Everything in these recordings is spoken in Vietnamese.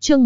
Chương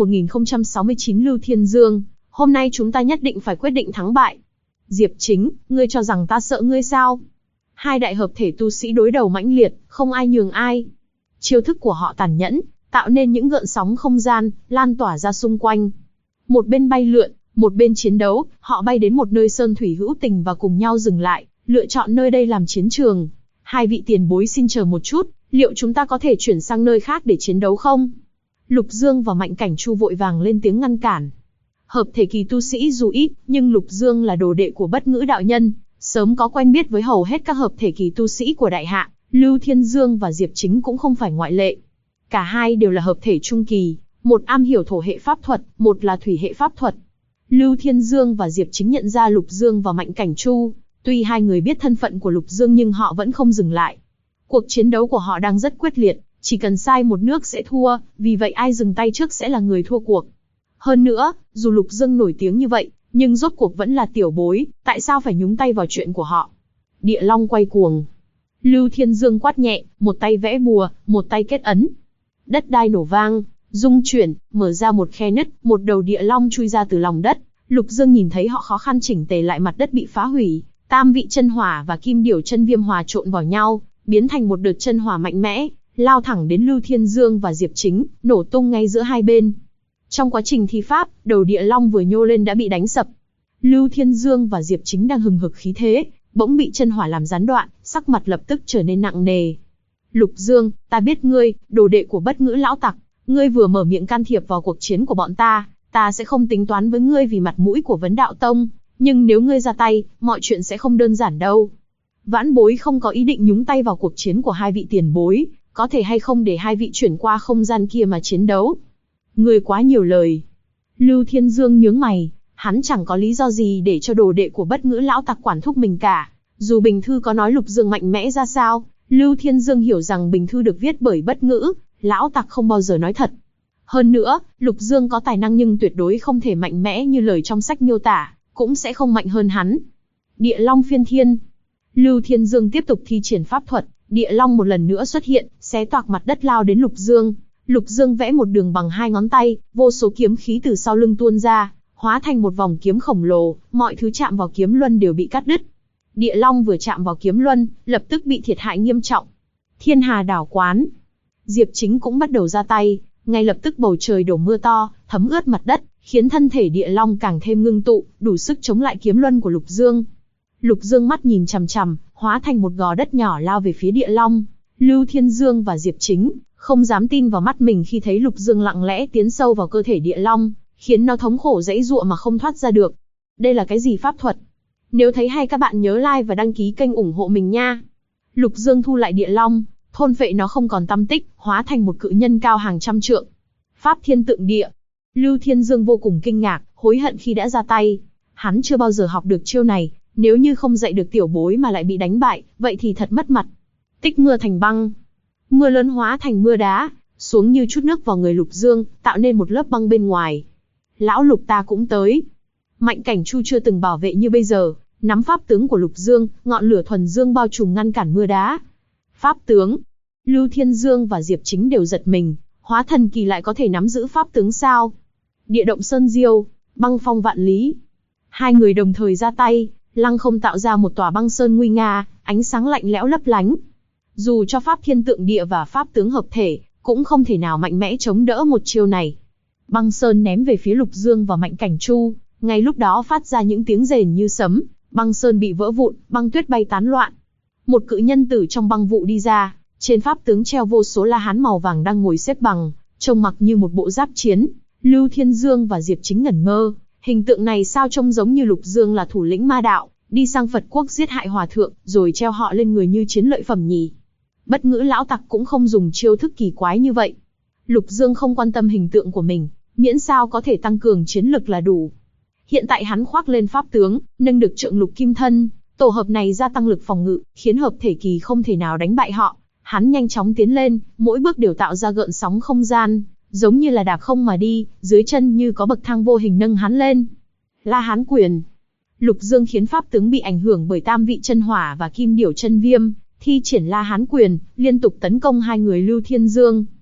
1069 Lưu Thiên Dương, hôm nay chúng ta nhất định phải quyết định thắng bại. Diệp Chính, ngươi cho rằng ta sợ ngươi sao? Hai đại hợp thể tu sĩ đối đầu mãnh liệt, không ai nhường ai. Chiêu thức của họ tàn nhẫn, tạo nên những gợn sóng không gian, lan tỏa ra xung quanh. Một bên bay lượn, một bên chiến đấu, họ bay đến một nơi sơn thủy hữu tình và cùng nhau dừng lại, lựa chọn nơi đây làm chiến trường. Hai vị tiền bối xin chờ một chút, liệu chúng ta có thể chuyển sang nơi khác để chiến đấu không? Lục Dương và Mạnh Cảnh Chu vội vàng lên tiếng ngăn cản. Hợp thể kỳ tu sĩ dù ít, nhưng Lục Dương là đồ đệ của Bất Ngữ đạo nhân, sớm có quen biết với hầu hết các hợp thể kỳ tu sĩ của đại hạ, Lưu Thiên Dương và Diệp Chính cũng không phải ngoại lệ. Cả hai đều là hợp thể trung kỳ, một am hiểu thổ hệ pháp thuật, một là thủy hệ pháp thuật. Lưu Thiên Dương và Diệp Chính nhận ra Lục Dương và Mạnh Cảnh Chu, tuy hai người biết thân phận của Lục Dương nhưng họ vẫn không dừng lại. Cuộc chiến đấu của họ đang rất quyết liệt, chỉ cần sai một nước sẽ thua, vì vậy ai dừng tay trước sẽ là người thua cuộc. Hơn nữa, dù Lục Dương nổi tiếng như vậy, nhưng rốt cuộc vẫn là tiểu bối, tại sao phải nhúng tay vào chuyện của họ? Địa Long quay cuồng. Lưu Thiên Dương quát nhẹ, một tay vẽ bùa, một tay kết ấn. Đất đai nổ vang, rung chuyển, mở ra một khe nứt, một đầu địa long chui ra từ lòng đất. Lục Dương nhìn thấy họ khó khăn chỉnh tề lại mặt đất bị phá hủy, tam vị chân hỏa và kim điểu chân viêm hòa trộn vào nhau, biến thành một đợt chân hỏa mạnh mẽ, lao thẳng đến Lưu Thiên Dương và Diệp Chính, nổ tung ngay giữa hai bên. Trong quá trình thi pháp, đầu địa long vừa nhô lên đã bị đánh sập. Lưu Thiên Dương và Diệp Chính đang hừng hực khí thế, bỗng bị chân hỏa làm gián đoạn, sắc mặt lập tức trở nên nặng nề. Lục Dương, ta biết ngươi, đồ đệ của Bất Ngữ lão tặc, ngươi vừa mở miệng can thiệp vào cuộc chiến của bọn ta, ta sẽ không tính toán với ngươi vì mặt mũi của Vấn Đạo Tông, nhưng nếu ngươi ra tay, mọi chuyện sẽ không đơn giản đâu. Vãn bối không có ý định nhúng tay vào cuộc chiến của hai vị tiền bối, có thể hay không để hai vị chuyển qua không gian kia mà chiến đấu? Ngươi quá nhiều lời. Lưu Thiên Dương nhướng mày, hắn chẳng có lý do gì để cho đồ đệ của Bất Ngữ lão tặc quản thúc mình cả. Dù bình thư có nói Lục Dương mạnh mẽ ra sao, Lưu Thiên Dương hiểu rằng bình thư được viết bởi Bất Ngữ, lão tặc không bao giờ nói thật. Hơn nữa, Lục Dương có tài năng nhưng tuyệt đối không thể mạnh mẽ như lời trong sách miêu tả, cũng sẽ không mạnh hơn hắn. Địa Long phiên thiên. Lưu Thiên Dương tiếp tục thi triển pháp thuật, địa long một lần nữa xuất hiện, xé toạc mặt đất lao đến Lục Dương. Lục Dương vẽ một đường bằng hai ngón tay, vô số kiếm khí từ sau lưng tuôn ra, hóa thành một vòng kiếm khổng lồ, mọi thứ chạm vào kiếm luân đều bị cắt đứt. Địa long vừa chạm vào kiếm luân, lập tức bị thiệt hại nghiêm trọng. Thiên Hà đảo quán. Diệp Chính cũng bắt đầu ra tay, ngay lập tức bầu trời đổ mưa to, thấm ướt mặt đất, khiến thân thể địa long càng thêm ngưng tụ, đủ sức chống lại kiếm luân của Lục Dương. Lục Dương mắt nhìn chằm chằm, hóa thành một gò đất nhỏ lao về phía địa long. Lưu Thiên Dương và Diệp Chính không dám tin vào mắt mình khi thấy Lục Dương lặng lẽ tiến sâu vào cơ thể địa long, khiến nó thống khổ giãy giụa mà không thoát ra được. Đây là cái gì pháp thuật? Nếu thấy hay các bạn nhớ like và đăng ký kênh ủng hộ mình nha. Lục Dương thu lại địa long, thôn phệ nó không còn tăm tích, hóa thành một cự nhân cao hàng trăm trượng. Pháp thiên tượng địa. Lưu Thiên Dương vô cùng kinh ngạc, hối hận khi đã ra tay. Hắn chưa bao giờ học được chiêu này, nếu như không dạy được tiểu bối mà lại bị đánh bại, vậy thì thật mất mặt. Tích mưa thành băng. Mưa lớn hóa thành mưa đá, xuống như chút nước vào người Lục Dương, tạo nên một lớp băng bên ngoài. Lão Lục ta cũng tới. Mạnh Cảnh Chu chưa từng bảo vệ như bây giờ, nắm pháp tướng của Lục Dương, ngọn lửa thuần dương bao trùm ngăn cản mưa đá. Pháp tướng. Lưu Thiên Dương và Diệp Chính đều giật mình, hóa thần kỳ lại có thể nắm giữ pháp tướng sao? Địa động sơn diêu, băng phong vạn lý. Hai người đồng thời ra tay, lăng không tạo ra một tòa băng sơn nguy nga, ánh sáng lạnh lẽo lấp lánh. Dù cho pháp thiên tượng địa và pháp tướng hợp thể, cũng không thể nào mạnh mẽ chống đỡ một chiêu này. Băng sơn ném về phía Lục Dương và Mạnh Cảnh Chu, ngay lúc đó phát ra những tiếng rền như sấm, băng sơn bị vỡ vụn, băng tuyết bay tán loạn. Một cự nhân tử trong băng vụ đi ra, trên pháp tướng treo vô số la hán màu vàng đang ngồi xếp bằng, trông mặc như một bộ giáp chiến. Lưu Thiên Dương và Diệp Chính ngẩn ngơ, hình tượng này sao trông giống như Lục Dương là thủ lĩnh ma đạo, đi sang Phật quốc giết hại hòa thượng, rồi treo họ lên người như chiến lợi phẩm nhỉ? Bất Ngữ lão tặc cũng không dùng chiêu thức kỳ quái như vậy. Lục Dương không quan tâm hình tượng của mình, miễn sao có thể tăng cường chiến lực là đủ. Hiện tại hắn khoác lên pháp tướng, nâng được trượng lục kim thân, tổ hợp này gia tăng lực phòng ngự, khiến hợp thể kỳ không thể nào đánh bại họ. Hắn nhanh chóng tiến lên, mỗi bước đều tạo ra gợn sóng không gian, giống như là đạp không mà đi, dưới chân như có bậc thang vô hình nâng hắn lên. La Hán quyền. Lục Dương khiến pháp tướng bị ảnh hưởng bởi tam vị chân hỏa và kim điểu chân viêm, thi triển La Hán quyền, liên tục tấn công hai người Lưu Thiên Dương.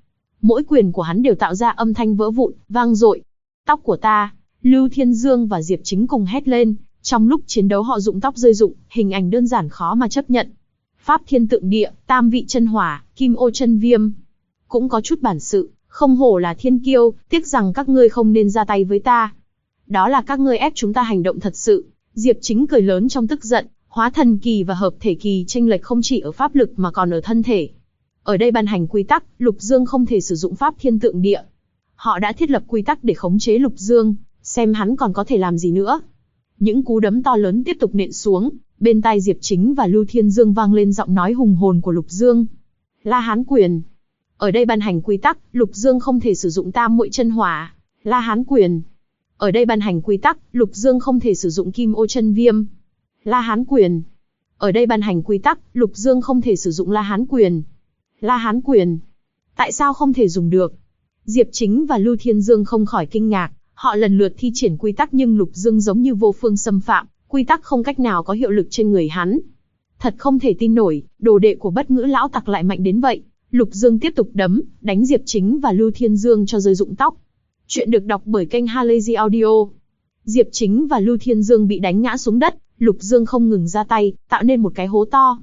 mỗi quyền của hắn đều tạo ra âm thanh vỡ vụn, vang dội. Tóc của ta! Lưu Thiên Dương và Diệp Chính cùng hét lên, trong lúc chiến đấu họ rụng tóc rơi rụng, hình ảnh đơn giản khó mà chấp nhận. Pháp thiên tượng địa, tam vị chân hỏa, kim ô chân viêm. Cũng có chút bản sự, không hổ là thiên kiêu, tiếc rằng các ngươi không nên ra tay với ta. Đó là các ngươi ép chúng ta hành động thật sự. Diệp Chính cười lớn trong tức giận, hóa thần kỳ và hợp thể kỳ chênh lệch không chỉ ở pháp lực mà còn ở thân thể. Ở đây ban hành quy tắc, Lục Dương không thể sử dụng pháp thiên tượng địa. Họ đã thiết lập quy tắc để khống chế Lục Dương, xem hắn còn có thể làm gì nữa. Những cú đấm to lớn tiếp tục nện xuống, bên tai Diệp Chính và Lưu Thiên Dương vang lên giọng nói hùng hồn của Lục Dương. La Hán quyền. Ở đây ban hành quy tắc, Lục Dương không thể sử dụng tam muội chân hỏa. La Hán quyền. Ở đây ban hành quy tắc, Lục Dương không thể sử dụng kim ô chân viêm. La Hán quyền. Ở đây ban hành quy tắc, Lục Dương không thể sử dụng La Hán quyền. La Hán quyền. Tại sao không thể dùng được? Diệp Chính và Lưu Thiên Dương không khỏi kinh ngạc, họ lần lượt thi triển quy tắc nhưng Lục Dương giống như vô phương xâm phạm, quy tắc không cách nào có hiệu lực trên người hắn. Thật không thể tin nổi, đồ đệ của Bất Ngữ lão tặc lại mạnh đến vậy. Lục Dương tiếp tục đấm, đánh Diệp Chính và Lưu Thiên Dương cho rơi rụng tóc. Chuyện được đọc bởi kênh Halazy Audio. Diệp Chính và Lưu Thiên Dương bị đánh ngã xuống đất, Lục Dương không ngừng ra tay, tạo nên một cái hố to.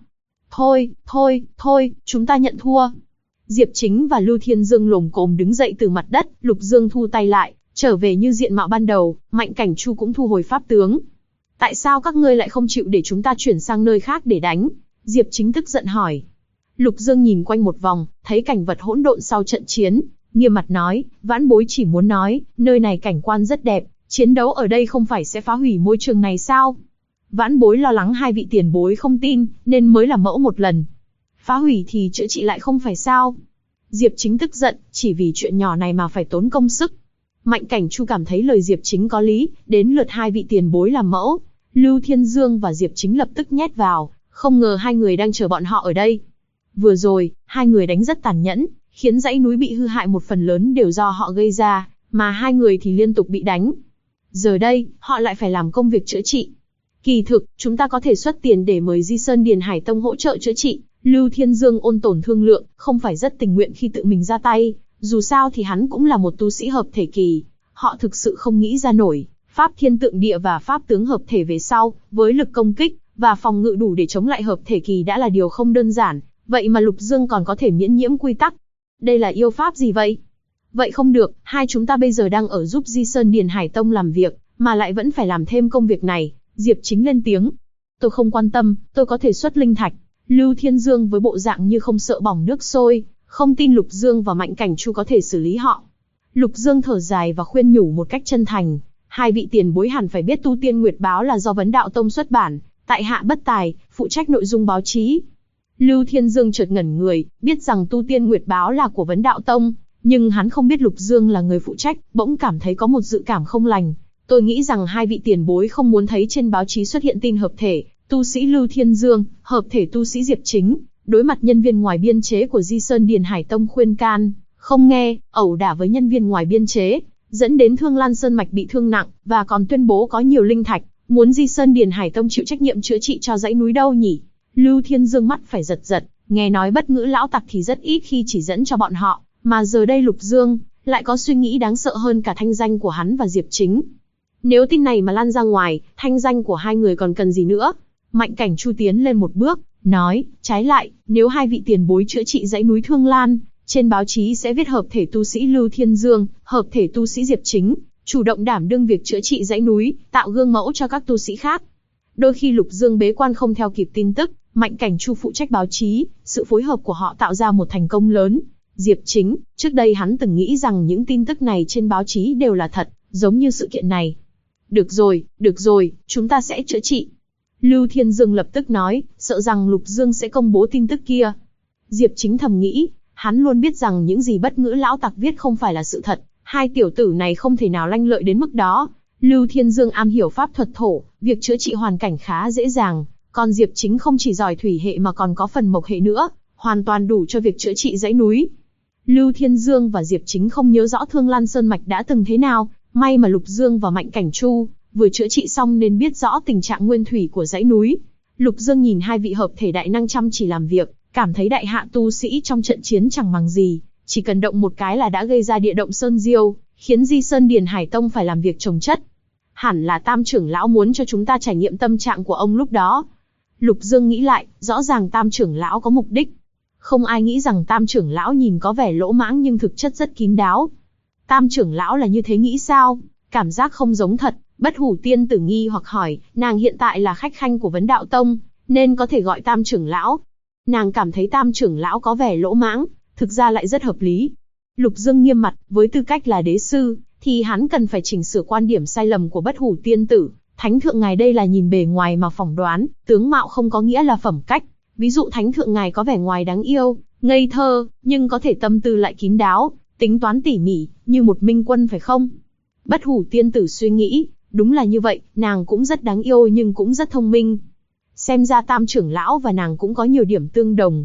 Thôi, chúng ta nhận thua. Diệp Chính và Lưu Thiên Dương lồm cồm đứng dậy từ mặt đất, Lục Dương thu tay lại, trở về như diện mạo ban đầu, Mạnh Cảnh Chu cũng thu hồi pháp tướng. Tại sao các ngươi lại không chịu để chúng ta chuyển sang nơi khác để đánh? Diệp Chính tức giận hỏi. Lục Dương nhìn quanh một vòng, thấy cảnh vật hỗn độn sau trận chiến, nghiêm mặt nói, vãn bối chỉ muốn nói, nơi này cảnh quan rất đẹp, chiến đấu ở đây không phải sẽ phá hủy môi trường này sao? Vãn bối lo lắng hai vị tiền bối không tin, nên mới làm mẫu một lần. Phá hủy thì chữa trị lại không phải sao? Diệp Chính tức giận, chỉ vì chuyện nhỏ này mà phải tốn công sức. Mạnh Cảnh Chu cảm thấy lời Diệp Chính có lý, đến lượt hai vị tiền bối làm mẫu. Lưu Thiên Dương và Diệp Chính lập tức nhét vào, không ngờ hai người đang chờ bọn họ ở đây. Vừa rồi, hai người đánh rất tàn nhẫn, khiến dãy núi bị hư hại một phần lớn đều do họ gây ra, mà hai người thì liên tục bị đánh. Giờ đây, họ lại phải làm công việc chữa trị. Kỳ thực, chúng ta có thể xuất tiền để mời Di Sơn Điền Hải Tông hỗ trợ chữa trị. Lưu Thiên Dương ôn tồn thương lượng, không phải rất tình nguyện khi tự mình ra tay, dù sao thì hắn cũng là một tu sĩ hợp thể kỳ. Họ thực sự không nghĩ ra nổi, pháp thiên tượng địa và pháp tướng hợp thể về sau, với lực công kích và phòng ngự đủ để chống lại hợp thể kỳ đã là điều không đơn giản, vậy mà Lục Dương còn có thể miễn nhiễm quy tắc. Đây là yêu pháp gì vậy? Vậy không được, hai chúng ta bây giờ đang ở giúp Di Sơn Điền Hải Tông làm việc, mà lại vẫn phải làm thêm công việc này. Diệp Chính lên tiếng. Tôi không quan tâm, tôi có thể xuất linh thạch. Lưu Thiên Dương với bộ dạng như không sợ bỏng nước sôi, không tin Lục Dương và Mạnh Cảnh Chu có thể xử lý họ. Lục Dương thở dài và khuyên nhủ một cách chân thành. Hai vị tiền bối hẳn phải biết Tu Tiên Nguyệt Báo là do Vấn Đạo Tông xuất bản, tại hạ bất tài, phụ trách nội dung báo chí. Lưu Thiên Dương chợt ngẩn người, biết rằng Tu Tiên Nguyệt Báo là của Vấn Đạo Tông, nhưng hắn không biết Lục Dương là người phụ trách, bỗng cảm thấy có một dự cảm không lành. Tôi nghĩ rằng hai vị tiền bối không muốn thấy trên báo chí xuất hiện tin hợp thể tu sĩ Lưu Thiên Dương, hợp thể tu sĩ Diệp Chính, đối mặt nhân viên ngoài biên chế của Di Sơn Điền Hải Tông khuyên can, không nghe, ẩu đả với nhân viên ngoài biên chế, dẫn đến Thương Lan Sơn Mạch bị thương nặng, và còn tuyên bố có nhiều linh thạch, muốn Di Sơn Điền Hải Tông chịu trách nhiệm chữa trị cho dãy núi đâu nhỉ? Lưu Thiên Dương mắt phải giật giật, nghe nói Bất Ngữ lão tặc thì rất ít khi chỉ dẫn cho bọn họ, mà giờ đây Lục Dương lại có suy nghĩ đáng sợ hơn cả thanh danh của hắn và Diệp Chính. Nếu tin này mà lan ra ngoài, thanh danh của hai người còn cần gì nữa? Mạnh Cảnh Chu tiến lên một bước, nói, trái lại, nếu hai vị tiền bối chữa trị dãy núi Thương Lan, trên báo chí sẽ viết hợp thể tu sĩ Lưu Thiên Dương, hợp thể tu sĩ Diệp Chính, chủ động đảm đương việc chữa trị dãy núi, tạo gương mẫu cho các tu sĩ khác. Đôi khi Lục Dương bế quan không theo kịp tin tức, Mạnh Cảnh Chu phụ trách báo chí, sự phối hợp của họ tạo ra một thành công lớn. Diệp Chính, trước đây hắn từng nghĩ rằng những tin tức này trên báo chí đều là thật, giống như sự kiện này. Được rồi, chúng ta sẽ chữa trị. Lưu Thiên Dương lập tức nói, sợ rằng Lục Dương sẽ công bố tin tức kia. Diệp Chính thầm nghĩ, hắn luôn biết rằng những gì Bất Ngữ lão tặc viết không phải là sự thật, hai tiểu tử này không thể nào lanh lợi đến mức đó. Lưu Thiên Dương am hiểu pháp thuật thổ, việc chữa trị hoàn cảnh khá dễ dàng, còn Diệp Chính không chỉ giỏi thủy hệ mà còn có phần mộc hệ nữa, hoàn toàn đủ cho việc chữa trị dãy núi. Lưu Thiên Dương và Diệp Chính không nhớ rõ Thương Lan Sơn Mạch đã từng thế nào, may mà Lục Dương và Mạnh Cảnh Chu vừa chữa trị xong nên biết rõ tình trạng nguyên thủy của dãy núi. Lục Dương nhìn hai vị hợp thể đại năng chăm chỉ làm việc, cảm thấy đại hạ tu sĩ trong trận chiến chẳng bằng gì, Chỉ cần động một cái là đã gây ra địa động Sơn Diêu, khiến Di Sơn Điền Hải Tông phải làm việc chồng chất. Hẳn là Tam trưởng lão muốn cho chúng ta trải nghiệm tâm trạng của ông lúc đó. Lục Dương nghĩ lại, rõ ràng Tam trưởng lão có mục đích. Không ai nghĩ rằng Tam trưởng lão nhìn có vẻ lỗ mãng nhưng thực chất rất kín đáo. Tam trưởng lão là như thế nghĩ sao? Cảm giác không giống thật. Bất Hủ tiên tử nghi hoặc hỏi, nàng hiện tại là khách khanh của Vấn Đạo Tông, nên có thể gọi Tam trưởng lão. Nàng cảm thấy Tam trưởng lão có vẻ lỗ mãng, thực ra lại rất hợp lý. Lục Dương nghiêm mặt, với tư cách là đế sư, thì hắn cần phải chỉnh sửa quan điểm sai lầm của Bất Hủ tiên tử. Thánh thượng ngài đây là nhìn bề ngoài mà phỏng đoán, tướng mạo không có nghĩa là phẩm cách. Ví dụ thánh thượng ngài có vẻ ngoài đáng yêu, ngây thơ, nhưng có thể tâm tư lại kín đáo, tính toán tỉ mỉ, như một minh quân phải không? Bất Hủ tiên tử suy nghĩ, đúng là như vậy, nàng cũng rất đáng yêu nhưng cũng rất thông minh. Xem ra Tam trưởng lão và nàng cũng có nhiều điểm tương đồng.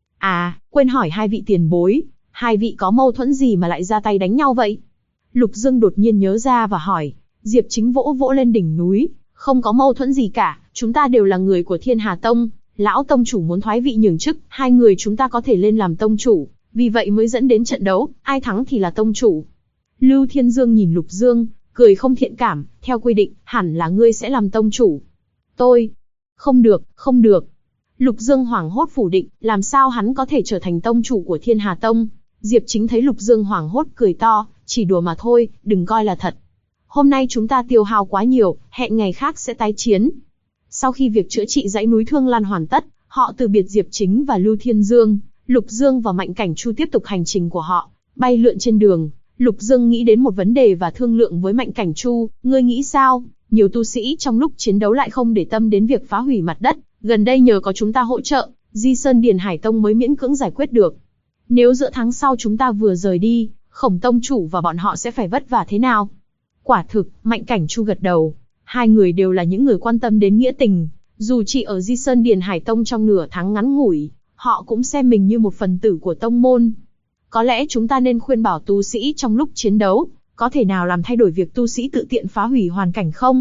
À, quên hỏi hai vị tiền bối, hai vị có mâu thuẫn gì mà lại ra tay đánh nhau vậy? Lục Dương đột nhiên nhớ ra và hỏi. Diệp Chính vỗ vỗ lên đỉnh núi, không có mâu thuẫn gì cả, chúng ta đều là người của Thiên Hà Tông, lão tông chủ muốn thoái vị nhường chức, hai người chúng ta có thể lên làm tông chủ, vì vậy mới dẫn đến trận đấu, ai thắng thì là tông chủ. Lưu Thiên Dương nhìn Lục Dương, cười không thiện cảm, theo quy định, hẳn là ngươi sẽ làm tông chủ. Tôi, không được, không được. Lục Dương hoảng hốt phủ định, làm sao hắn có thể trở thành tông chủ của Thiên Hà Tông? Diệp Chính thấy Lục Dương hoảng hốt cười to, chỉ đùa mà thôi, đừng coi là thật. Hôm nay chúng ta tiêu hao quá nhiều, hẹn ngày khác sẽ tái chiến. Sau khi việc chữa trị dãy núi Thương Lan hoàn tất, họ từ biệt Diệp Chính và Lưu Thiên Dương, Lục Dương và Mạnh Cảnh Chu tiếp tục hành trình của họ. Bay lượn trên đường, Lục Dương nghĩ đến một vấn đề và thương lượng với Mạnh Cảnh Chu, ngươi nghĩ sao? Nhiều tu sĩ trong lúc chiến đấu lại không để tâm đến việc phá hủy mặt đất, gần đây nhờ có chúng ta hỗ trợ, Di Sơn Điền Hải Tông mới miễn cưỡng giải quyết được. Nếu giữa tháng sau chúng ta vừa rời đi, Khổng tông chủ và bọn họ sẽ phải vất vả thế nào? Quả thực, Mạnh Cảnh Chu gật đầu. Hai người đều là những người quan tâm đến nghĩa tình. Dù chỉ ở Di Sơn Điền Hải Tông trong nửa tháng ngắn ngủi, họ cũng xem mình như một phần tử của tông môn. Có lẽ chúng ta nên khuyên bảo tu sĩ trong lúc chiến đấu, có thể nào làm thay đổi việc tu sĩ tự tiện phá hủy hoàn cảnh không?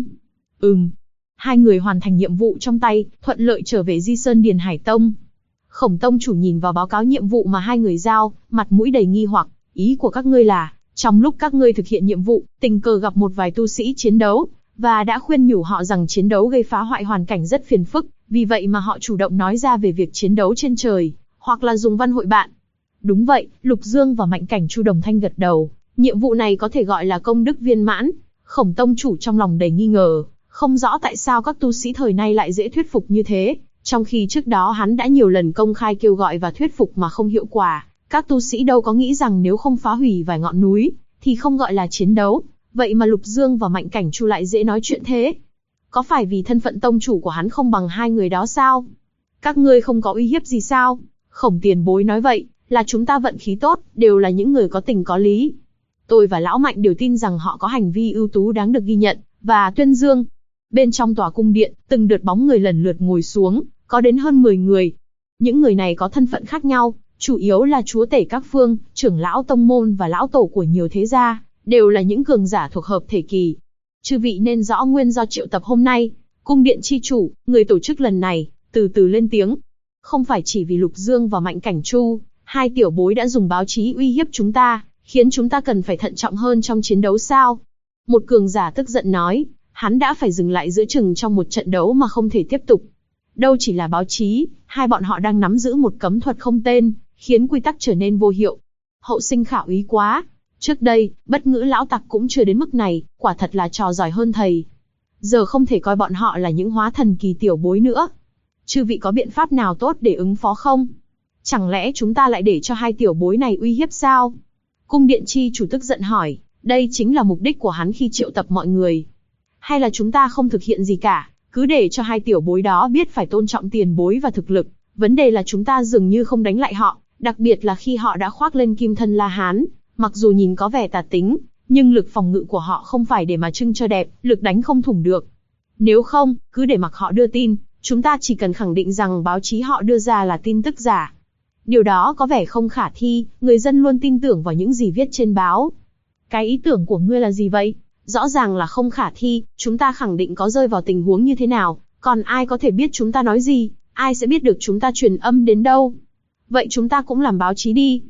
Hai người hoàn thành nhiệm vụ trong tay, thuận lợi trở về Di Sơn Điền Hải Tông. Khổng tông chủ nhìn vào báo cáo nhiệm vụ mà hai người giao, mặt mũi đầy nghi hoặc. Ý của các ngươi là, trong lúc các ngươi thực hiện nhiệm vụ, tình cờ gặp một vài tu sĩ chiến đấu, và đã khuyên nhủ họ rằng chiến đấu gây phá hoại hoàn cảnh rất phiền phức, vì vậy mà họ chủ động nói ra về việc chiến đấu trên trời, hoặc là dùng văn hội bạn. Đúng vậy, Lục Dương và Mạnh Cảnh Chu đồng thanh gật đầu, nhiệm vụ này có thể gọi là công đức viên mãn. Khổng tông chủ trong lòng đầy nghi ngờ, không rõ tại sao các tu sĩ thời nay lại dễ thuyết phục như thế, trong khi trước đó hắn đã nhiều lần công khai kêu gọi và thuyết phục mà không hiệu quả. Các tu sĩ đâu có nghĩ rằng nếu không phá hủy vài ngọn núi, thì không gọi là chiến đấu, vậy mà Lục Dương và Mạnh Cảnh Chu lại dễ nói chuyện thế. Có phải vì thân phận tông chủ của hắn không bằng hai người đó sao? Các ngươi không có uy hiếp gì sao? Khổng tiền bối nói vậy, là chúng ta vận khí tốt, đều là những người có tình có lý. Tôi và Lão Mạnh đều tin rằng họ có hành vi ưu tú đáng được ghi nhận, và tuyên dương. Bên trong tòa cung điện, từng đợt bóng người lần lượt ngồi xuống, có đến hơn 10 người. Những người này có thân phận khác nhau, chủ yếu là chúa tể các phương, trưởng lão tông môn và lão tổ của nhiều thế gia, đều là những cường giả thuộc hợp thể kỳ. Chư vị nên rõ nguyên do triệu tập hôm nay. Cung điện chi chủ, người tổ chức lần này, từ từ lên tiếng. Không phải chỉ vì Lục Dương và Mạnh Cảnh Chu, hai tiểu bối đã dùng báo chí uy hiếp chúng ta, khiến chúng ta cần phải thận trọng hơn trong chiến đấu sao? Một cường giả tức giận nói, hắn đã phải dừng lại giữa chừng trong một trận đấu mà không thể tiếp tục. Đâu chỉ là báo chí, hai bọn họ đang nắm giữ một cấm thuật không tên, khiến quy tắc trở nên vô hiệu. Hậu sinh khảo ý quá. Trước đây, Bất Ngữ lão tặc cũng chưa đến mức này, quả thật là trò giỏi hơn thầy. Giờ không thể coi bọn họ là những hóa thần kỳ tiểu bối nữa. Chư vị có biện pháp nào tốt để ứng phó không? Chẳng lẽ chúng ta lại để cho hai tiểu bối này uy hiếp sao? Cung điện chi chủ tức giận hỏi, đây chính là mục đích của hắn khi triệu tập mọi người. Hay là chúng ta không thực hiện gì cả, cứ để cho hai tiểu bối đó biết phải tôn trọng tiền bối và thực lực. Vấn đề là chúng ta dường như không đánh lại họ, đặc biệt là khi họ đã khoác lên kim thân La Hán. Mặc dù nhìn có vẻ tà tính, nhưng lực phòng ngự của họ không phải để mà trưng cho đẹp, lực đánh không thủng được. Nếu không, cứ để mặc họ đưa tin, chúng ta chỉ cần khẳng định rằng báo chí họ đưa ra là tin tức giả. Điều đó có vẻ không khả thi, người dân luôn tin tưởng vào những gì viết trên báo. Cái ý tưởng của ngươi là gì vậy? Rõ ràng là không khả thi, chúng ta khẳng định có rơi vào tình huống như thế nào, còn ai có thể biết chúng ta nói gì, ai sẽ biết được chúng ta truyền âm đến đâu? Vậy chúng ta cũng làm báo chí đi.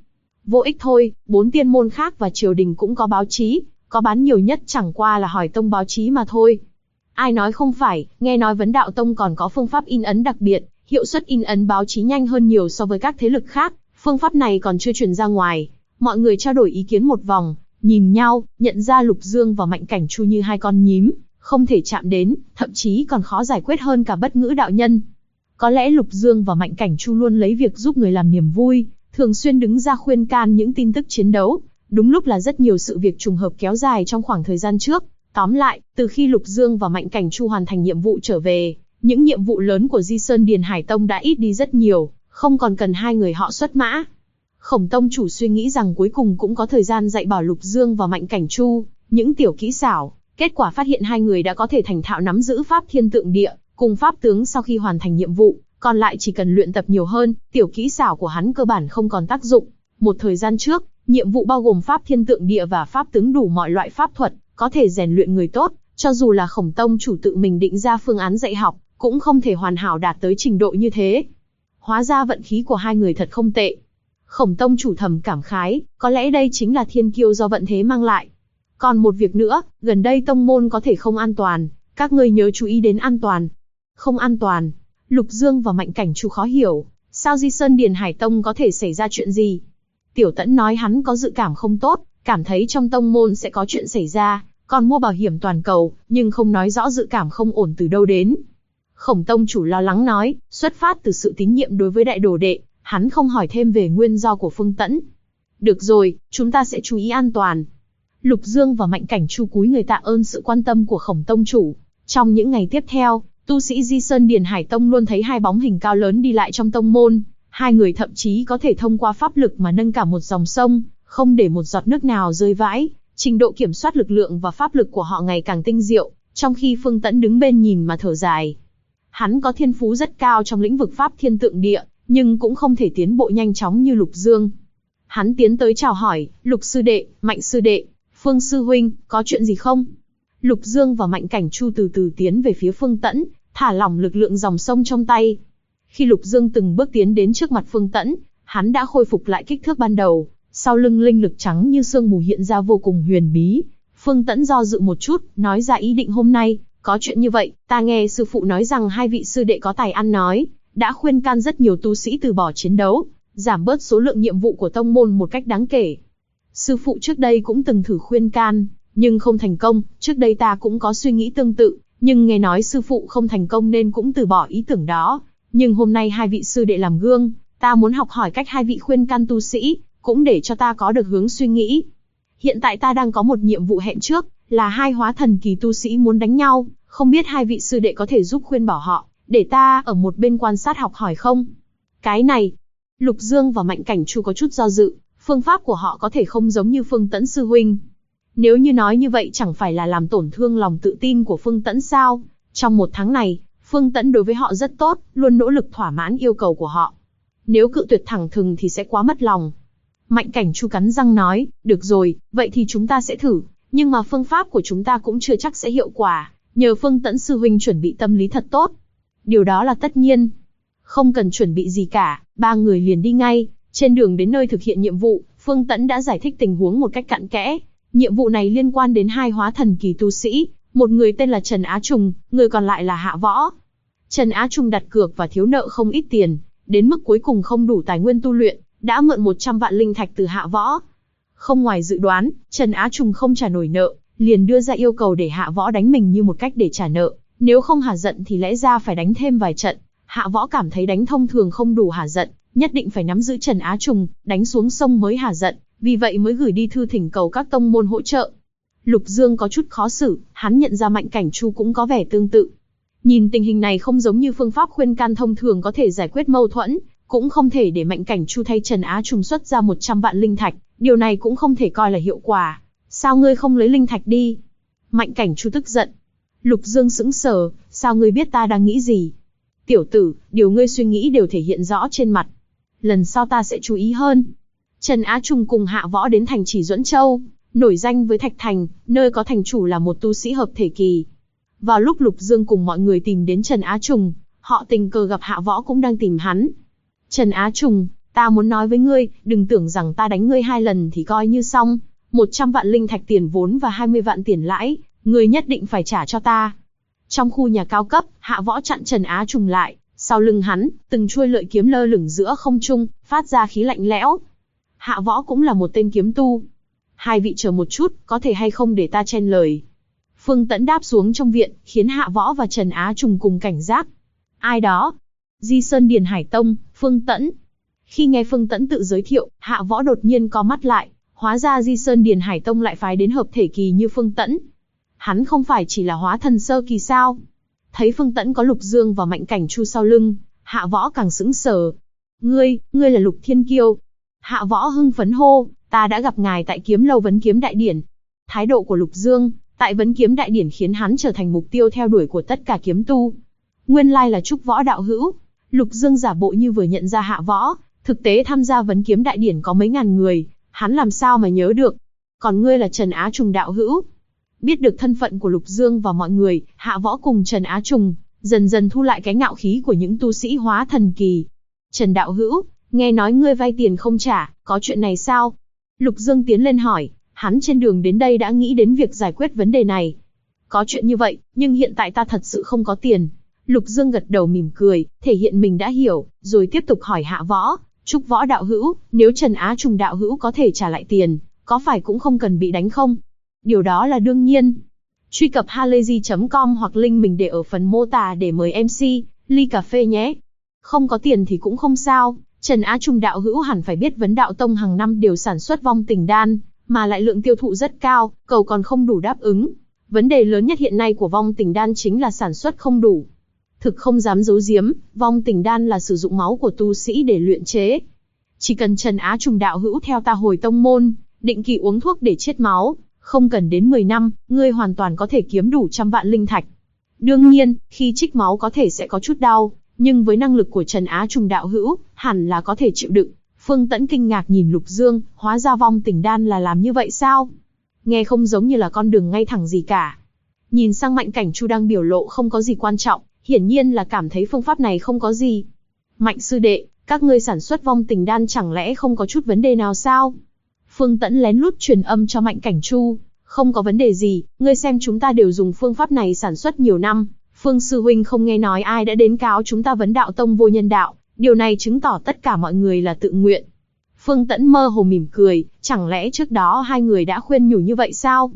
Vô ích thôi, 4 tiên môn khác và triều đình cũng có báo chí, có bán nhiều nhất chẳng qua là hỏi tông báo chí mà thôi. Ai nói không phải, nghe nói Vấn Đạo Tông còn có phương pháp in ấn đặc biệt, hiệu suất in ấn báo chí nhanh hơn nhiều so với các thế lực khác, phương pháp này còn chưa truyền ra ngoài. Mọi người trao đổi ý kiến một vòng, nhìn nhau, nhận ra Lục Dương và Mạnh Cảnh Chu như hai con nhím, không thể chạm đến, thậm chí còn khó giải quyết hơn cả Bất Ngữ đạo nhân. Có lẽ Lục Dương và Mạnh Cảnh Chu luôn lấy việc giúp người làm niềm vui, thường xuyên đứng ra khuyên can những tin tức chiến đấu, đúng lúc là rất nhiều sự việc trùng hợp kéo dài trong khoảng thời gian trước. Tóm lại, từ khi Lục Dương và Mạnh Cảnh Chu hoàn thành nhiệm vụ trở về, những nhiệm vụ lớn của Di Sơn Điền Hải Tông đã ít đi rất nhiều, không còn cần hai người họ xuất mã. Khổng tông chủ suy nghĩ rằng cuối cùng cũng có thời gian dạy bảo Lục Dương và Mạnh Cảnh Chu những tiểu kỹ xảo, kết quả phát hiện hai người đã có thể thành thạo nắm giữ pháp thiên tượng địa, cùng pháp tướng sau khi hoàn thành nhiệm vụ, còn lại chỉ cần luyện tập nhiều hơn, tiểu kỹ xảo của hắn cơ bản không còn tác dụng. Một thời gian trước, nhiệm vụ bao gồm pháp thiên tượng địa và pháp tướng đủ mọi loại pháp thuật, có thể rèn luyện người tốt, cho dù là Khổng tông chủ tự mình định ra phương án dạy học, cũng không thể hoàn hảo đạt tới trình độ như thế. Hóa ra vận khí của hai người thật không tệ. Khổng tông chủ thầm cảm khái, có lẽ đây chính là thiên kiêu do vận thế mang lại. Còn một việc nữa, gần đây tông môn có thể không an toàn, các ngươi nhớ chú ý đến an toàn. Không an toàn. Lục Dương và Mạnh Cảnh Chu khó hiểu, sao Di Sơn Điền Hải Tông có thể xảy ra chuyện gì? Tiểu Tẫn nói hắn có dự cảm không tốt, cảm thấy trong tông môn sẽ có chuyện xảy ra, còn mua bảo hiểm toàn cầu, nhưng không nói rõ dự cảm không ổn từ đâu đến. Khổng tông chủ lo lắng nói, xuất phát từ sự tín nhiệm đối với đại đồ đệ, hắn không hỏi thêm về nguyên do của Phương Tẫn. Được rồi, chúng ta sẽ chú ý an toàn. Lục Dương và Mạnh Cảnh Chu cúi người tạ ơn sự quan tâm của Khổng tông chủ. Trong những ngày tiếp theo, tu sĩ Di Sơn Điền Hải Tông luôn thấy hai bóng hình cao lớn đi lại trong tông môn. Hai người thậm chí có thể thông qua pháp lực mà nâng cả một dòng sông, không để một giọt nước nào rơi vãi. Trình độ kiểm soát lực lượng và pháp lực của họ ngày càng tinh diệu, trong khi Phương Tẫn đứng bên nhìn mà thở dài. Hắn có thiên phú rất cao trong lĩnh vực pháp thiên tượng địa, nhưng cũng không thể tiến bộ nhanh chóng như Lục Dương. Hắn tiến tới chào hỏi, Lục sư đệ, Mạnh sư đệ, Phương sư huynh, có chuyện gì không? Lục Dương và Mạnh Cảnh Chu từ từ tiến về phía Phương Tẫn, thả lỏng lực lượng dòng sông trong tay. Khi Lục Dương từng bước tiến đến trước mặt Phương Tẫn, hắn đã khôi phục lại kích thước ban đầu, sau lưng linh lực trắng như sương mù hiện ra vô cùng huyền bí. Phương Tẫn do dự một chút, nói ra ý định hôm nay, có chuyện như vậy, ta nghe sư phụ nói rằng hai vị sư đệ có tài ăn nói, đã khuyên can rất nhiều tu sĩ từ bỏ chiến đấu, giảm bớt số lượng nhiệm vụ của tông môn một cách đáng kể. Sư phụ trước đây cũng từng thử khuyên can, nhưng không thành công, trước đây ta cũng có suy nghĩ tương tự, nhưng nghe nói sư phụ không thành công nên cũng từ bỏ ý tưởng đó. Nhưng hôm nay hai vị sư đệ làm gương, ta muốn học hỏi cách hai vị khuyên can tu sĩ, cũng để cho ta có được hướng suy nghĩ. Hiện tại ta đang có một nhiệm vụ hẹn trước, là hai hóa thần kỳ tu sĩ muốn đánh nhau, không biết hai vị sư đệ có thể giúp khuyên bảo họ, để ta ở một bên quan sát học hỏi không? Cái này, Lục Dương và Mạnh Cảnh Chu có chút do dự, phương pháp của họ có thể không giống như Phương Tẫn sư huynh. Nếu như nói như vậy chẳng phải là làm tổn thương lòng tự tin của Phương Tẫn sao? Trong một tháng này, Phương Tẫn đối với họ rất tốt, luôn nỗ lực thỏa mãn yêu cầu của họ. Nếu cự tuyệt thẳng thừng thì sẽ quá mất lòng. Mạnh Cảnh Chu cắn răng nói, được rồi, vậy thì chúng ta sẽ thử, nhưng mà phương pháp của chúng ta cũng chưa chắc sẽ hiệu quả, nhờ Phương Tẫn sư huynh chuẩn bị tâm lý thật tốt. Điều đó là tất nhiên. Không cần chuẩn bị gì cả, ba người liền đi ngay. Trên đường đến nơi thực hiện nhiệm vụ, Phương Tẫn đã giải thích tình huống một cách cặn kẽ. Nhiệm vụ này liên quan đến hai hóa thần kỳ tu sĩ, một người tên là Trần Á Trùng, người còn lại là Hạ Võ. Trần Á Trùng đặt cược và thiếu nợ không ít tiền, đến mức cuối cùng không đủ tài nguyên tu luyện, đã mượn 100 vạn linh thạch từ Hạ Võ. Không ngoài dự đoán, Trần Á Trùng không trả nổi nợ, liền đưa ra yêu cầu để Hạ Võ đánh mình như một cách để trả nợ, nếu không hả giận thì lẽ ra phải đánh thêm vài trận. Hạ Võ cảm thấy đánh thông thường không đủ hả giận, nhất định phải nắm giữ Trần Á Trùng, đánh xuống sông mới hả giận, vì vậy mới gửi đi thư thỉnh cầu các tông môn hỗ trợ. Lục Dương có chút khó xử, hắn nhận ra Mạnh Cảnh Chu cũng có vẻ tương tự. Nhìn tình hình này không giống như phương pháp khuyên can thông thường có thể giải quyết mâu thuẫn, cũng không thể để Mạnh Cảnh Chu thay Trần Á Trùng xuất ra 100 vạn linh thạch, điều này cũng không thể coi là hiệu quả. Sao ngươi không lấy linh thạch đi? Mạnh Cảnh Chu tức giận. Lục Dương sững sờ, sao ngươi biết ta đang nghĩ gì? Tiểu tử, điều ngươi suy nghĩ đều thể hiện rõ trên mặt. Lần sau ta sẽ chú ý hơn. Trần Á Trùng cùng Hạ Võ đến thành Chỉ Duẫn Châu, nổi danh với Thạch Thành, nơi có thành chủ là một tu sĩ hợp thể kỳ. Vào lúc Lục Dương cùng mọi người tìm đến Trần Á Trùng, họ tình cờ gặp Hạ Võ cũng đang tìm hắn. Trần Á Trùng, Ta muốn nói với ngươi, đừng tưởng rằng ta đánh ngươi 2 lần thì coi như xong. 100 vạn linh thạch tiền vốn và 20 vạn tiền lãi, ngươi nhất định phải trả cho ta. Trong khu nhà cao cấp, Hạ Võ chặn Trần Á Trùng lại, sau lưng hắn, từng chuôi lợi kiếm lơ lửng giữa không trung, phát ra khí lạnh lẽo. Hạ Võ cũng là một tên kiếm tu. Hai vị chờ một chút, có thể hay không để ta chen lời. Phương Tẫn đáp xuống trong viện, khiến Hạ Võ và Trần Á Trùng cùng cảnh giác. Ai đó? Di Sơn Điền Hải Tông, Phương Tẫn. Khi nghe Phương Tẫn tự giới thiệu, Hạ Võ đột nhiên co mắt lại, hóa ra Di Sơn Điền Hải Tông lại phái đến hợp thể kỳ như Phương Tẫn. Hắn không phải chỉ là hóa thần sơ kỳ sao? Thấy Phương Tẫn có Lục Dương và Mạnh Cảnh Chu sau lưng, Hạ Võ càng sững sờ. Ngươi là Lục Thiên Kiêu. Hạ Võ hưng phấn hô, ta đã gặp ngài tại Kiếm Lâu Vấn Kiếm Đại Điển. Thái độ của Lục Dương, tại Vấn Kiếm Đại Điển khiến hắn trở thành mục tiêu theo đuổi của tất cả kiếm tu. Nguyên lai là Trúc Võ đạo hữu. Lục Dương giả bộ như vừa nhận ra Hạ Võ, thực tế tham gia Vấn Kiếm Đại Điển có mấy ngàn người, hắn làm sao mà nhớ được. Còn ngươi là Trần Á Trùng đạo hữu. Biết được thân phận của Lục Dương và mọi người, Hạ Võ cùng Trần Á Trùng dần dần thu lại cái ngạo khí của những tu sĩ hóa thần kỳ. Trần đạo hữu, nghe nói ngươi vay tiền không trả, có chuyện này sao? Lục Dương tiến lên hỏi, hắn trên đường đến đây đã nghĩ đến việc giải quyết vấn đề này. Có chuyện như vậy, nhưng hiện tại ta thật sự không có tiền. Lục Dương gật đầu mỉm cười, thể hiện mình đã hiểu, rồi tiếp tục hỏi Hạ Võ, Trúc Võ đạo hữu, nếu Trần Á Trùng đạo hữu có thể trả lại tiền, có phải cũng không cần bị đánh không? Điều đó là đương nhiên. Truy cập halayzi.com hoặc link mình để ở phần mô tả để mời MC, ly cà phê nhé. Không có tiền thì cũng không sao, Trần Á Trùng đạo hữu hẳn phải biết Vấn Đạo Tông hàng năm đều sản xuất vong tình đan, mà lại lượng tiêu thụ rất cao, cầu còn không đủ đáp ứng. Vấn đề lớn nhất hiện nay của vong tình đan chính là sản xuất không đủ. Thực không dám giấu giếm, vong tình đan là sử dụng máu của tu sĩ để luyện chế. Chỉ cần Trần Á Trùng đạo hữu theo ta hồi tông môn, định kỳ uống thuốc để chiết máu, không cần đến 10 năm, ngươi hoàn toàn có thể kiếm đủ 100 vạn linh thạch. Đương nhiên, khi trích máu có thể sẽ có chút đau, nhưng với năng lực của Trần Á Trùng đạo hữu, hẳn là có thể chịu đựng. Phương Tẫn kinh ngạc nhìn Lục Dương, hóa ra vong tình đan là làm như vậy sao? Nghe không giống như là con đường ngay thẳng gì cả. Nhìn sang Mạnh Cảnh Chu đang biểu lộ không có gì quan trọng, hiển nhiên là cảm thấy phương pháp này không có gì. Mạnh sư đệ, các ngươi sản xuất vong tình đan chẳng lẽ không có chút vấn đề nào sao? Phương Tẫn lén lút truyền âm cho Mạnh Cảnh Chu, không có vấn đề gì, ngươi xem chúng ta đều dùng phương pháp này sản xuất nhiều năm, Phương sư huynh không nghe nói ai đã đến cáo chúng ta Vấn Đạo Tông vô nhân đạo, điều này chứng tỏ tất cả mọi người là tự nguyện. Phương Tẫn mơ hồ mỉm cười, chẳng lẽ trước đó hai người đã khuyên nhủ như vậy sao?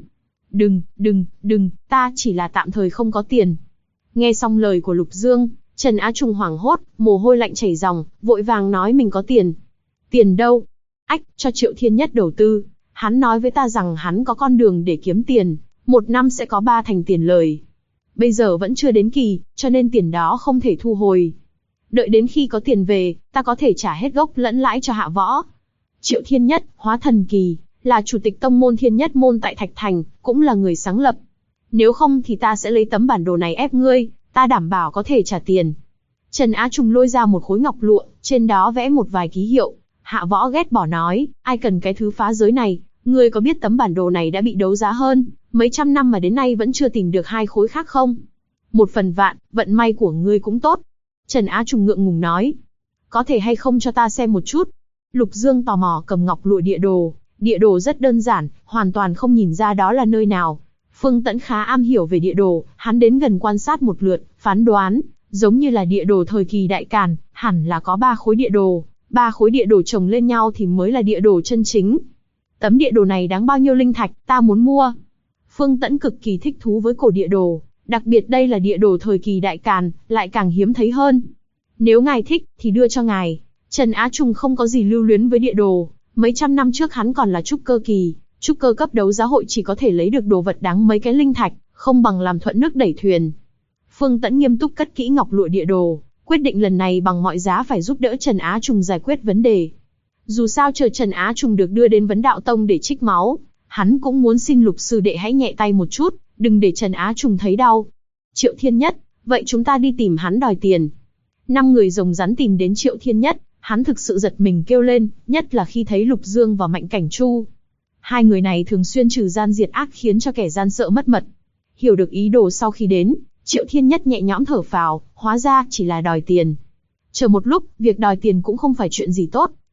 Đừng, ta chỉ là tạm thời không có tiền. Nghe xong lời của Lục Dương, Trần Á Trùng hoảng hốt, mồ hôi lạnh chảy ròng, vội vàng nói mình có tiền. Tiền đâu? Ách, cho Triệu Thiên Nhất đầu tư. Hắn nói với ta rằng hắn có con đường để kiếm tiền, 1 năm sẽ có 3 thành tiền lời. Bây giờ vẫn chưa đến kỳ, cho nên tiền đó không thể thu hồi. Đợi đến khi có tiền về, ta có thể trả hết gốc lẫn lãi cho Hạ Võ. Triệu Thiên Nhất, hóa thần kỳ, là chủ tịch tông môn Thiên Nhất môn tại Thạch Thành, cũng là người sáng lập. Nếu không thì ta sẽ lấy tấm bản đồ này ép ngươi, ta đảm bảo có thể trả tiền. Trần Á Trùng lôi ra một khối ngọc lụa, trên đó vẽ một vài ký hiệu. Hạ Võ ghét bỏ nói, ai cần cái thứ phá giới này, ngươi có biết tấm bản đồ này đã bị đấu giá hơn, mấy trăm năm mà đến nay vẫn chưa tìm được 2 khối khác không? 1 phần vạn, vận may của ngươi cũng tốt. Trần Á Trùng ngượng ngùng nói, có thể hay không cho ta xem một chút? Lục Dương tò mò cầm ngọc lụa địa đồ rất đơn giản, hoàn toàn không nhìn ra đó là nơi nào. Phương Tẫn khá am hiểu về địa đồ, hắn đến gần quan sát một lượt, phán đoán, giống như là địa đồ thời kỳ Đại Càn, hẳn là có 3 khối địa đồ, 3 khối địa đồ chồng lên nhau thì mới là địa đồ chân chính. Tấm địa đồ này đáng bao nhiêu linh thạch, ta muốn mua. Phương Tẫn cực kỳ thích thú với cổ địa đồ, đặc biệt đây là địa đồ thời kỳ Đại Càn, lại càng hiếm thấy hơn. Nếu ngài thích, thì đưa cho ngài. Trần Á Trùng không có gì lưu luyến với địa đồ, mấy trăm năm trước hắn còn là trúc cơ kỳ, trúc cơ cấp đấu giá hội chỉ có thể lấy được đồ vật đáng mấy cái linh thạch, không bằng làm thuận nước đẩy thuyền. Phương Tẫn nghiêm túc cất kỹ ngọc lụa địa đồ, quyết định lần này bằng mọi giá phải giúp đỡ Trần Á Trùng giải quyết vấn đề. Dù sao chờ Trần Á Trùng được đưa đến Vấn Đạo Tông để trích máu, hắn cũng muốn xin Lục sư đệ hãy nhẹ tay một chút, đừng để Trần Á Trùng thấy đau. Triệu Thiên Nhất, vậy chúng ta đi tìm hắn đòi tiền. 5 người rồng rắn tìm đến Triệu Thiên Nhất, hắn thực sự giật mình kêu lên, nhất là khi thấy Lục Dương và Mạnh Cảnh Chu. 2 người này thường xuyên trừ gian diệt ác khiến cho kẻ gian sợ mất mật. Hiểu được ý đồ sau khi đến, Triệu Thiên Nhất nhẹ nhõm thở phào, hóa ra chỉ là đòi tiền. Chờ một lúc, việc đòi tiền cũng không phải chuyện gì tốt,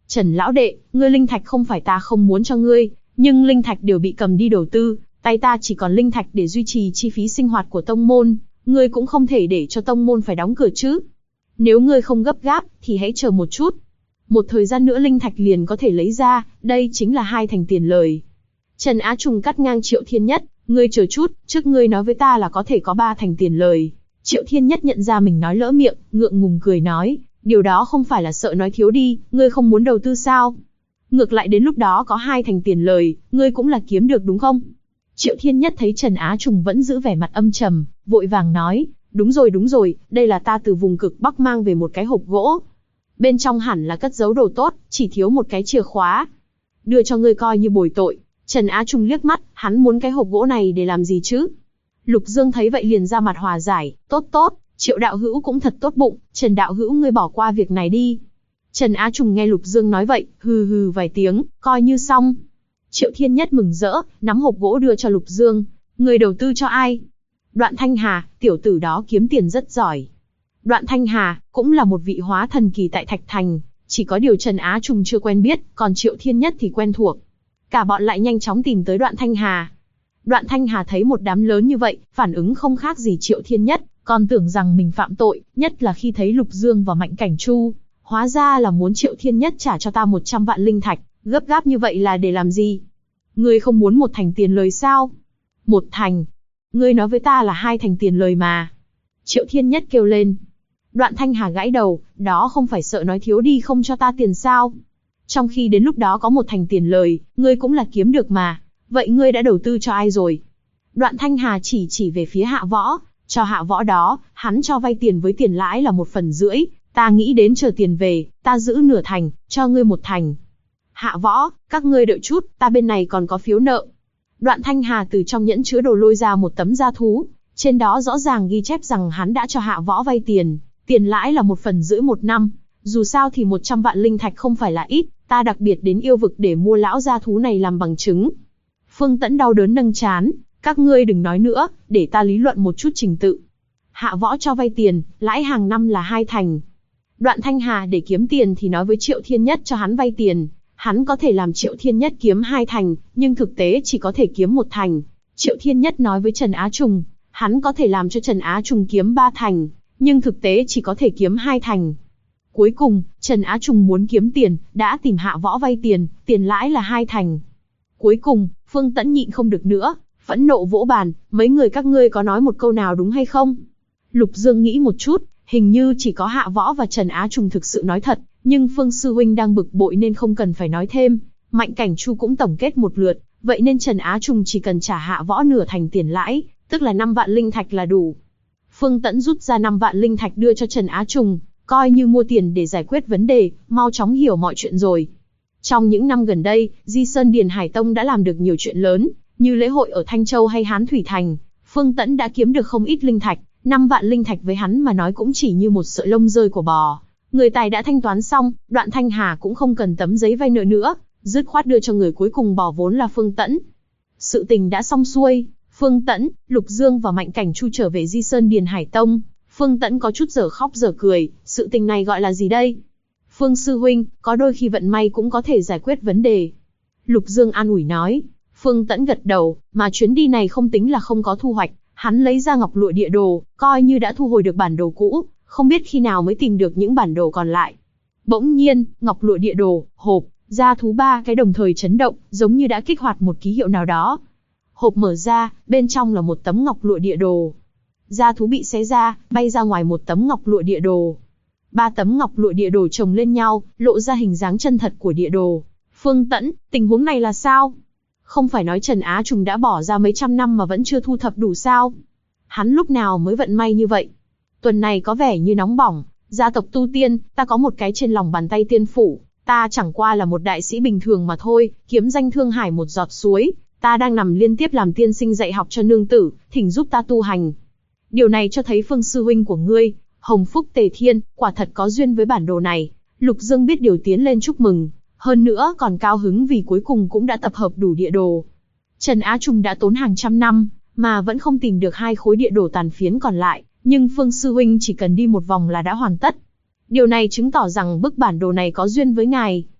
Trần lão đệ, ngươi linh thạch không phải ta không muốn cho ngươi, nhưng linh thạch đều bị cầm đi đầu tư, tay ta chỉ còn linh thạch để duy trì chi phí sinh hoạt của tông môn, ngươi cũng không thể để cho tông môn phải đóng cửa chứ. Nếu ngươi không gấp gáp, thì hãy chờ một chút. Một thời gian nữa linh thạch liền có thể lấy ra, đây chính là 2 thành tiền lời. Trần Á Trùng cắt ngang Triệu Thiên Nhất, ngươi chờ chút, trước ngươi nói với ta là có thể có 3 thành tiền lời. Triệu Thiên Nhất nhận ra mình nói lỡ miệng, ngượng ngùng cười nói, điều đó không phải là sợ nói thiếu đi, ngươi không muốn đầu tư sao? Ngược lại đến lúc đó có 2 thành tiền lời, ngươi cũng là kiếm được đúng không? Triệu Thiên Nhất thấy Trần Á Trùng vẫn giữ vẻ mặt âm trầm, vội vàng nói, đúng rồi, đây là ta từ vùng cực Bắc mang về một cái hộp gỗ. Bên trong hẳn là cất giấu đồ tốt, chỉ thiếu một cái chìa khóa. Đưa cho ngươi coi như bồi tội. Trần Á Trùng liếc mắt, hắn muốn cái hộp gỗ này để làm gì chứ? Lục Dương thấy vậy liền ra mặt hòa giải, tốt, Triệu đạo hữu cũng thật tốt bụng, Trần đạo hữu ngươi bỏ qua việc này đi. Trần Á Trùng nghe Lục Dương nói vậy, hừ vài tiếng, coi như xong. Triệu Thiên Nhất mừng rỡ, nắm hộp gỗ đưa cho Lục Dương, người đầu tư cho ai? Đoạn Thanh Hà, tiểu tử đó kiếm tiền rất giỏi. Đoạn Thanh Hà, cũng là một vị hóa thần kỳ tại Thạch Thành, chỉ có điều Trần Á Trùng chưa quen biết, còn Triệu Thiên Nhất thì quen thuộc. Cả bọn lại nhanh chóng tìm tới Đoạn Thanh Hà. Đoạn Thanh Hà thấy một đám lớn như vậy, phản ứng không khác gì Triệu Thiên Nhất, còn tưởng rằng mình phạm tội, nhất là khi thấy Lục Dương và Mạnh Cảnh Chu. Hóa ra là muốn Triệu Thiên Nhất trả cho ta 100 vạn linh thạch, gấp gáp như vậy là để làm gì? Ngươi không muốn 1 thành tiền lời sao? 1 thành? Ngươi nói với ta là 2 thành tiền lời mà. Triệu Thiên Nhất kêu lên. Đoạn Thanh Hà gãi đầu, đó không phải sợ nói thiếu đi không cho ta tiền sao? Trong khi đến lúc đó có 1 thành tiền lời, ngươi cũng là kiếm được mà. Vậy ngươi đã đầu tư cho ai rồi? Đoạn Thanh Hà chỉ về phía Hạ Võ, cho Hạ Võ đó, hắn cho vay tiền với tiền lãi là 1,5 phần, ta nghĩ đến chờ tiền về, ta giữ nửa thành, cho ngươi 1 thành. Hạ Võ, các ngươi đợi chút, ta bên này còn có phiếu nợ. Đoạn Thanh Hà từ trong nhẫn chứa đồ lôi ra một tấm gia thú, trên đó rõ ràng ghi chép rằng hắn đã cho Hạ Võ vay tiền, tiền lãi là 1,5 phần một năm. Dù sao thì 100 vạn linh thạch không phải là ít, ta đặc biệt đến yêu vực để mua lão gia thú này làm bằng chứng. Phương Tẫn đau đớn nâng trán, các ngươi đừng nói nữa, để ta lý luận một chút trình tự. Hạ Võ cho vay tiền, lãi hàng năm là 2 thành. Đoạn Thanh Hà để kiếm tiền thì nói với Triệu Thiên Nhất cho hắn vay tiền, hắn có thể làm Triệu Thiên Nhất kiếm 2 thành, nhưng thực tế chỉ có thể kiếm 1 thành. Triệu Thiên Nhất nói với Trần Á Trùng, hắn có thể làm cho Trần Á Trùng kiếm 3 thành, nhưng thực tế chỉ có thể kiếm 2 thành. Cuối cùng, Trần Á Trùng muốn kiếm tiền, đã tìm Hạ Võ vay tiền, tiền lãi là 2 thành. Cuối cùng, Phương Tẫn nhịn không được nữa, phẫn nộ vỗ bàn, mấy người các ngươi có nói một câu nào đúng hay không? Lục Dương nghĩ một chút, hình như chỉ có Hạ Võ và Trần Á Trùng thực sự nói thật, nhưng Phương Sư Huynh đang bực bội nên không cần phải nói thêm. Mạnh Cảnh Chu cũng tổng kết một lượt, vậy nên Trần Á Trùng chỉ cần trả Hạ Võ nửa thành tiền lãi, tức là 5 vạn linh thạch là đủ. Phương Tẫn rút ra 5 vạn linh thạch đưa cho Trần Á Trùng, coi như mua tiền để giải quyết vấn đề, mau chóng hiểu mọi chuyện rồi. Trong những năm gần đây, Di Sơn Điền Hải Tông đã làm được nhiều chuyện lớn, như lễ hội ở Thanh Châu hay Hán Thủy Thành. Phương Tẫn đã kiếm được không ít linh thạch, 5 vạn linh thạch với hắn mà nói cũng chỉ như một sợi lông rơi của bò. Người tài đã thanh toán xong, Đoạn Thanh Hà cũng không cần tấm giấy vay nợ nữa, dứt khoát đưa cho người cuối cùng bỏ vốn là Phương Tẫn. Sự tình đã xong xuôi, Phương Tẫn, Lục Dương và Mạnh Cảnh Chu trở về Di Sơn Điền Hải Tông. Phương Tẫn có chút dở khóc dở cười, sự tình này gọi là gì đây? Phương Sư Huynh, có đôi khi vận may cũng có thể giải quyết vấn đề. Lục Dương an ủi nói. Phương Tẫn gật đầu, mà chuyến đi này không tính là không có thu hoạch, hắn lấy ra ngọc lụa địa đồ, coi như đã thu hồi được bản đồ cũ, không biết khi nào mới tìm được những bản đồ còn lại. Bỗng nhiên, ngọc lụa địa đồ, hộp, gia thú 3 cái đồng thời chấn động, giống như đã kích hoạt một ký hiệu nào đó. Hộp mở ra, bên trong là một tấm ngọc lụa địa đồ. Gia thú bị xé ra, bay ra ngoài một tấm ngọc lụa địa đồ. 3 tấm ngọc lụa địa đồ chồng lên nhau, lộ ra hình dáng chân thật của địa đồ. Phương Tẫn, tình huống này là sao? Không phải nói Trần Á Trùng đã bỏ ra mấy trăm năm mà vẫn chưa thu thập đủ sao? Hắn lúc nào mới vận may như vậy? Tuần này có vẻ như nóng bỏng, gia tộc tu tiên, ta có một cái trên lòng bàn tay tiên phủ, ta chẳng qua là một đại sĩ bình thường mà thôi, kiếm danh Thương Hải một giọt suối, ta đang nằm liên tiếp làm tiên sinh dạy học cho nương tử, thỉnh giúp ta tu hành. Điều này cho thấy Phương Sư Huynh của ngươi, Hồng Phúc Tề Thiên, quả thật có duyên với bản đồ này. Lục Dương biết điều tiến lên chúc mừng, hơn nữa còn cao hứng vì cuối cùng cũng đã tập hợp đủ địa đồ. Trần Á Trùng đã tốn hàng trăm năm, mà vẫn không tìm được 2 khối địa đồ tàn phiến còn lại, nhưng Phương Sư Huynh chỉ cần đi một vòng là đã hoàn tất. Điều này chứng tỏ rằng bức bản đồ này có duyên với ngài.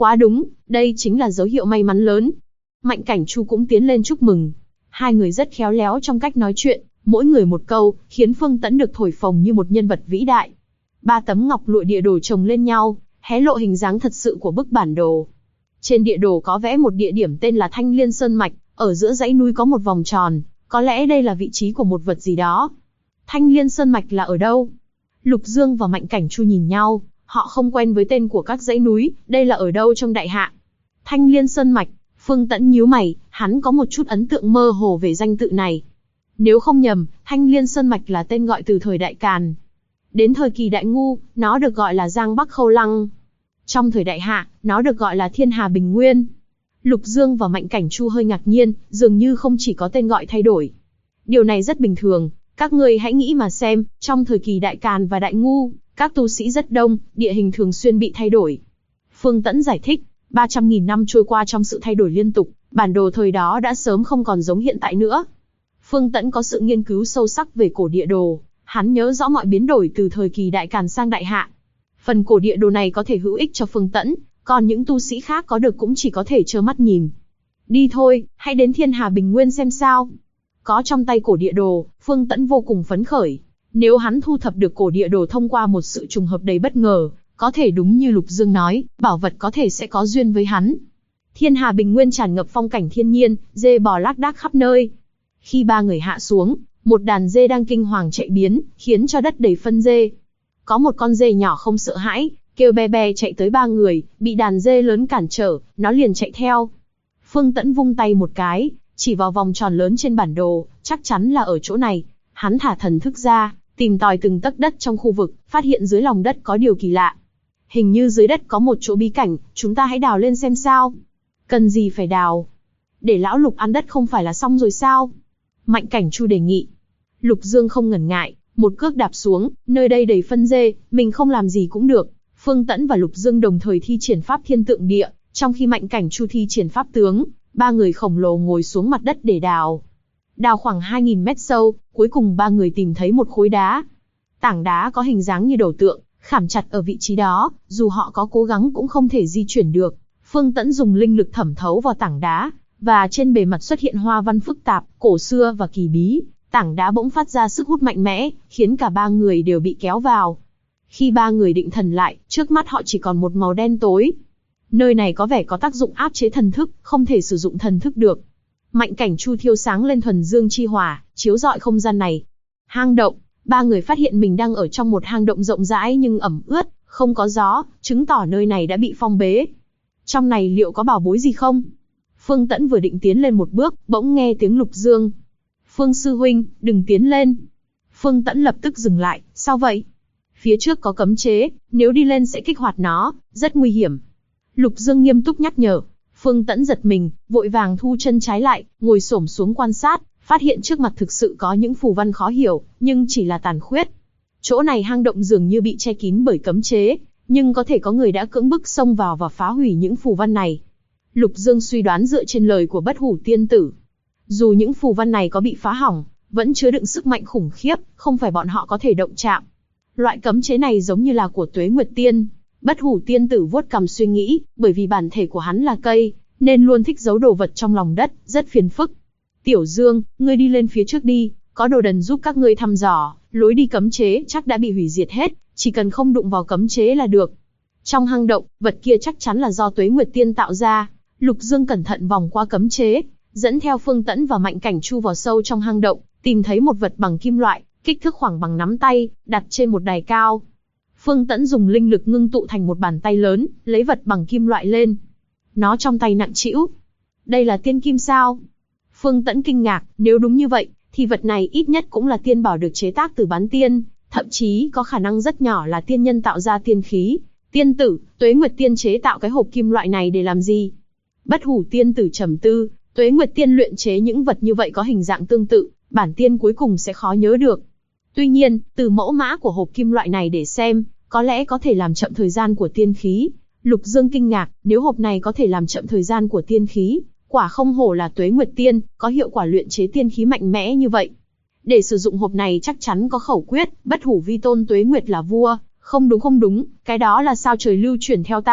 Quá đúng, đây chính là dấu hiệu may mắn lớn. Mạnh Cảnh Chu cũng tiến lên chúc mừng. Hai người rất khéo léo trong cách nói chuyện, mỗi người một câu, khiến Phương Tẫn được thổi phồng như một nhân vật vĩ đại. 3 tấm ngọc lụa địa đồ chồng lên nhau, hé lộ hình dáng thật sự của bức bản đồ. Trên địa đồ có vẽ một địa điểm tên là Thanh Liên Sơn Mạch, ở giữa dãy núi có một vòng tròn, có lẽ đây là vị trí của một vật gì đó. Thanh Liên Sơn Mạch là ở đâu? Lục Dương và Mạnh Cảnh Chu nhìn nhau, họ không quen với tên của các dãy núi, đây là ở đâu trong đại hạ? Thanh Liên Sơn Mạch, Phương Tẫn nhíu mày, hắn có một chút ấn tượng mơ hồ về danh tự này. Nếu không nhầm, Thanh Liên Sơn Mạch là tên gọi từ thời Đại Càn. Đến thời kỳ Đại Ngu, nó được gọi là Giang Bắc Khâu Lăng. Trong thời Đại Hạ, nó được gọi là Thiên Hà Bình Nguyên. Lục Dương và Mạnh Cảnh Chu hơi ngạc nhiên, dường như không chỉ có tên gọi thay đổi. Điều này rất bình thường, các ngươi hãy nghĩ mà xem, trong thời kỳ Đại Càn và Đại Ngu, các tu sĩ rất đông, địa hình thường xuyên bị thay đổi. Phương Tẫn giải thích, 300.000 năm trôi qua trong sự thay đổi liên tục, bản đồ thời đó đã sớm không còn giống hiện tại nữa. Phương Tẫn có sự nghiên cứu sâu sắc về cổ địa đồ, hắn nhớ rõ mọi biến đổi từ thời kỳ Đại Càn sang Đại Hạ. Phần cổ địa đồ này có thể hữu ích cho Phương Tẫn, còn những tu sĩ khác có được cũng chỉ có thể trơ mắt nhìn. Đi thôi, hãy đến Thiên Hà Bình Nguyên xem sao. Có trong tay cổ địa đồ, Phương Tẫn vô cùng phấn khởi. Nếu hắn thu thập được cổ địa đồ thông qua một sự trùng hợp đầy bất ngờ, có thể đúng như Lục Dương nói, bảo vật có thể sẽ có duyên với hắn. Thiên Hà Bình Nguyên tràn ngập phong cảnh thiên nhiên, dê bò lác đác khắp nơi. Khi 3 người hạ xuống, một đàn dê đang kinh hoàng chạy biến, khiến cho đất đầy phân dê. Có một con dê nhỏ không sợ hãi, kêu be be chạy tới 3 người, bị đàn dê lớn cản trở, nó liền chạy theo. Phương Tẫn vung tay một cái, chỉ vào vòng tròn lớn trên bản đồ, chắc chắn là ở chỗ này. Hắn thả thần thức ra, tìm tòi từng tấc đất trong khu vực, phát hiện dưới lòng đất có điều kỳ lạ. Hình như dưới đất có một chỗ bí cảnh, chúng ta hãy đào lên xem sao. Cần gì phải đào? Để lão Lục ăn đất không phải là xong rồi sao? Mạnh Cảnh Chu đề nghị. Lục Dương không ngần ngại, một cước đạp xuống, nơi đây đầy phân dê, mình không làm gì cũng được. Phương Tẫn và Lục Dương đồng thời thi triển pháp thiên tượng địa, trong khi Mạnh Cảnh Chu thi triển pháp tướng, 3 người khổng lồ ngồi xuống mặt đất để đào. Đào khoảng 2.000 mét sâu, cuối cùng 3 người tìm thấy một khối đá. Tảng đá có hình dáng như đầu tượng, khảm chặt ở vị trí đó, dù họ có cố gắng cũng không thể di chuyển được. Phương Tẫn dùng linh lực thẩm thấu vào tảng đá, và trên bề mặt xuất hiện hoa văn phức tạp, cổ xưa và kỳ bí. Tảng đá bỗng phát ra sức hút mạnh mẽ, khiến cả 3 người đều bị kéo vào. Khi 3 người định thần lại, trước mắt họ chỉ còn một màu đen tối. Nơi này có vẻ có tác dụng áp chế thần thức, không thể sử dụng thần thức được. Mạnh Cảnh Chu thiêu sáng lên thuần dương chi hỏa, chiếu rọi không gian này. Hang động, 3 người phát hiện mình đang ở trong một hang động rộng rãi nhưng ẩm ướt, không có gió, chứng tỏ nơi này đã bị phong bế. Trong này liệu có bảo bối gì không? Phương Tẫn vừa định tiến lên một bước, bỗng nghe tiếng Lục Dương. Phương sư huynh, đừng tiến lên. Phương Tẫn lập tức dừng lại, sao vậy? Phía trước có cấm chế, nếu đi lên sẽ kích hoạt nó, rất nguy hiểm. Lục Dương nghiêm túc nhắc nhở. Phương Tẫn giật mình, vội vàng thu chân trái lại, ngồi xổm xuống quan sát, phát hiện trước mặt thực sự có những phù văn khó hiểu, nhưng chỉ là tàn khuyết. Chỗ này hang động dường như bị che kín bởi cấm chế, nhưng có thể có người đã cưỡng bức xông vào và phá hủy những phù văn này. Lục Dương suy đoán dựa trên lời của Bất Hủ Tiên Tử. Dù những phù văn này có bị phá hỏng, vẫn chứa đựng sức mạnh khủng khiếp, không phải bọn họ có thể động chạm. Loại cấm chế này giống như là của Tuế Nguyệt Tiên. Bất Hủ Tiên Tử vuốt cằm suy nghĩ, bởi vì bản thể của hắn là cây, nên luôn thích giấu đồ vật trong lòng đất, rất phiền phức. Tiểu Dương, ngươi đi lên phía trước đi, có đồ đần giúp các ngươi thăm dò, lối đi cấm chế chắc đã bị hủy diệt hết, chỉ cần không đụng vào cấm chế là được. Trong hang động, vật kia chắc chắn là do Tuế Nguyệt Tiên tạo ra. Lục Dương cẩn thận vòng qua cấm chế, dẫn theo Phương Tẫn và Mạnh Cảnh Chu vào sâu trong hang động, tìm thấy một vật bằng kim loại, kích thước khoảng bằng nắm tay, đặt trên một đài cao. Phương Tẫn dùng linh lực ngưng tụ thành một bàn tay lớn, lấy vật bằng kim loại lên. Nó trong tay nặng trĩu. Đây là tiên kim sao? Phương Tẫn kinh ngạc, nếu đúng như vậy, thì vật này ít nhất cũng là tiên bảo được chế tác từ bán tiên, thậm chí có khả năng rất nhỏ là tiên nhân tạo ra tiên khí. Tiên tử, Tuế Nguyệt Tiên chế tạo cái hộp kim loại này để làm gì? Bất Hủ Tiên Tử trầm tư, Tuế Nguyệt Tiên luyện chế những vật như vậy có hình dạng tương tự, bản tiên cuối cùng sẽ khó nhớ được. Tuy nhiên, từ mẫu mã của hộp kim loại này để xem, có lẽ có thể làm chậm thời gian của tiên khí. Lục Dương kinh ngạc, nếu hộp này có thể làm chậm thời gian của tiên khí, quả không hổ là Tuế Nguyệt Tiên, có hiệu quả luyện chế tiên khí mạnh mẽ như vậy. Để sử dụng hộp này chắc chắn có khẩu quyết, Bất Hủ Vi Tôn Tuế Nguyệt là vua. Không đúng, cái đó là sao trời lưu truyền theo ta,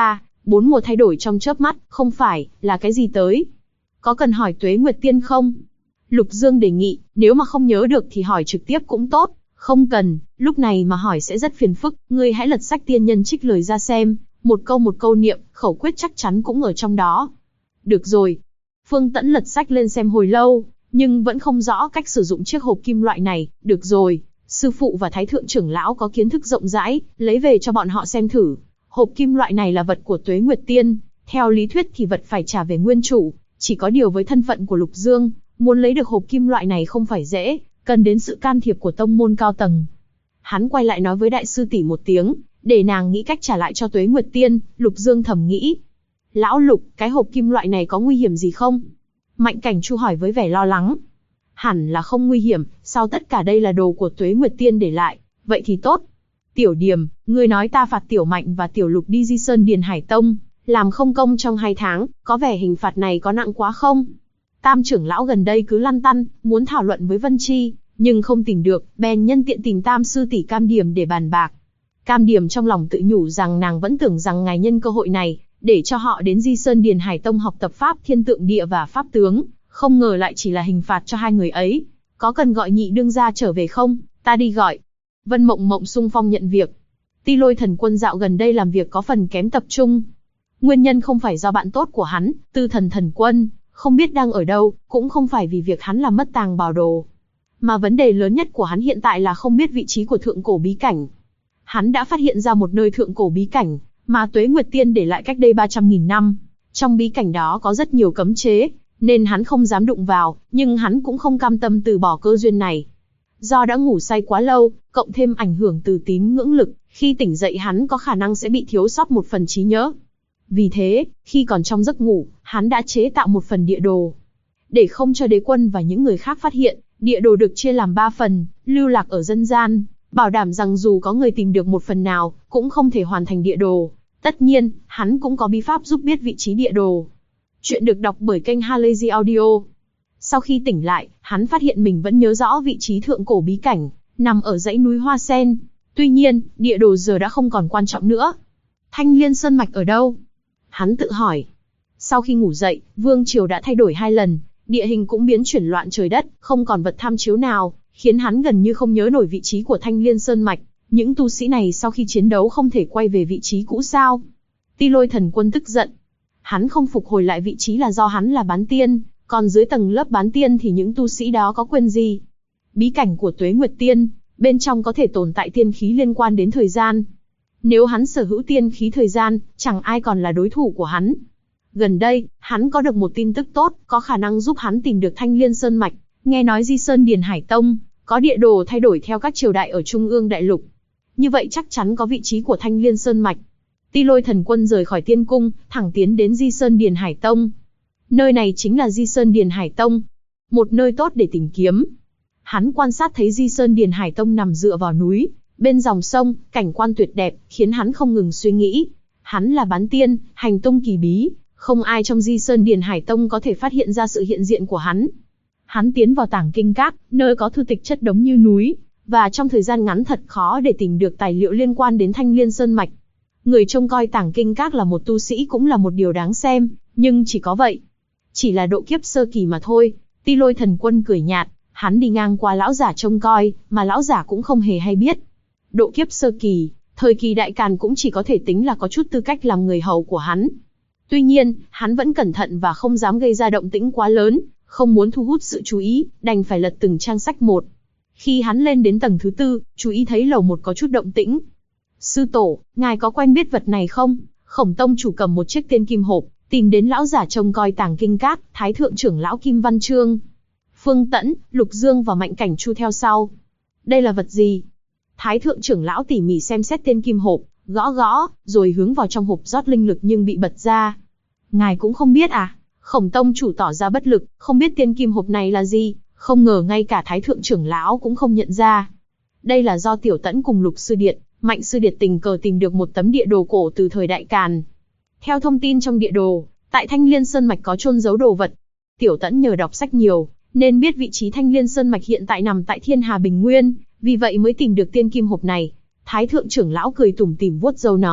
4 mùa thay đổi trong chớp mắt, không phải, là cái gì tới? Có cần hỏi Tuế Nguyệt Tiên không? Lục Dương đề nghị, nếu mà không nhớ được thì hỏi trực tiếp cũng tốt. Không cần, lúc này mà hỏi sẽ rất phiền phức, ngươi hãy lật sách tiên nhân trích lời ra xem, một câu niệm, khẩu quyết chắc chắn cũng ở trong đó. Được rồi. Phương Tẫn lật sách lên xem hồi lâu, nhưng vẫn không rõ cách sử dụng chiếc hộp kim loại này. Được rồi, sư phụ và thái thượng trưởng lão có kiến thức rộng rãi, lấy về cho bọn họ xem thử. Hộp kim loại này là vật của Tuế Nguyệt Tiên, theo lý thuyết thì vật phải trả về nguyên chủ, chỉ có điều với thân phận của Lục Dương, muốn lấy được hộp kim loại này không phải dễ, cần đến sự can thiệp của tông môn cao tầng. Hắn quay lại nói với đại sư tỷ một tiếng, để nàng nghĩ cách trả lại cho Tuế Nguyệt Tiên. Lục Dương thầm nghĩ, lão Lục, cái hộp kim loại này có nguy hiểm gì không? Mạnh Cảnh Chu hỏi với vẻ lo lắng. Hẳn là không nguy hiểm, sao tất cả đây là đồ của Tuế Nguyệt Tiên để lại, vậy thì tốt. Tiểu Điềm, ngươi nói ta phạt Tiểu Mạnh và Tiểu Lục đi Di Sơn Điền Hải Tông, làm không công trong 2 tháng, có vẻ hình phạt này có nặng quá không? Tam trưởng lão gần đây cứ lăn tăn, muốn thảo luận với Vân Chi, nhưng không tìm được, bèn nhân tiện tìm Tam sư tỷ Cam Điềm để bàn bạc. Cam Điềm trong lòng tự nhủ rằng nàng vẫn tưởng rằng ngài nhân cơ hội này, để cho họ đến Di Sơn Điền Hải Tông học tập pháp thiên tượng địa và pháp tướng, không ngờ lại chỉ là hình phạt cho 2 người ấy. Có cần gọi nhị đương gia trở về không? Ta đi gọi. Vân Mộng Mộng xung phong nhận việc. Ti Lôi Thần Quân dạo gần đây làm việc có phần kém tập trung. Nguyên nhân không phải do bạn tốt của hắn, Tư Thần Thần Quân, không biết đang ở đâu, cũng không phải vì việc hắn làm mất tàng bảo đồ. Mà vấn đề lớn nhất của hắn hiện tại là không biết vị trí của thượng cổ bí cảnh. Hắn đã phát hiện ra một nơi thượng cổ bí cảnh, mà Tuế Nguyệt Tiên để lại cách đây 300.000 năm. Trong bí cảnh đó có rất nhiều cấm chế, nên hắn không dám đụng vào, nhưng hắn cũng không cam tâm từ bỏ cơ duyên này. Do đã ngủ say quá lâu, cộng thêm ảnh hưởng từ tín ngưỡng lực, khi tỉnh dậy hắn có khả năng sẽ bị thiếu sót một phần trí nhớ. Vì thế, khi còn trong giấc ngủ, hắn đã chế tạo một phần địa đồ. Để không cho đế quân và những người khác phát hiện, địa đồ được chia làm 3 phần, lưu lạc ở dân gian, bảo đảm rằng dù có người tìm được một phần nào, cũng không thể hoàn thành địa đồ. Tất nhiên, hắn cũng có bí pháp giúp biết vị trí địa đồ. Chuyện được đọc bởi kênh Halazy Audio. Sau khi tỉnh lại, hắn phát hiện mình vẫn nhớ rõ vị trí thượng cổ bí cảnh, nằm ở dãy núi Hoa Sen. Tuy nhiên, địa đồ giờ đã không còn quan trọng nữa. Thanh Liên Sơn Mạch ở đâu? Hắn tự hỏi. Sau khi ngủ dậy, vương triều đã thay đổi 2 lần, địa hình cũng biến chuyển loạn trời đất, không còn vật tham chiếu nào, khiến hắn gần như không nhớ nổi vị trí của Thanh Liên Sơn Mạch. Những tu sĩ này sau khi chiến đấu không thể quay về vị trí cũ sao? Ti Lôi Thần Quân tức giận. Hắn không phục hồi lại vị trí là do hắn là bán tiên, còn dưới tầng lớp bán tiên thì những tu sĩ đó có quyền gì? Bí cảnh của Tuế Nguyệt Tiên, bên trong có thể tồn tại tiên khí liên quan đến thời gian. Nếu hắn sở hữu tiên khí thời gian, chẳng ai còn là đối thủ của hắn. Gần đây, hắn có được một tin tức tốt, có khả năng giúp hắn tìm được Thanh Liên Sơn Mạch. Nghe nói Di Sơn Điền Hải Tông có địa đồ thay đổi theo các triều đại ở Trung ương Đại Lục. Như vậy chắc chắn có vị trí của Thanh Liên Sơn Mạch. Ti Lôi Thần Quân rời khỏi Tiên Cung, thẳng tiến đến Di Sơn Điền Hải Tông. Nơi này chính là Di Sơn Điền Hải Tông, một nơi tốt để tìm kiếm. Hắn quan sát thấy Di Sơn Điền Hải Tông nằm dựa vào núi, bên dòng sông, cảnh quan tuyệt đẹp, khiến hắn không ngừng suy nghĩ. Hắn là bán tiên, hành tung kỳ bí, không ai trong Di Sơn Điền Hải Tông có thể phát hiện ra sự hiện diện của hắn. Hắn tiến vào Tàng Kinh Các, nơi có thư tịch chất đống như núi, và trong thời gian ngắn thật khó để tìm được tài liệu liên quan đến Thanh Liên Sơn Mạch. Người trông coi Tàng Kinh Các là một tu sĩ cũng là một điều đáng xem, nhưng chỉ có vậy. Chỉ là độ kiếp sơ kỳ mà thôi. Ti Lôi Thần Quân cười nhạt, hắn đi ngang qua lão giả trông coi, mà lão giả cũng không hề hay biết. Độ kiếp sơ kỳ, thời kỳ Đại Càn cũng chỉ có thể tính là có chút tư cách làm người hầu của hắn. Tuy nhiên, hắn vẫn cẩn thận và không dám gây ra động tĩnh quá lớn, không muốn thu hút sự chú ý, đành phải lật từng trang sách một. Khi hắn lên đến tầng thứ 4, chú ý thấy lầu 1 có chút động tĩnh. Sư tổ, ngài có quen biết vật này không? Khổng tông chủ cầm một chiếc tiên kim hộp, tìm đến lão giả trông coi Tàng Kinh Các, Thái thượng trưởng lão Kim Văn Trương. Phương Tẫn, Lục Dương và Mạnh Cảnh Chu theo sau. Đây là vật gì? Thái thượng trưởng lão tỉ mỉ xem xét tiên kim hộp, gõ gõ, rồi hướng vào trong hộp rót linh lực nhưng bị bật ra. Ngài cũng không biết à? Khổng tông chủ tỏ ra bất lực, không biết tiên kim hộp này là gì, không ngờ ngay cả Thái thượng trưởng lão cũng không nhận ra. Đây là do Tiểu Tẫn cùng Lục Sư Điệt, Mạnh Sư Điệt tình cờ tìm được một tấm địa đồ cổ từ thời Đại Càn. Theo thông tin trong địa đồ, tại Thanh Liên Sơn Mạch có chôn giấu đồ vật. Tiểu Tẫn nhờ đọc sách nhiều, nên biết vị trí Thanh Liên Sơn Mạch hiện tại nằm tại Thiên Hà Bình Nguyên, vì vậy mới tìm được tiên kim hộp này. Thái thượng trưởng lão cười tủm tỉm vuốt râu nói,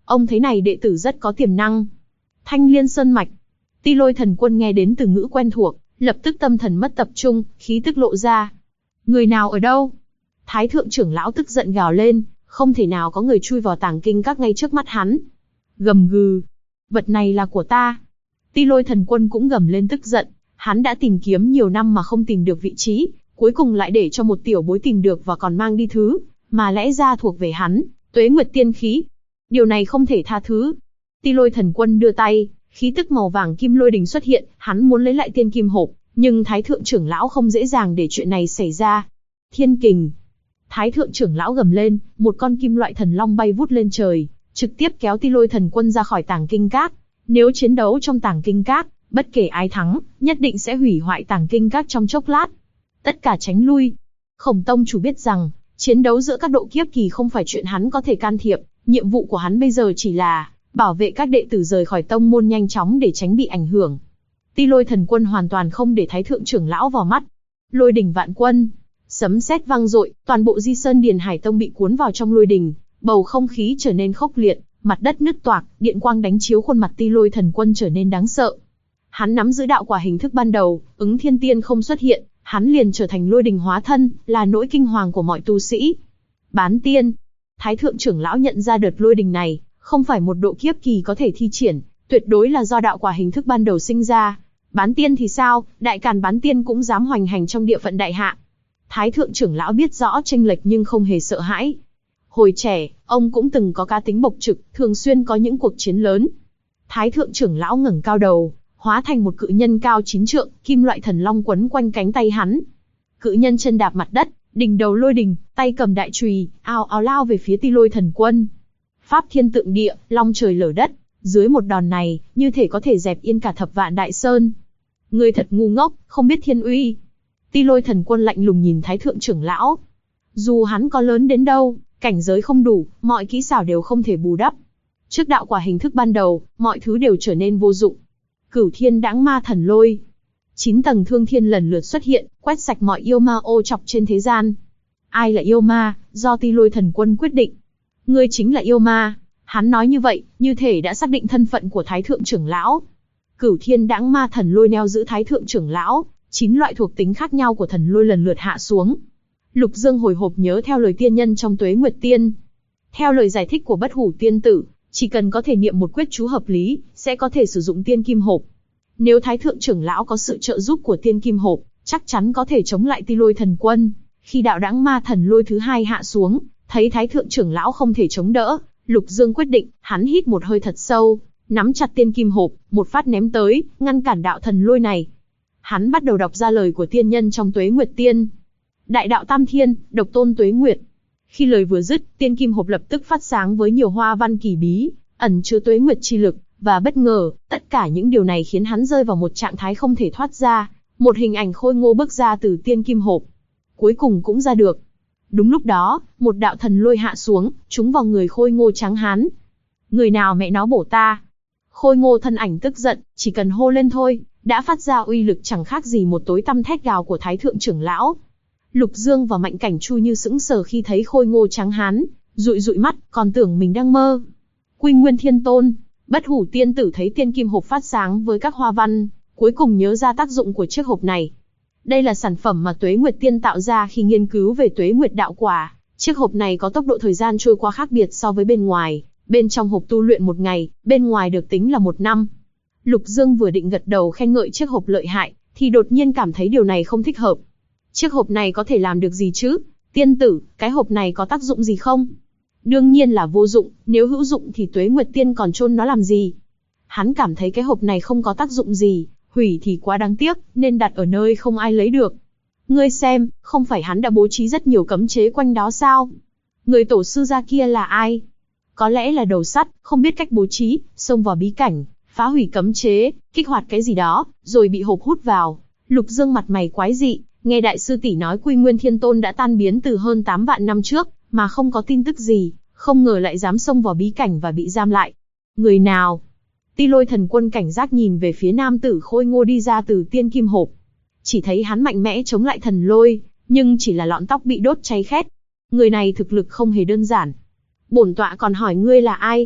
Ông thấy này đệ tử rất có tiềm năng. Thanh Liên Sơn Mạch. Ti Lôi Thần Quân nghe đến từ ngữ quen thuộc, lập tức tâm thần mất tập trung, khí tức lộ ra. Người nào ở đâu? Thái thượng trưởng lão tức giận gào lên, không thể nào có người chui vào tàng kinh các ngay trước mắt hắn. Gầm gừ. Vật này là của ta. Ti Lôi Thần Quân cũng gầm lên tức giận, hắn đã tìm kiếm nhiều năm mà không tìm được vị trí, cuối cùng lại để cho một tiểu bối tìm được và còn mang đi thứ, mà lẽ ra thuộc về hắn, Tuế Nguyệt Tiên Khí. Điều này không thể tha thứ. Ti Lôi Thần Quân đưa tay, khí tức màu vàng kim lôi đình xuất hiện, hắn muốn lấy lại tiên kim hộp, nhưng Thái thượng trưởng lão không dễ dàng để chuyện này xảy ra. Thiên kình. Thái thượng trưởng lão gầm lên, một con kim loại thần long bay vút lên trời, trực tiếp kéo Ti Lôi Thần Quân ra khỏi tàng kinh các. Nếu chiến đấu trong tàng kinh các, bất kể ai thắng, nhất định sẽ hủy hoại tàng kinh các trong chốc lát. Tất cả tránh lui. Khổng tông chủ biết rằng, chiến đấu giữa các độ kiếp kỳ không phải chuyện hắn có thể can thiệp, nhiệm vụ của hắn bây giờ chỉ là bảo vệ các đệ tử rời khỏi tông môn nhanh chóng để tránh bị ảnh hưởng. Ti Lôi Thần Quân hoàn toàn không để Thái thượng trưởng lão vào mắt. Lôi đỉnh vạn quân, sấm sét vang dội, toàn bộ Di Sơn Điền Hải Tông bị cuốn vào trong lôi đỉnh, bầu không khí trở nên khốc liệt, mặt đất nứt toạc, điện quang đánh chiếu khuôn mặt Ti Lôi Thần Quân trở nên đáng sợ. Hắn nắm giữ đạo quả hình thức ban đầu, Ứng Thiên Tiên không xuất hiện, hắn liền trở thành lôi đình hóa thân, là nỗi kinh hoàng của mọi tu sĩ. Bán tiên. Thái thượng trưởng lão nhận ra đợt lôi đình này, không phải một độ kiếp kỳ có thể thi triển, tuyệt đối là do đạo quả hình thức ban đầu sinh ra. Bán tiên thì sao, đại càn bán tiên cũng dám hoành hành trong địa phận đại hạ. Thái thượng trưởng lão biết rõ chênh lệch nhưng không hề sợ hãi. Hồi trẻ, ông cũng từng có cá tính bộc trực, thường xuyên có những cuộc chiến lớn. Thái thượng trưởng lão ngẩng cao đầu, hóa thành một cự nhân cao 9 trượng, kim loại thần long quấn quanh cánh tay hắn. Cự nhân chân đạp mặt đất, đỉnh đầu lôi đình, tay cầm đại chùy, ào ào lao về phía Ti Lôi Thần Quân. Pháp thiên tượng địa, long trời lở đất, dưới một đòn này, như thể có thể dẹp yên cả thập vạn đại sơn. Ngươi thật ngu ngốc, không biết thiên uy. Ti Lôi Thần Quân lạnh lùng nhìn Thái thượng trưởng lão. Dù hắn có lớn đến đâu, cảnh giới không đủ, mọi kỹ xảo đều không thể bù đắp. Trước đạo quả hình thức ban đầu, mọi thứ đều trở nên vô dụng. Cửu Thiên Đãng Ma Thần Lôi. 9 tầng thương thiên lần lượt xuất hiện, quét sạch mọi yêu ma ô trọc trên thế gian. Ai là yêu ma, do Ti Lôi Thần Quân quyết định. Ngươi chính là yêu ma. Hắn nói như vậy, như thể đã xác định thân phận của Thái thượng trưởng lão. Cửu Thiên Đãng Ma Thần Lôi neo giữ Thái thượng trưởng lão, 9 loại thuộc tính khác nhau của thần lôi lần lượt hạ xuống. Lục Dương hồi hộp nhớ theo lời tiên nhân trong Tuế Nguyệt Tiên. Theo lời giải thích của Bất Hủ Tiên Tử, chỉ cần có thể niệm một quyết chú hợp lý, sẽ có thể sử dụng tiên kim hộp. Nếu Thái thượng trưởng lão có sự trợ giúp của tiên kim hộp, chắc chắn có thể chống lại Ti Lôi Thần Quân. Khi đạo Đãng Ma Thần Lôi thứ 2 hạ xuống, thấy Thái thượng trưởng lão không thể chống đỡ, Lục Dương quyết định, hắn hít một hơi thật sâu, nắm chặt tiên kim hộp, một phát ném tới, ngăn cản đạo thần lôi này. Hắn bắt đầu đọc ra lời của tiên nhân trong Tuế Nguyệt Tiên. Đại đạo tam thiên, độc tôn Tuế Nguyệt. Khi lời vừa dứt, tiên kim hộp lập tức phát sáng với nhiều hoa văn kỳ bí, ẩn chứa Tuế Nguyệt chi lực, và bất ngờ, tất cả những điều này khiến hắn rơi vào một trạng thái không thể thoát ra. Một hình ảnh khôi ngô bước ra từ tiên kim hộp. Cuối cùng cũng ra được. Đúng lúc đó, một đạo thần lôi hạ xuống, trúng vào người khôi ngô trắng hán. Người nào mẹ nó bổ ta? Khôi ngô thân ảnh tức giận, chỉ cần hô lên thôi, đã phát ra uy lực chẳng khác gì một tối tăm thét gào của Thái thượng trưởng lão. Lục Dương và Mạnh Cảnh Chu như sững sờ khi thấy khôi ngô trắng hán, dụi dụi mắt, còn tưởng mình đang mơ. Quy Nguyên Thiên Tôn, Bất Hủ Tiên Tử thấy tiên kim hộp phát sáng với các hoa văn, cuối cùng nhớ ra tác dụng của chiếc hộp này. Đây là sản phẩm mà Tuế Nguyệt Tiên tạo ra khi nghiên cứu về Tuế Nguyệt đạo quả. Chiếc hộp này có tốc độ thời gian trôi qua khác biệt so với bên ngoài. Bên trong hộp tu luyện 1 ngày, bên ngoài được tính là 1 năm. Lục Dương vừa định gật đầu khen ngợi chiếc hộp lợi hại, thì đột nhiên cảm thấy điều này không thích hợp. Chiếc hộp này có thể làm được gì chứ? Tiên tử, cái hộp này có tác dụng gì không? Đương nhiên là vô dụng, nếu hữu dụng thì Tuế Nguyệt Tiên còn chôn nó làm gì? Hắn cảm thấy cái hộp này không có tác dụng gì, hủy thì quá đáng tiếc, nên đặt ở nơi không ai lấy được. Ngươi xem, không phải hắn đã bố trí rất nhiều cấm chế quanh đó sao? Người tổ sư gia kia là ai? Có lẽ là đầu sắt, không biết cách bố trí, xông vào bí cảnh, phá hủy cấm chế, kích hoạt cái gì đó, rồi bị hộp hút vào. Lục Dương mặt mày quái dị, nghe đại sư tỷ nói Quy Nguyên Thiên Tôn đã tan biến từ hơn 8 vạn năm trước, mà không có tin tức gì, không ngờ lại dám xông vào bí cảnh và bị giam lại. Người nào? Ti Lôi Thần Quân cảnh giác nhìn về phía nam tử khôi ngô đi ra từ tiên kim hộp. Chỉ thấy hắn mạnh mẽ chống lại thần lôi, nhưng chỉ là lọn tóc bị đốt cháy khét. Người này thực lực không hề đơn giản. Bổn tọa còn hỏi ngươi là ai?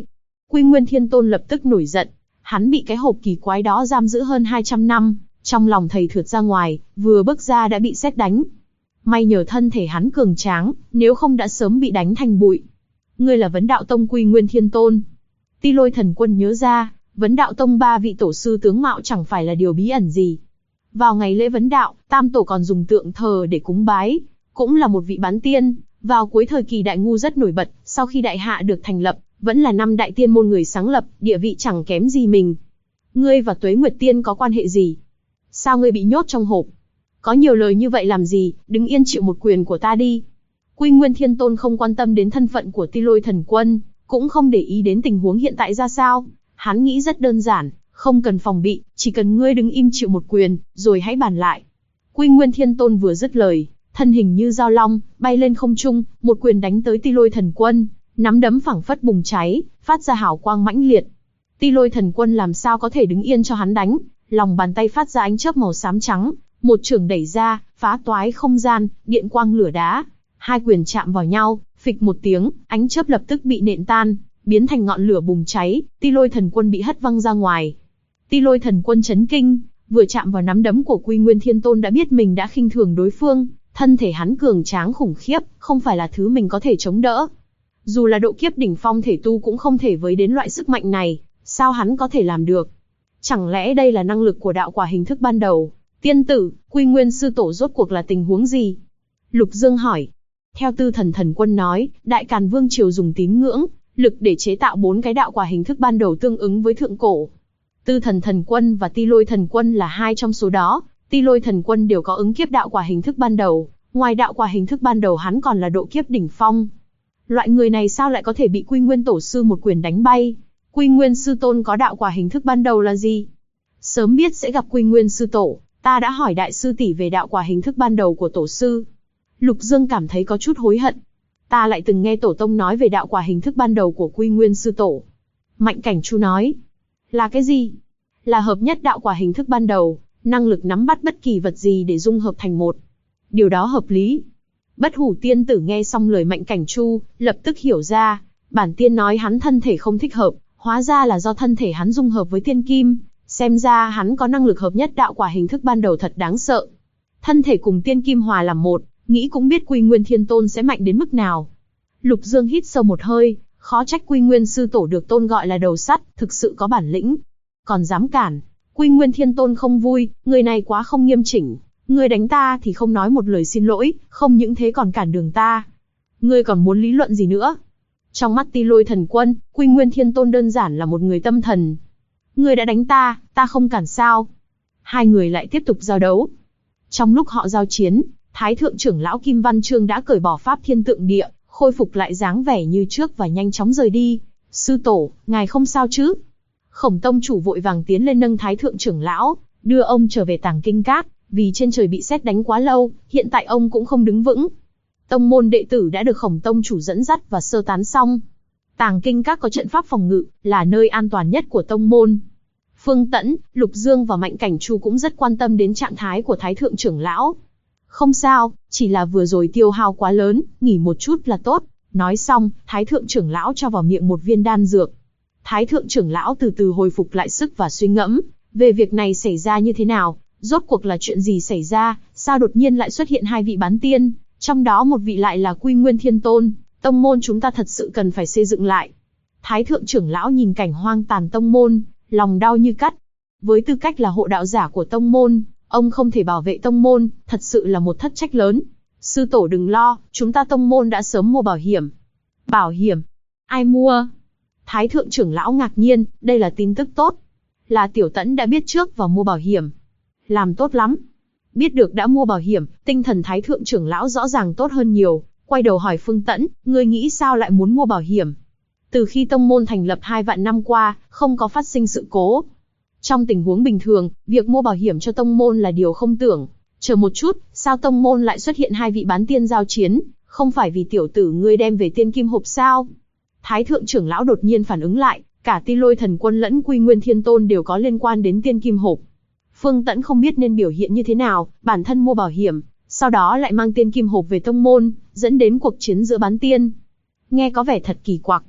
Quy Nguyên Thiên Tôn lập tức nổi giận, hắn bị cái hộp kỳ quái đó giam giữ hơn 200 năm, trong lòng thầy thượt ra ngoài, vừa bước ra đã bị sét đánh. May nhờ thân thể hắn cường tráng, nếu không đã sớm bị đánh thành bụi. Ngươi là Vấn Đạo Tông Quy Nguyên Thiên Tôn. Ti Lôi Thần Quân nhớ ra, Vấn Đạo Tông 3 vị tổ sư tướng mạo chẳng phải là điều bí ẩn gì. Vào ngày lễ vấn đạo, Tam Tổ còn dùng tượng thờ để cúng bái, cũng là một vị bán tiên. Vào cuối thời kỳ Đại Ngu rất nổi bật, sau khi Đại Hạ được thành lập, vẫn là năm đại tiên môn người sáng lập, địa vị chẳng kém gì mình. Ngươi và Tuế Nguyệt Tiên có quan hệ gì? Sao ngươi bị nhốt trong hộp? Có nhiều lời như vậy làm gì, đứng yên chịu một quyền của ta đi. Quy Nguyên Thiên Tôn không quan tâm đến thân phận của Ti Lôi Thần Quân, cũng không để ý đến tình huống hiện tại ra sao. Hắn nghĩ rất đơn giản, không cần phòng bị, chỉ cần ngươi đứng im chịu một quyền, rồi hãy bàn lại. Quy Nguyên Thiên Tôn vừa dứt lời, thân hình như dao long, bay lên không trung, một quyền đánh tới Ti Lôi Thần Quân, nắm đấm phảng phất bùng cháy, phát ra hào quang mãnh liệt. Ti Lôi Thần Quân làm sao có thể đứng yên cho hắn đánh, lòng bàn tay phát ra ánh chớp màu xám trắng, một chưởng đẩy ra, phá toái không gian, điện quang lửa đá. Hai quyền chạm vào nhau, phịch một tiếng, ánh chớp lập tức bị nện tan, biến thành ngọn lửa bùng cháy, Ti Lôi Thần Quân bị hất văng ra ngoài. Ti Lôi Thần Quân chấn kinh, vừa chạm vào nắm đấm của Quy Nguyên Thiên Tôn đã biết mình đã khinh thường đối phương, thân thể hắn cường tráng khủng khiếp, không phải là thứ mình có thể chống đỡ. Dù là độ kiếp đỉnh phong thể tu cũng không thể với đến loại sức mạnh này, sao hắn có thể làm được? Chẳng lẽ đây là năng lực của đạo quả hình thức ban đầu? Tiên tử, Quy Nguyên sư tổ rốt cuộc là tình huống gì? Lục Dương hỏi. Theo Tư Thần Thần Quân nói, Đại Càn Vương triều dùng tín ngưỡng, lực để chế tạo 4 cái đạo quả hình thức ban đầu tương ứng với thượng cổ. Tư Thần Thần Quân và Ti Lôi Thần Quân là hai trong số đó. Ti Lôi Thần Quân đều có ứng kiếp đạo quả hình thức ban đầu, ngoài đạo quả hình thức ban đầu hắn còn là độ kiếp đỉnh phong. Loại người này sao lại có thể bị Quy Nguyên tổ sư một quyền đánh bay? Quy Nguyên sư tôn có đạo quả hình thức ban đầu là gì? Sớm biết sẽ gặp Quy Nguyên sư tổ, ta đã hỏi đại sư tỷ về đạo quả hình thức ban đầu của tổ sư. Lục Dương cảm thấy có chút hối hận. Ta lại từng nghe tổ tông nói về đạo quả hình thức ban đầu của Quy Nguyên sư tổ. Mạnh Cảnh Chu nói. Là cái gì? Là hợp nhất đạo quả hình thức ban đầu, năng lực nắm bắt bất kỳ vật gì để dung hợp thành một. Điều đó hợp lý. Bất Hủ tiên tử nghe xong lời Mạnh Cảnh Chu, lập tức hiểu ra, bản tiên nói hắn thân thể không thích hợp, hóa ra là do thân thể hắn dung hợp với tiên kim, xem ra hắn có năng lực hợp nhất đạo quả hình thức ban đầu thật đáng sợ. Thân thể cùng tiên kim hòa làm một, nghĩ cũng biết Quy Nguyên Thiên Tôn sẽ mạnh đến mức nào. Lục Dương hít sâu một hơi, khó trách Quy Nguyên sư tổ được tôn gọi là đầu sắt, thực sự có bản lĩnh. Còn dám cản, Quy Nguyên Thiên Tôn không vui, người này quá không nghiêm chỉnh. Ngươi đánh ta thì không nói một lời xin lỗi, không những thế còn cản đường ta. Ngươi còn muốn lý luận gì nữa? Trong mắt Ti Lôi Thần Quân, Quy Nguyên Thiên Tôn đơn giản là một người tâm thần. Ngươi đã đánh ta, ta không cản sao? Hai người lại tiếp tục giao đấu. Trong lúc họ giao chiến, Thái Thượng trưởng lão Kim Văn Trương đã cởi bỏ Pháp Thiên Tượng Địa, khôi phục lại dáng vẻ như trước và nhanh chóng rời đi. Sư tổ, ngài không sao chứ? Khổng tông chủ vội vàng tiến lên nâng Thái Thượng trưởng lão, đưa ông trở về Tàng Kinh Các. Vì trên trời bị sét đánh quá lâu, hiện tại ông cũng không đứng vững. Tông môn đệ tử đã được Khổng tông chủ dẫn dắt và sơ tán xong. Tàng Kinh Các có trận pháp phòng ngự, là nơi an toàn nhất của tông môn. Phương Tẫn, Lục Dương và Mạnh Cảnh Chu cũng rất quan tâm đến trạng thái của Thái Thượng trưởng lão. Không sao, chỉ là vừa rồi tiêu hao quá lớn, nghỉ một chút là tốt. Nói xong, Thái Thượng trưởng lão cho vào miệng một viên đan dược. Thái Thượng trưởng lão từ từ hồi phục lại sức và suy ngẫm, về việc này xảy ra như thế nào. Rốt cuộc là chuyện gì xảy ra, sao đột nhiên lại xuất hiện hai vị bán tiên, trong đó một vị lại là Quy Nguyên Thiên Tôn, tông môn chúng ta thật sự cần phải xây dựng lại. Thái Thượng trưởng lão nhìn cảnh hoang tàn tông môn, lòng đau như cắt. Với tư cách là hộ đạo giả của tông môn, ông không thể bảo vệ tông môn, thật sự là một thất trách lớn. Sư tổ đừng lo, chúng ta tông môn đã sớm mua bảo hiểm. Bảo hiểm? Ai mua? Thái Thượng trưởng lão ngạc nhiên, đây là tin tức tốt. Là Tiểu Tẫn đã biết trước và mua bảo hiểm. Làm tốt lắm. Biết được đã mua bảo hiểm, tinh thần Thái Thượng trưởng lão rõ ràng tốt hơn nhiều, quay đầu hỏi Phương Tẫn, ngươi nghĩ sao lại muốn mua bảo hiểm? Từ khi tông môn thành lập 2 vạn năm qua, không có phát sinh sự cố. Trong tình huống bình thường, việc mua bảo hiểm cho tông môn là điều không tưởng. Chờ một chút, sao tông môn lại xuất hiện hai vị bán tiên giao chiến, không phải vì tiểu tử ngươi đem về tiên kim hộp sao? Thái Thượng trưởng lão đột nhiên phản ứng lại, cả Ti Lôi Thần Quân lẫn Quy Nguyên Thiên Tôn đều có liên quan đến tiên kim hộp. Phương Tẫn không biết nên biểu hiện như thế nào, bản thân mua bảo hiểm, sau đó lại mang tiên kim hộp về tông môn, dẫn đến cuộc chiến giữa bán tiên. Nghe có vẻ thật kỳ quặc.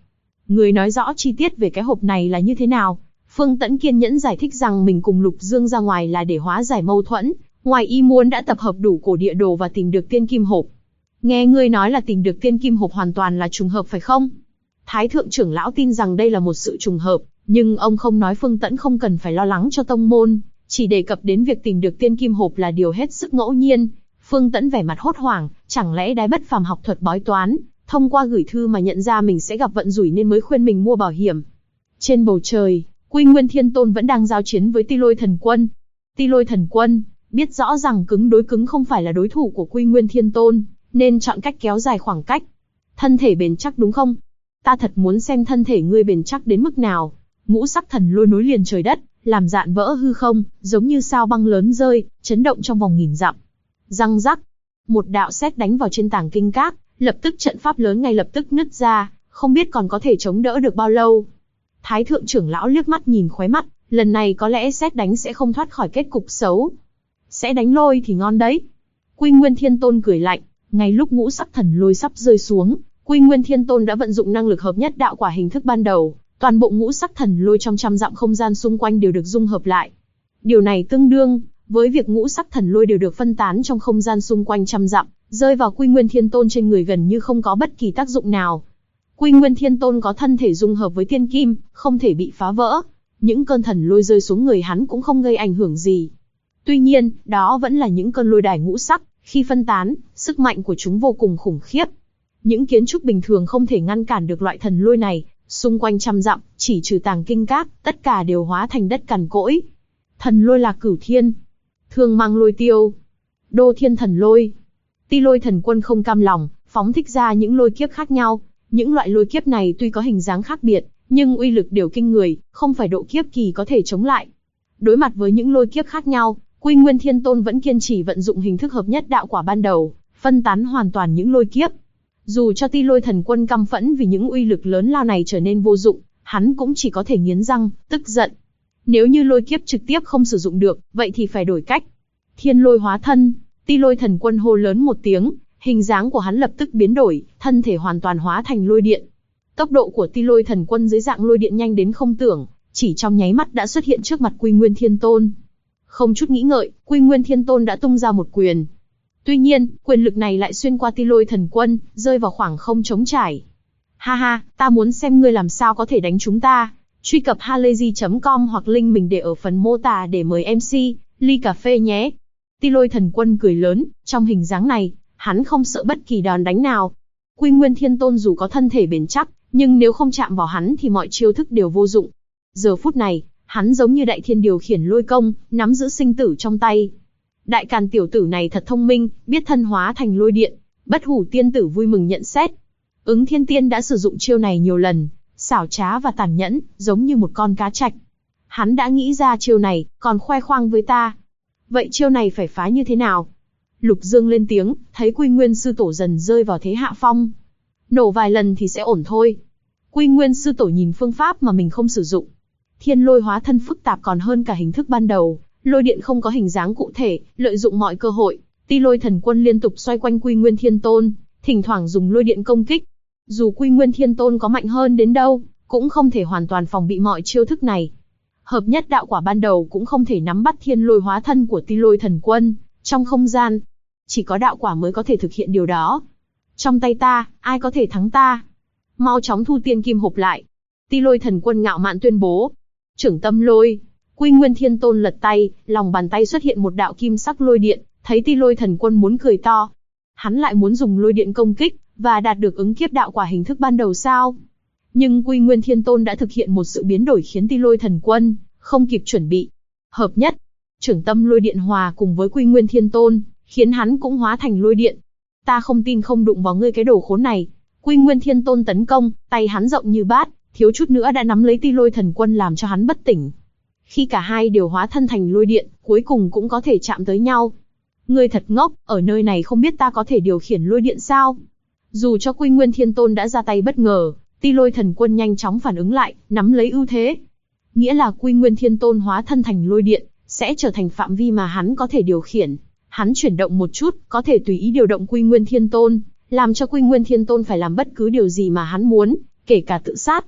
Người nói rõ chi tiết về cái hộp này là như thế nào? Phương Tẫn kiên nhẫn giải thích rằng mình cùng Lục Dương ra ngoài là để hóa giải mâu thuẫn, ngoài ý muốn đã tập hợp đủ cổ địa đồ và tìm được tiên kim hộp. Nghe ngươi nói là tìm được tiên kim hộp hoàn toàn là trùng hợp phải không? Thái thượng trưởng lão tin rằng đây là một sự trùng hợp, nhưng ông không nói Phương Tẫn không cần phải lo lắng cho tông môn, chỉ đề cập đến việc tìm được tiên kim hộp là điều hết sức ngẫu nhiên. Phương Tẫn vẻ mặt hốt hoảng, chẳng lẽ Đái Bất Phàm học thuật bói toán, thông qua gửi thư mà nhận ra mình sẽ gặp vận rủi nên mới khuyên mình mua bảo hiểm. Trên bầu trời, Quy Nguyên Thiên Tôn vẫn đang giao chiến với Ti Lôi Thần Quân. Ti Lôi Thần Quân biết rõ rằng cứng đối cứng không phải là đối thủ của Quy Nguyên Thiên Tôn, nên chọn cách kéo dài khoảng cách. Thân thể bền chắc đúng không? Ta thật muốn xem thân thể ngươi bền chắc đến mức nào. Ngũ sắc thần lôi nối liền trời đất, làm dạn vỡ hư không, giống như sao băng lớn rơi, chấn động trong vòng nghìn dặm. Răng rắc, một đạo sét đánh vào trên tảng kinh các, lập tức trận pháp lớn ngay lập tức nứt ra, không biết còn có thể chống đỡ được bao lâu. Thái thượng trưởng lão liếc mắt nhìn khóe mắt, lần này có lẽ sét đánh sẽ không thoát khỏi kết cục xấu. Sẽ đánh lôi thì ngon đấy. Quy Nguyên Thiên Tôn cười lạnh, ngay lúc ngũ sắc thần lôi sắp rơi xuống, Quy Nguyên Thiên Tôn đã vận dụng năng lực hợp nhất đạo quả hình thức ban đầu, toàn bộ ngũ sắc thần lôi trong trăm dặm không gian xung quanh đều được dung hợp lại. Điều này tương đương với việc ngũ sắc thần lôi đều được phân tán trong không gian xung quanh trăm dặm, rơi vào Quy Nguyên Thiên Tôn trên người gần như không có bất kỳ tác dụng nào. Quy Nguyên Thiên Tôn có thân thể dung hợp với tiên kim, không thể bị phá vỡ. Những cơn thần lôi rơi xuống người hắn cũng không gây ảnh hưởng gì. Tuy nhiên, đó vẫn là những cơn lôi đài ngũ sắc, khi phân tán, sức mạnh của chúng vô cùng khủng khiếp. Những kiến trúc bình thường không thể ngăn cản được loại thần lôi này, xung quanh trăm dặm, chỉ trừ tàng kinh các, tất cả đều hóa thành đất cằn cỗi. Thần lôi là cửu thiên, thương mang lôi tiêu, đô thiên thần lôi. Ti Lôi Thần Quân không cam lòng, phóng thích ra những lôi kiếp khác nhau. Những loại lôi kiếp này tuy có hình dáng khác biệt, nhưng uy lực đều kinh người, không phải độ kiếp kỳ có thể chống lại. Đối mặt với những lôi kiếp khác nhau, Quy Nguyên Thiên Tôn vẫn kiên trì vận dụng hình thức hợp nhất đạo quả ban đầu, phân tán hoàn toàn những lôi kiếp. Dù cho Ti Lôi Thần Quân căm phẫn vì những uy lực lớn lao này trở nên vô dụng, hắn cũng chỉ có thể nghiến răng, tức giận. Nếu như lôi kiếp trực tiếp không sử dụng được, vậy thì phải đổi cách. Thiên lôi hóa thân, Ti Lôi Thần Quân hô lớn một tiếng, hình dáng của hắn lập tức biến đổi, thân thể hoàn toàn hóa thành lôi điện. Tốc độ của Ti Lôi Thần Quân dưới dạng lôi điện nhanh đến không tưởng, chỉ trong nháy mắt đã xuất hiện trước mặt Quy Nguyên Thiên Tôn. Không chút nghĩ ngợi, Quy Nguyên Thiên Tôn đã tung ra một quyền. Tuy nhiên, quyền lực này lại xuyên qua Ti Lôi Thần Quân, rơi vào khoảng không trống trải. Ha ha, ta muốn xem ngươi làm sao có thể đánh chúng ta. Truy cập halayzi.com hoặc link mình để ở phần mô tả để mời MC, ly cà phê nhé. Ti Lôi Thần Quân cười lớn, trong hình dáng này, hắn không sợ bất kỳ đòn đánh nào. Quy Nguyên Thiên Tôn dù có thân thể bền chắc, nhưng nếu không chạm vào hắn thì mọi chiêu thức đều vô dụng. Giờ phút này, hắn giống như đại thiên điều khiển lôi công, nắm giữ sinh tử trong tay. Đại Càn tiểu tử này thật thông minh, biết thân hóa thành lôi điện. Bất Hủ Tiên tử vui mừng nhận xét. Ứng Thiên Tiên đã sử dụng chiêu này nhiều lần, xảo trá và tàn nhẫn, giống như một con cá trạch. Hắn đã nghĩ ra chiêu này, còn khoe khoang với ta. Vậy chiêu này phải phá như thế nào? Lục Dương lên tiếng, thấy Quy Nguyên sư tổ dần rơi vào thế hạ phong. Nổ vài lần thì sẽ ổn thôi. Quy Nguyên sư tổ nhìn phương pháp mà mình không sử dụng. Thiên lôi hóa thân phức tạp còn hơn cả hình thức ban đầu, lôi điện không có hình dáng cụ thể, lợi dụng mọi cơ hội. Ti Lôi Thần Quân liên tục xoay quanh Quy Nguyên Thiên Tôn, thỉnh thoảng dùng lôi điện công kích. Dù Quy Nguyên Thiên Tôn có mạnh hơn đến đâu, cũng không thể hoàn toàn phòng bị mọi chiêu thức này. Hợp nhất đạo quả ban đầu cũng không thể nắm bắt thiên lôi hóa thân của Ti Lôi Thần Quân trong không gian. Chỉ có đạo quả mới có thể thực hiện điều đó. Trong tay ta, ai có thể thắng ta? Mau chóng thu tiên kim hộp lại. Ti Lôi Thần Quân ngạo mạn tuyên bố. Trưởng tâm lôi. Quy Nguyên Thiên Tôn lật tay, lòng bàn tay xuất hiện một đạo kim sắc lôi điện, thấy Ti Lôi Thần Quân muốn cười to. Hắn lại muốn dùng lôi điện công kích, và đạt được ứng kiếp đạo quả hình thức ban đầu sao? Nhưng Quy Nguyên Thiên Tôn đã thực hiện một sự biến đổi khiến Ti Lôi Thần Quân không kịp chuẩn bị. Hợp nhất, trưởng tâm lôi điện hòa cùng với Quy Nguyên Thiên Tôn, khiến hắn cũng hóa thành lôi điện. Ta không tin không đụng vào ngươi cái đồ khốn này. Quy Nguyên Thiên Tôn tấn công, tay hắn rộng như bát, thiếu chút nữa đã nắm lấy Ti Lôi Thần Quân làm cho hắn bất tỉnh. Khi cả hai đều hóa thân thành lôi điện, cuối cùng cũng có thể chạm tới nhau. Ngươi thật ngốc, ở nơi này không biết ta có thể điều khiển lôi điện sao? Dù cho Quy Nguyên Thiên Tôn đã ra tay bất ngờ, Ti Lôi Thần Quân nhanh chóng phản ứng lại, nắm lấy ưu thế. Nghĩa là Quy Nguyên Thiên Tôn hóa thân thành lôi điện, sẽ trở thành phạm vi mà hắn có thể điều khiển. Hắn chuyển động một chút, có thể tùy ý điều động Quy Nguyên Thiên Tôn, làm cho Quy Nguyên Thiên Tôn phải làm bất cứ điều gì mà hắn muốn, kể cả tự sát.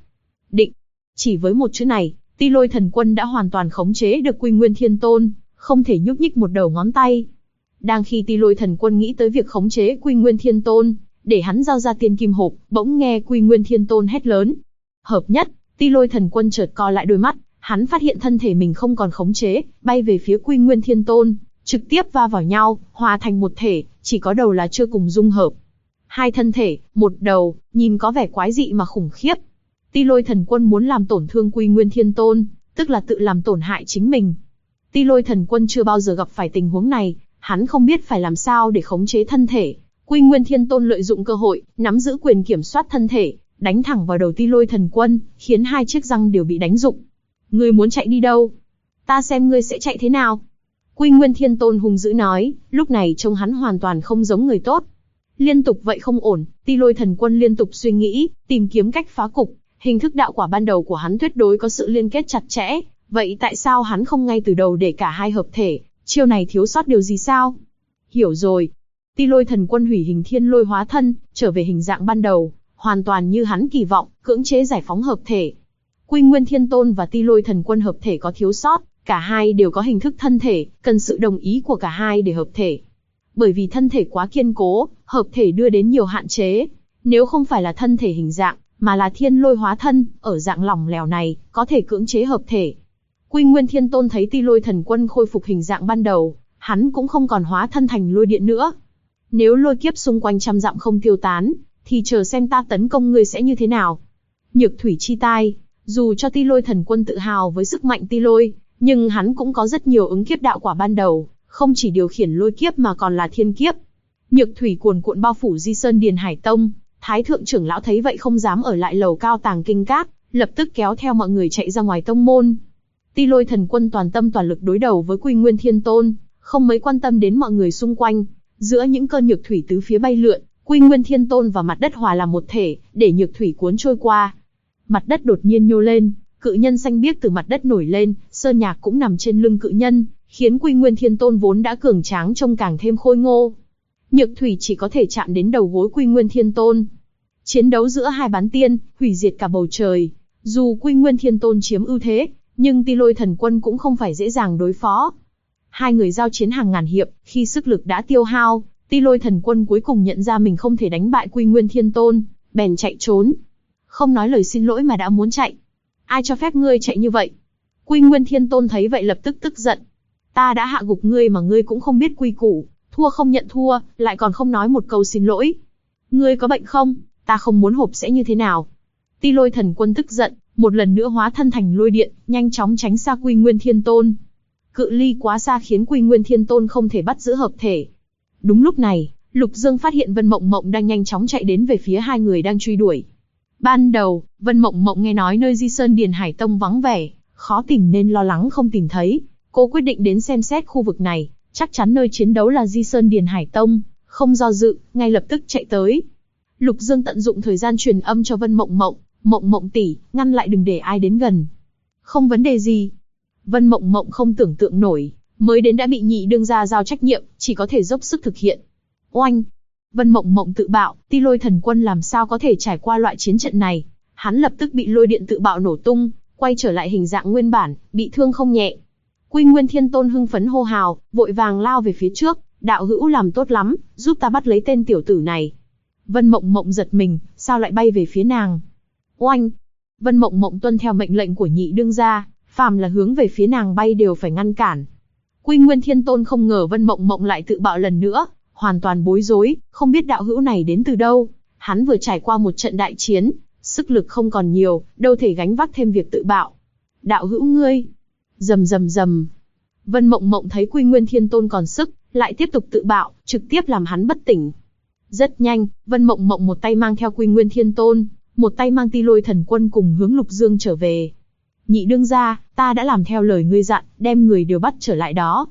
Định. Chỉ với một chữ này, Ti Lôi Thần Quân đã hoàn toàn khống chế được Quy Nguyên Thiên Tôn, không thể nhúc nhích một đầu ngón tay. Đang khi Ti Lôi Thần Quân nghĩ tới việc khống chế Quy Nguyên Thiên Tôn, để hắn giao ra tiên kim hộp, bỗng nghe Quy Nguyên Thiên Tôn hét lớn. Hợp nhất, Ti Lôi Thần Quân chợt co lại đôi mắt, hắn phát hiện thân thể mình không còn khống chế, bay về phía Quy Nguyên Thiên Tôn, trực tiếp va vào nhau, hòa thành một thể, chỉ có đầu là chưa cùng dung hợp. Hai thân thể, một đầu, nhìn có vẻ quái dị mà khủng khiếp. Ti Lôi Thần Quân muốn làm tổn thương Quy Nguyên Thiên Tôn, tức là tự làm tổn hại chính mình. Ti Lôi Thần Quân chưa bao giờ gặp phải tình huống này, hắn không biết phải làm sao để khống chế thân thể. Quy Nguyên Thiên Tôn lợi dụng cơ hội, nắm giữ quyền kiểm soát thân thể, đánh thẳng vào đầu Ti Lôi Thần Quân, khiến hai chiếc răng đều bị đánh rụng. Ngươi muốn chạy đi đâu? Ta xem ngươi sẽ chạy thế nào? Quy Nguyên Thiên Tôn hung dữ nói, lúc này trông hắn hoàn toàn không giống người tốt. Liên tục vậy không ổn, Ti Lôi Thần Quân liên tục suy nghĩ, tìm kiếm cách phá cục. Hình thức đạo quả ban đầu của hắn tuyệt đối có sự liên kết chặt chẽ, vậy tại sao hắn không ngay từ đầu để cả hai hợp thể, chiêu này thiếu sót điều gì sao? Hiểu rồi. Ti Lôi Thần Quân hủy hình thiên lôi hóa thân, trở về hình dạng ban đầu, hoàn toàn như hắn kỳ vọng, cưỡng chế giải phóng hợp thể. Quy Nguyên Thiên Tôn và Ti Lôi Thần Quân hợp thể có thiếu sót, cả hai đều có hình thức thân thể, cần sự đồng ý của cả hai để hợp thể. Bởi vì thân thể quá kiên cố, hợp thể đưa đến nhiều hạn chế. Nếu không phải là thân thể hình dạng, mà là thiên lôi hóa thân, ở dạng lỏng lẻo này, có thể cưỡng chế hợp thể. Quy Nguyên Thiên Tôn thấy Ti Lôi Thần Quân khôi phục hình dạng ban đầu, hắn cũng không còn hóa thân thành lôi điện nữa. Nếu lôi kiếp xung quanh trăm dặm không tiêu tán, thì chờ xem ta tấn công ngươi sẽ như thế nào. Nhược thủy chi tai, dù cho Ti Lôi Thần Quân tự hào với sức mạnh Ti Lôi, nhưng hắn cũng có rất nhiều ứng kiếp đạo quả ban đầu, không chỉ điều khiển lôi kiếp mà còn là thiên kiếp. Nhược thủy cuồn cuộn bao phủ Di Sơn Điền Hải Tông, Thái thượng trưởng lão thấy vậy không dám ở lại lầu cao tàng kinh các, lập tức kéo theo mọi người chạy ra ngoài tông môn. Ti Lôi Thần Quân toàn tâm toàn lực đối đầu với Quy Nguyên Thiên Tôn, không mấy quan tâm đến mọi người xung quanh. Giữa những cơn nhược thủy tứ phía bay lượn, Quy Nguyên Thiên Tôn và mặt đất hòa làm một thể, để nhược thủy cuốn trôi qua. Mặt đất đột nhiên nhô lên, cự nhân xanh biếc từ mặt đất nổi lên, Sơn Nhạc cũng nằm trên lưng cự nhân, khiến Quy Nguyên Thiên Tôn vốn đã cường tráng trông càng thêm khôi ngô. Nhược thủy chỉ có thể chạm đến đầu gối Quy Nguyên Thiên Tôn. Chiến đấu giữa hai bán tiên, hủy diệt cả bầu trời. Dù Quy Nguyên Thiên Tôn chiếm ưu thế, nhưng Ti Lôi Thần Quân cũng không phải dễ dàng đối phó. Hai người giao chiến hàng ngàn hiệp, khi sức lực đã tiêu hao, Ti Lôi Thần Quân cuối cùng nhận ra mình không thể đánh bại Quy Nguyên Thiên Tôn, bèn chạy trốn. Không nói lời xin lỗi mà đã muốn chạy. Ai cho phép ngươi chạy như vậy? Quy Nguyên Thiên Tôn thấy vậy lập tức tức giận. Ta đã hạ gục ngươi mà ngươi cũng không biết quy củ, thua không nhận thua, lại còn không nói một câu xin lỗi. Ngươi có bệnh không? Ta không muốn hộp sẽ như thế nào? Ti Lôi Thần Quân tức giận, một lần nữa hóa thân thành lôi điện, nhanh chóng tránh xa Quy Nguyên Thiên Tôn. Cự ly quá xa khiến Quy Nguyên Thiên Tôn không thể bắt giữ hợp thể. Đúng lúc này, Lục Dương phát hiện Vân Mộng Mộng đang nhanh chóng chạy đến về phía hai người đang truy đuổi. Ban đầu, Vân Mộng Mộng nghe nói nơi Di Sơn Điền Hải Tông vắng vẻ, khó tìm nên lo lắng không tìm thấy. Cô quyết định đến xem xét khu vực này, chắc chắn nơi chiến đấu là Di Sơn Điền Hải Tông, không do dự, ngay lập tức chạy tới. Lục Dương tận dụng thời gian truyền âm cho Vân Mộng Mộng, Mộng Mộng tỷ, ngăn lại đừng để ai đến gần. Không vấn đề gì. Vân Mộng Mộng không tưởng tượng nổi, mới đến đã bị nhị đương gia giao trách nhiệm, chỉ có thể dốc sức thực hiện. Oanh! Vân Mộng Mộng tự bạo, Ti Lôi Thần Quân làm sao có thể trải qua loại chiến trận này? Hắn lập tức bị lôi điện tự bạo nổ tung, quay trở lại hình dạng nguyên bản, bị thương không nhẹ. Quy Nguyên Thiên Tôn hưng phấn hô hào, vội vàng lao về phía trước, đạo hữu làm tốt lắm, giúp ta bắt lấy tên tiểu tử này. Vân Mộng Mộng giật mình, sao lại bay về phía nàng? Oanh! Vân Mộng Mộng tuân theo mệnh lệnh của nhị đương gia, phàm là hướng về phía nàng bay đều phải ngăn cản. Quy Nguyên Thiên Tôn không ngờ Vân Mộng Mộng lại tự bạo lần nữa, hoàn toàn bối rối, không biết đạo hữu này đến từ đâu. Hắn vừa trải qua một trận đại chiến, sức lực không còn nhiều, đâu thể gánh vác thêm việc tự bạo. Đạo hữu ngươi! Rầm rầm rầm. Vân Mộng Mộng thấy Quy Nguyên Thiên Tôn còn sức, lại tiếp tục tự bạo, trực tiếp làm hắn bất tỉnh. Rất nhanh, Vân Mộng Mộng một tay mang theo Quy Nguyên Thiên Tôn, một tay mang Ti Lôi Thần Quân cùng hướng Lục Dương trở về. Nhị đương gia, ta đã làm theo lời ngươi dặn, đem người đều bắt trở lại đó.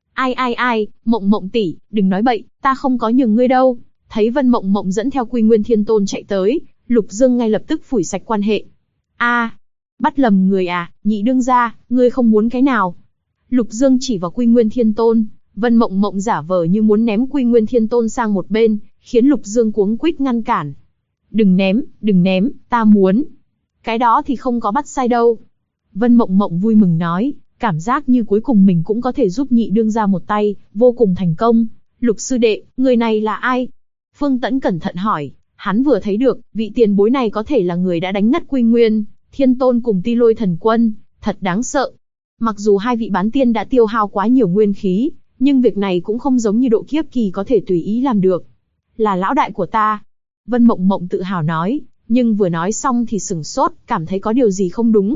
Ai, Mộng Mộng tỷ, đừng nói bậy, ta không có nhường ngươi đâu. Thấy Vân Mộng Mộng dẫn theo Quy Nguyên Thiên Tôn chạy tới, Lục Dương ngay lập tức phủi sạch quan hệ. Bắt lầm người à, nhị đương gia, ngươi không muốn cái nào? Lục Dương chỉ vào Quy Nguyên Thiên Tôn, Vân Mộng Mộng giả vờ như muốn ném Quy Nguyên Thiên Tôn sang một bên, khiến Lục Dương cuống quýt ngăn cản. Đừng ném, ta muốn. Cái đó thì không có bắt sai đâu. Vân Mộng Mộng vui mừng nói, cảm giác như cuối cùng mình cũng có thể giúp nhị đương gia một tay, vô cùng thành công. Lục sư đệ, người này là ai? Phương Tẫn cẩn thận hỏi, hắn vừa thấy được, vị tiền bối này có thể là người đã đánh ngất Quy Nguyên Thiên Tôn cùng Ti Lôi Thần Quân, thật đáng sợ. Mặc dù hai vị bán tiên đã tiêu hao quá nhiều nguyên khí, nhưng việc này cũng không giống như độ kiếp kỳ có thể tùy ý làm được. Là lão đại của ta. Vân Mộng Mộng tự hào nói, nhưng vừa nói xong thì sửng sốt, cảm thấy có điều gì không đúng.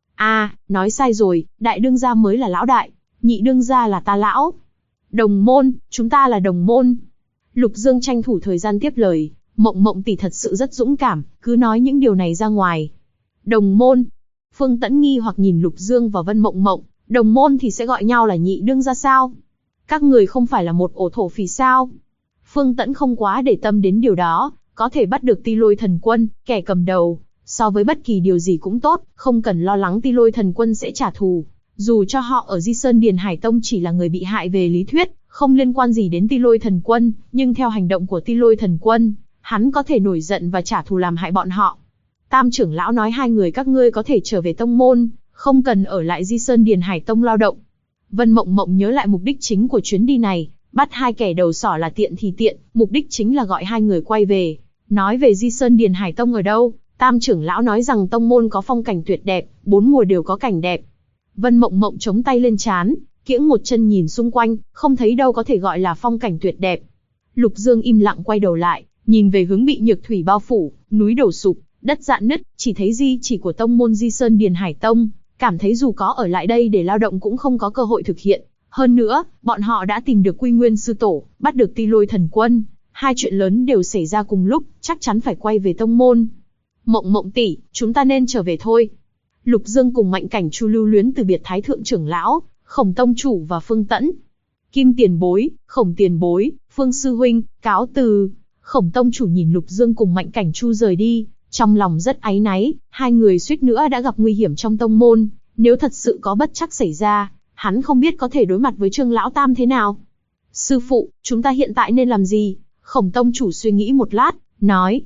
Nói sai rồi, đại đương gia mới là lão đại, nhị đương gia là ta lão. Đồng môn, chúng ta là đồng môn. Lục Dương tranh thủ thời gian tiếp lời, Mộng Mộng tỷ thật sự rất dũng cảm, cứ nói những điều này ra ngoài. Đồng môn. Phương Tẫn nghi hoặc nhìn Lục Dương và Vân Mộng Mộng, đồng môn thì sẽ gọi nhau là nhị đương gia sao? Các người không phải là một ổ thổ phỉ sao? Phương Tẫn không quá để tâm đến điều đó, có thể bắt được Ti Lôi Thần Quân, kẻ cầm đầu, so với bất kỳ điều gì cũng tốt, không cần lo lắng Ti Lôi Thần Quân sẽ trả thù. Dù cho họ ở Di Sơn Điền Hải Tông chỉ là người bị hại về lý thuyết, không liên quan gì đến Ti Lôi Thần Quân, nhưng theo hành động của Ti Lôi Thần Quân, hắn có thể nổi giận và trả thù làm hại bọn họ. Tam trưởng lão nói hai người các ngươi có thể trở về tông môn, không cần ở lại Di Sơn Điền Hải Tông lao động. Vân Mộng Mộng nhớ lại mục đích chính của chuyến đi này, bắt hai kẻ đầu sỏ là tiện thì tiện, mục đích chính là gọi hai người quay về. Nói về Di Sơn Điền Hải Tông ở đâu, Tam trưởng lão nói rằng tông môn có phong cảnh tuyệt đẹp, 4 mùa đều có cảnh đẹp. Vân Mộng Mộng chống tay lên trán, kiễng một chân nhìn xung quanh, không thấy đâu có thể gọi là phong cảnh tuyệt đẹp. Lục Dương im lặng quay đầu lại, nhìn về hướng bị nhược thủy bao phủ, núi đổ sụp, đất rạn nứt, chỉ thấy di chỉ của tông môn Di Sơn Điền Hải Tông, cảm thấy dù có ở lại đây để lao động cũng không có cơ hội thực hiện. Hơn nữa, bọn họ đã tìm được Quy Nguyên sư tổ, bắt được Ti Lôi Thần Quân, hai chuyện lớn đều xảy ra cùng lúc, chắc chắn phải quay về tông môn. Mộng Mộng tỷ, chúng ta nên trở về thôi. Lục Dương cùng Mạnh Cảnh Chu lưu luyến từ biệt Thái thượng trưởng lão, Khổng tông chủ và Phương Tẫn. Kim tiền bối, Khổng tiền bối, Phương sư huynh, cáo từ. Khổng tông chủ nhìn Lục Dương cùng Mạnh Cảnh Chu rời đi, trong lòng rất áy náy, hai người suýt nữa đã gặp nguy hiểm trong tông môn, nếu thật sự có bất trắc xảy ra, hắn không biết có thể đối mặt với Trương lão tam thế nào. Sư phụ, chúng ta hiện tại nên làm gì? Khổng tông chủ suy nghĩ một lát, nói,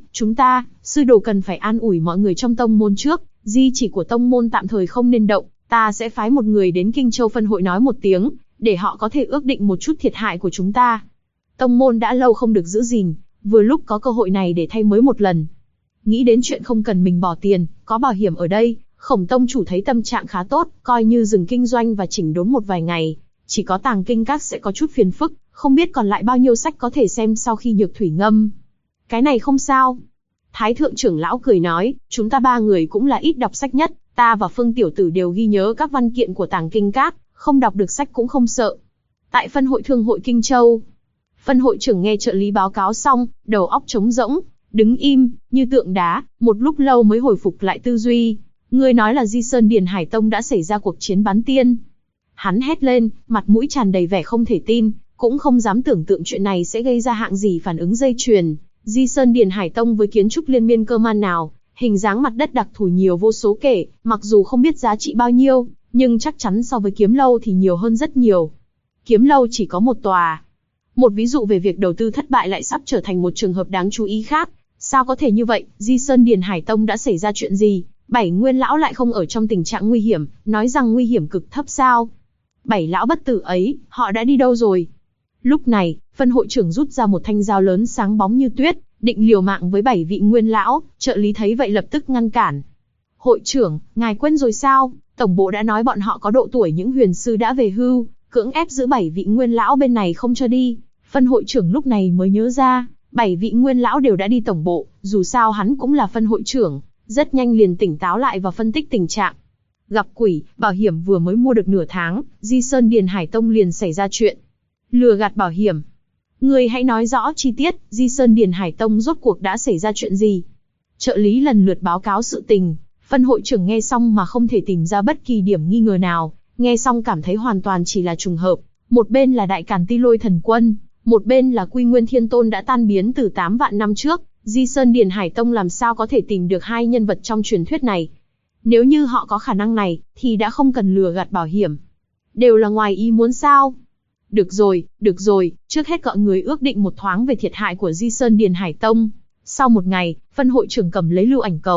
sư đồ cần phải an ủi mọi người trong tông môn trước, di chỉ của tông môn tạm thời không nên động, ta sẽ phái một người đến Kinh Châu phân hội nói một tiếng, để họ có thể ước định một chút thiệt hại của chúng ta. Tông môn đã lâu không được giữ gìn, vừa lúc có cơ hội này để thay mới một lần. Nghĩ đến chuyện không cần mình bỏ tiền, có bảo hiểm ở đây, Khổng tông chủ thấy tâm trạng khá tốt, coi như dừng kinh doanh và chỉnh đốn một vài ngày. Chỉ có Tàng Kinh Các sẽ có chút phiền phức, không biết còn lại bao nhiêu sách có thể xem sau khi nhược thủy ngâm. Cái này không sao. Thái thượng trưởng lão cười nói, chúng ta ba người cũng là ít đọc sách nhất, ta và Phương tiểu tử đều ghi nhớ các văn kiện của Tàng Kinh Các, không đọc được sách cũng không sợ. Tại phân hội thương hội Kinh Châu, phân hội trưởng nghe trợ lý báo cáo xong, đầu óc trống rỗng, đứng im, như tượng đá, một lúc lâu mới hồi phục lại tư duy. Ngươi nói là Di Sơn Điền Hải Tông đã xảy ra cuộc chiến bán tiên. Hắn hét lên, mặt mũi tràn đầy vẻ không thể tin, cũng không dám tưởng tượng chuyện này sẽ gây ra hạng gì phản ứng dây chuyền. Di Sơn Điền Hải Tông với kiến trúc liên miên cơ man nào, hình dáng mặt đất đặc thù nhiều vô số kể, mặc dù không biết giá trị bao nhiêu, nhưng chắc chắn so với Kiếm Lâu thì nhiều hơn rất nhiều. Kiếm Lâu chỉ có một tòa. Một ví dụ về việc đầu tư thất bại lại sắp trở thành một trường hợp đáng chú ý khác. Sao có thể như vậy, Di Sơn Điền Hải Tông đã xảy ra chuyện gì? 7 nguyên lão lại không ở trong tình trạng nguy hiểm, nói rằng nguy hiểm cực thấp sao? 7 lão bất tử ấy, họ đã đi đâu rồi? Lúc này, phân hội trưởng rút ra một thanh dao lớn sáng bóng như tuyết, định liều mạng với 7 vị nguyên lão, trợ lý thấy vậy lập tức ngăn cản. Hội trưởng, ngài quên rồi sao? Tổng bộ đã nói bọn họ có độ tuổi những huyền sư đã về hưu, cưỡng ép giữ 7 vị nguyên lão bên này không cho đi. Phân hội trưởng lúc này mới nhớ ra, 7 vị nguyên lão đều đã đi tổng bộ, dù sao hắn cũng là phân hội trưởng, rất nhanh liền tỉnh táo lại và phân tích tình trạng. Gặp quỷ, bảo hiểm vừa mới mua được nửa tháng, Di Sơn Điền Hải Tông liền xảy ra chuyện. Lừa gạt bảo hiểm. Người hãy nói rõ chi tiết, Di Sơn Điền Hải Tông rốt cuộc đã xảy ra chuyện gì? Trợ lý lần lượt báo cáo sự tình, phân hội trưởng nghe xong mà không thể tìm ra bất kỳ điểm nghi ngờ nào, nghe xong cảm thấy hoàn toàn chỉ là trùng hợp. Một bên là Đại Càn Ti Lôi Thần Quân, một bên là Quy Nguyên Thiên Tôn đã tan biến từ 8 vạn năm trước, Di Sơn Điền Hải Tông làm sao có thể tìm được hai nhân vật trong truyền thuyết này? Nếu như họ có khả năng này, thì đã không cần lừa gạt bảo hiểm. Đều là ngoài ý muốn sao? Được rồi, trước hết gọi người ước định một thoáng về thiệt hại của Di Sơn Điền Hải Tông. Sau một ngày, phân hội trưởng cầm lấy lưu ảnh cầu,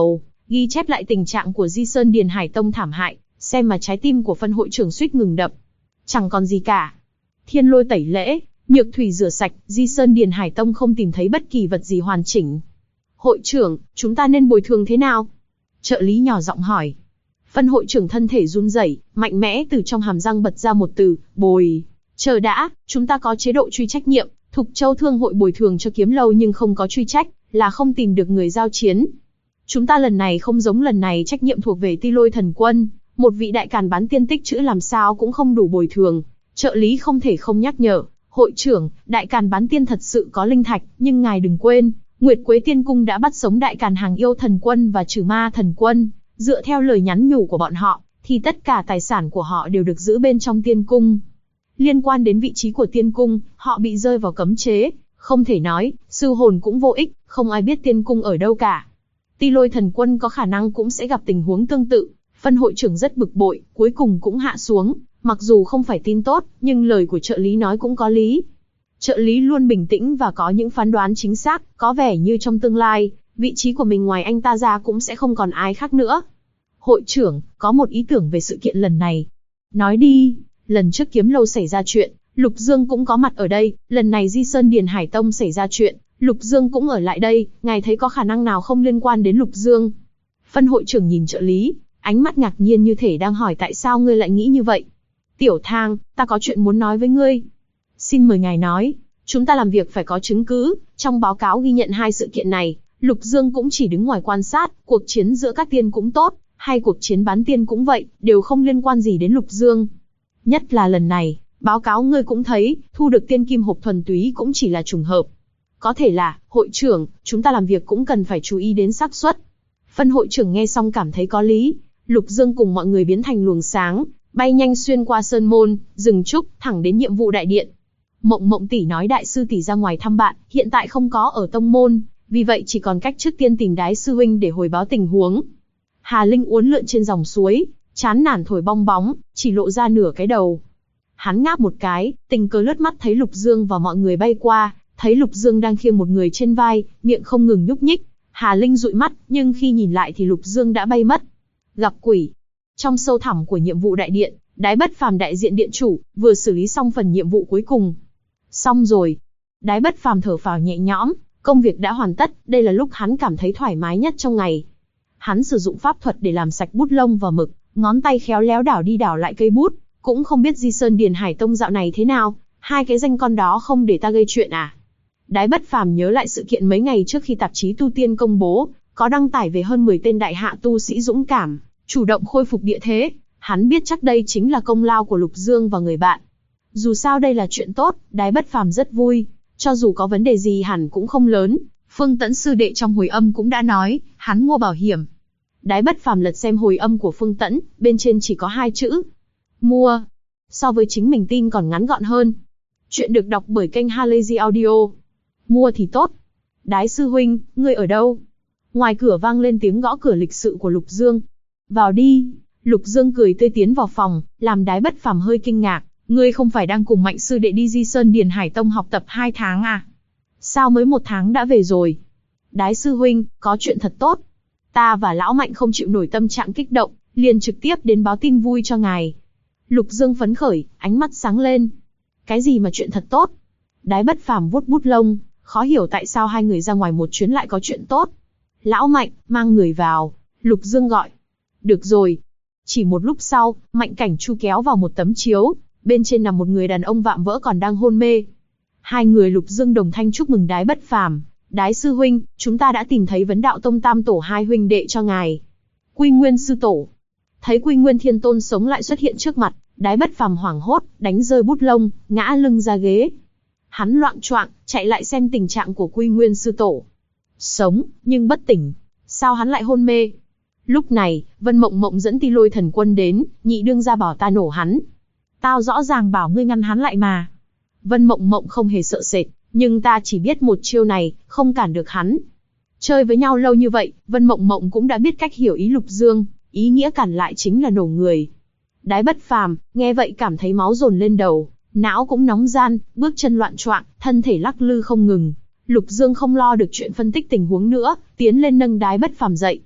ghi chép lại tình trạng của Di Sơn Điền Hải Tông thảm hại, xem mà trái tim của phân hội trưởng suýt ngừng đập. Chẳng còn gì cả. Thiên lôi tẩy lễ, nhược thủy rửa sạch, Di Sơn Điền Hải Tông không tìm thấy bất kỳ vật gì hoàn chỉnh. Hội trưởng, chúng ta nên bồi thường thế nào? Trợ lý nhỏ giọng hỏi. Phân hội trưởng thân thể run rẩy, mạnh mẽ từ trong hàm răng bật ra một từ, bồi. Chờ đã, chúng ta có chế độ truy trách nhiệm, Thục Châu Thương hội bồi thường cho Kiếm Lâu nhưng không có truy trách, là không tìm được người giao chiến. Chúng ta lần này không giống lần này, trách nhiệm thuộc về Ti Lôi Thần Quân, một vị đại càn bán tiên tích trữ làm sao cũng không đủ bồi thường. Trợ lý không thể không nhắc nhở, hội trưởng, đại càn bán tiên thật sự có linh thạch, nhưng ngài đừng quên, Nguyệt Quế Tiên Cung đã bắt sống đại càn Hàng Yêu Thần Quân và Trừ Ma Thần Quân, dựa theo lời nhắn nhủ của bọn họ, thì tất cả tài sản của họ đều được giữ bên trong Tiên Cung. Liên quan đến vị trí của Tiên Cung, họ bị rơi vào cấm chế, không thể nói, sư hồn cũng vô ích, không ai biết Tiên Cung ở đâu cả. Ti Lôi Thần Quân có khả năng cũng sẽ gặp tình huống tương tự. Phân hội trưởng rất bực bội, cuối cùng cũng hạ xuống, mặc dù không phải tin tốt, nhưng lời của trợ lý nói cũng có lý. Trợ lý luôn bình tĩnh và có những phán đoán chính xác, có vẻ như trong tương lai, vị trí của mình ngoài anh ta ra cũng sẽ không còn ai khác nữa. Hội trưởng, có một ý tưởng về sự kiện lần này. Nói đi, lần trước Kiếm Lâu xảy ra chuyện, Lục Dương cũng có mặt ở đây, lần này Di Sơn Điền Hải Tông xảy ra chuyện, Lục Dương cũng ở lại đây, ngài thấy có khả năng nào không liên quan đến Lục Dương? Phân hội trưởng nhìn trợ lý, ánh mắt ngạc nhiên như thể đang hỏi tại sao ngươi lại nghĩ như vậy. Tiểu Thang, ta có chuyện muốn nói với ngươi. Xin mời ngài nói, chúng ta làm việc phải có chứng cứ, trong báo cáo ghi nhận hai sự kiện này, Lục Dương cũng chỉ đứng ngoài quan sát, cuộc chiến giữa các tiên cũng tốt, hay cuộc chiến bán tiên cũng vậy, đều không liên quan gì đến Lục Dương. Nhất là lần này, báo cáo ngươi cũng thấy, thu được tiên kim hộp thuần túy cũng chỉ là trùng hợp. Có thể là, hội trưởng, chúng ta làm việc cũng cần phải chú ý đến xác suất. Phân hội trưởng nghe xong cảm thấy có lý, Lục Dương cùng mọi người biến thành luồng sáng, bay nhanh xuyên qua sơn môn, rừng trúc, thẳng đến nhiệm vụ đại điện. Mộng tỷ nói đại sư tỷ ra ngoài thăm bạn, hiện tại không có ở tông môn, vì vậy chỉ còn cách trước tiên tìm Đái sư huynh để hồi báo tình huống. Hà Linh uốn lượn trên dòng suối, chán nản thổi bong bóng, chỉ lộ ra nửa cái đầu. Hắn ngáp một cái, tình cờ lướt mắt thấy Lục Dương và mọi người bay qua, thấy Lục Dương đang khiêng một người trên vai, miệng không ngừng nhúc nhích. Hà Linh dụi mắt, nhưng khi nhìn lại thì Lục Dương đã bay mất. Gặp quỷ. Trong sâu thẳm của nhiệm vụ đại điện, Đái Bất Phàm đại diện điện chủ, vừa xử lý xong phần nhiệm vụ cuối cùng. Xong rồi. Đái Bất Phàm thở phào nhẹ nhõm, công việc đã hoàn tất, đây là lúc hắn cảm thấy thoải mái nhất trong ngày. Hắn sử dụng pháp thuật để làm sạch bút lông và mực, ngón tay khéo léo đảo đi đảo lại cây bút, cũng không biết Di Sơn Điền Hải Tông dạo này thế nào, hai cái danh con đó không để ta gây chuyện à? Đái Bất Phàm nhớ lại sự kiện mấy ngày trước khi tạp chí Tu Tiên công bố, có đăng tải về hơn 10 tên đại hạ tu sĩ dũng cảm, chủ động khôi phục địa thế, hắn biết chắc đây chính là công lao của Lục Dương và người bạn. Dù sao đây là chuyện tốt, Đái Bất Phàm rất vui, cho dù có vấn đề gì hẳn cũng không lớn, Phương Tẫn sư đệ trong hồi âm cũng đã nói, hắn mua bảo hiểm. Đái Bất Phàm lật xem hồi âm của Phương Tẫn, bên trên chỉ có 2 chữ. Mua. So với chính mình tin còn ngắn gọn hơn. Chuyện được đọc bởi kênh Halazy Audio. Mua thì tốt. Đái sư huynh, ngươi ở đâu? Ngoài cửa vang lên tiếng gõ cửa lịch sự của Lục Dương. Vào đi. Lục Dương cười tươi tiến vào phòng, làm Đái Bất Phàm hơi kinh ngạc. Ngươi không phải đang cùng Mạnh sư đệ đi Di Sơn Điền Hải Tông học tập 2 tháng à? Sao mới 1 tháng đã về rồi? Đái sư huynh, có chuyện thật tốt. Ta và lão Mạnh không chịu nổi tâm trạng kích động, liền trực tiếp đến báo tin vui cho ngài. Lục Dương phấn khởi, ánh mắt sáng lên. Cái gì mà chuyện thật tốt? Đái Bất Phàm vuốt bút lông, khó hiểu tại sao hai người ra ngoài một chuyến lại có chuyện tốt. Lão Mạnh, mang người vào. Lục Dương gọi. Được rồi. Chỉ một lúc sau, Mạnh Cảnh Chu kéo vào một tấm chiếu, bên trên nằm một người đàn ông vạm vỡ còn đang hôn mê. Hai người Lục Dương đồng thanh chúc mừng Đái Bất Phàm. Đái sư huynh, chúng ta đã tìm thấy Vấn Đạo Tông Tam tổ hai huynh đệ cho ngài. Quy Nguyên sư tổ. Thấy Quy Nguyên Thiên Tôn sống lại xuất hiện trước mặt, Đái Bất Phàm hoảng hốt, đánh rơi bút lông, ngã lưng ra ghế. Hắn loạng choạng, chạy lại xem tình trạng của Quy Nguyên sư tổ. Sống, nhưng bất tỉnh. Sao hắn lại hôn mê? Lúc này, Vân Mộng Mộng dẫn Ti Lôi Thần Quân đến, nhị đương ra bảo ta nổ hắn. Tao rõ ràng bảo ngươi ngăn hắn lại mà. Vân Mộng Mộng không hề sợ sệt, nhưng ta chỉ biết một chiêu này, không cản được hắn. Chơi với nhau lâu như vậy, Vân Mộng Mộng cũng đã biết cách hiểu ý Lục Dương, ý nghĩa cản lại chính là nổ người. Đái Bất Phàm nghe vậy cảm thấy máu dồn lên đầu, não cũng nóng ran, bước chân loạn choạng, thân thể lắc lư không ngừng. Lục Dương không lo được chuyện phân tích tình huống nữa, tiến lên nâng Đái Bất Phàm dậy.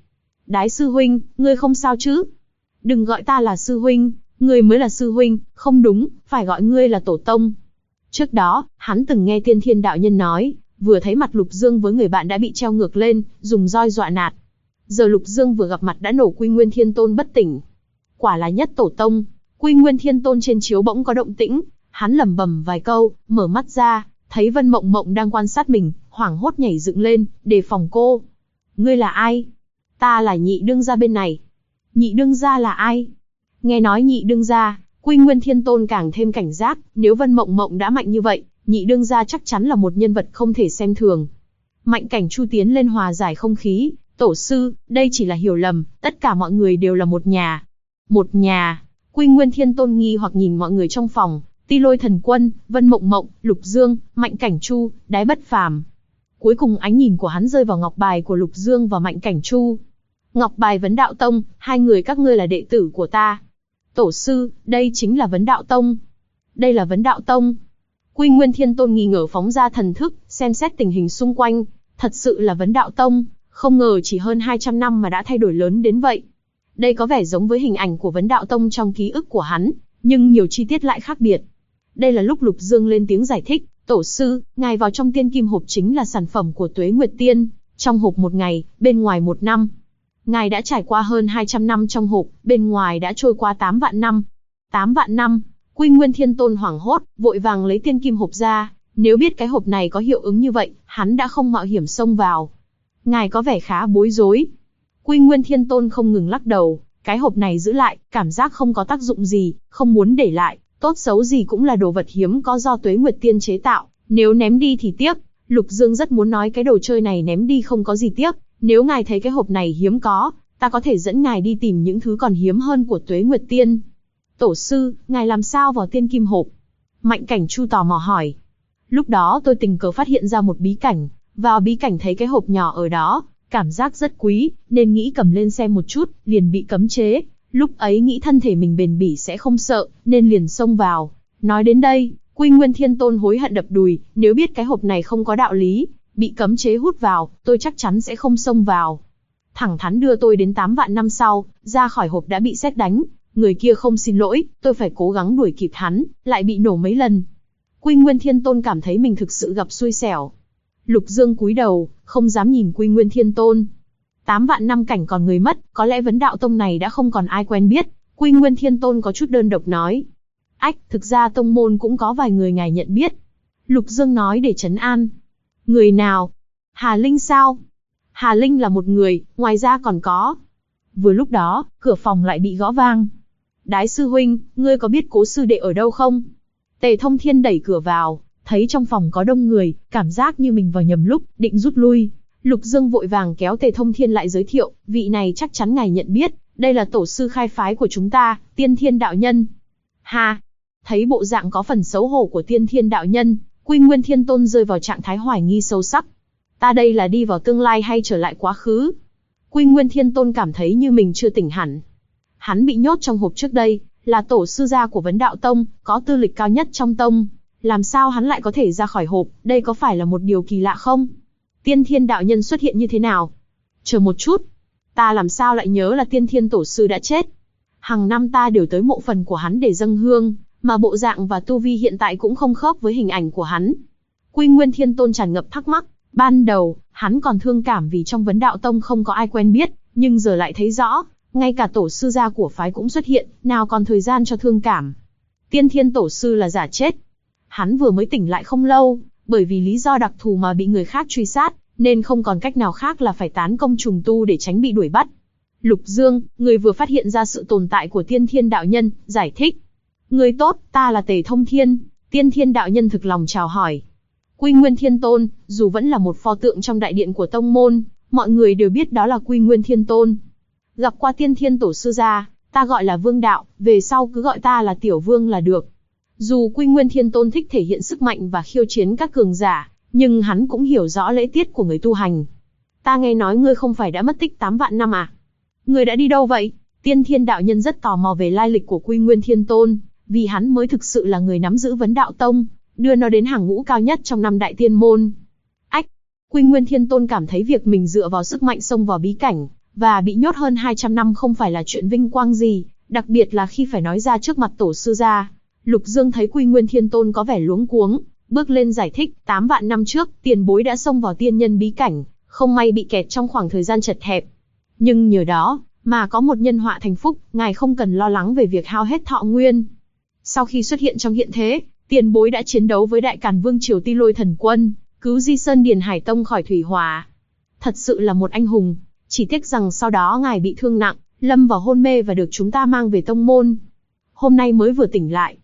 Đái sư huynh, ngươi không sao chứ? Đừng gọi ta là sư huynh, ngươi mới là sư huynh, không đúng, phải gọi ngươi là tổ tông. Trước đó, hắn từng nghe Tiên Thiên đạo nhân nói, vừa thấy mặt Lục Dương với người bạn đã bị treo ngược lên, dùng roi dọa nạt. Giờ Lục Dương vừa gặp mặt đã nổ Quy Nguyên Thiên Tôn bất tỉnh. Quả là nhất tổ tông. Quy Nguyên Thiên Tôn trên chiếu bỗng có động tĩnh, hắn lẩm bẩm vài câu, mở mắt ra, thấy Vân Mộng Mộng đang quan sát mình, hoảng hốt nhảy dựng lên, đề phòng cô. Ngươi là ai? Ta là Nhị đương gia bên này. Nhị đương gia là ai? Nghe nói Nhị đương gia, Quy Nguyên Thiên Tôn càng thêm cảnh giác, nếu Vân Mộng Mộng đã mạnh như vậy, Nhị đương gia chắc chắn là một nhân vật không thể xem thường. Mạnh Cảnh Chu tiến lên hòa giải không khí, tổ sư, đây chỉ là hiểu lầm, tất cả mọi người đều là một nhà. Một nhà. Quy Nguyên Thiên Tôn nghi hoặc nhìn mọi người trong phòng, Ti Lôi Thần Quân, Vân Mộng Mộng, Lục Dương, Mạnh Cảnh Chu, Đái Bất Phàm. Cuối cùng ánh nhìn của hắn rơi vào ngọc bài của Lục Dương và Mạnh Cảnh Chu. Ngọc bài Vấn Đạo Tông, hai người các ngươi là đệ tử của ta. Tổ sư, đây chính là Vấn Đạo Tông. Đây là Vấn Đạo Tông. Quy Nguyên Thiên Tôn nghi ngờ phóng ra thần thức, xem xét tình hình xung quanh. Thật sự là Vấn Đạo Tông, không ngờ chỉ hơn 200 năm mà đã thay đổi lớn đến vậy. Đây có vẻ giống với hình ảnh của Vấn Đạo Tông trong ký ức của hắn, nhưng nhiều chi tiết lại khác biệt. Đây là lúc Lục Dương lên tiếng giải thích, tổ sư, ngài vào trong tiên kim hộp chính là sản phẩm của Tuế Nguyệt Tiên, trong hộp 1 ngày, bên ngoài 1 năm. Ngài đã trải qua hơn 200 năm trong hộp, bên ngoài đã trôi qua 8 vạn năm. 8 vạn năm, Quy Nguyên Thiên Tôn hoảng hốt, vội vàng lấy tiên kim hộp ra, nếu biết cái hộp này có hiệu ứng như vậy, hắn đã không mạo hiểm xông vào. Ngài có vẻ khá bối rối. Quy Nguyên Thiên Tôn không ngừng lắc đầu, cái hộp này giữ lại, cảm giác không có tác dụng gì, không muốn để lại, tốt xấu gì cũng là đồ vật hiếm có do Tuế Nguyệt Tiên chế tạo, nếu ném đi thì tiếc. Lục Dương rất muốn nói cái đồ chơi này ném đi không có gì tiếc, nếu ngài thấy cái hộp này hiếm có, ta có thể dẫn ngài đi tìm những thứ còn hiếm hơn của Tuế Nguyệt Tiên. Tổ sư, ngài làm sao vào tiên kim hộp? Mạnh Cảnh Chu tò mò hỏi. Lúc đó tôi tình cờ phát hiện ra một bí cảnh, vào bí cảnh thấy cái hộp nhỏ ở đó, cảm giác rất quý, nên nghĩ cầm lên xem một chút, liền bị cấm chế. Lúc ấy nghĩ thân thể mình bền bỉ sẽ không sợ, nên liền xông vào. Nói đến đây, Quy Nguyên Thiên Tôn hối hận đập đùi, nếu biết cái hộp này không có đạo lý, bị cấm chế hút vào, tôi chắc chắn sẽ không xông vào. Thẳng thắn đưa tôi đến 8 vạn năm sau, ra khỏi hộp đã bị sét đánh, người kia không xin lỗi, tôi phải cố gắng đuổi kịp hắn, lại bị nổ mấy lần. Quy Nguyên Thiên Tôn cảm thấy mình thực sự gặp xui xẻo. Lục Dương cúi đầu, không dám nhìn Quy Nguyên Thiên Tôn. 8 vạn năm cảnh còn người mất, có lẽ Vấn Đạo Tông này đã không còn ai quen biết. Quy Nguyên Thiên Tôn có chút đơn độc nói. Ách, thực ra tông môn cũng có vài người ngài nhận biết. Lục Dương nói để trấn an. Người nào? Hà Linh sao? Hà Linh là một người, ngoài ra còn có. Vừa lúc đó, cửa phòng lại bị gõ vang. Đái sư huynh, ngươi có biết Cố sư đệ ở đâu không? Tề Thông Thiên đẩy cửa vào, thấy trong phòng có đông người, cảm giác như mình vào nhầm lúc, định rút lui. Lục Dương vội vàng kéo Tề Thông Thiên lại giới thiệu, vị này chắc chắn ngài nhận biết, đây là tổ sư khai phái của chúng ta, Tiên Thiên đạo nhân. Ha! Thấy bộ dạng có phần xấu hổ của Tiên Thiên đạo nhân, Quy Nguyên Thiên Tôn rơi vào trạng thái hoài nghi sâu sắc. Ta đây là đi vào tương lai hay trở lại quá khứ? Quy Nguyên Thiên Tôn cảm thấy như mình chưa tỉnh hẳn. Hắn bị nhốt trong hộp trước đây, là tổ sư gia của Vấn Đạo Tông, có tư lịch cao nhất trong tông. Làm sao hắn lại có thể ra khỏi hộp, đây có phải là một điều kỳ lạ không? Tiên Thiên đạo nhân xuất hiện như thế nào? Chờ một chút, ta làm sao lại nhớ là Tiên Thiên tổ sư đã chết? Hàng năm ta đều tới mộ phần của hắn để dâng hương, mà bộ dạng và tu vi hiện tại cũng không khớp với hình ảnh của hắn. Quy Nguyên Thiên Tôn tràn ngập thắc mắc, ban đầu, hắn còn thương cảm vì trong Vấn Đạo Tông không có ai quen biết, nhưng giờ lại thấy rõ, ngay cả tổ sư gia của phái cũng xuất hiện, nào còn thời gian cho thương cảm. Tiên Thiên tổ sư là giả chết. Hắn vừa mới tỉnh lại không lâu, bởi vì lý do đặc thù mà bị người khác truy sát, nên không còn cách nào khác là phải tán công trùng tu để tránh bị đuổi bắt. Lục Dương, người vừa phát hiện ra sự tồn tại của Tiên Thiên đạo nhân, giải thích. Người tốt, ta là Tề Thông Thiên. Tiên Thiên đạo nhân thực lòng chào hỏi. Quy Nguyên Thiên Tôn, dù vẫn là một pho tượng trong đại điện của tông môn, mọi người đều biết đó là Quy Nguyên Thiên Tôn. Gặp qua Tiên Thiên tổ sư gia, ta gọi là Vương Đạo, về sau cứ gọi ta là Tiểu Vương là được. Dù Quy Nguyên Thiên Tôn thích thể hiện sức mạnh và khiêu chiến các cường giả, nhưng hắn cũng hiểu rõ lễ tiết của người tu hành. Ta nghe nói ngươi không phải đã mất tích 8 vạn năm à? Ngươi đã đi đâu vậy? Tiên Thiên đạo nhân rất tò mò về lai lịch của Quy Nguyên Thiên Tôn, vì hắn mới thực sự là người nắm giữ Vấn Đạo Tông, đưa nó đến hàng ngũ cao nhất trong 5 đại tiên môn. Ách! Quy Nguyên Thiên Tôn cảm thấy việc mình dựa vào sức mạnh xông vào bí cảnh, và bị nhốt hơn 200 năm không phải là chuyện vinh quang gì, đặc biệt là khi phải nói ra trước mặt tổ sư gia. Lục Dương thấy Quy Nguyên Thiên Tôn có vẻ luống cuống, bước lên giải thích, 8 vạn năm trước, tiền bối đã xông vào tiên nhân bí cảnh, không may bị kẹt trong khoảng thời gian chật hẹp. Nhưng nhờ đó, mà có một nhân họa thành phúc, ngài không cần lo lắng về việc hao hết thọ nguyên. Sau khi xuất hiện trong hiện thế, tiền bối đã chiến đấu với Đại Càn Vương triều Ti Lôi Thần Quân, cứu Di Sơn Điền Hải Tông khỏi thủy hỏa. Thật sự là một anh hùng, chỉ tiếc rằng sau đó ngài bị thương nặng, lâm vào hôn mê và được chúng ta mang về tông môn. Hôm nay mới vừa tỉnh lại.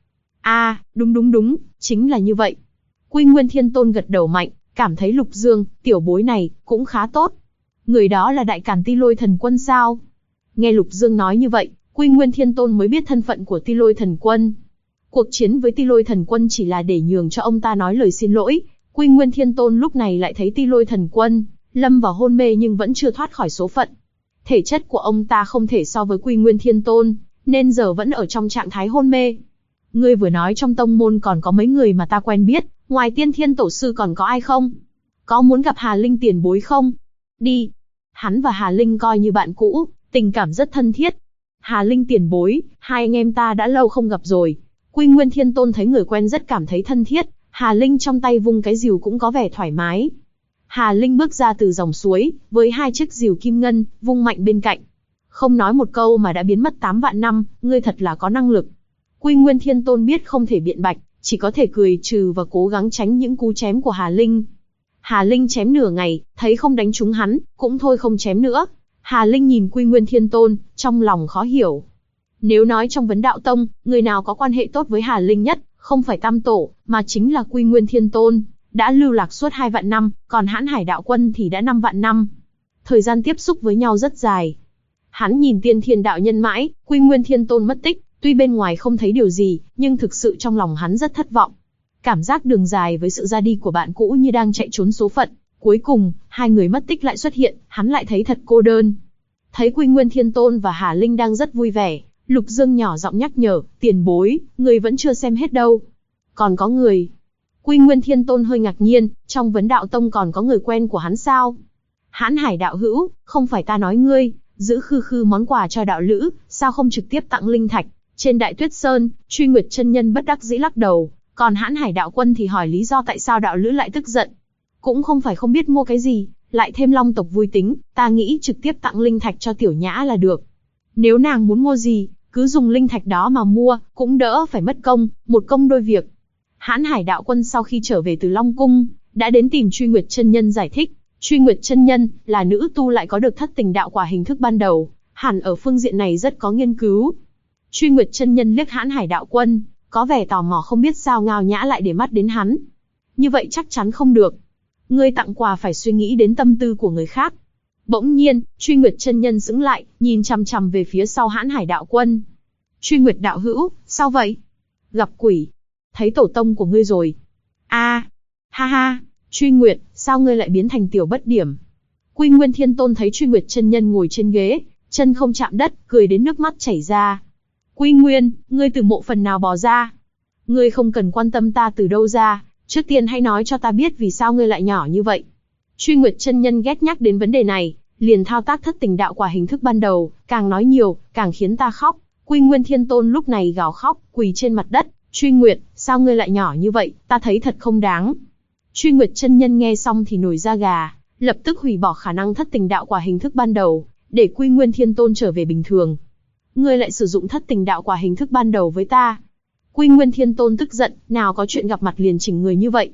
Đúng, chính là như vậy. Quy Nguyên Thiên Tôn gật đầu mạnh, cảm thấy Lục Dương, tiểu bối này, cũng khá tốt. Người đó là Đại Càn Ti Lôi Thần Quân sao? Nghe Lục Dương nói như vậy, Quy Nguyên Thiên Tôn mới biết thân phận của Ti Lôi Thần Quân. Cuộc chiến với Ti Lôi Thần Quân chỉ là để nhường cho ông ta nói lời xin lỗi. Quy Nguyên Thiên Tôn lúc này lại thấy Ti Lôi Thần Quân lâm vào hôn mê nhưng vẫn chưa thoát khỏi số phận. Thể chất của ông ta không thể so với Quy Nguyên Thiên Tôn, nên giờ vẫn ở trong trạng thái hôn mê. Ngươi vừa nói trong tông môn còn có mấy người mà ta quen biết, ngoài Tiên Thiên Tổ sư còn có ai không? Có muốn gặp Hà Linh tiền bối không? Đi. Hắn và Hà Linh coi như bạn cũ, tình cảm rất thân thiết. Hà Linh tiền bối, hai anh em ta đã lâu không gặp rồi. Quy Nguyên Thiên Tôn thấy người quen rất cảm thấy thân thiết, Hà Linh trong tay vung cái rìu cũng có vẻ thoải mái. Hà Linh bước ra từ dòng suối, với hai chiếc rìu kim ngân, vung mạnh bên cạnh. Không nói một câu mà đã biến mất 8 vạn năm, ngươi thật là có năng lực. Quy Nguyên Thiên Tôn biết không thể biện bạch, chỉ có thể cười trừ và cố gắng tránh những cú chém của Hà Linh. Hà Linh chém nửa ngày, thấy không đánh trúng hắn, cũng thôi không chém nữa. Hà Linh nhìn Quy Nguyên Thiên Tôn, trong lòng khó hiểu. Nếu nói trong vấn đạo tông, người nào có quan hệ tốt với Hà Linh nhất, không phải Tam Tổ, mà chính là Quy Nguyên Thiên Tôn, đã lưu lạc suốt 2 vạn năm, còn Hãn Hải Đạo Quân thì đã 5 vạn năm. Thời gian tiếp xúc với nhau rất dài. Hắn nhìn Tiên Thiên Đạo Nhân mãi, Quy Nguyên Thiên Tôn mất tích, tuy bên ngoài không thấy điều gì, nhưng thực sự trong lòng hắn rất thất vọng. Cảm giác đường dài với sự ra đi của bạn cũ như đang chạy trốn số phận. Cuối cùng, hai người mất tích lại xuất hiện, hắn lại thấy thật cô đơn. Thấy Quy Nguyên Thiên Tôn và Hà Linh đang rất vui vẻ, Lục Dương nhỏ giọng nhắc nhở, tiền bối, người vẫn chưa xem hết đâu. Còn có người. Quy Nguyên Thiên Tôn hơi ngạc nhiên, trong vấn đạo tông còn có người quen của hắn sao? Hãn Hải đạo hữu, không phải ta nói ngươi, giữ khư khư món quà cho đạo lữ, sao không trực tiếp tặng linh thạch? Trên Đại Tuyết Sơn, Truy Nguyệt chân nhân bất đắc dĩ lắc đầu, còn Hãn Hải đạo quân thì hỏi lý do tại sao đạo lữ lại tức giận. Cũng không phải không biết mua cái gì, lại thêm Long tộc vui tính, ta nghĩ trực tiếp tặng linh thạch cho Tiểu Nhã là được. Nếu nàng muốn mua gì, cứ dùng linh thạch đó mà mua, cũng đỡ phải mất công, một công đôi việc. Hãn Hải đạo quân sau khi trở về từ Long Cung, đã đến tìm Truy Nguyệt chân nhân giải thích. Truy Nguyệt chân nhân là nữ tu lại có được thất tình đạo quả hình thức ban đầu, hẳn ở phương diện này rất có nghiên cứu. Truy Nguyệt chân nhân liếc Hãn Hải đạo quân, có vẻ tò mò không biết sao Ngao Nhã lại để mắt đến hắn. Như vậy chắc chắn không được. Ngươi tặng quà phải suy nghĩ đến tâm tư của người khác. Bỗng nhiên, Truy Nguyệt chân nhân sững lại, nhìn chằm chằm về phía sau Hãn Hải đạo quân. Truy Nguyệt đạo hữu, sao vậy? Gặp quỷ. Thấy tổ tông của ngươi rồi. Ha ha, Truy Nguyệt, sao ngươi lại biến thành tiểu bất điểm? Quy Nguyên Thiên Tôn thấy Truy Nguyệt chân nhân ngồi trên ghế, chân không chạm đất, cười đến nước mắt chảy ra. Quy Nguyên, ngươi từ mộ phần nào bò ra? Ngươi không cần quan tâm ta từ đâu ra, trước tiên hãy nói cho ta biết vì sao ngươi lại nhỏ như vậy. Truy Nguyệt chân nhân ghét nhắc đến vấn đề này, liền thao tác thất tình đạo quả hình thức ban đầu, càng nói nhiều, càng khiến ta khóc. Quy Nguyên Thiên Tôn lúc này gào khóc, quỳ trên mặt đất. Truy Nguyệt, sao ngươi lại nhỏ như vậy, ta thấy thật không đáng. Truy Nguyệt chân nhân nghe xong thì nổi da gà, lập tức hủy bỏ khả năng thất tình đạo quả hình thức ban đầu, để Quy Nguyên Thiên Tôn trở về bình thường. Ngươi lại sử dụng thất tình đạo quả hình thức ban đầu với ta. Quy Nguyên Thiên Tôn tức giận, nào có chuyện gặp mặt liền chỉnh người như vậy.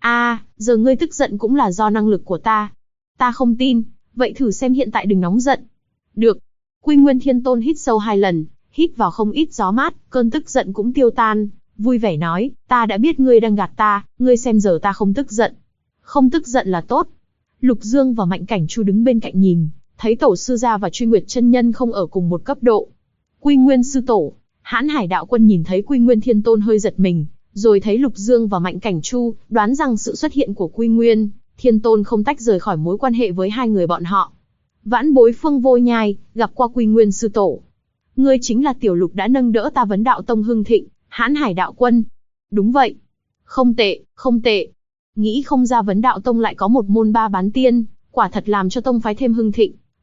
Giờ ngươi tức giận cũng là do năng lực của ta. Ta không tin, vậy thử xem hiện tại đừng nóng giận. Được. Quy Nguyên Thiên Tôn hít sâu 2 lần, hít vào không ít gió mát, cơn tức giận cũng tiêu tan, vui vẻ nói, ta đã biết ngươi đang gạt ta, ngươi xem giờ ta không tức giận. Không tức giận là tốt. Lục Dương và Mạnh Cảnh Chu đứng bên cạnh nhìn, thấy tổ sư gia và Truy Nguyệt chân nhân không ở cùng một cấp độ. Quy Nguyên sư tổ, Hãn Hải đạo quân nhìn thấy Quy Nguyên Thiên Tôn hơi giật mình, rồi thấy Lục Dương và Mạnh Cảnh Chu, đoán rằng sự xuất hiện của Quy Nguyên Thiên Tôn không tách rời khỏi mối quan hệ với hai người bọn họ. Vãn bối Phương Vô Nhai, gặp qua Quy Nguyên sư tổ. Ngươi chính là tiểu Lục đã nâng đỡ ta vấn đạo tông hưng thịnh, Hãn Hải đạo quân. Đúng vậy. Không tệ, không tệ. Nghĩ không ra vấn đạo tông lại có một môn 3 bán tiên, quả thật làm cho tông phái thêm hưng thịnh.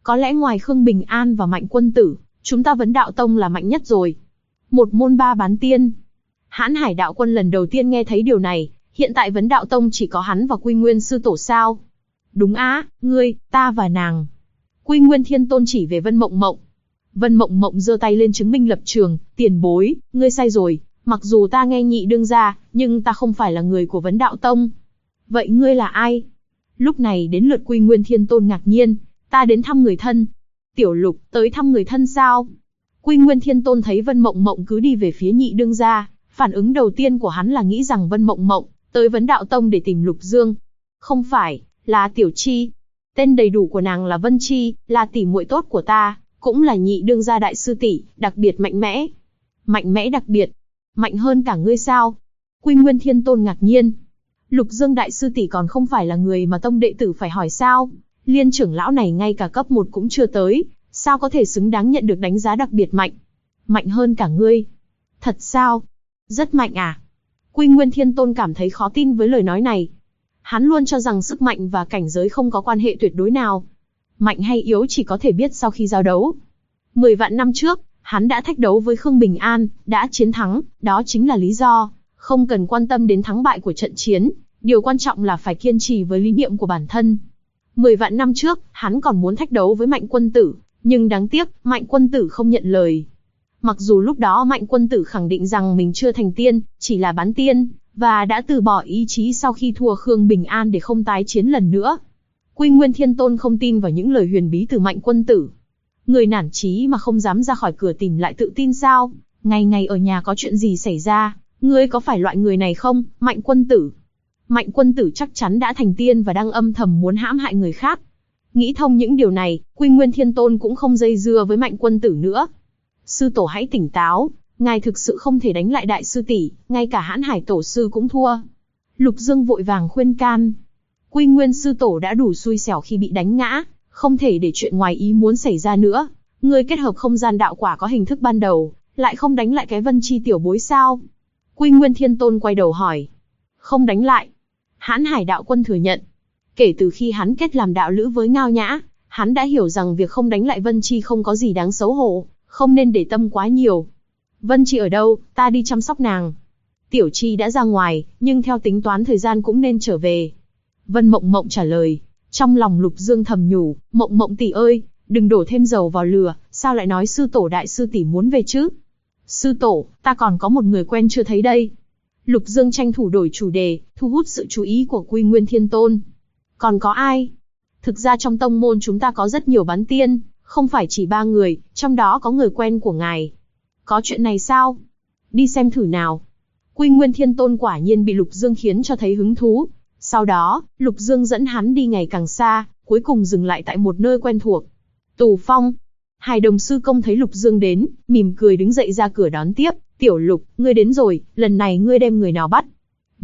Có lẽ ngoài Khương Bình An và Mạnh Quân Tử, chúng ta Vấn Đạo Tông là mạnh nhất rồi. Một môn ba bán tiên. Hãn Hải đạo quân lần đầu tiên nghe thấy điều này, hiện tại Vấn Đạo Tông chỉ có hắn và Quy Nguyên sư tổ sao? Đúng á, ngươi, ta và nàng. Quy Nguyên Thiên Tôn chỉ về Vân Mộng Mộng. Vân Mộng Mộng giơ tay lên chứng minh lập trường, tiền bối, ngươi sai rồi, mặc dù ta nghe nhị đương gia, nhưng ta không phải là người của Vấn Đạo Tông. Vậy ngươi là ai? Lúc này đến lượt Quy Nguyên Thiên Tôn ngạc nhiên, ta đến thăm người thân. Tiểu Lục, tới thăm người thân sao? Quy Nguyên Thiên Tôn thấy Vân Mộng Mộng cứ đi về phía nhị đương gia, phản ứng đầu tiên của hắn là nghĩ rằng Vân Mộng Mộng tới Vấn Đạo Tông để tìm Lục Dương. Không phải, là Tiểu Chi. Tên đầy đủ của nàng là Vân Chi, là tỷ muội tốt của ta, cũng là nhị đương gia đại sư tỷ, đặc biệt mạnh mẽ. Mạnh mẽ đặc biệt? Mạnh hơn cả ngươi sao? Quy Nguyên Thiên Tôn ngạc nhiên. Lục Dương đại sư tỷ còn không phải là người mà tông đệ tử phải hỏi sao? Liên trưởng lão này ngay cả cấp 1 cũng chưa tới, sao có thể xứng đáng nhận được đánh giá đặc biệt mạnh? Mạnh hơn cả ngươi? Thật sao? Rất mạnh à? Quy Nguyên Thiên Tôn cảm thấy khó tin với lời nói này. Hắn luôn cho rằng sức mạnh và cảnh giới không có quan hệ tuyệt đối nào. Mạnh hay yếu chỉ có thể biết sau khi giao đấu. 10 vạn năm trước, hắn đã thách đấu với Khương Bình An, đã chiến thắng, đó chính là lý do. Không cần quan tâm đến thắng bại của trận chiến, điều quan trọng là phải kiên trì với lý niệm của bản thân. 10 vạn năm trước, hắn còn muốn thách đấu với Mạnh Quân Tử, nhưng đáng tiếc, Mạnh Quân Tử không nhận lời. Mặc dù lúc đó Mạnh Quân Tử khẳng định rằng mình chưa thành tiên, chỉ là bán tiên, và đã từ bỏ ý chí sau khi thua Khương Bình An để không tái chiến lần nữa. Quy Nguyên Thiên Tôn không tin vào những lời huyền bí từ Mạnh Quân Tử. Người nản chí mà không dám ra khỏi cửa tìm lại tự tin sao? Ngày ngày ở nhà có chuyện gì xảy ra? Ngươi có phải loại người này không, Mạnh Quân Tử? Mạnh Quân Tử chắc chắn đã thành tiên và đang âm thầm muốn hãm hại người khác. Nghĩ thông những điều này, Quy Nguyên Thiên Tôn cũng không dây dưa với Mạnh Quân Tử nữa. Sư tổ hãy tỉnh táo, ngài thực sự không thể đánh lại đại sư tỷ, ngay cả Hãn Hải tổ sư cũng thua. Lục Dương vội vàng khuyên can. Quy Nguyên sư tổ đã đủ xui xẻo khi bị đánh ngã, không thể để chuyện ngoài ý muốn xảy ra nữa. Ngươi kết hợp không gian đạo quả có hình thức ban đầu, lại không đánh lại cái Vân Chi tiểu bối sao? Quy Nguyên Thiên Tôn quay đầu hỏi. Không đánh lại. Hãn Hải đạo quân thừa nhận. Kể từ khi hắn kết làm đạo lữ với Ngao Nhã, hắn đã hiểu rằng việc không đánh lại Vân Chi không có gì đáng xấu hổ, không nên để tâm quá nhiều. Vân Chi ở đâu, ta đi chăm sóc nàng. Tiểu Chi đã ra ngoài, nhưng theo tính toán thời gian cũng nên trở về. Vân Mộng Mộng trả lời. Trong lòng Lục Dương thầm nhủ, Mộng Mộng tỷ ơi, đừng đổ thêm dầu vào lửa, sao lại nói sư tổ đại sư tỷ muốn về chứ? Sư tổ, ta còn có một người quen chưa thấy đây. Lục Dương tranh thủ đổi chủ đề, thu hút sự chú ý của Quy Nguyên Thiên Tôn. Còn có ai? Thực ra trong tông môn chúng ta có rất nhiều bán tiên, không phải chỉ 3 người, trong đó có người quen của ngài. Có chuyện này sao? Đi xem thử nào. Quy Nguyên Thiên Tôn quả nhiên bị Lục Dương khiến cho thấy hứng thú. Sau đó, Lục Dương dẫn hắn đi ngày càng xa, cuối cùng dừng lại tại một nơi quen thuộc. Tù Phong. Hải Đồng sư công thấy Lục Dương đến, mỉm cười đứng dậy ra cửa đón tiếp. Tiểu Lục, ngươi đến rồi, lần này ngươi đem người nào bắt?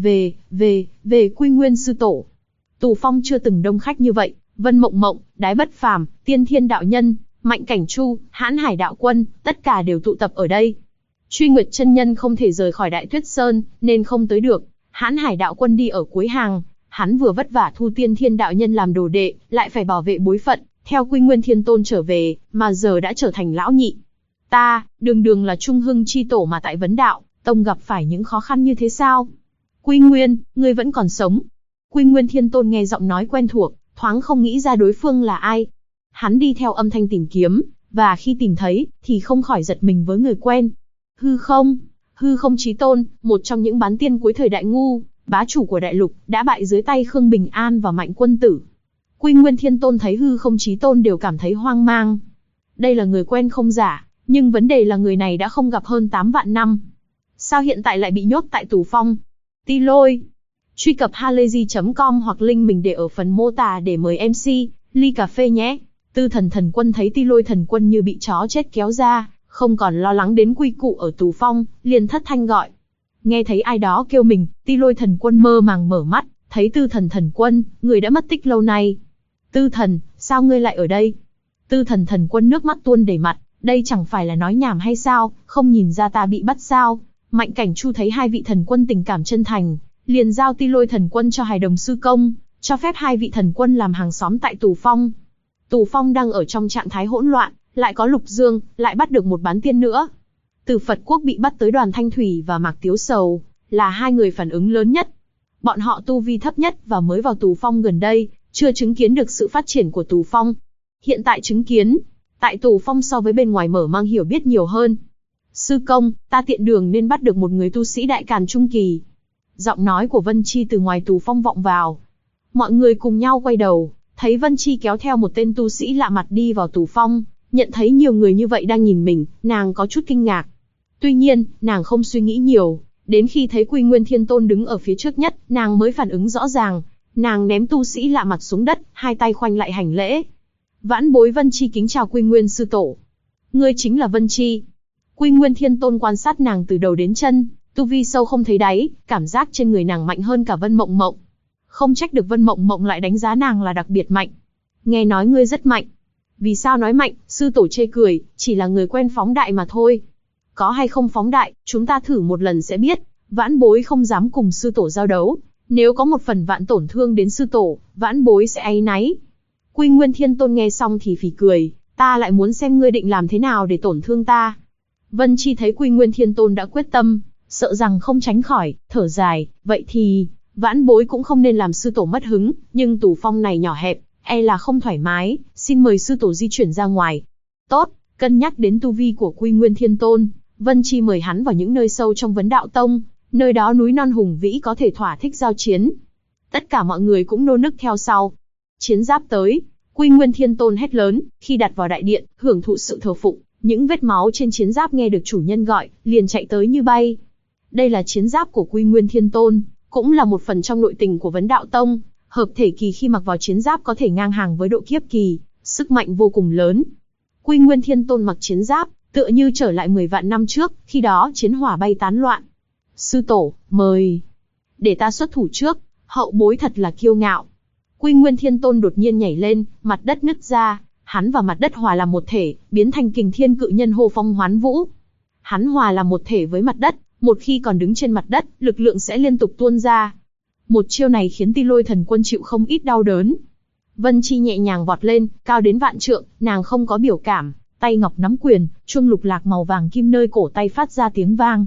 Về Quy Nguyên sư tổ. Tù Phong chưa từng đông khách như vậy, Vân Mộng Mộng, Đái Bất Phàm, Tiên Thiên đạo nhân, Mạnh Cảnh Chu, Hãn Hải đạo quân, tất cả đều tụ tập ở đây. Truy Nguyệt chân nhân không thể rời khỏi Đại Tuyết Sơn, nên không tới được. Hãn Hải đạo quân đi ở cuối hàng, hắn vừa vất vả thu Tiên Thiên đạo nhân làm đồ đệ, lại phải bảo vệ bối phận, theo Quy Nguyên Thiên Tôn trở về, mà giờ đã trở thành lão nhị. Ta, đường là Trung Hưng chi tổ mà tại Vấn Đạo Tông gặp phải những khó khăn như thế sao? Quy Nguyên, ngươi vẫn còn sống. Quy Nguyên Thiên Tôn nghe giọng nói quen thuộc, thoáng không nghĩ ra đối phương là ai. Hắn đi theo âm thanh tìm kiếm, và khi tìm thấy, thì không khỏi giật mình với người quen. Hư không chí tôn, một trong những bán tiên cuối thời Đại Ngu, bá chủ của đại lục, đã bại dưới tay Khương Bình An và Mạnh Quân Tử. Quy Nguyên Thiên Tôn thấy hư không chí tôn đều cảm thấy hoang mang. Đây là người quen không giả, nhưng vấn đề là người này đã không gặp hơn 8 vạn năm. Sao hiện tại lại bị nhốt tại Tù Phong? Ti Lôi. Truy cập halayzi.com hoặc link mình để ở phần mô tả để mời MC, ly cà phê nhé. Tư Thần Thần Quân thấy Ti Lôi Thần Quân như bị chó chết kéo ra, không còn lo lắng đến quy củ ở Tù Phong, liền thất thanh gọi. Nghe thấy ai đó kêu mình, Ti Lôi Thần Quân mơ màng mở mắt, thấy Tư Thần Thần Quân, người đã mất tích lâu nay. Tư Thần, sao ngươi lại ở đây? Tư Thần Thần Quân nước mắt tuôn đầy mặt, đây chẳng phải là nói nhảm hay sao, không nhìn ra ta bị bắt sao? Mạnh Cảnh Chu thấy hai vị thần quân tình cảm chân thành, liền giao Ti Lôi Thần Quân cho Hải Đồng sư công, cho phép hai vị thần quân làm hàng xóm tại Tù Phong. Tù Phong đang ở trong trạng thái hỗn loạn, lại có Lục Dương, lại bắt được một bán tiên nữa. Từ Phật Quốc bị bắt tới Đoàn Thanh Thủy và Mạc Tiếu Sầu, là hai người phản ứng lớn nhất. Bọn họ tu vi thấp nhất và mới vào Tù Phong gần đây, chưa chứng kiến được sự phát triển của Tù Phong. Hiện tại chứng kiến, tại Tù Phong so với bên ngoài mở mang hiểu biết nhiều hơn. Sư công, ta tiện đường nên bắt được một người tu sĩ đại càn trung kỳ. Giọng nói của Vân Chi từ ngoài Tù Phong vọng vào. Mọi người cùng nhau quay đầu, thấy Vân Chi kéo theo một tên tu sĩ lạ mặt đi vào Tù Phong, nhận thấy nhiều người như vậy đang nhìn mình, nàng có chút kinh ngạc. Tuy nhiên, nàng không suy nghĩ nhiều, đến khi thấy Quy Nguyên Thiên Tôn đứng ở phía trước nhất, nàng mới phản ứng rõ ràng. Nàng ném tu sĩ lạ mặt xuống đất, hai tay khoanh lại hành lễ. Vãn bối Vân Chi kính chào Quy Nguyên sư tổ. Ngươi chính là Vân Chi. Quy Nguyên Thiên Tôn quan sát nàng từ đầu đến chân, tu vi sâu không thấy đáy, cảm giác trên người nàng mạnh hơn cả Vân Mộng Mộng. Không trách được Vân Mộng Mộng lại đánh giá nàng là đặc biệt mạnh. Nghe nói ngươi rất mạnh. Vì sao nói mạnh? Sư tổ chê cười, chỉ là người quen phóng đại mà thôi. Có hay không phóng đại, chúng ta thử một lần sẽ biết. Vãn bối không dám cùng sư tổ giao đấu. Nếu có một phần vạn tổn thương đến sư tổ, vãn bối sẽ áy náy. Quy Nguyên Thiên Tôn nghe xong thì phì cười, ta lại muốn xem ngươi định làm thế nào để tổn thương ta. Vân Chi thấy Quy Nguyên Thiên Tôn đã quyết tâm, sợ rằng không tránh khỏi, thở dài, vậy thì, vãn bối cũng không nên làm sư tổ mất hứng, nhưng Tù Phong này nhỏ hẹp, e là không thoải mái, xin mời sư tổ di chuyển ra ngoài. Tốt, cân nhắc đến tu vi của Quy Nguyên Thiên Tôn, Vân Chi mời hắn vào những nơi sâu trong Vấn Đạo Tông, nơi đó núi non hùng vĩ có thể thỏa thích giao chiến. Tất cả mọi người cũng nô nức theo sau. Chiến giáp tới, Quy Nguyên Thiên Tôn hét lớn, khi đặt vào đại điện, hưởng thụ sự thờ phụng, những vết máu trên chiến giáp nghe được chủ nhân gọi, liền chạy tới như bay. Đây là chiến giáp của Quy Nguyên Thiên Tôn, cũng là một phần trong nội tình của Vấn Đạo Tông. Hợp thể kỳ khi mặc vào chiến giáp có thể ngang hàng với độ kiếp kỳ, sức mạnh vô cùng lớn. Quy Nguyên Thiên Tôn mặc chiến giáp, tựa như trở lại 10 vạn năm trước, khi đó chiến hỏa bay tán loạn. Sư tổ, mời. Để ta xuất thủ trước, hậu bối thật là kiêu ngạo. Quy Nguyên Thiên Tôn đột nhiên nhảy lên, mặt đất nứt ra, hắn và mặt đất hòa làm một thể, biến thành Kình Thiên Cự Nhân Hô Phong Hoán Vũ. Hắn hòa làm một thể với mặt đất, một khi còn đứng trên mặt đất, lực lượng sẽ liên tục tuôn ra. Một chiêu này khiến Ti Lôi Thần Quân chịu không ít đau đớn. Vân Chi nhẹ nhàng vọt lên, cao đến vạn trượng, nàng không có biểu cảm, tay ngọc nắm quyền, chuông lục lạc màu vàng kim nơi cổ tay phát ra tiếng vang.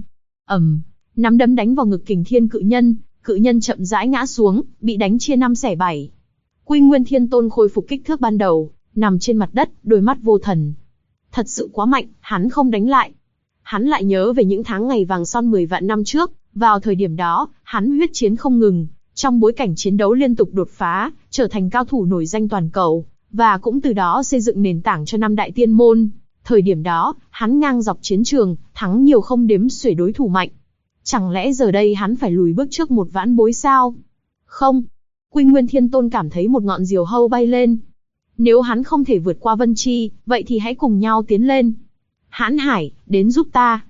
Nắm đấm đánh vào ngực Kình Thiên Cự Nhân chậm rãi ngã xuống, bị đánh chia 5 xẻ 7. Quy Nguyên Thiên Tôn khôi phục kích thước ban đầu, nằm trên mặt đất, đôi mắt vô thần. Thật sự quá mạnh, hắn không đánh lại. Hắn lại nhớ về những tháng ngày vàng son 10 vạn năm trước, vào thời điểm đó, hắn huyết chiến không ngừng, trong bối cảnh chiến đấu liên tục đột phá, trở thành cao thủ nổi danh toàn cầu, và cũng từ đó xây dựng nền tảng cho 5 đại tiên môn. Thời điểm đó, hắn ngang dọc chiến trường, thắng nhiều không đếm xuể đối thủ mạnh. Chẳng lẽ giờ đây hắn phải lùi bước trước một vãn bối sao? Không. Quy Nguyên Thiên Tôn cảm thấy một ngọn diều hâu bay lên. Nếu hắn không thể vượt qua Vân Chi, vậy thì hãy cùng nhau tiến lên. Hãn Hải, đến giúp ta.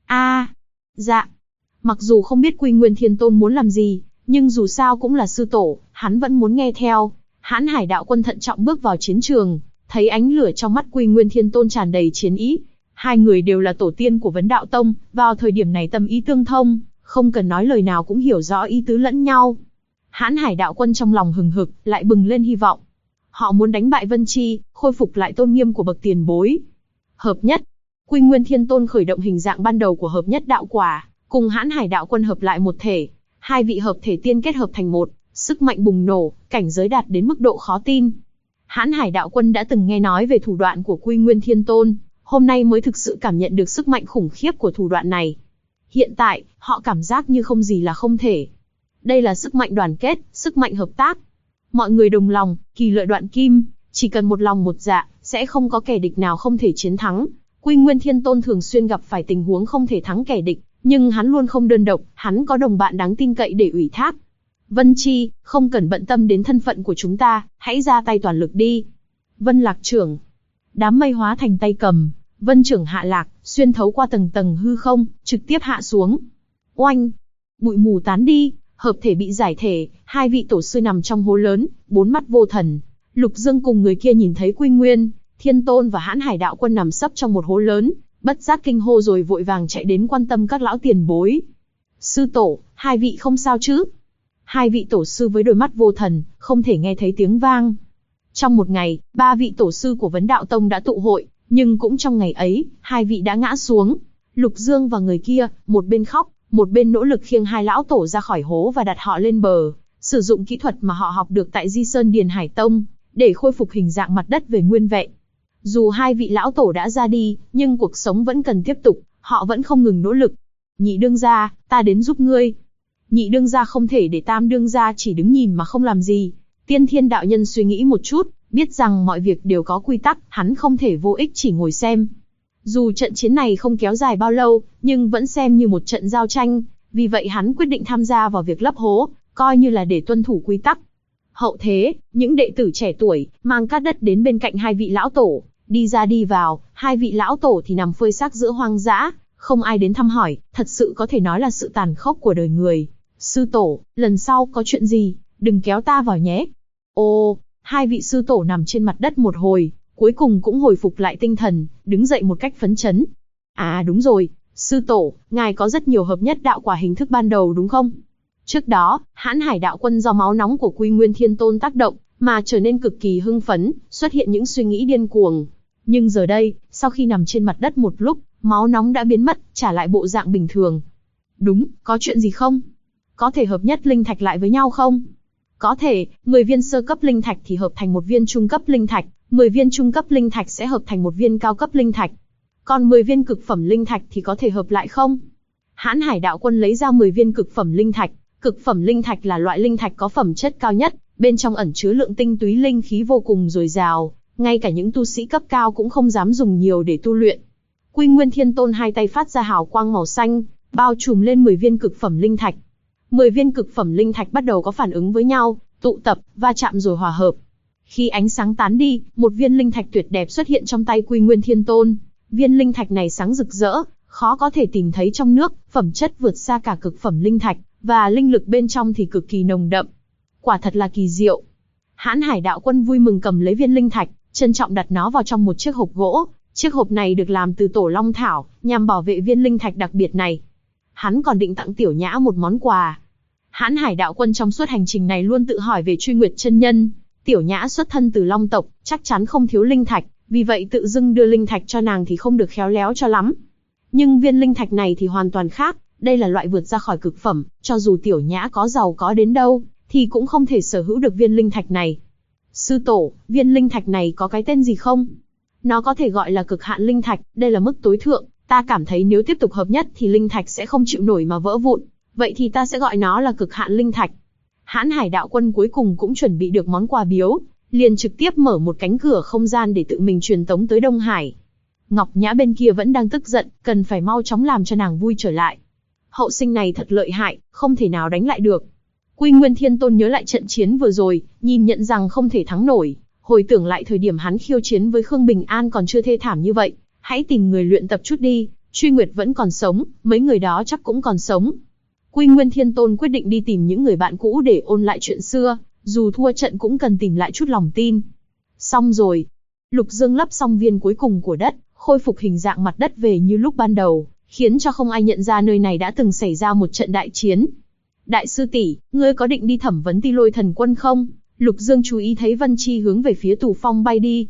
Dạ. Mặc dù không biết Quy Nguyên Thiên Tôn muốn làm gì, nhưng dù sao cũng là sư tổ, hắn vẫn muốn nghe theo. Hãn Hải đạo quân thận trọng bước vào chiến trường, thấy ánh lửa trong mắt Quy Nguyên Thiên Tôn tràn đầy chiến ý. Hai người đều là tổ tiên của Vấn Đạo Tông, vào thời điểm này tâm ý tương thông, không cần nói lời nào cũng hiểu rõ ý tứ lẫn nhau. Hãn Hải đạo quân trong lòng hừng hực, lại bừng lên hy vọng. Họ muốn đánh bại Vân Chi, khôi phục lại tôn nghiêm của bậc tiền bối. Hợp nhất. Quy Nguyên Thiên Tôn khởi động hình dạng ban đầu của hợp nhất đạo quả, cùng Hãn Hải đạo quân hợp lại một thể. Hai vị hợp thể tiên kết hợp thành một, sức mạnh bùng nổ, cảnh giới đạt đến mức độ khó tin. Hãn Hải đạo quân đã từng nghe nói về thủ đoạn của Quy Nguyên Thiên Tôn, hôm nay mới thực sự cảm nhận được sức mạnh khủng khiếp của thủ đoạn này. Hiện tại, họ cảm giác như không gì là không thể. Đây là sức mạnh đoàn kết, sức mạnh hợp tác. Mọi người đồng lòng, kỳ lợi đoạn kim, chỉ cần một lòng một dạ, sẽ không có kẻ địch nào không thể chiến thắng. Quy Nguyên Thiên Tôn thường xuyên gặp phải tình huống không thể thắng kẻ địch, nhưng hắn luôn không đơn độc, hắn có đồng bạn đáng tin cậy để ủy thác. Vân Chi, không cần bận tâm đến thân phận của chúng ta, hãy ra tay toàn lực đi. Vân Lạc trưởng. Đám mây hóa thành tay cầm, Vân trưởng hạ lạc, xuyên thấu qua tầng tầng hư không, trực tiếp hạ xuống. Oanh! Bụi mù tán đi, hợp thể bị giải thể, hai vị tổ sư nằm trong hố lớn, bốn mắt vô thần. Lục Dương cùng người kia nhìn thấy Quy Nguyên Thiên Tôn và Hãn Hải đạo quân nằm sấp trong một hố lớn, bất giác kinh hô rồi vội vàng chạy đến quan tâm các lão tiền bối. Sư tổ, hai vị không sao chứ? Hai vị tổ sư với đôi mắt vô thần, không thể nghe thấy tiếng vang. Trong một ngày, 3 vị tổ sư của Vấn Đạo Tông đã tụ hội, nhưng cũng trong ngày ấy, 2 vị đã ngã xuống. Lục Dương và người kia, một bên khóc, một bên nỗ lực khiêng 2 lão tổ ra khỏi hố và đặt họ lên bờ, sử dụng kỹ thuật mà họ học được tại Di Sơn Điền Hải Tông, để khôi phục hình dạng mặt đất về nguyên vẹn. Dù 2 vị lão tổ đã ra đi, nhưng cuộc sống vẫn cần tiếp tục, họ vẫn không ngừng nỗ lực. Nhị đương gia, ta đến giúp ngươi. Nhị đương gia không thể để Tam đương gia chỉ đứng nhìn mà không làm gì. Tiên Thiên đạo nhân suy nghĩ một chút, biết rằng mọi việc đều có quy tắc, hắn không thể vô ích chỉ ngồi xem. Dù trận chiến này không kéo dài bao lâu, nhưng vẫn xem như một trận giao tranh, vì vậy hắn quyết định tham gia vào việc lấp hố, coi như là để tuân thủ quy tắc. Hậu thế, những đệ tử trẻ tuổi, mang cát đất đến bên cạnh 2 vị lão tổ, đi ra đi vào, 2 vị lão tổ thì nằm phơi xác giữa hoang dã, không ai đến thăm hỏi, thật sự có thể nói là sự tàn khốc của đời người. Sư tổ, lần sau có chuyện gì, đừng kéo ta vào nhé. Ô, 2 vị sư tổ nằm trên mặt đất một hồi, cuối cùng cũng hồi phục lại tinh thần, đứng dậy một cách phấn chấn. À đúng rồi, sư tổ, ngài có rất nhiều hợp nhất đạo quả hình thức ban đầu đúng không? Trước đó, Hãn Hải đạo quân do máu nóng của Quy Nguyên Thiên Tôn tác động, mà trở nên cực kỳ hưng phấn, xuất hiện những suy nghĩ điên cuồng. Nhưng giờ đây, sau khi nằm trên mặt đất một lúc, máu nóng đã biến mất, trả lại bộ dạng bình thường. Đúng, có chuyện gì không? Có thể hợp nhất linh thạch lại với nhau không? Có thể, 10 viên sơ cấp linh thạch thì hợp thành một viên trung cấp linh thạch, 10 viên trung cấp linh thạch sẽ hợp thành một viên cao cấp linh thạch. Còn 10 viên cực phẩm linh thạch thì có thể hợp lại không? Hãn Hải đạo quân lấy ra 10 viên cực phẩm linh thạch. Cực phẩm linh thạch là loại linh thạch có phẩm chất cao nhất, bên trong ẩn chứa lượng tinh túy linh khí vô cùng dồi dào, ngay cả những tu sĩ cấp cao cũng không dám dùng nhiều để tu luyện. Quy Nguyên Thiên Tôn hai tay phát ra hào quang màu xanh, bao trùm lên 10 viên cực phẩm linh thạch. 10 viên cực phẩm linh thạch bắt đầu có phản ứng với nhau, tụ tập, va chạm rồi hòa hợp. Khi ánh sáng tán đi, một viên linh thạch tuyệt đẹp xuất hiện trong tay Quy Nguyên Thiên Tôn. Viên linh thạch này sáng rực rỡ, khó có thể tìm thấy trong nước, phẩm chất vượt xa cả cực phẩm linh thạch, và linh lực bên trong thì cực kỳ nồng đậm. Quả thật là kỳ diệu. Hãn Hải đạo quân vui mừng cầm lấy viên linh thạch, trân trọng đặt nó vào trong một chiếc hộp gỗ. Chiếc hộp này được làm từ tổ long thảo, nhằm bảo vệ viên linh thạch đặc biệt này. Hắn còn định tặng Tiểu Nhã một món quà. Hãn Hải đạo quân trong suốt hành trình này luôn tự hỏi về Truy Nguyệt chân nhân. Tiểu Nhã xuất thân từ Long tộc, chắc chắn không thiếu linh thạch, vì vậy tự dưng đưa linh thạch cho nàng thì không được khéo léo cho lắm. Nhưng viên linh thạch này thì hoàn toàn khác, đây là loại vượt ra khỏi cực phẩm, cho dù Tiểu Nhã có giàu có đến đâu, thì cũng không thể sở hữu được viên linh thạch này. Sư tổ, viên linh thạch này có cái tên gì không? Nó có thể gọi là cực hạn linh thạch, đây là mức tối thượng, ta cảm thấy nếu tiếp tục hợp nhất thì linh thạch sẽ không chịu nổi mà vỡ vụn, vậy thì ta sẽ gọi nó là cực hạn linh thạch. Hãn Hải đạo quân cuối cùng cũng chuẩn bị được món quà biếu, liền trực tiếp mở một cánh cửa không gian để tự mình truyền tống tới Đông Hải. Ngọc Nhã bên kia vẫn đang tức giận, cần phải mau chóng làm cho nàng vui trở lại. Hậu sinh này thật lợi hại, không thể nào đánh lại được. Quy Nguyên Thiên Tôn nhớ lại trận chiến vừa rồi, nhìn nhận rằng không thể thắng nổi, hồi tưởng lại thời điểm hắn khiêu chiến với Khương Bình An còn chưa thê thảm như vậy, hãy tìm người luyện tập chút đi, Truy Nguyệt vẫn còn sống, mấy người đó chắc cũng còn sống. Quy Nguyên Thiên Tôn quyết định đi tìm những người bạn cũ để ôn lại chuyện xưa, dù thua trận cũng cần tìm lại chút lòng tin. Xong rồi, Lục Dương lấp xong viên cuối cùng của đất, khôi phục hình dạng mặt đất về như lúc ban đầu, khiến cho không ai nhận ra nơi này đã từng xảy ra một trận đại chiến. Đại sư tỷ, ngươi có định đi thẩm vấn Ti Lôi Thần Quân không? Lục Dương chú ý thấy Vân Chi hướng về phía Tù Phong bay đi.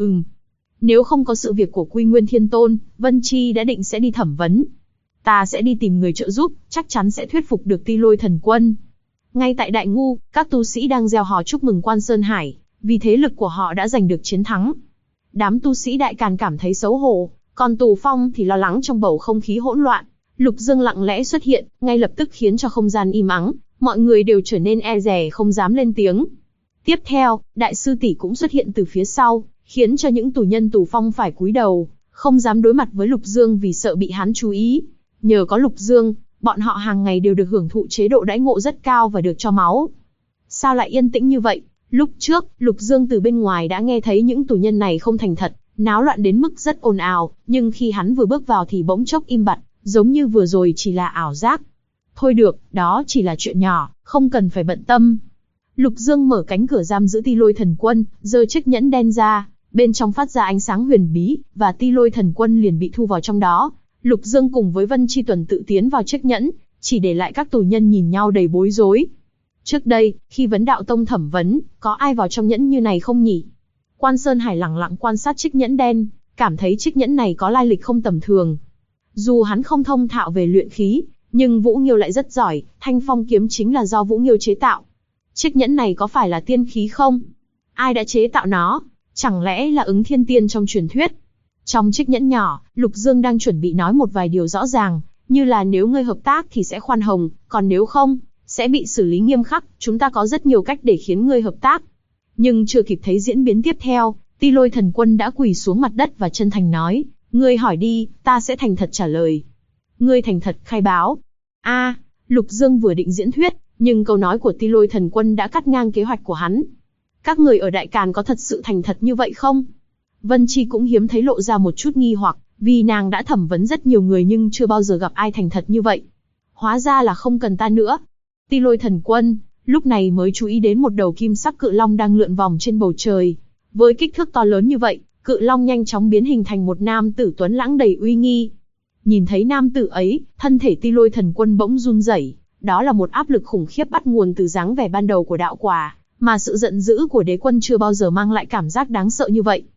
Nếu không có sự việc của Quy Nguyên Thiên Tôn, Vân Chi đã định sẽ đi thẩm vấn. Ta sẽ đi tìm người trợ giúp, chắc chắn sẽ thuyết phục được Ti Lôi Thần Quân. Ngay tại Đại Ngu, các tu sĩ đang reo hò chúc mừng Quan Sơn Hải, vì thế lực của họ đã giành được chiến thắng. Đám tu sĩ Đại Càn cảm thấy xấu hổ, còn Tù Phong thì lo lắng trong bầu không khí hỗn loạn. Lục Dương lặng lẽ xuất hiện, ngay lập tức khiến cho không gian im ắng, mọi người đều trở nên e dè không dám lên tiếng. Tiếp theo, đại sư tỷ cũng xuất hiện từ phía sau, khiến cho những tù nhân Tù Phong phải cúi đầu, không dám đối mặt với Lục Dương vì sợ bị hắn chú ý. Nhờ có Lục Dương, bọn họ hàng ngày đều được hưởng thụ chế độ đãi ngộ rất cao và được cho máu. Sao lại yên tĩnh như vậy? Lúc trước, Lục Dương từ bên ngoài đã nghe thấy những tù nhân này không thành thật, náo loạn đến mức rất ồn ào, nhưng khi hắn vừa bước vào thì bỗng chốc im bặt, giống như vừa rồi chỉ là ảo giác. Thôi được, đó chỉ là chuyện nhỏ, không cần phải bận tâm. Lục Dương mở cánh cửa giam giữ Ti Lôi Thần Quân, giơ chiếc nhẫn đen ra, bên trong phát ra ánh sáng huyền bí, và Ti Lôi Thần Quân liền bị thu vào trong đó. Lục Dương cùng với Vân Chi tuần tự tiến vào chiếc nhẫn, chỉ để lại các tù nhân nhìn nhau đầy bối rối. Trước đây, khi vấn đạo tông thẩm vấn, có ai vào trong nhẫn như này không nhỉ? Quan Sơn Hải lẳng lặng quan sát chiếc nhẫn đen, cảm thấy chiếc nhẫn này có lai lịch không tầm thường. Dù hắn không thông thạo về luyện khí, nhưng Vũ Nghiêu lại rất giỏi, thanh phong kiếm chính là do Vũ Nghiêu chế tạo. Chiếc nhẫn này có phải là tiên khí không? Ai đã chế tạo nó? Chẳng lẽ là Ứng Thiên Tiên trong truyền thuyết? Trong chiếc nhẫn nhỏ, Lục Dương đang chuẩn bị nói một vài điều rõ ràng, như là nếu ngươi hợp tác thì sẽ khoan hồng, còn nếu không, sẽ bị xử lý nghiêm khắc, chúng ta có rất nhiều cách để khiến ngươi hợp tác. Nhưng chưa kịp thấy diễn biến tiếp theo, Ti Lôi Thần Quân đã quỳ xuống mặt đất và chân thành nói, ngươi hỏi đi, ta sẽ thành thật trả lời. Ngươi thành thật khai báo. Lục Dương vừa định diễn thuyết, nhưng câu nói của Ti Lôi Thần Quân đã cắt ngang kế hoạch của hắn. Các người ở Đại Càn có thật sự thành thật như vậy không? Vân Chi cũng hiếm thấy lộ ra một chút nghi hoặc, vì nàng đã thẩm vấn rất nhiều người nhưng chưa bao giờ gặp ai thành thật như vậy. Hóa ra là không cần ta nữa. Ti Lôi Thần Quân lúc này mới chú ý đến một đầu kim sắc cự long đang lượn vòng trên bầu trời. Với kích thước to lớn như vậy, cự long nhanh chóng biến hình thành một nam tử tuấn lãng đầy uy nghi. Nhìn thấy nam tử ấy, thân thể Ti Lôi Thần Quân bỗng run rẩy. Đó là một áp lực khủng khiếp bắt nguồn từ dáng vẻ ban đầu của đạo quả, mà sự giận dữ của đế quân chưa bao giờ mang lại cảm giác đáng sợ như vậy.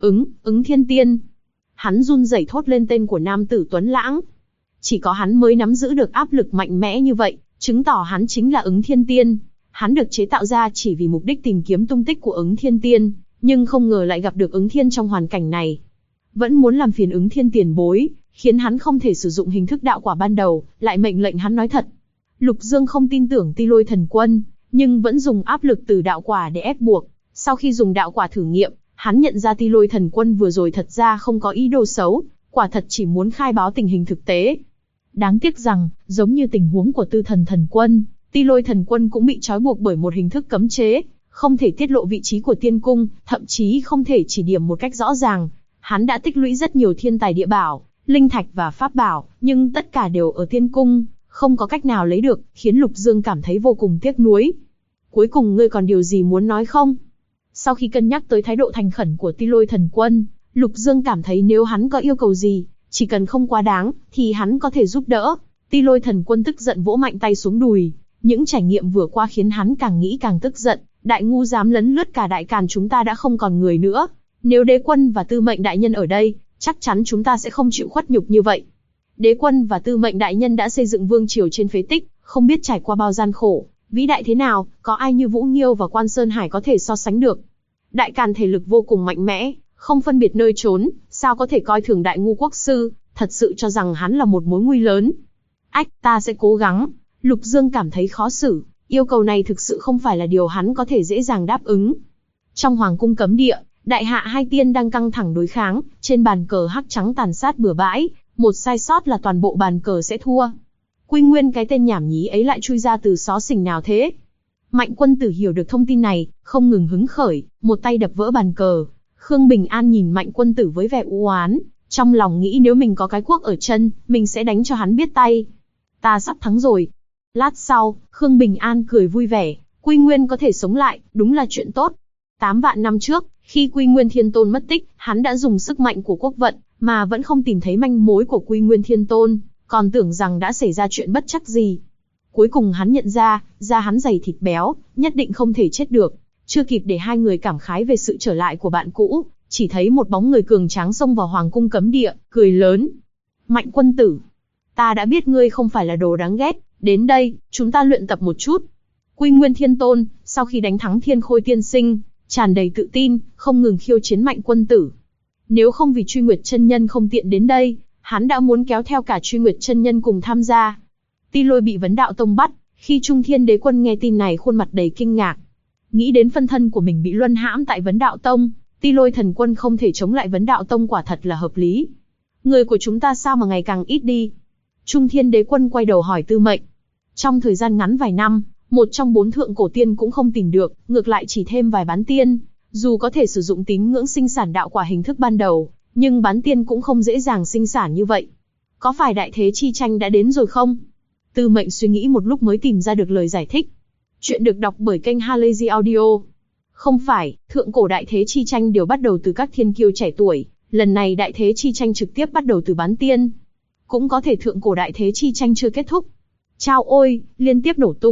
Ứng Thiên Tiên. Hắn run rẩy thốt lên tên của nam tử tuấn lãng. Chỉ có hắn mới nắm giữ được áp lực mạnh mẽ như vậy, chứng tỏ hắn chính là Ứng Thiên Tiên. Hắn được chế tạo ra chỉ vì mục đích tìm kiếm tung tích của Ứng Thiên Tiên, nhưng không ngờ lại gặp được Ứng Thiên trong hoàn cảnh này. Vẫn muốn làm phiền Ứng Thiên tiền bối, khiến hắn không thể sử dụng hình thức đạo quả ban đầu, lại mệnh lệnh hắn nói thật. Lục Dương không tin tưởng Ti Lôi Thần Quân, nhưng vẫn dùng áp lực từ đạo quả để ép buộc. Sau khi dùng đạo quả thử nghiệm, hắn nhận ra Ti Lôi Thần Quân vừa rồi thật ra không có ý đồ xấu, quả thật chỉ muốn khai báo tình hình thực tế. Đáng tiếc rằng, giống như tình huống của Tư Thần Thần Quân, Ti Lôi Thần Quân cũng bị trói buộc bởi một hình thức cấm chế, không thể tiết lộ vị trí của tiên cung, thậm chí không thể chỉ điểm một cách rõ ràng. Hắn đã tích lũy rất nhiều thiên tài địa bảo, linh thạch và pháp bảo, nhưng tất cả đều ở tiên cung, không có cách nào lấy được, khiến Lục Dương cảm thấy vô cùng tiếc nuối. Cuối cùng ngươi còn điều gì muốn nói không? Sau khi cân nhắc tới thái độ thành khẩn của Ti Lôi Thần Quân, Lục Dương cảm thấy nếu hắn có yêu cầu gì, chỉ cần không quá đáng, thì hắn có thể giúp đỡ. Ti Lôi Thần Quân tức giận vỗ mạnh tay xuống đùi. Những trải nghiệm vừa qua khiến hắn càng nghĩ càng tức giận. Đại ngu dám lấn lướt cả Đại Càn, chúng ta đã không còn người nữa. Nếu đế quân và tư mệnh đại nhân ở đây, chắc chắn chúng ta sẽ không chịu khuất nhục như vậy. Đế quân và tư mệnh đại nhân đã xây dựng vương triều trên phế tích, không biết trải qua bao gian khổ, vĩ đại thế nào, có ai như Vũ Nghiêu và Quan Sơn Hải có thể so sánh được. Đại Càn thể lực vô cùng mạnh mẽ, không phân biệt nơi trốn, sao có thể coi thường đại ngu quốc sư, thật sự cho rằng hắn là một mối nguy lớn. Ta sẽ cố gắng. Lục Dương cảm thấy khó xử, yêu cầu này thực sự không phải là điều hắn có thể dễ dàng đáp ứng. Trong hoàng cung cấm địa, đại hạ hai tiên đang căng thẳng đối kháng, trên bàn cờ hắc trắng tàn sát bừa bãi, một sai sót là toàn bộ bàn cờ sẽ thua. Quy Nguyên, cái tên nhảm nhí ấy lại chui ra từ xó xỉnh nào thế? Mạnh Quân Tử hiểu được thông tin này, không ngừng hứng khởi, một tay đập vỡ bàn cờ. Khương Bình An nhìn Mạnh Quân Tử với vẻ u oán, trong lòng nghĩ nếu mình có cái cuốc ở chân, mình sẽ đánh cho hắn biết tay. Ta sắp thắng rồi. Lát sau, Khương Bình An cười vui vẻ, Quy Nguyên có thể sống lại, đúng là chuyện tốt. 8 vạn năm trước, khi Quy Nguyên Thiên Tôn mất tích, hắn đã dùng sức mạnh của quốc vận, mà vẫn không tìm thấy manh mối của Quy Nguyên Thiên Tôn, còn tưởng rằng đã xảy ra chuyện bất trắc gì. Cuối cùng hắn nhận ra, da hắn dày thịt béo, nhất định không thể chết được. Chưa kịp để hai người cảm khái về sự trở lại của bạn cũ, chỉ thấy một bóng người cường tráng xông vào hoàng cung cấm địa, cười lớn. Mạnh Quân Tử, ta đã biết ngươi không phải là đồ đáng ghét, đến đây, chúng ta luyện tập một chút. Quy Nguyên Thiên Tôn, sau khi đánh thắng Thiên Khôi Tiên Sinh, tràn đầy tự tin, không ngừng khiêu chiến Mạnh Quân Tử. Nếu không vì Truy Nguyệt chân nhân không tiện đến đây, hắn đã muốn kéo theo cả Truy Nguyệt chân nhân cùng tham gia. Ti Lôi bị Vấn Đạo Tông bắt, khi Trung Thiên Đế Quân nghe tin này khuôn mặt đầy kinh ngạc. Nghĩ đến phân thân của mình bị luân hãm tại Vấn Đạo Tông, Ti Lôi Thần Quân không thể chống lại Vấn Đạo Tông quả thật là hợp lý. Người của chúng ta sao mà ngày càng ít đi? Trung Thiên Đế Quân quay đầu hỏi Tư Mệnh. Trong thời gian ngắn vài năm, một trong 4 thượng cổ tiên cũng không tìm được, ngược lại chỉ thêm vài bán tiên. Dù có thể sử dụng tín ngưỡng sinh sản đạo quả hình thức ban đầu, nhưng bán tiên cũng không dễ dàng sinh sản như vậy. Có phải đại thế chi tranh đã đến rồi không? Tư Mệnh suy nghĩ một lúc mới tìm ra được lời giải thích. Chuyện được đọc bởi kênh Halazy Audio. Không phải, thượng cổ đại thế chi tranh đều bắt đầu từ các thiên kiêu trẻ tuổi, lần này đại thế chi tranh trực tiếp bắt đầu từ bán tiên. Cũng có thể thượng cổ đại thế chi tranh chưa kết thúc. Chao ôi, liên tiếp nổ tung.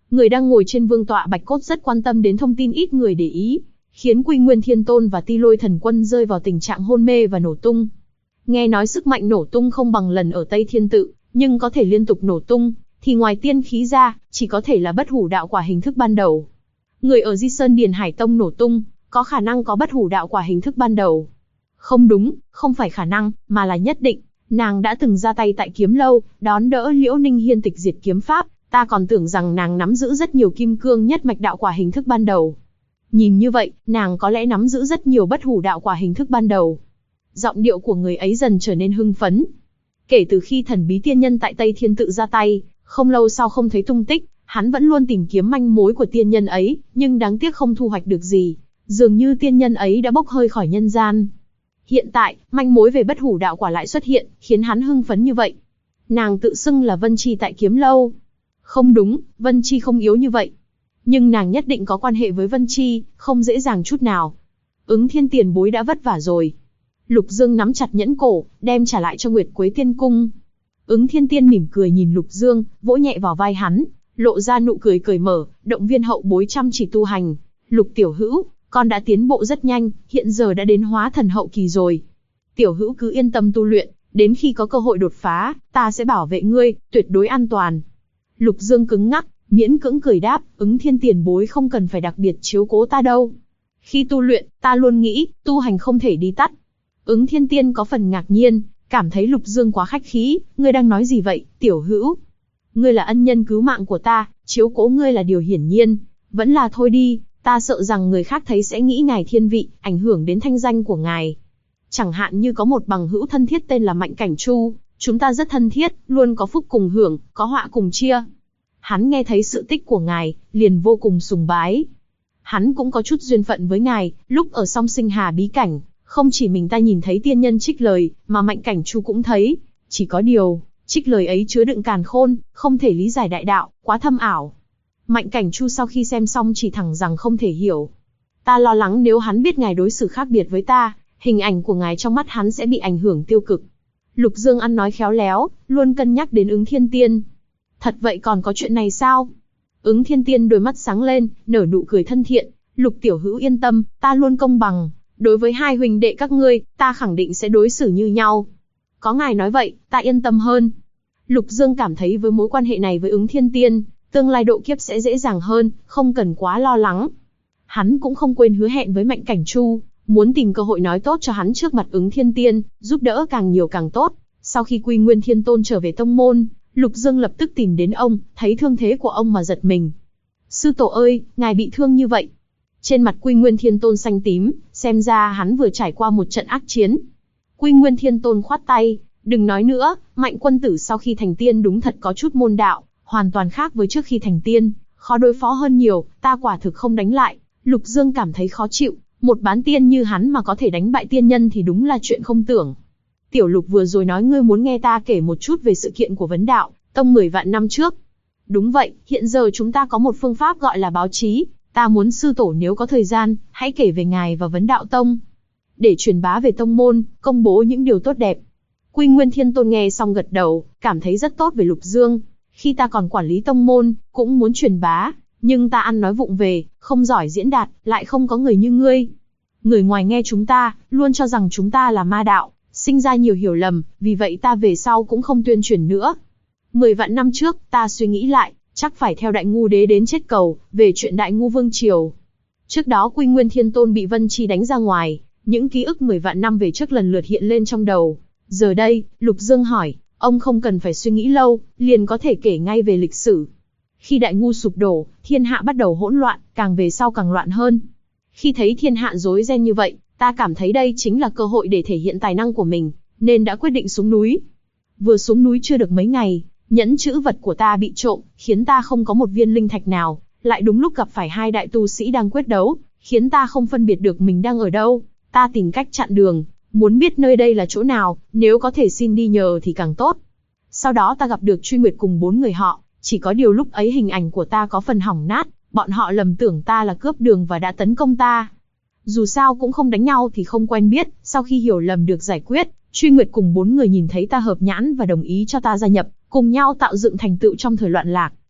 Người đang ngồi trên vương tọa bạch cốt rất quan tâm đến thông tin ít người để ý, khiến Quy Nguyên Thiên Tôn và Ti Lôi Thần Quân rơi vào tình trạng hôn mê và nổ tung. Nghe nói sức mạnh nổ tung không bằng lần ở Tây Thiên Tự, nhưng có thể liên tục nổ tung, thì ngoài tiên khí ra, chỉ có thể là bất hủ đạo quả hình thức ban đầu. Người ở Di Sơn Điền Hải Tông nổ tung, có khả năng có bất hủ đạo quả hình thức ban đầu. Không đúng, không phải khả năng, mà là nhất định. Nàng đã từng ra tay tại Kiếm Lâu, đón đỡ Liễu Ninh Hiên tịch diệt kiếm pháp, ta còn tưởng rằng nàng nắm giữ rất nhiều kim cương nhất mạch đạo quả hình thức ban đầu. Nhìn như vậy, nàng có lẽ nắm giữ rất nhiều bất hủ đạo quả hình thức ban đầu. Giọng điệu của người ấy dần trở nên hưng phấn. Kể từ khi thần bí tiên nhân tại Tây Thiên Tự ra tay, không lâu sau không thấy tung tích, hắn vẫn luôn tìm kiếm manh mối của tiên nhân ấy, nhưng đáng tiếc không thu hoạch được gì. Dường như tiên nhân ấy đã bốc hơi khỏi nhân gian. Hiện tại, manh mối về bất hủ đạo quả lại xuất hiện, khiến hắn hưng phấn như vậy. Nàng tự xưng là Vân Chi tại Kiếm Lâu. Không đúng, Vân Chi không yếu như vậy. Nhưng nàng nhất định có quan hệ với Vân Chi, không dễ dàng chút nào. Ứng Thiên tiền bối đã vất vả rồi. Lục Dương nắm chặt nhẫn cổ, đem trả lại cho Nguyệt Quế Tiên Cung. Ứng Thiên Tiên mỉm cười nhìn Lục Dương, vỗ nhẹ vào vai hắn, lộ ra nụ cười cởi mở, động viên hậu bối chăm chỉ tu hành. Lục tiểu hữu, con đã tiến bộ rất nhanh, hiện giờ đã đến hóa thần hậu kỳ rồi. Tiểu hữu cứ yên tâm tu luyện, đến khi có cơ hội đột phá, ta sẽ bảo vệ ngươi, tuyệt đối an toàn. Lục Dương cứng ngắc, miễn cưỡng cười đáp, Ứng Thiên tiền bối không cần phải đặc biệt chiếu cố ta đâu. Khi tu luyện, ta luôn nghĩ, tu hành không thể đi tắt. Ứng Thiên Tiên có phần ngạc nhiên, cảm thấy Lục Dương quá khách khí, ngươi đang nói gì vậy, tiểu hữu? Ngươi là ân nhân cứu mạng của ta, chiếu cố ngươi là điều hiển nhiên, vẫn là thôi đi, ta sợ rằng người khác thấy sẽ nghĩ ngài thiên vị, ảnh hưởng đến thanh danh của ngài. Chẳng hạn như có một bằng hữu thân thiết tên là Mạnh Cảnh Chu, chúng ta rất thân thiết, luôn có phúc cùng hưởng, có họa cùng chia. Hắn nghe thấy sự tích của ngài, liền vô cùng sùng bái. Hắn cũng có chút duyên phận với ngài, lúc ở Song Sinh Hà bí cảnh, không chỉ mình ta nhìn thấy tiên nhân trích lời, mà Mạnh Cảnh Chu cũng thấy. Chỉ có điều, trích lời ấy chứa đựng càn khôn, không thể lý giải đại đạo, quá thâm ảo. Mạnh Cảnh Chu sau khi xem xong chỉ thẳng rằng không thể hiểu. Ta lo lắng nếu hắn biết ngài đối xử khác biệt với ta, hình ảnh của ngài trong mắt hắn sẽ bị ảnh hưởng tiêu cực. Lục Dương ăn nói khéo léo, luôn cân nhắc đến Ứng Thiên Tiên. Thật vậy còn có chuyện này sao? Ứng Thiên Tiên đôi mắt sáng lên, nở nụ cười thân thiện. Lục tiểu hữu yên tâm, ta luôn công bằng. Đối với hai huynh đệ các ngươi, ta khẳng định sẽ đối xử như nhau. Có ngài nói vậy, ta yên tâm hơn. Lục Dương cảm thấy với mối quan hệ này với Ứng Thiên Tiên, tương lai độ kiếp sẽ dễ dàng hơn, không cần quá lo lắng. Hắn cũng không quên hứa hẹn với Mạnh Cảnh Chu, muốn tìm cơ hội nói tốt cho hắn trước mặt Ứng Thiên Tiên, giúp đỡ càng nhiều càng tốt. Sau khi Quy Nguyên Thiên Tôn trở về tông môn, Lục Dương lập tức tìm đến ông, thấy thương thế của ông mà giật mình. Sư tổ ơi, ngài bị thương như vậy. Trên mặt Quy Nguyên Thiên Tôn xanh tím, xem ra hắn vừa trải qua một trận ác chiến. Quy Nguyên Thiên Tôn khoát tay, đừng nói nữa, Mạnh quân tử sau khi thành tiên đúng thật có chút môn đạo, hoàn toàn khác với trước khi thành tiên, khó đối phó hơn nhiều, ta quả thực không đánh lại. Lục Dương cảm thấy khó chịu, một bán tiên như hắn mà có thể đánh bại tiên nhân thì đúng là chuyện không tưởng. Tiểu Lục vừa rồi nói ngươi muốn nghe ta kể một chút về sự kiện của Vấn Đạo Tông 10 vạn năm trước. Đúng vậy, hiện giờ chúng ta có một phương pháp gọi là báo chí, ta muốn sư tổ nếu có thời gian, hãy kể về ngài và Vấn Đạo Tông, để truyền bá về tông môn, công bố những điều tốt đẹp. Quy Nguyên Thiên Tôn nghe xong gật đầu, cảm thấy rất tốt về Lục Dương. Khi ta còn quản lý tông môn, cũng muốn truyền bá, nhưng ta ăn nói vụng về, không giỏi diễn đạt, lại không có người như ngươi. Người ngoài nghe chúng ta, luôn cho rằng chúng ta là ma đạo, sinh ra nhiều hiểu lầm, vì vậy ta về sau cũng không tuyên truyền nữa. 10 vạn năm trước, ta suy nghĩ lại, chắc phải theo Đại Ngu Đế đến chết cầu, về chuyện Đại Ngu Vương Triều. Trước đó Quy Nguyên Thiên Tôn bị Vân Chi đánh ra ngoài, những ký ức 10 vạn năm về trước lần lượt hiện lên trong đầu. Giờ đây, Lục Dương hỏi, ông không cần phải suy nghĩ lâu, liền có thể kể ngay về lịch sử. Khi Đại Ngu sụp đổ, thiên hạ bắt đầu hỗn loạn, càng về sau càng loạn hơn. Khi thấy thiên hạ rối ren như vậy, ta cảm thấy đây chính là cơ hội để thể hiện tài năng của mình, nên đã quyết định xuống núi. Vừa xuống núi chưa được mấy ngày, nhẫn chữ vật của ta bị trộm, khiến ta không có một viên linh thạch nào, lại đúng lúc gặp phải hai đại tu sĩ đang quyết đấu, khiến ta không phân biệt được mình đang ở đâu. Ta tìm cách chặn đường, muốn biết nơi đây là chỗ nào, nếu có thể xin đi nhờ thì càng tốt. Sau đó ta gặp được Truy Nguyệt cùng 4 người họ, chỉ có điều lúc ấy hình ảnh của ta có phần hỏng nát, bọn họ lầm tưởng ta là cướp đường và đã tấn công ta. Dù sao cũng không đánh nhau thì không quen biết, sau khi hiểu lầm được giải quyết, Truy Nguyệt cùng 4 người nhìn thấy ta hợp nhãn và đồng ý cho ta gia nhập, cùng nhau tạo dựng thành tựu trong thời loạn lạc.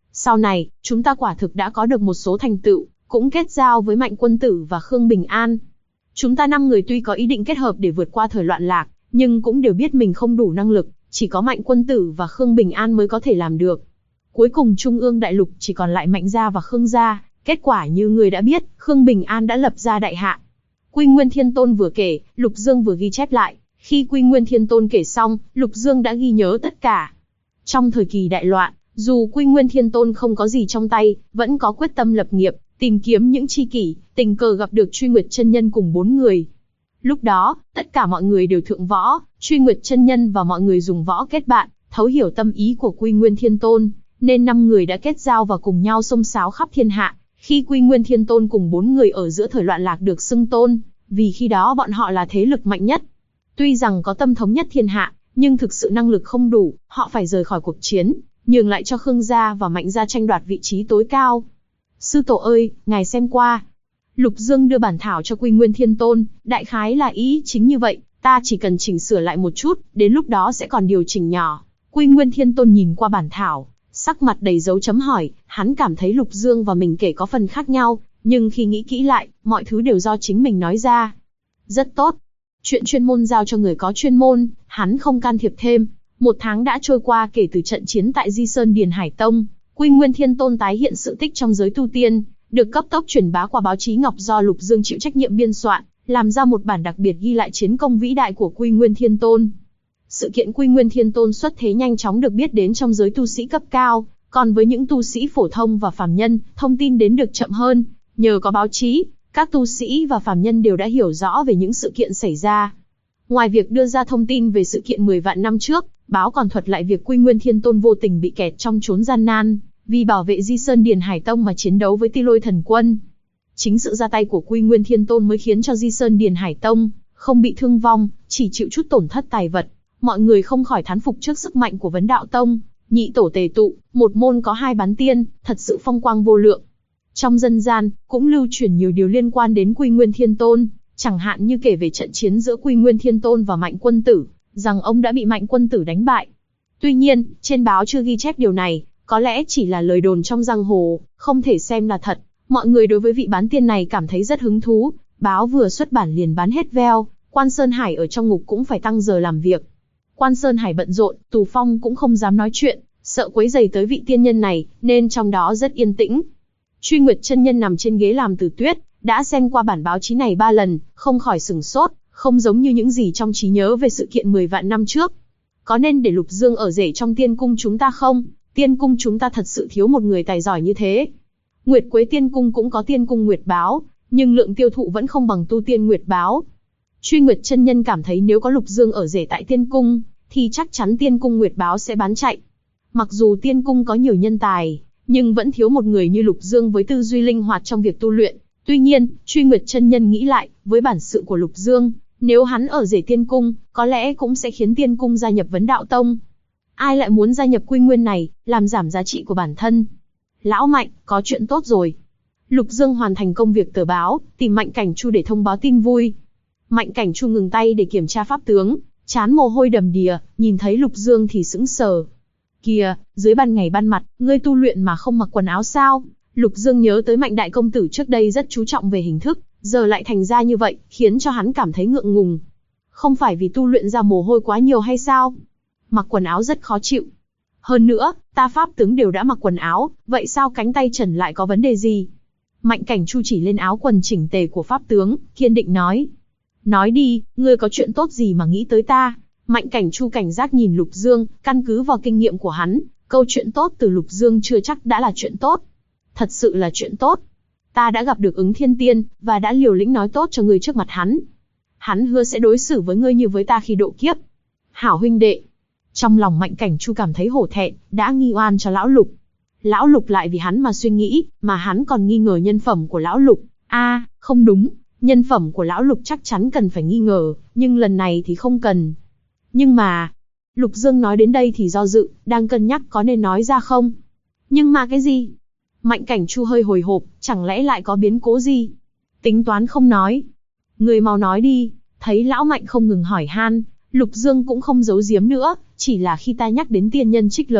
Sau này, chúng ta quả thực đã có được một số thành tựu, cũng kết giao với Mạnh Quân Tử và Khương Bình An. Chúng ta 5 người tuy có ý định kết hợp để vượt qua thời loạn lạc, nhưng cũng đều biết mình không đủ năng lực, chỉ có Mạnh Quân Tử và Khương Bình An mới có thể làm được. Cuối cùng Trung ương đại lục chỉ còn lại Mạnh gia và Khương gia, kết quả như người đã biết, Khương Bình An đã lập ra đại hạ. Quy Nguyên Thiên Tôn vừa kể, Lục Dương vừa ghi chép lại, khi Quy Nguyên Thiên Tôn kể xong, Lục Dương đã ghi nhớ tất cả. Trong thời kỳ đại loạn, dù Quy Nguyên Thiên Tôn không có gì trong tay, vẫn có quyết tâm lập nghiệp, tìm kiếm những tri kỷ, tình cờ gặp được Truy Nguyệt chân nhân cùng 4 người. Lúc đó, tất cả mọi người đều thượng võ, Truy Nguyệt chân nhân và mọi người dùng võ kết bạn, thấu hiểu tâm ý của Quy Nguyên Thiên Tôn, nên 5 người đã kết giao và cùng nhau xông xáo khắp thiên hạ. Khi Quy Nguyên Thiên Tôn cùng 4 người ở giữa thời loạn lạc được xưng tôn, vì khi đó bọn họ là thế lực mạnh nhất. Tuy rằng có tâm thống nhất thiên hạ, nhưng thực sự năng lực không đủ, họ phải rời khỏi cuộc chiến, nhường lại cho Khương gia và Mạnh gia tranh đoạt vị trí tối cao. Sư tổ ơi, ngài xem qua. Lục Dương đưa bản thảo cho Quy Nguyên Thiên Tôn, đại khái là ý chính như vậy, ta chỉ cần chỉnh sửa lại một chút, đến lúc đó sẽ còn điều chỉnh nhỏ. Quy Nguyên Thiên Tôn nhìn qua bản thảo, sắc mặt đầy dấu chấm hỏi, hắn cảm thấy Lục Dương và mình kể có phần khác nhau, nhưng khi nghĩ kỹ lại, mọi thứ đều do chính mình nói ra. Rất tốt. Chuyện chuyên môn giao cho người có chuyên môn, hắn không can thiệp thêm. 1 tháng đã trôi qua kể từ trận chiến tại Di Sơn Điền Hải Tông, Quy Nguyên Thiên Tôn tái hiện sự tích trong giới tu tiên, được cấp tốc truyền bá qua báo chí ngọc do Lục Dương chịu trách nhiệm biên soạn, làm ra một bản đặc biệt ghi lại chiến công vĩ đại của Quy Nguyên Thiên Tôn. Sự kiện Quy Nguyên Thiên Tôn xuất thế nhanh chóng được biết đến trong giới tu sĩ cấp cao, còn với những tu sĩ phổ thông và phàm nhân, thông tin đến được chậm hơn. Nhờ có báo chí, các tu sĩ và phàm nhân đều đã hiểu rõ về những sự kiện xảy ra. Ngoài việc đưa ra thông tin về sự kiện 10 vạn năm trước, báo còn thuật lại việc Quy Nguyên Thiên Tôn vô tình bị kẹt trong chốn gian nan, vì bảo vệ Di Sơn Điền Hải Tông mà chiến đấu với Ti Lôi Thần Quân. Chính sự ra tay của Quy Nguyên Thiên Tôn mới khiến cho Di Sơn Điền Hải Tông không bị thương vong, chỉ chịu chút tổn thất tài vật. Mọi người không khỏi thán phục trước sức mạnh của Vấn Đạo Tông, nhị tổ tề tụ, một môn có 2 bán tiên, thật sự phong quang vô lượng. Trong dân gian, cũng lưu truyền nhiều điều liên quan đến Quy Nguyên Thiên Tôn, chẳng hạn như kể về trận chiến giữa Quy Nguyên Thiên Tôn và Mạnh Quân Tử, rằng ông đã bị Mạnh Quân Tử đánh bại. Tuy nhiên, trên báo chưa ghi chép điều này, có lẽ chỉ là lời đồn trong giang hồ, không thể xem là thật. Mọi người đối với vị bán tiên này cảm thấy rất hứng thú, báo vừa xuất bản liền bán hết veo, Quan Sơn Hải ở trong ngục cũng phải tăng giờ làm việc. Quan Sơn Hải bận rộn, Tù Phong cũng không dám nói chuyện, sợ quấy rầy tới vị tiên nhân này, nên trong đó rất yên tĩnh. Truy Nguyệt chân nhân nằm trên ghế làm từ tuyết, đã xem qua bản báo chí này 3 lần, không khỏi sửng sốt, không giống như những gì trong trí nhớ về sự kiện 10 vạn năm trước. Có nên để Lục Dương ở rể trong tiên cung chúng ta không? Tiên cung chúng ta thật sự thiếu một người tài giỏi như thế. Nguyệt Quế tiên cung cũng có tiên cung Nguyệt Báo, nhưng lượng tiêu thụ vẫn không bằng tu tiên Nguyệt Báo. Truy Nguyệt chân nhân cảm thấy nếu có Lục Dương ở rể tại tiên cung, thì chắc chắn tiên cung Nguyệt Báo sẽ bán chạy. Mặc dù tiên cung có nhiều nhân tài, nhưng vẫn thiếu một người như Lục Dương với tư duy linh hoạt trong việc tu luyện. Tuy nhiên, Truy Nguyệt chân nhân nghĩ lại, với bản sự của Lục Dương, nếu hắn ở rể tiên cung, có lẽ cũng sẽ khiến tiên cung gia nhập Vấn Đạo Tông. Ai lại muốn gia nhập Quy Nguyên này, làm giảm giá trị của bản thân? Lão Mạnh, có chuyện tốt rồi. Lục Dương hoàn thành công việc tờ báo, tìm Mạnh Cảnh Chu để thông báo tin vui. Mạnh Cảnh Chu ngừng tay để kiểm tra pháp tướng, trán mồ hôi đầm đìa, nhìn thấy Lục Dương thì sững sờ. Kìa, dưới ban ngày ban mặt, ngươi tu luyện mà không mặc quần áo sao? Lục Dương nhớ tới Mạnh đại công tử trước đây rất chú trọng về hình thức, giờ lại thành ra như vậy, khiến cho hắn cảm thấy ngượng ngùng. Không phải vì tu luyện ra mồ hôi quá nhiều hay sao? Mặc quần áo rất khó chịu. Hơn nữa, ta pháp tướng đều đã mặc quần áo, vậy sao cánh tay trần lại có vấn đề gì? Mạnh Cảnh Chu chỉ lên áo quần chỉnh tề của pháp tướng, kiên định nói. Nói đi, ngươi có chuyện tốt gì mà nghĩ tới ta? Mạnh Cảnh Chu cảnh giác nhìn Lục Dương, căn cứ vào kinh nghiệm của hắn, câu chuyện tốt từ Lục Dương chưa chắc đã là chuyện tốt. Thật sự là chuyện tốt. Ta đã gặp được Ứng Thiên Tiên, và đã liều lĩnh nói tốt cho ngươi trước mặt hắn. Hắn hứa sẽ đối xử với ngươi như với ta khi độ kiếp. Hảo huynh đệ. Trong lòng Mạnh Cảnh Chu cảm thấy hổ thẹn, đã nghi oan cho Lão Lục. Lão Lục lại vì hắn mà suy nghĩ, mà hắn còn nghi ngờ nhân phẩm của Lão Lục. Không đúng, nhân phẩm của Lão Lục chắc chắn cần phải nghi ngờ, nhưng lần này thì không cần. Nhưng mà, Lục Dương nói đến đây thì do dự, đang cân nhắc có nên nói ra không. Nhưng mà cái gì? Mạnh Cảnh Chu hơi hồi hộp, chẳng lẽ lại có biến cố gì? Tính toán không nói. Người mau nói đi. Thấy Lão Mạnh không ngừng hỏi han, Lục Dương cũng không giấu giếm nữa, chỉ là khi ta nhắc đến tiên nhân trích lời,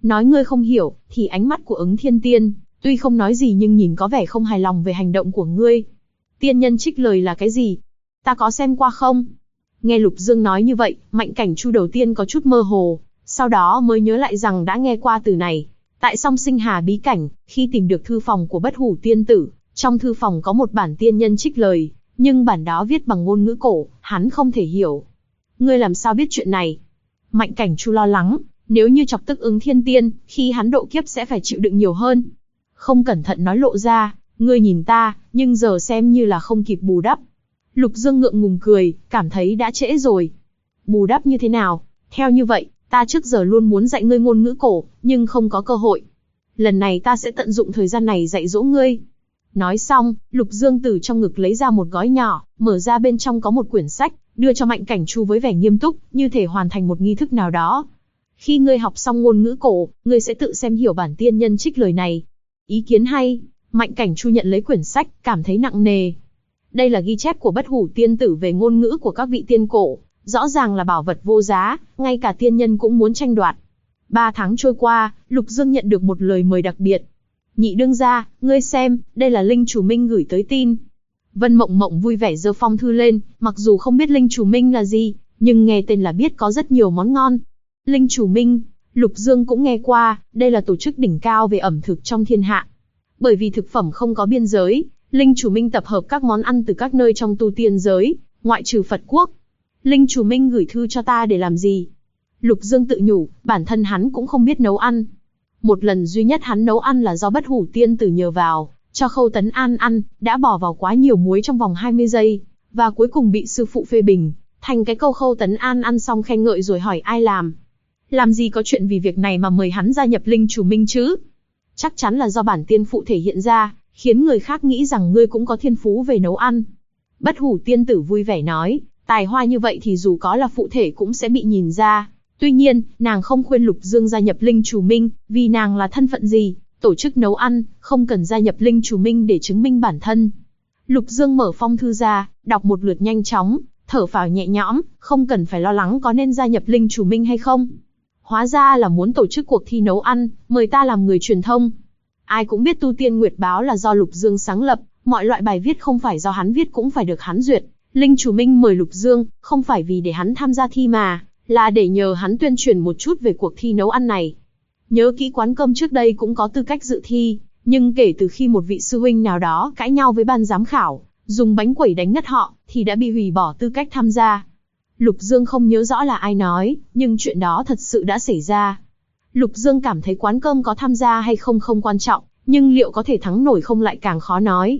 Nói ngươi không hiểu, thì ánh mắt của Ứng Thiên Tiên, tuy không nói gì nhưng nhìn có vẻ không hài lòng về hành động của ngươi. Tiên nhân trích lời là cái gì? Ta có xem qua không? Nghe Lục Dương nói như vậy, Mạnh Cảnh Chu đầu tiên có chút mơ hồ, sau đó mới nhớ lại rằng đã nghe qua từ này. Tại Song Sinh Hà bí cảnh, khi tìm được thư phòng của Bất Hủ Tiên Tử, trong thư phòng có một bản tiên nhân trích lời, nhưng bản đó viết bằng ngôn ngữ cổ, hắn không thể hiểu. Ngươi làm sao biết chuyện này? Mạnh Cảnh Chu lo lắng, nếu như chọc tức Ứng Thiên Tiên, khi hắn độ kiếp sẽ phải chịu đựng nhiều hơn. Không cẩn thận nói lộ ra, ngươi nhìn ta, nhưng giờ xem như là không kịp bù đắp. Lục Dương ngượng ngùng cười, cảm thấy đã trễ rồi. Bù đắp như thế nào? Theo như vậy, ta trước giờ luôn muốn dạy ngươi ngôn ngữ cổ, nhưng không có cơ hội. Lần này ta sẽ tận dụng thời gian này dạy dỗ ngươi. Nói xong, Lục Dương từ trong ngực lấy ra một gói nhỏ, mở ra bên trong có một quyển sách, đưa cho Mạnh Cảnh Chu với vẻ nghiêm túc, như thể hoàn thành một nghi thức nào đó. Khi ngươi học xong ngôn ngữ cổ, ngươi sẽ tự xem hiểu bản tiên nhân trích lời này. Ý kiến hay. Mạnh Cảnh Chu nhận lấy quyển sách, cảm thấy nặng nề. Đây là ghi chép của Bất Hủ Tiên Tử về ngôn ngữ của các vị tiên cổ, rõ ràng là bảo vật vô giá, ngay cả tiên nhân cũng muốn tranh đoạt. 3 tháng trôi qua, Lục Dương nhận được một lời mời đặc biệt. Nhị đương gia, ngươi xem, đây là Linh Chủ Minh gửi tới tin. Vân Mộng Mộng vui vẻ giơ phong thư lên, mặc dù không biết Linh Chủ Minh là gì, nhưng nghe tên là biết có rất nhiều món ngon. Linh Chủ Minh, Lục Dương cũng nghe qua, đây là tổ chức đỉnh cao về ẩm thực trong thiên hạ. Bởi vì thực phẩm không có biên giới, Linh Chủ Minh tập hợp các món ăn từ các nơi trong tu tiên giới, ngoại trừ Phật quốc. Linh Chủ Minh gửi thư cho ta để làm gì? Lục Dương tự nhủ, bản thân hắn cũng không biết nấu ăn. Một lần duy nhất hắn nấu ăn là do Bất Hủ Tiên Tử nhờ vào, cho Khâu Tấn An ăn, đã bỏ vào quá nhiều muối trong vòng 20 giây, và cuối cùng bị sư phụ phê bình, thành cái câu Khâu Tấn An ăn xong khen ngợi rồi hỏi ai làm. Làm gì có chuyện vì việc này mà mời hắn gia nhập Linh Chủ Minh chứ? Chắc chắn là do bản tiên phụ thể hiện ra, khiến người khác nghĩ rằng ngươi cũng có thiên phú về nấu ăn. Bất Hủ Tiên Tử vui vẻ nói, tài hoa như vậy thì dù có là phụ thể cũng sẽ bị nhìn ra. Tuy nhiên, nàng không khuyên Lục Dương gia nhập Linh Chủ Minh, vì nàng là thân phận gì, tổ chức nấu ăn, không cần gia nhập Linh Chủ Minh để chứng minh bản thân. Lục Dương mở phong thư ra, đọc một lượt nhanh chóng, thở phào nhẹ nhõm, không cần phải lo lắng có nên gia nhập Linh Chủ Minh hay không. Hóa ra là muốn tổ chức cuộc thi nấu ăn, mời ta làm người truyền thông. Ai cũng biết Tu Tiên Nguyệt Báo là do Lục Dương sáng lập, mọi loại bài viết không phải do hắn viết cũng phải được hắn duyệt. Linh Chủ Minh mời Lục Dương, không phải vì để hắn tham gia thi mà, là để nhờ hắn tuyên truyền một chút về cuộc thi nấu ăn này. Nhớ kỹ quán cơm trước đây cũng có tư cách dự thi, nhưng kể từ khi một vị sư huynh nào đó cãi nhau với ban giám khảo, dùng bánh quẩy đánh ngất họ, thì đã bị hủy bỏ tư cách tham gia. Lục Dương không nhớ rõ là ai nói, nhưng chuyện đó thật sự đã xảy ra. Lục Dương cảm thấy quán cơm có tham gia hay không không quan trọng, nhưng liệu có thể thắng nổi không lại càng khó nói.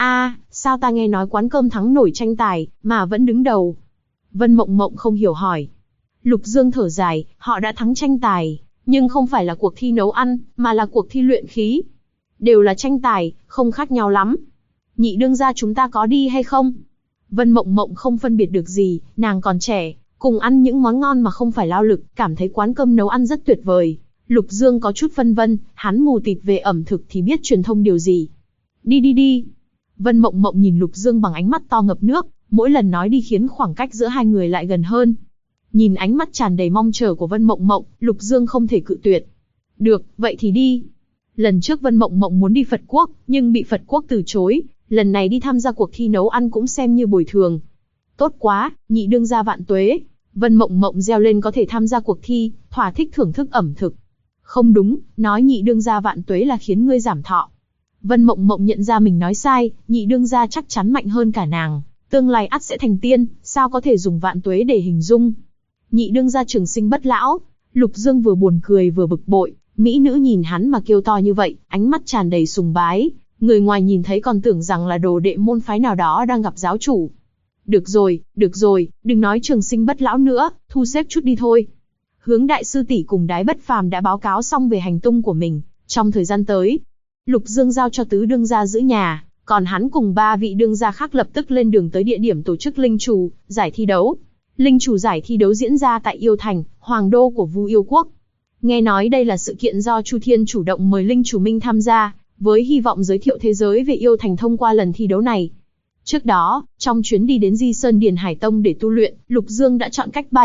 Sao ta nghe nói quán cơm thắng nổi tranh tài, mà vẫn đứng đầu? Vân Mộng Mộng không hiểu hỏi. Lục Dương thở dài, họ đã thắng tranh tài, nhưng không phải là cuộc thi nấu ăn, mà là cuộc thi luyện khí. Đều là tranh tài, không khác nhau lắm. Nhị đương gia chúng ta có đi hay không? Vân Mộng Mộng không phân biệt được gì, nàng còn trẻ, cùng ăn những món ngon mà không phải lao lực, cảm thấy quán cơm nấu ăn rất tuyệt vời. Lục Dương có chút phân vân, hắn mù tịt về ẩm thực thì biết truyền thông điều gì. Đi. Vân Mộng Mộng nhìn Lục Dương bằng ánh mắt to ngập nước, mỗi lần nói đi khiến khoảng cách giữa hai người lại gần hơn. Nhìn ánh mắt tràn đầy mong chờ của Vân Mộng Mộng, Lục Dương không thể cự tuyệt. Được, vậy thì đi. Lần trước Vân Mộng Mộng muốn đi Phật Quốc, nhưng bị Phật Quốc từ chối, lần này đi tham gia cuộc thi nấu ăn cũng xem như bồi thường. Tốt quá, nhị đương gia vạn tuế. Vân Mộng Mộng reo lên có thể tham gia cuộc thi, thỏa thích thưởng thức ẩm thực. Không đúng, nói nhị đương gia vạn tuế là khiến ngươi giảm thọ. Vân Mộng Mộng nhận ra mình nói sai, nhị đương gia chắc chắn mạnh hơn cả nàng, tương lai ắt sẽ thành tiên, sao có thể dùng vạn tuế để hình dung. Nhị đương gia trường sinh bất lão. Lục Dương vừa buồn cười vừa bực bội, mỹ nữ nhìn hắn mà kêu to như vậy, ánh mắt tràn đầy sùng bái, người ngoài nhìn thấy còn tưởng rằng là đồ đệ môn phái nào đó đang gặp giáo chủ. Được rồi, đừng nói trường sinh bất lão nữa, thu xếp chút đi thôi. Hướng đại sư tỷ cùng Đái Bất Phàm đã báo cáo xong về hành tung của mình, trong thời gian tới, Lục Dương giao cho tứ đương gia giữ nhà, còn hắn cùng 3 vị đương gia khác lập tức lên đường tới địa điểm tổ chức linh chủ giải thi đấu. Linh chủ giải thi đấu diễn ra tại Yêu Thành, hoàng đô của Vu Yêu Quốc. Nghe nói đây là sự kiện do Chu Thiên chủ động mời Linh Chủ Minh tham gia, với hy vọng giới thiệu thế giới về Yêu Thành thông qua lần thi đấu này. Trước đó, trong chuyến đi đến Di Sơn Điền Hải Tông để tu luyện, Lục Dương đã chọn cách bay,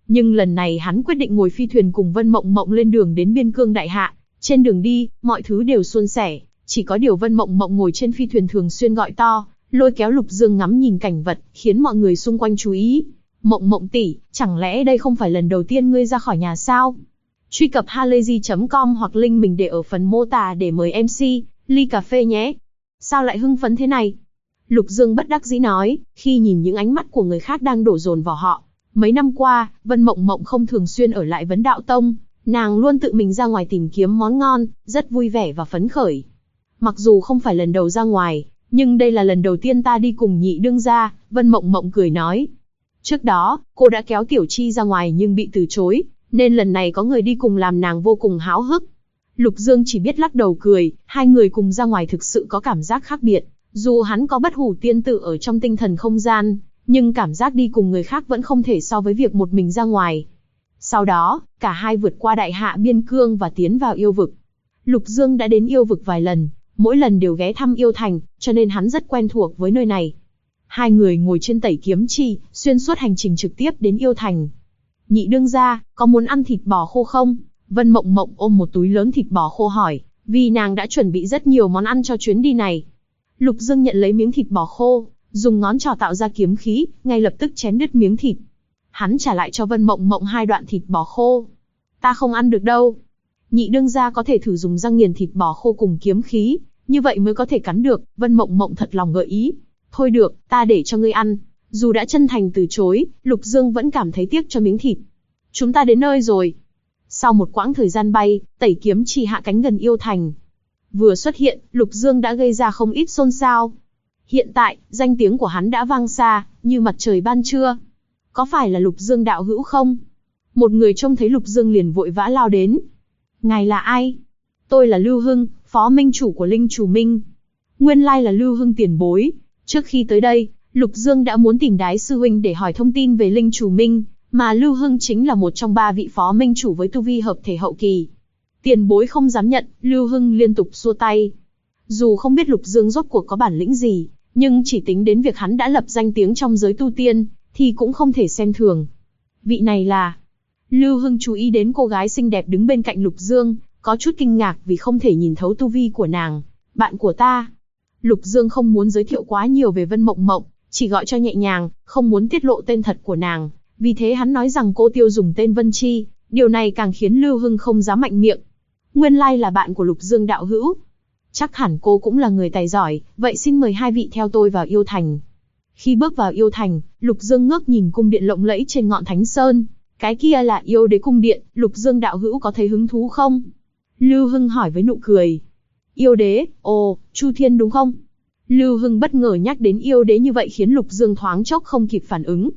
Nhưng lần này hắn quyết định ngồi phi thuyền cùng Vân Mộng Mộng lên đường đến biên cương đại hạ. Trên đường đi, mọi thứ đều suôn sẻ, chỉ có điều Vân Mộng Mộng ngồi trên phi thuyền thường xuyên gọi to, lôi kéo Lục Dương ngắm nhìn cảnh vật, khiến mọi người xung quanh chú ý. Mộng Mộng tỷ, chẳng lẽ đây không phải lần đầu tiên ngươi ra khỏi nhà sao? Truy cập halayzi.com hoặc link mình để ở phần mô tả để mời MC, ly cà phê nhé. Sao lại hưng phấn thế này? Lục Dương bất đắc dĩ nói, khi nhìn những ánh mắt của người khác đang đổ dồn vào họ. Mấy năm qua, Vân Mộng Mộng không thường xuyên ở lại Vấn Đạo Tông, nàng luôn tự mình ra ngoài tìm kiếm món ngon, rất vui vẻ và phấn khởi. Mặc dù không phải lần đầu ra ngoài, nhưng đây là lần đầu tiên ta đi cùng nhị đương gia, Vân Mộng Mộng cười nói. Trước đó, cô đã kéo Tiểu Chi ra ngoài nhưng bị từ chối, nên lần này có người đi cùng làm nàng vô cùng háo hức. Lục Dương chỉ biết lắc đầu cười, hai người cùng ra ngoài thực sự có cảm giác khác biệt. Dù hắn có bất hủ tiên tự ở trong tinh thần không gian, nhưng cảm giác đi cùng người khác vẫn không thể so với việc một mình ra ngoài. Sau đó, cả hai vượt qua đại hạ biên cương và tiến vào yêu vực. Lục Dương đã đến yêu vực vài lần, mỗi lần đều ghé thăm yêu thành, cho nên hắn rất quen thuộc với nơi này. Hai người ngồi trên tẩy kiếm chi, xuyên suốt hành trình trực tiếp đến yêu thành. Nhị đương gia, có muốn ăn thịt bò khô không? Vân Mộng Mộng ôm một túi lớn thịt bò khô hỏi, vì nàng đã chuẩn bị rất nhiều món ăn cho chuyến đi này. Lục Dương nhận lấy miếng thịt bò khô, dùng ngón trỏ tạo ra kiếm khí, ngay lập tức chém đứt miếng thịt. Hắn trả lại cho Vân Mộng Mộng hai đoạn thịt bò khô. Ta không ăn được đâu. Nhị đương gia có thể thử dùng răng nghiền thịt bò khô cùng kiếm khí, như vậy mới có thể cắn được. Vân Mộng Mộng thật lòng gợi ý. Thôi được, ta để cho ngươi ăn. Dù đã chân thành từ chối, Lục Dương vẫn cảm thấy tiếc cho miếng thịt. Chúng ta đến nơi rồi. Sau một quãng thời gian bay, tẩy kiếm chỉ hạ cánh gần yêu thành. Vừa xuất hiện, Lục Dương đã gây ra không ít xôn xao. Hiện tại, danh tiếng của hắn đã vang xa, như mặt trời ban trưa. Có phải là Lục Dương đạo hữu không? Một người trông thấy Lục Dương liền vội vã lao đến. Ngài là ai? Tôi là Lưu Hưng, phó minh chủ của Linh Chủ Minh. Nguyên lai là Lưu Hưng tiền bối. Trước khi tới đây, Lục Dương đã muốn tìm Đái sư huynh để hỏi thông tin về Linh Chủ Minh, mà Lưu Hưng chính là một trong 3 vị phó minh chủ với tu vi hợp thể hậu kỳ. Tiền bối không dám nhận, Lưu Hưng liên tục xua tay. Dù không biết Lục Dương rốt cuộc có bản lĩnh gì, nhưng chỉ tính đến việc hắn đã lập danh tiếng trong giới tu tiên, thì cũng không thể xem thường. Vị này là... Lưu Hưng chú ý đến cô gái xinh đẹp đứng bên cạnh Lục Dương, có chút kinh ngạc vì không thể nhìn thấu tu vi của nàng. Bạn của ta. Lục Dương không muốn giới thiệu quá nhiều về Vân Mộng Mộng, chỉ gọi cho nhẹ nhàng, không muốn tiết lộ tên thật của nàng. Vì thế hắn nói rằng cô Tiêu dùng tên Vân Chi, điều này càng khiến Lưu Hưng không dám mạnh miệng. Nguyên lai là bạn của Lục Dương đạo hữu. Chắc hẳn cô cũng là người tài giỏi, vậy xin mời hai vị theo tôi vào yêu thành. Khi bước vào yêu thành, Lục Dương ngước nhìn cung điện lộng lẫy trên ngọn Thánh Sơn. Cái kia là yêu đế cung điện, Lục Dương đạo hữu có thấy hứng thú không? Lưu Hưng hỏi với nụ cười. Yêu đế, ồ, Chu Thiên đúng không? Lưu Hưng bất ngờ nhắc đến yêu đế như vậy khiến Lục Dương thoáng chốc không kịp phản ứng.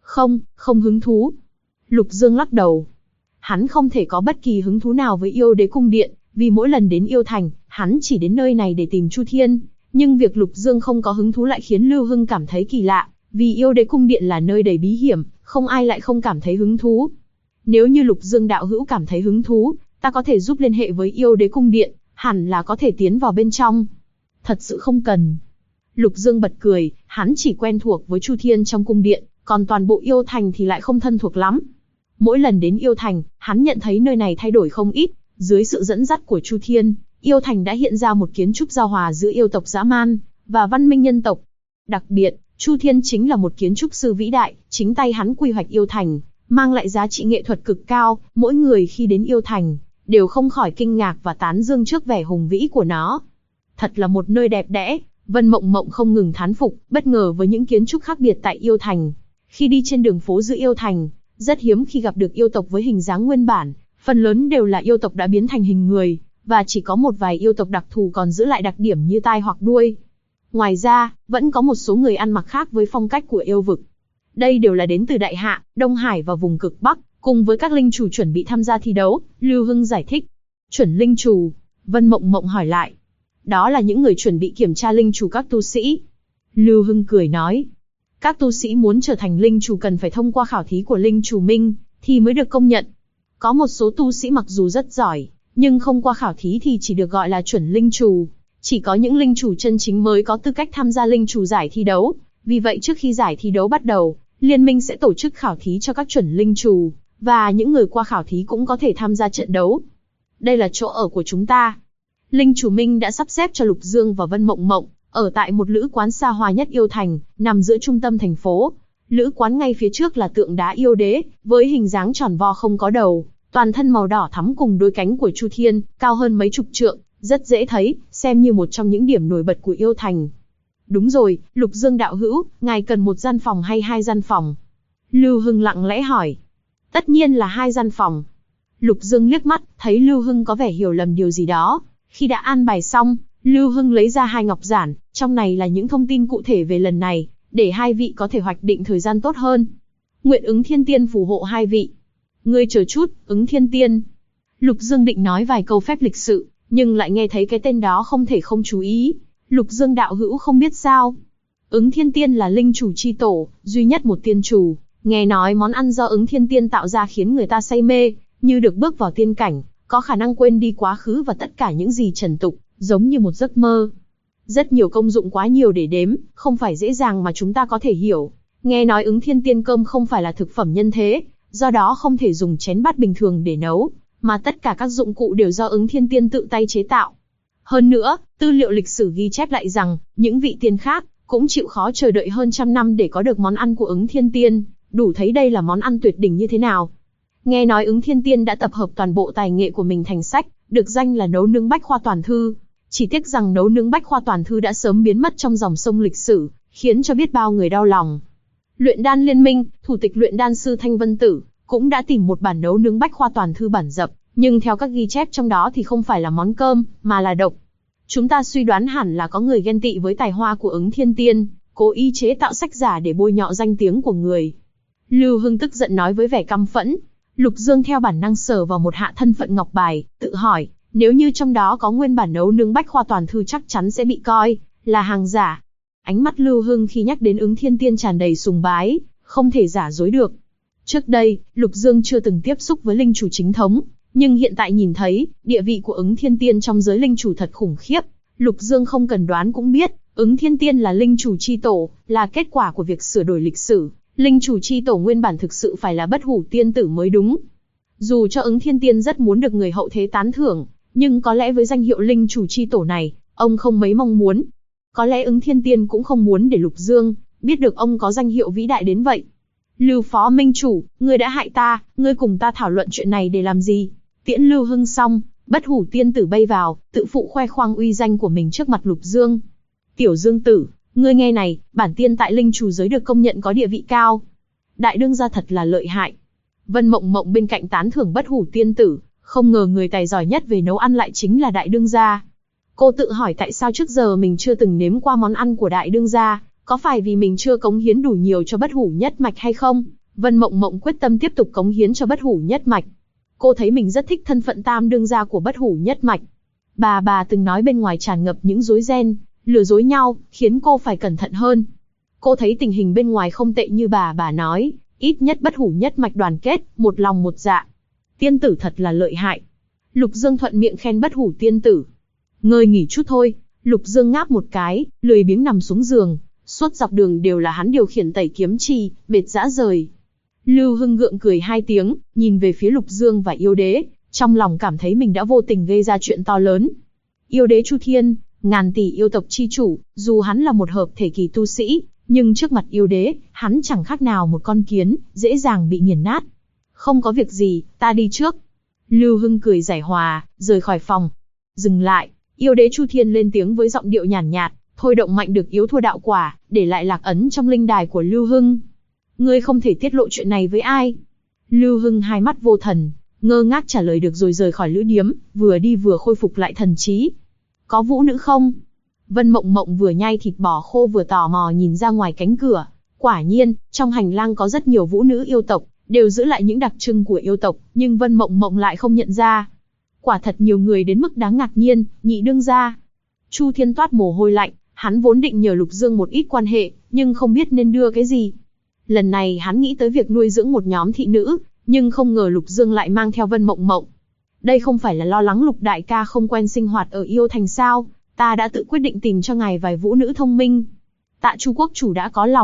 Không hứng thú. Lục Dương lắc đầu. Hắn không thể có bất kỳ hứng thú nào với yêu đế cung điện, vì mỗi lần đến yêu thành, hắn chỉ đến nơi này để tìm Chu Thiên. Nhưng việc Lục Dương không có hứng thú lại khiến Lưu Hưng cảm thấy kỳ lạ, vì yêu đế cung điện là nơi đầy bí hiểm, không ai lại không cảm thấy hứng thú. Nếu như Lục Dương đạo hữu cảm thấy hứng thú, ta có thể giúp liên hệ với yêu đế cung điện, hẳn là có thể tiến vào bên trong. Thật sự không cần. Lục Dương bật cười, hắn chỉ quen thuộc với Chu Thiên trong cung điện, còn toàn bộ yêu thành thì lại không thân thuộc lắm. Mỗi lần đến yêu thành, hắn nhận thấy nơi này thay đổi không ít, dưới sự dẫn dắt của Chu Thiên, yêu thành đã hiện ra một kiến trúc giao hòa giữa yêu tộc dã man và văn minh nhân tộc. Đặc biệt, Chu Thiên chính là một kiến trúc sư vĩ đại, chính tay hắn quy hoạch yêu thành, mang lại giá trị nghệ thuật cực cao, mỗi người khi đến yêu thành đều không khỏi kinh ngạc và tán dương trước vẻ hùng vĩ của nó. Thật là một nơi đẹp đẽ. Vân Mộng Mộng không ngừng thán phục, bất ngờ với những kiến trúc khác biệt tại yêu thành. Khi đi trên đường phố giữa yêu thành, rất hiếm khi gặp được yêu tộc với hình dáng nguyên bản, phần lớn đều là yêu tộc đã biến thành hình người, và chỉ có một vài yêu tộc đặc thù còn giữ lại đặc điểm như tai hoặc đuôi. Ngoài ra, vẫn có một số người ăn mặc khác với phong cách của yêu vực. Đây đều là đến từ Đại Hạ, Đông Hải và vùng cực Bắc, cùng với các linh chủ chuẩn bị tham gia thi đấu, Lưu Hưng giải thích. Chuẩn linh chủ? Vân Mộng Mộng hỏi lại. Đó là những người chuẩn bị kiểm tra linh chủ các tu sĩ. Lưu Hưng cười nói. Các tu sĩ muốn trở thành linh chủ cần phải thông qua khảo thí của Linh Chủ Minh, thì mới được công nhận. Có một số tu sĩ mặc dù rất giỏi, nhưng không qua khảo thí thì chỉ được gọi là chuẩn linh chủ. Chỉ có những linh chủ chân chính mới có tư cách tham gia linh chủ giải thi đấu. Vì vậy trước khi giải thi đấu bắt đầu, Liên minh sẽ tổ chức khảo thí cho các chuẩn linh chủ, và những người qua khảo thí cũng có thể tham gia trận đấu. Đây là chỗ ở của chúng ta. Linh chủ Minh đã sắp xếp cho Lục Dương và Vân Mộng Mộng ở tại một lữ quán xa hoa nhất Yêu Thành, nằm giữa trung tâm thành phố. Lữ quán ngay phía trước là tượng đá yêu đế, với hình dáng tròn vo không có đầu, toàn thân màu đỏ thắm cùng đôi cánh của Chu Thiên, cao hơn mấy chục trượng, rất dễ thấy, xem như một trong những điểm nổi bật của Yêu Thành. Đúng rồi, Lục Dương đạo hữu, ngài cần một gian phòng hay 2 gian phòng? Lưu Hưng lặng lẽ hỏi. Tất nhiên là 2 gian phòng. Lục Dương liếc mắt, thấy Lưu Hưng có vẻ hiểu lầm điều gì đó. Khi đã an bài xong, Lưu Hưng lấy ra 2 ngọc giản, trong này là những thông tin cụ thể về lần này, để 2 vị có thể hoạch định thời gian tốt hơn. Nguyện Ứng Thiên Tiên phù hộ 2 vị. Ngươi chờ chút, Ứng Thiên Tiên. Lục Dương định nói vài câu phép lịch sự, nhưng lại nghe thấy cái tên đó không thể không chú ý. Lục Dương đạo hữu không biết sao? Ứng Thiên Tiên là linh chủ chi tổ, duy nhất một tiên chủ. Nghe nói món ăn do Ứng Thiên Tiên tạo ra khiến người ta say mê, như được bước vào tiên cảnh, có khả năng quên đi quá khứ và tất cả những gì trần tục, giống như một giấc mơ. Rất nhiều công dụng quá nhiều để đếm, không phải dễ dàng mà chúng ta có thể hiểu. Nghe nói Ứng Thiên Tiên cơm không phải là thực phẩm nhân thế, do đó không thể dùng chén bát bình thường để nấu, mà tất cả các dụng cụ đều do Ứng Thiên Tiên tự tay chế tạo. Hơn nữa, tư liệu lịch sử ghi chép lại rằng, những vị tiên khác cũng chịu khó chờ đợi hơn 100 năm để có được món ăn của Ứng Thiên Tiên, đủ thấy đây là món ăn tuyệt đỉnh như thế nào. Nghe nói Ứng Thiên Tiên đã tập hợp toàn bộ tài nghệ của mình thành sách, được danh là Nấu Nướng Bách Khoa Toàn Thư. Chỉ tiếc rằng Nấu Nướng Bách Khoa Toàn Thư đã sớm biến mất trong dòng sông lịch sử, khiến cho biết bao người đau lòng. Luyện Đan Liên Minh, thủ tịch luyện đan sư Thanh Vân Tử, cũng đã tìm một bản Nấu Nướng Bách Khoa Toàn Thư bản dập, nhưng theo các ghi chép trong đó thì không phải là món cơm, mà là độc. Chúng ta suy đoán hẳn là có người ghen tị với tài hoa của Ứng Thiên Tiên, cố ý chế tạo sách giả để bôi nhọ danh tiếng của người. Lưu Hưng tức giận nói với vẻ căm phẫn. Lục Dương theo bản năng sờ vào một hạ thân phận ngọc bài, tự hỏi, nếu như trong đó có nguyên bản Nấu Nướng Bách Khoa Toàn Thư chắc chắn sẽ bị coi là hàng giả. Ánh mắt Lưu Hưng khi nhắc đến Ứng Thiên Tiên tràn đầy sùng bái, không thể giả dối được. Trước đây, Lục Dương chưa từng tiếp xúc với linh chủ chính thống, nhưng hiện tại nhìn thấy, địa vị của Ứng Thiên Tiên trong giới linh chủ thật khủng khiếp. Lục Dương không cần đoán cũng biết, Ứng Thiên Tiên là linh chủ chi tổ, là kết quả của việc sửa đổi lịch sử. Linh chủ chi tổ nguyên bản thực sự phải là Bất Hủ Tiên Tử mới đúng. Dù cho Ứng Thiên Tiên rất muốn được người hậu thế tán thưởng, nhưng có lẽ với danh hiệu linh chủ chi tổ này, ông không mấy mong muốn. Có lẽ Ứng Thiên Tiên cũng không muốn để Lục Dương biết được ông có danh hiệu vĩ đại đến vậy. Lưu Phó Minh Chủ, ngươi đã hại ta, ngươi cùng ta thảo luận chuyện này để làm gì? Tiễn Lưu Hưng xong, Bất Hủ Tiên Tử bay vào, tự phụ khoe khoang uy danh của mình trước mặt Lục Dương. Tiểu Dương Tử, ngươi nghe này, bản tiên tại linh chủ giới được công nhận có địa vị cao. Đại đương gia thật là lợi hại. Vân Mộng Mộng bên cạnh tán thưởng Bất Hủ Tiên Tử, không ngờ người tài giỏi nhất về nấu ăn lại chính là đại đương gia. Cô tự hỏi tại sao trước giờ mình chưa từng nếm qua món ăn của đại đương gia, có phải vì mình chưa cống hiến đủ nhiều cho Bất Hủ Nhất Mạch hay không? Vân Mộng Mộng quyết tâm tiếp tục cống hiến cho Bất Hủ Nhất Mạch. Cô thấy mình rất thích thân phận tam đương gia của Bất Hủ Nhất Mạch. Bà từng nói bên ngoài tràn ngập những rối ren, lừa dối nhau, khiến cô phải cẩn thận hơn. Cô thấy tình hình bên ngoài không tệ như bà nói, ít nhất Bất Hủ Nhất Mạch đoàn kết, một lòng một dạ. Tiên tử thật là lợi hại. Lục Dương thuận miệng khen Bất Hủ Tiên Tử. Ngơi nghỉ chút thôi. Lục Dương ngáp một cái, lười biếng nằm xuống giường. Suốt dọc đường đều là hắn điều khiển tẩy kiếm chi, mệt rã rời. Lưu Hưng gượng cười 2 tiếng, nhìn về phía Lục Dương và yêu đế, trong lòng cảm thấy mình đã vô tình gây ra chuyện to lớn. Yêu đế Chu Thiên, ngàn tỷ yêu tộc chi chủ, dù hắn là một hợp thể kỳ tu sĩ, nhưng trước mặt yêu đế, hắn chẳng khác nào một con kiến, dễ dàng bị nghiền nát. Không có việc gì, ta đi trước. Lưu Hưng cười giải hòa, rời khỏi phòng. Dừng lại, yêu đế Chu Thiên lên tiếng với giọng điệu nhàn nhạt, thôi động mạnh được yếu thua đạo quả, để lại lạc ấn trong linh đài của Lưu Hưng. Ngươi không thể tiết lộ chuyện này với ai. Lưu Hưng hai mắt vô thần, ngơ ngác trả lời được rồi rời khỏi lữ điếm, vừa đi vừa khôi phục lại thần trí. Có vũ nữ không? Vân Mộng Mộng vừa nhai thịt bò khô vừa tò mò nhìn ra ngoài cánh cửa. Quả nhiên, trong hành lang có rất nhiều vũ nữ yêu tộc, đều giữ lại những đặc trưng của yêu tộc, nhưng Vân Mộng Mộng lại không nhận ra. Quả thật nhiều người đến mức đáng ngạc nhiên, nhị đương gia. Chu Thiên toát mồ hôi lạnh, hắn vốn định nhờ Lục Dương một ít quan hệ, nhưng không biết nên đưa cái gì. Lần này hắn nghĩ tới việc nuôi dưỡng một nhóm thị nữ, nhưng không ngờ Lục Dương lại mang theo Vân Mộng Mộng. Đây không phải là lo lắng Lục đại ca không quen sinh hoạt ở Yêu Thành sao? Ta đã tự quyết định tìm cho ngài vài vũ nữ thông minh. Tạ Chu quốc chủ đã có lòng,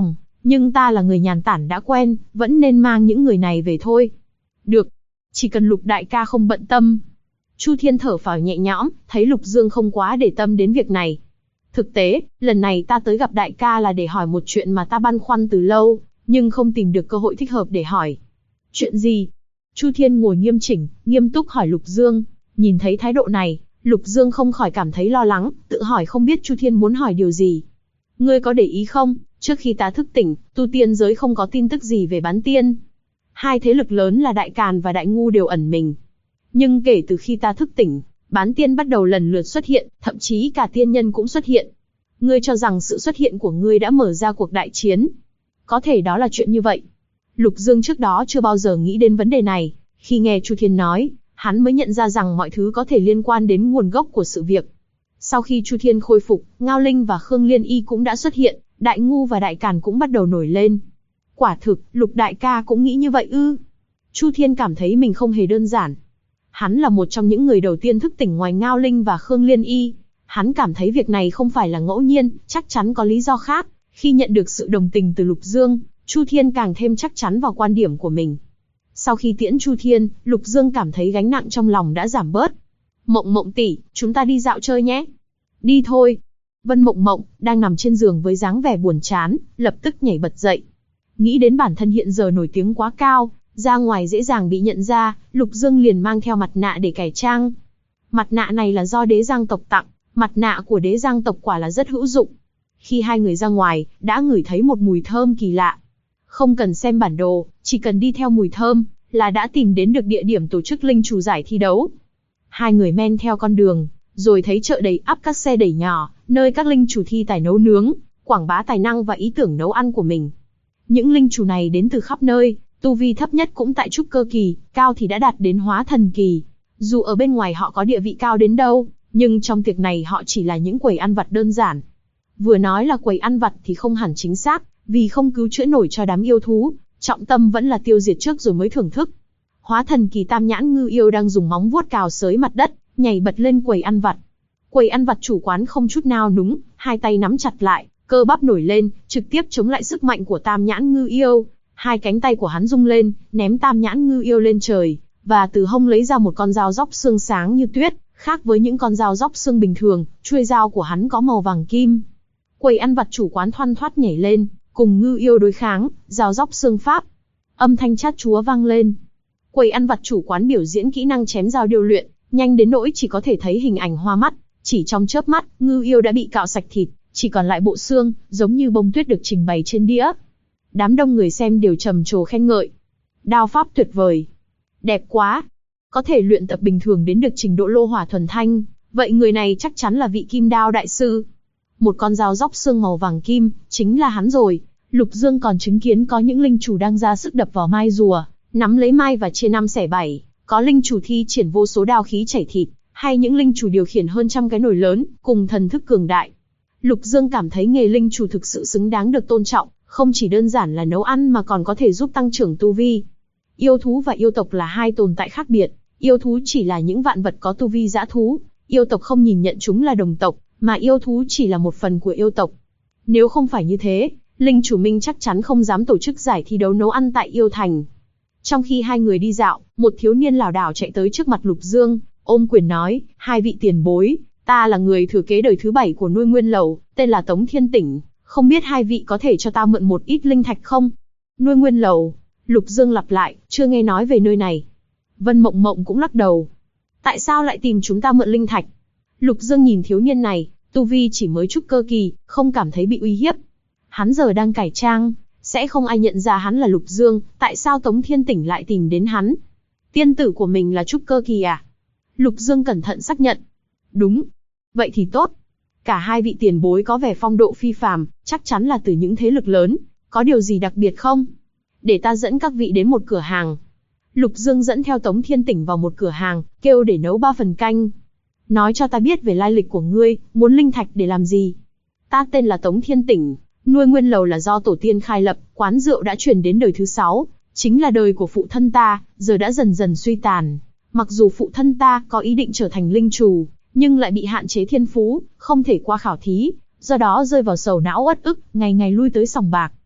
Nhưng ta là người nhàn tản đã quen, vẫn nên mang những người này về thôi. Được, chỉ cần Lục đại ca không bận tâm. Chu Thiên thở phào nhẹ nhõm, thấy Lục Dương không quá để tâm đến việc này. Thực tế, lần này ta tới gặp đại ca là để hỏi một chuyện mà ta băn khoăn từ lâu, nhưng không tìm được cơ hội thích hợp để hỏi. Chuyện gì? Chu Thiên ngồi nghiêm chỉnh, nghiêm túc hỏi Lục Dương. Nhìn thấy thái độ này, Lục Dương không khỏi cảm thấy lo lắng, tự hỏi không biết Chu Thiên muốn hỏi điều gì. Ngươi có để ý không, trước khi ta thức tỉnh, tu tiên giới không có tin tức gì về bán tiên. Hai thế lực lớn là Đại Càn và Đại Ngu đều ẩn mình. Nhưng kể từ khi ta thức tỉnh, bán tiên bắt đầu lần lượt xuất hiện, thậm chí cả tiên nhân cũng xuất hiện. Ngươi cho rằng sự xuất hiện của ngươi đã mở ra cuộc đại chiến. Có thể đó là chuyện như vậy. Lục Dương trước đó chưa bao giờ nghĩ đến vấn đề này, khi nghe Chu Thiên nói, hắn mới nhận ra rằng mọi thứ có thể liên quan đến nguồn gốc của sự việc. Sau khi Chu Thiên khôi phục, Ngao Linh và Khương Liên Y cũng đã xuất hiện, Đại Ngu và Đại Càn cũng bắt đầu nổi lên. Quả thực, Lục đại ca cũng nghĩ như vậy ư? Chu Thiên cảm thấy mình không hề đơn giản. Hắn là một trong những người đầu tiên thức tỉnh ngoài Ngao Linh và Khương Liên Y. Hắn cảm thấy việc này không phải là ngẫu nhiên, chắc chắn có lý do khác. Khi nhận được sự đồng tình từ Lục Dương, Chu Thiên càng thêm chắc chắn vào quan điểm của mình. Sau khi tiễn Chu Thiên, Lục Dương cảm thấy gánh nặng trong lòng đã giảm bớt. Mộng Mộng tỷ, chúng ta đi dạo chơi nhé. Đi thôi. Vân Mộng Mộng, đang nằm trên giường với dáng vẻ buồn chán, lập tức nhảy bật dậy. Nghĩ đến bản thân hiện giờ nổi tiếng quá cao, ra ngoài dễ dàng bị nhận ra, Lục Dương liền mang theo mặt nạ để cải trang. Mặt nạ này là do Đế Giang tộc tặng, mặt nạ của Đế Giang tộc quả là rất hữu dụng. Khi hai người ra ngoài, đã ngửi thấy một mùi thơm kỳ lạ. Không cần xem bản đồ, chỉ cần đi theo mùi thơm, là đã tìm đến được địa điểm tổ chức linh chủ giải thi đấu. Hai người men theo con đường, rồi thấy chợ đầy ắp các xe đẩy nhỏ, nơi các linh chủ thi tài nấu nướng, quảng bá tài năng và ý tưởng nấu ăn của mình. Những linh chủ này đến từ khắp nơi, tu vi thấp nhất cũng tại trúc cơ kỳ, cao thì đã đạt đến hóa thần kỳ. Dù ở bên ngoài họ có địa vị cao đến đâu, nhưng trong tiệc này họ chỉ là những quầy ăn vặt đơn giản. Vừa nói là quầy ăn vặt thì không hẳn chính xác, vì không cứu chữa nổi cho đám yêu thú, trọng tâm vẫn là tiêu diệt trước rồi mới thưởng thức. Hóa thần kỳ Tam Nhãn Ngư Yêu đang dùng móng vuốt cào xới mặt đất, nhảy bật lên quầy ăn vặt. Quầy ăn vặt chủ quán không chút nao núng, hai tay nắm chặt lại, cơ bắp nổi lên, trực tiếp chống lại sức mạnh của Tam Nhãn Ngư Yêu. Hai cánh tay của hắn rung lên, ném Tam Nhãn Ngư Yêu lên trời, và từ hông lấy ra một con dao róc xương sáng như tuyết, khác với những con dao róc xương bình thường, chuôi dao của hắn có màu vàng kim. Quầy ăn vặt chủ quán thoăn thoắt nhảy lên, cùng Ngư Yêu đối kháng, dao róc xương pháp. Âm thanh chát chúa vang lên. Quầy ăn vặt chủ quán biểu diễn kỹ năng chém dao điêu luyện, nhanh đến nỗi chỉ có thể thấy hình ảnh hoa mắt. Chỉ trong chớp mắt, Ngư Yêu đã bị cạo sạch thịt, chỉ còn lại bộ xương, giống như bông tuyết được trình bày trên đĩa. Đám đông người xem đều trầm trồ khen ngợi. Đao pháp tuyệt vời. Đẹp quá. Có thể luyện tập bình thường đến được trình độ lô hỏa thuần thanh, vậy người này chắc chắn là vị kim đao đại sư. Một con dao róc xương màu vàng kim, chính là hắn rồi. Lục Dương còn chứng kiến có những linh chủ đang ra sức đập vào mai rùa, nắm lấy mai và chia năm xẻ bảy. Có linh chủ thi triển vô số đao khí chảy thịt, hay những linh chủ điều khiển hơn trăm cái nồi lớn, cùng thần thức cường đại. Lục Dương cảm thấy nghề linh chủ thực sự xứng đáng được tôn trọng, không chỉ đơn giản là nấu ăn mà còn có thể giúp tăng trưởng tu vi. Yêu thú và yêu tộc là hai tồn tại khác biệt, yêu thú chỉ là những vạn vật có tu vi dã thú, yêu tộc không nhìn nhận chúng là đồng tộc, mà yêu thú chỉ là một phần của yêu tộc. Nếu không phải như thế, linh chủ Minh chắc chắn không dám tổ chức giải thi đấu nấu ăn tại yêu thành. Trong khi hai người đi dạo, một thiếu niên lảo đảo chạy tới trước mặt Lục Dương, ôm quyền nói, hai vị tiền bối, ta là người thừa kế đời thứ 7 của Nuôi Nguyên Lầu, tên là Tống Thiên Tỉnh, không biết hai vị có thể cho ta mượn một ít linh thạch không? Nuôi Nguyên Lầu, Lục Dương lặp lại, chưa nghe nói về nơi này. Vân Mộng Mộng cũng lắc đầu. Tại sao lại tìm chúng ta mượn linh thạch? Lục Dương nhìn thiếu niên này, tu vi chỉ mới trúc cơ kỳ, không cảm thấy bị uy hiếp. Hắn giờ đang cải trang, sẽ không ai nhận ra hắn là Lục Dương, tại sao Tống Thiên Tỉnh lại tìm đến hắn? Tiên tử của mình là trúc cơ kỳ à? Lục Dương cẩn thận xác nhận. Đúng. Vậy thì tốt. Cả hai vị tiền bối có vẻ phong độ phi phàm, chắc chắn là từ những thế lực lớn, có điều gì đặc biệt không? Để ta dẫn các vị đến một cửa hàng. Lục Dương dẫn theo Tống Thiên Tỉnh vào một cửa hàng, kêu để nấu 3 phần canh. Nói cho ta biết về lai lịch của ngươi, muốn linh thạch để làm gì? Ta tên là Tống Thiên Tỉnh, Nuôi Nguyên Lầu là do tổ tiên khai lập, quán rượu đã truyền đến đời thứ 6, chính là đời của phụ thân ta, giờ đã dần dần suy tàn. Mặc dù phụ thân ta có ý định trở thành linh chủ, nhưng lại bị hạn chế thiên phú, không thể qua khảo thí, do đó rơi vào sầu não uất ức, ngày ngày lui tới sòng bạc.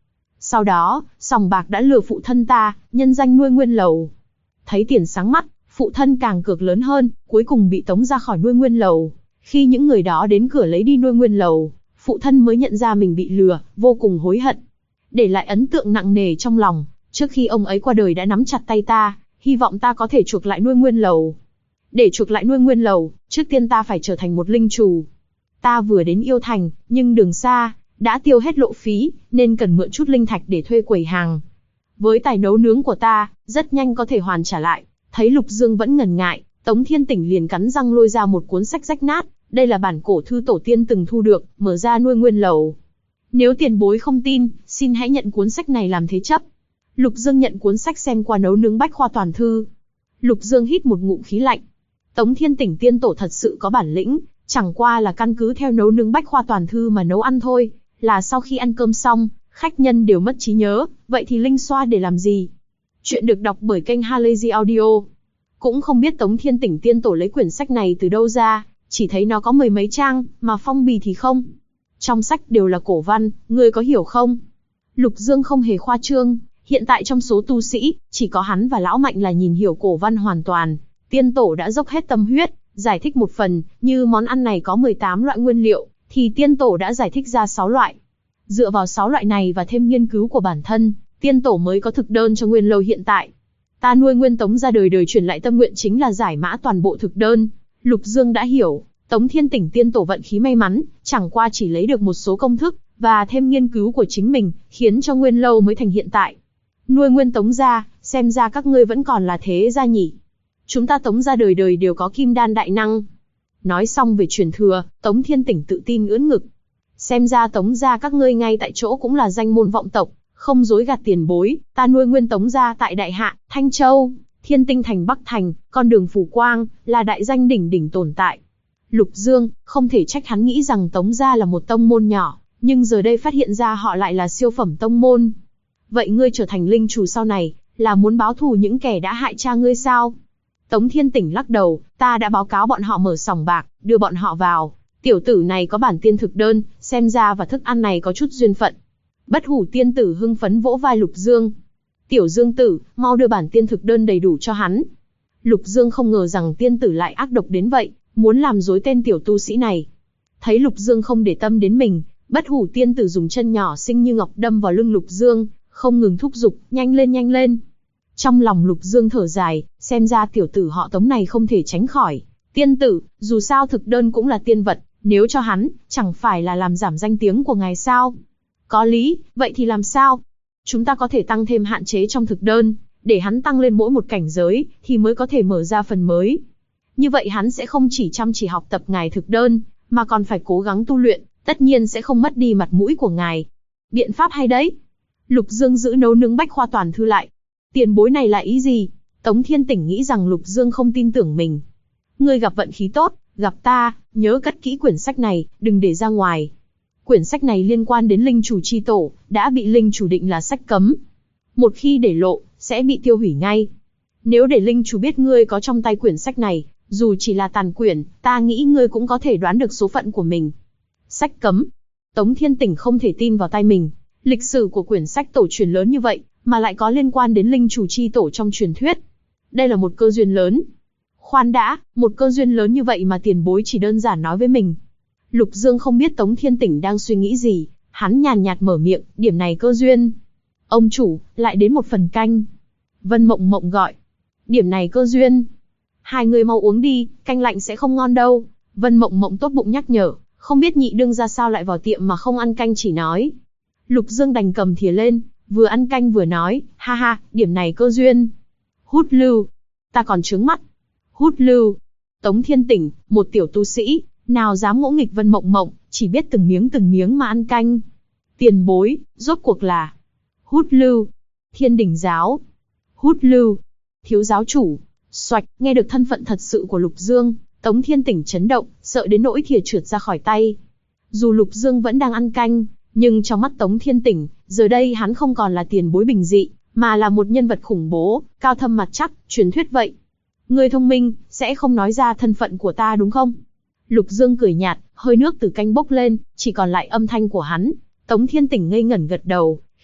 Sau đó, sòng bạc đã lừa phụ thân ta, nhân danh nuôi nguyên lầu. Thấy tiền sáng mắt, phụ thân càng cược lớn hơn, cuối cùng bị tống ra khỏi nuôi nguyên lầu. Khi những người đó đến cửa lấy đi nuôi nguyên lầu, phụ thân mới nhận ra mình bị lừa, vô cùng hối hận. Để lại ấn tượng nặng nề trong lòng, trước khi ông ấy qua đời đã nắm chặt tay ta, hy vọng ta có thể chuộc lại nuôi nguyên lầu. Để chuộc lại nuôi nguyên lầu, trước tiên ta phải trở thành một linh chủ. Ta vừa đến Yêu Thành, nhưng đường xa, đã tiêu hết lộ phí, nên cần mượn chút linh thạch để thuê quầy hàng. Với tài nấu nướng của ta, rất nhanh có thể hoàn trả lại. Thấy Lục Dương vẫn ngần ngại, Tống Thiên Tỉnh liền cắn răng lôi ra một cuốn sách rách nát. Đây là bản cổ thư tổ tiên từng thu được, mở ra nuôi nguyên lầu. Nếu tiền bối không tin, xin hãy nhận cuốn sách này làm thế chấp. Lục Dương nhận cuốn sách xem qua nấu nướng bách khoa toàn thư. Lục Dương hít một ngụm khí lạnh. Tống Thiên Tỉnh tiên tổ thật sự có bản lĩnh, chẳng qua là căn cứ theo nấu nướng bách khoa toàn thư mà nấu ăn thôi, là sau khi ăn cơm xong, khách nhân đều mất trí nhớ, vậy thì linh xoa để làm gì? Chuyện được đọc bởi kênh Halazy Audio. Cũng không biết Tống Thiên Tỉnh tiên tổ lấy quyển sách này từ đâu ra, chỉ thấy nó có mười mấy trang, mà phong bì thì không. Trong sách đều là cổ văn, ngươi có hiểu không? Lục Dương không hề khoa trương, hiện tại trong số tu sĩ, chỉ có hắn và Lão Mạnh là nhìn hiểu cổ văn hoàn toàn. Tiên tổ đã dốc hết tâm huyết, giải thích một phần, như món ăn này có 18 loại nguyên liệu, thì tiên tổ đã giải thích ra 6 loại. Dựa vào 6 loại này và thêm nghiên cứu của bản thân, tiên tổ mới có thực đơn cho nguyên lầu hiện tại. Ta nuôi nguyên Tống ra đời đời truyền lại tâm nguyện chính là giải mã toàn bộ thực đơn. Lục Dương đã hiểu, Tống Thiên Tỉnh tiên tổ vận khí may mắn, chẳng qua chỉ lấy được một số công thức, và thêm nghiên cứu của chính mình, khiến cho nguyên lâu mới thành hiện tại. Nuôi nguyên Tống ra, xem ra các ngươi vẫn còn là thế gia nhỉ. Chúng ta Tống ra đời đời đều có kim đan đại năng. Nói xong về truyền thừa, Tống Thiên Tỉnh tự tin ưỡn ngực. Xem ra Tống gia các ngươi ngay tại chỗ cũng là danh môn vọng tộc, không dối gạt tiền bối, ta nuôi nguyên Tống gia tại Đại Hạ, Thanh Châu, Thiên Tinh Thành Bắc Thành, con đường Phủ Quang, là đại danh đỉnh đỉnh tồn tại. Lục Dương, không thể trách hắn nghĩ rằng Tống gia là một tông môn nhỏ, nhưng giờ đây phát hiện ra họ lại là siêu phẩm tông môn. Vậy ngươi trở thành linh chủ sau này, là muốn báo thù những kẻ đã hại cha ngươi sao? Tống Thiên Tỉnh lắc đầu, ta đã báo cáo bọn họ mở sòng bạc, đưa bọn họ vào. Tiểu tử này có bản tiên thực đơn, xem ra và thức ăn này có chút duyên phận. Bất Hủ tiên tử hưng phấn vỗ vai Lục Dương. Tiểu Dương tử, mau đưa bản tiên thực đơn đầy đủ cho hắn. Lục Dương không ngờ rằng tiên tử lại ác độc đến vậy, muốn làm rối tên tiểu tu sĩ này. Thấy Lục Dương không để tâm đến mình, Bất Hủ tiên tử dùng chân nhỏ xinh như ngọc đâm vào lưng Lục Dương, không ngừng thúc giục, nhanh lên nhanh lên. Trong lòng Lục Dương thở dài, xem ra tiểu tử họ Tống này không thể tránh khỏi. Tiên tử, dù sao thực đơn cũng là tiên vật, nếu cho hắn, chẳng phải là làm giảm danh tiếng của ngài sao? Có lý, vậy thì làm sao? Chúng ta có thể tăng thêm hạn chế trong thực đơn, để hắn tăng lên mỗi một cảnh giới, thì mới có thể mở ra phần mới. Như vậy hắn sẽ không chỉ chăm chỉ học tập ngài thực đơn, mà còn phải cố gắng tu luyện, tất nhiên sẽ không mất đi mặt mũi của ngài. Biện pháp hay đấy. Lục Dương giữ nấu nướng bách khoa toàn thư lại. Tiền bối này là ý gì? Tống Thiên Tỉnh nghĩ rằng Lục Dương không tin tưởng mình. Ngươi gặp vận khí tốt, gặp ta, nhớ cất kỹ quyển sách này, đừng để ra ngoài. Quyển sách này liên quan đến linh chủ chi tổ, đã bị linh chủ định là sách cấm. Một khi để lộ, sẽ bị tiêu hủy ngay. Nếu để linh chủ biết ngươi có trong tay quyển sách này, dù chỉ là tàn quyển, ta nghĩ ngươi cũng có thể đoán được số phận của mình. Sách cấm. Tống Thiên Tỉnh không thể tin vào tai mình. Lịch sử của quyển sách tổ truyền lớn như vậy, mà lại có liên quan đến linh chủ chi tổ trong truyền thuyết. Đây là một cơ duyên lớn. Khoan đã, một cơ duyên lớn như vậy mà tiền bối chỉ đơn giản nói với mình. Lục Dương không biết Tống Thiên Tỉnh đang suy nghĩ gì, hắn nhàn nhạt mở miệng, điểm này cơ duyên. Ông chủ, lại đến một phần canh. Vân Mộng Mộng gọi. Điểm này cơ duyên. Hai người mau uống đi, canh lạnh sẽ không ngon đâu. Vân Mộng Mộng tốt bụng nhắc nhở, không biết nhị đương ra sao lại vào tiệm mà không ăn canh chỉ nói. Lục Dương đành cầm thìa lên, vừa ăn canh vừa nói, ha ha, điểm này cơ duyên. Hút lưu. Ta còn trướng mắt. Hút lưu. Tống Thiên Tỉnh, một tiểu tu sĩ, nào dám ngỗ nghịch Vân Mộng Mộng, chỉ biết từng miếng mà ăn canh. Tiền bối, rốt cuộc là hút lưu. Thiên Đình giáo. Hút lưu. Thiếu giáo chủ. Xoạch, nghe được thân phận thật sự của Lục Dương, Tống Thiên Tỉnh chấn động, sợ đến nỗi thìa trượt ra khỏi tay. Dù Lục Dương vẫn đang ăn canh, nhưng trong mắt Tống Thiên Tỉnh, giờ đây hắn không còn là tiền bối bình dị, mà là một nhân vật khủng bố, cao thâm mặt chắc, truyền thuyết vậy. Ngươi thông minh, sẽ không nói ra thân phận của ta đúng không? Lục Dương cười nhạt, hơi nước từ canh bốc lên, chỉ còn lại âm thanh của hắn. Tống Thiên Tỉnh ngây ngẩn gật đầu,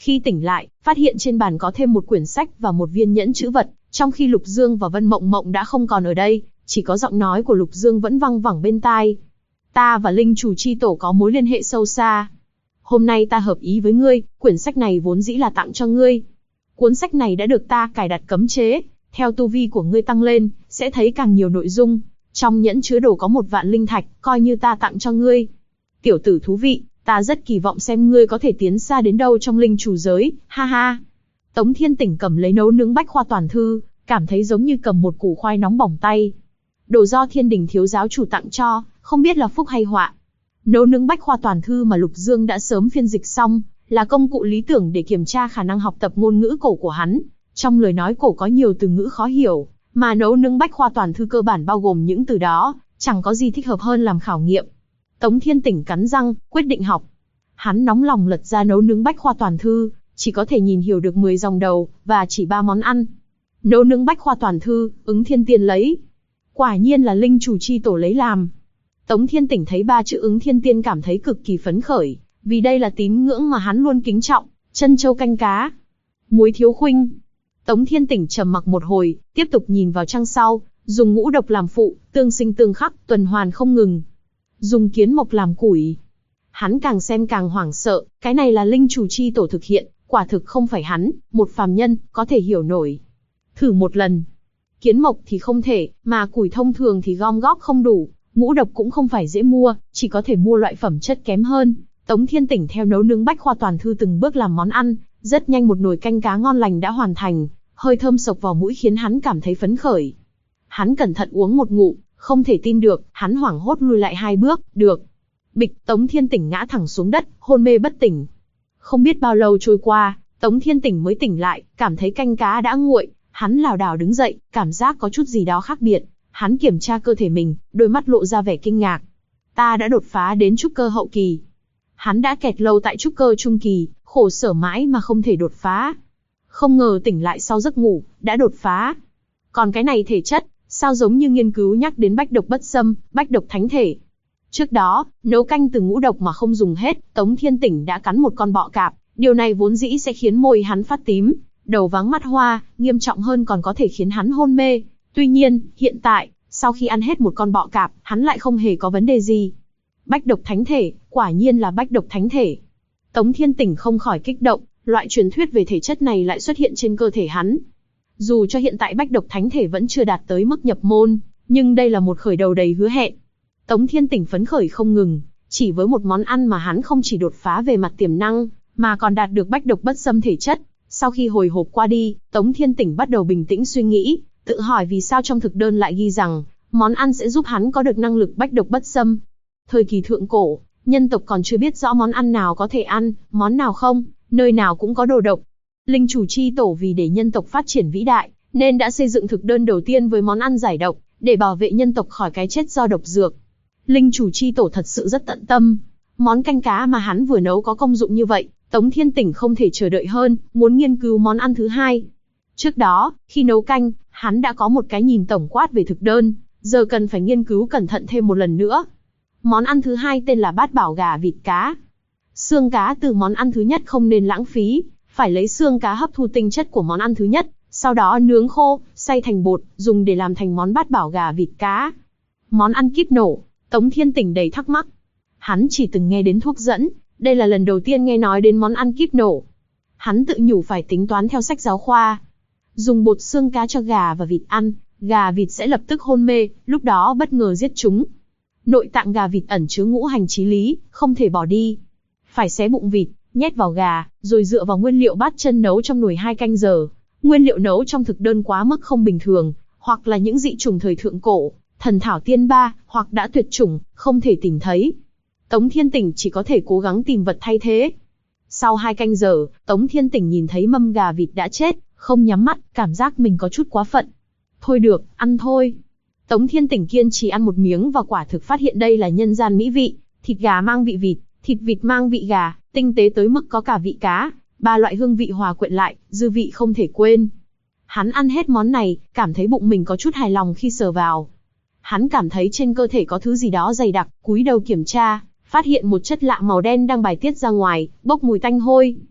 Khi tỉnh lại, phát hiện trên bàn có thêm một quyển sách và một viên nhẫn chữ vật, trong khi Lục Dương và Vân Mộng Mộng đã không còn ở đây, chỉ có giọng nói của Lục Dương vẫn văng vẳng bên tai. Ta và Linh Chủ Chi Tổ có mối liên hệ sâu xa. Hôm nay ta hợp ý với ngươi, quyển sách này vốn dĩ là tặng cho ngươi. Cuốn sách này đã được ta cài đặt cấm chế, theo tu vi của ngươi tăng lên, sẽ thấy càng nhiều nội dung. Trong nhẫn chứa đồ có 1.000.000 linh thạch, coi như ta tặng cho ngươi. Tiểu tử thú vị, ta rất kỳ vọng xem ngươi có thể tiến xa đến đâu trong linh chủ giới, ha ha. Tống Thiên Tỉnh cầm lấy nấu nướng bách khoa toàn thư, cảm thấy giống như cầm một củ khoai nóng bỏng tay. Đồ do Thiên Đình thiếu giáo chủ tặng cho, không biết là phúc hay họa. Nấu nướng bách khoa toàn thư mà Lục Dương đã sớm phiên dịch xong, là công cụ lý tưởng để kiểm tra khả năng học tập ngôn ngữ cổ của hắn. Trong lời nói cổ có nhiều từ ngữ khó hiểu, mà nấu nướng bách khoa toàn thư cơ bản bao gồm những từ đó, chẳng có gì thích hợp hơn làm khảo nghiệm. Tống Thiên Tỉnh cắn răng, quyết định học. Hắn nóng lòng lật ra nấu nướng bách khoa toàn thư, chỉ có thể nhìn hiểu được 10 dòng đầu, và chỉ 3 món ăn. Nấu nướng bách khoa toàn thư, Ứng Thiên Tiên lấy. Quả nhiên là Linh Chủ Chi Tổ lấy làm. Tống Thiên Tỉnh thấy 3 chữ Ứng Thiên Tiên cảm thấy cực kỳ phấn khởi, vì đây là tín ngưỡng mà hắn luôn kính trọng, chân châu canh cá. Muối thiếu khuynh. Tống Thiên Tỉnh trầm mặc một hồi, tiếp tục nhìn vào trang sau, dùng ngũ độc làm phụ, tương sinh tương khắc, tuần hoàn không ngừng. Dùng kiến mộc làm củi. Hắn càng xem càng hoảng sợ, cái này là Linh Chủ Chi Tổ thực hiện, quả thực không phải hắn, một phàm nhân, có thể hiểu nổi. Thử một lần. Kiến mộc thì không thể, mà củi thông thường thì gom góp không đủ, ngũ độc cũng không phải dễ mua, chỉ có thể mua loại phẩm chất kém hơn. Tống Thiên Tỉnh theo nấu nướng bách khoa toàn thư từng bước làm món ăn, rất nhanh một nồi canh cá ngon lành đã hoàn thành, hơi thơm sộc vào mũi khiến hắn cảm thấy phấn khởi. Hắn cẩn thận uống một ngụm, không thể tin được, hắn hoảng hốt lùi lại 2 bước, được. Bịch, Tống Thiên Tỉnh ngã thẳng xuống đất, hôn mê bất tỉnh. Không biết bao lâu trôi qua, Tống Thiên Tỉnh mới tỉnh lại, cảm thấy canh cá đã nguội, hắn lảo đảo đứng dậy, cảm giác có chút gì đó khác biệt. Hắn kiểm tra cơ thể mình, đôi mắt lộ ra vẻ kinh ngạc. Ta đã đột phá đến trúc cơ hậu kỳ. Hắn đã kẹt lâu tại trúc cơ trung kỳ, khổ sở mãi mà không thể đột phá. Không ngờ tỉnh lại sau giấc ngủ, đã đột phá. Còn cái này thể chất, sao giống như nghiên cứu nhắc đến bách độc bất xâm, bách độc thánh thể. Trước đó, nấu canh từ ngũ độc mà không dùng hết, Tống Thiên Tỉnh đã cắn một con bọ cạp, điều này vốn dĩ sẽ khiến môi hắn phát tím, đầu váng mắt hoa, nghiêm trọng hơn còn có thể khiến hắn hôn mê. Tuy nhiên, hiện tại, sau khi ăn hết một con bọ cạp, hắn lại không hề có vấn đề gì. Bách độc thánh thể, quả nhiên là bách độc thánh thể. Tống Thiên Tỉnh không khỏi kích động, loại truyền thuyết về thể chất này lại xuất hiện trên cơ thể hắn. Dù cho hiện tại bách độc thánh thể vẫn chưa đạt tới mức nhập môn, nhưng đây là một khởi đầu đầy hứa hẹn. Tống Thiên Tỉnh phấn khởi không ngừng, chỉ với một món ăn mà hắn không chỉ đột phá về mặt tiềm năng, mà còn đạt được bách độc bất xâm thể chất. Sau khi hồi hộp qua đi, Tống Thiên Tỉnh bắt đầu bình tĩnh suy nghĩ, tự hỏi vì sao trong thực đơn lại ghi rằng, món ăn sẽ giúp hắn có được năng lực bách độc bất xâm. Thời kỳ thượng cổ, nhân tộc còn chưa biết rõ món ăn nào có thể ăn, món nào không, nơi nào cũng có đồ độc. Linh Chủ Chi Tổ vì để nhân tộc phát triển vĩ đại, nên đã xây dựng thực đơn đầu tiên với món ăn giải độc, để bảo vệ nhân tộc khỏi cái chết do độc dược. Linh Chủ Chi Tổ thật sự rất tận tâm. Món canh cá mà hắn vừa nấu có công dụng như vậy, Tống Thiên Tỉnh không thể chờ đợi hơn, muốn nghiên cứu món ăn thứ hai. Trước đó, khi nấu canh, hắn đã có một cái nhìn tổng quát về thực đơn, giờ cần phải nghiên cứu cẩn thận thêm một lần nữa. Món ăn thứ hai tên là bát bảo gà vịt cá. Xương cá từ món ăn thứ nhất không nên lãng phí, phải lấy xương cá hấp thu tinh chất của món ăn thứ nhất, sau đó nướng khô, xay thành bột, dùng để làm thành món bát bảo gà vịt cá. Món ăn kíp nổ, Tống Thiên Tỉnh đầy thắc mắc. Hắn chỉ từng nghe đến thuốc dẫn, đây là lần đầu tiên nghe nói đến món ăn kíp nổ. Hắn tự nhủ phải tính toán theo sách giáo khoa. Dùng bột xương cá cho gà và vịt ăn, gà vịt sẽ lập tức hôn mê, lúc đó bất ngờ giết chúng. Nội tạng gà vịt ẩn chứa ngũ hành chí lý, không thể bỏ đi. Phải xé bụng vịt, nhét vào gà, rồi dựa vào nguyên liệu bát chân nấu trong nồi 2 canh giờ. Nguyên liệu nấu trong thực đơn quá mức không bình thường, hoặc là những dị chủng thời thượng cổ, thần thảo tiên ba, hoặc đã tuyệt chủng, không thể tìm thấy. Tống Thiên Tỉnh chỉ có thể cố gắng tìm vật thay thế. Sau 2 canh giờ, Tống Thiên Tỉnh nhìn thấy mâm gà vịt đã chết, không nhắm mắt, cảm giác mình có chút quá phận. Thôi được, ăn thôi. Tống Thiên Tỉnh kiên trì ăn một miếng và quả thực phát hiện đây là nhân gian mỹ vị, thịt gà mang vị vịt, thịt vịt mang vị gà, tinh tế tới mức có cả vị cá, 3 loại hương vị hòa quyện lại, dư vị không thể quên. Hắn ăn hết món này, cảm thấy bụng mình có chút hài lòng khi sờ vào. Hắn cảm thấy trên cơ thể có thứ gì đó dày đặc, cúi đầu kiểm tra, phát hiện một chất lạ màu đen đang bài tiết ra ngoài, bốc mùi tanh hôi.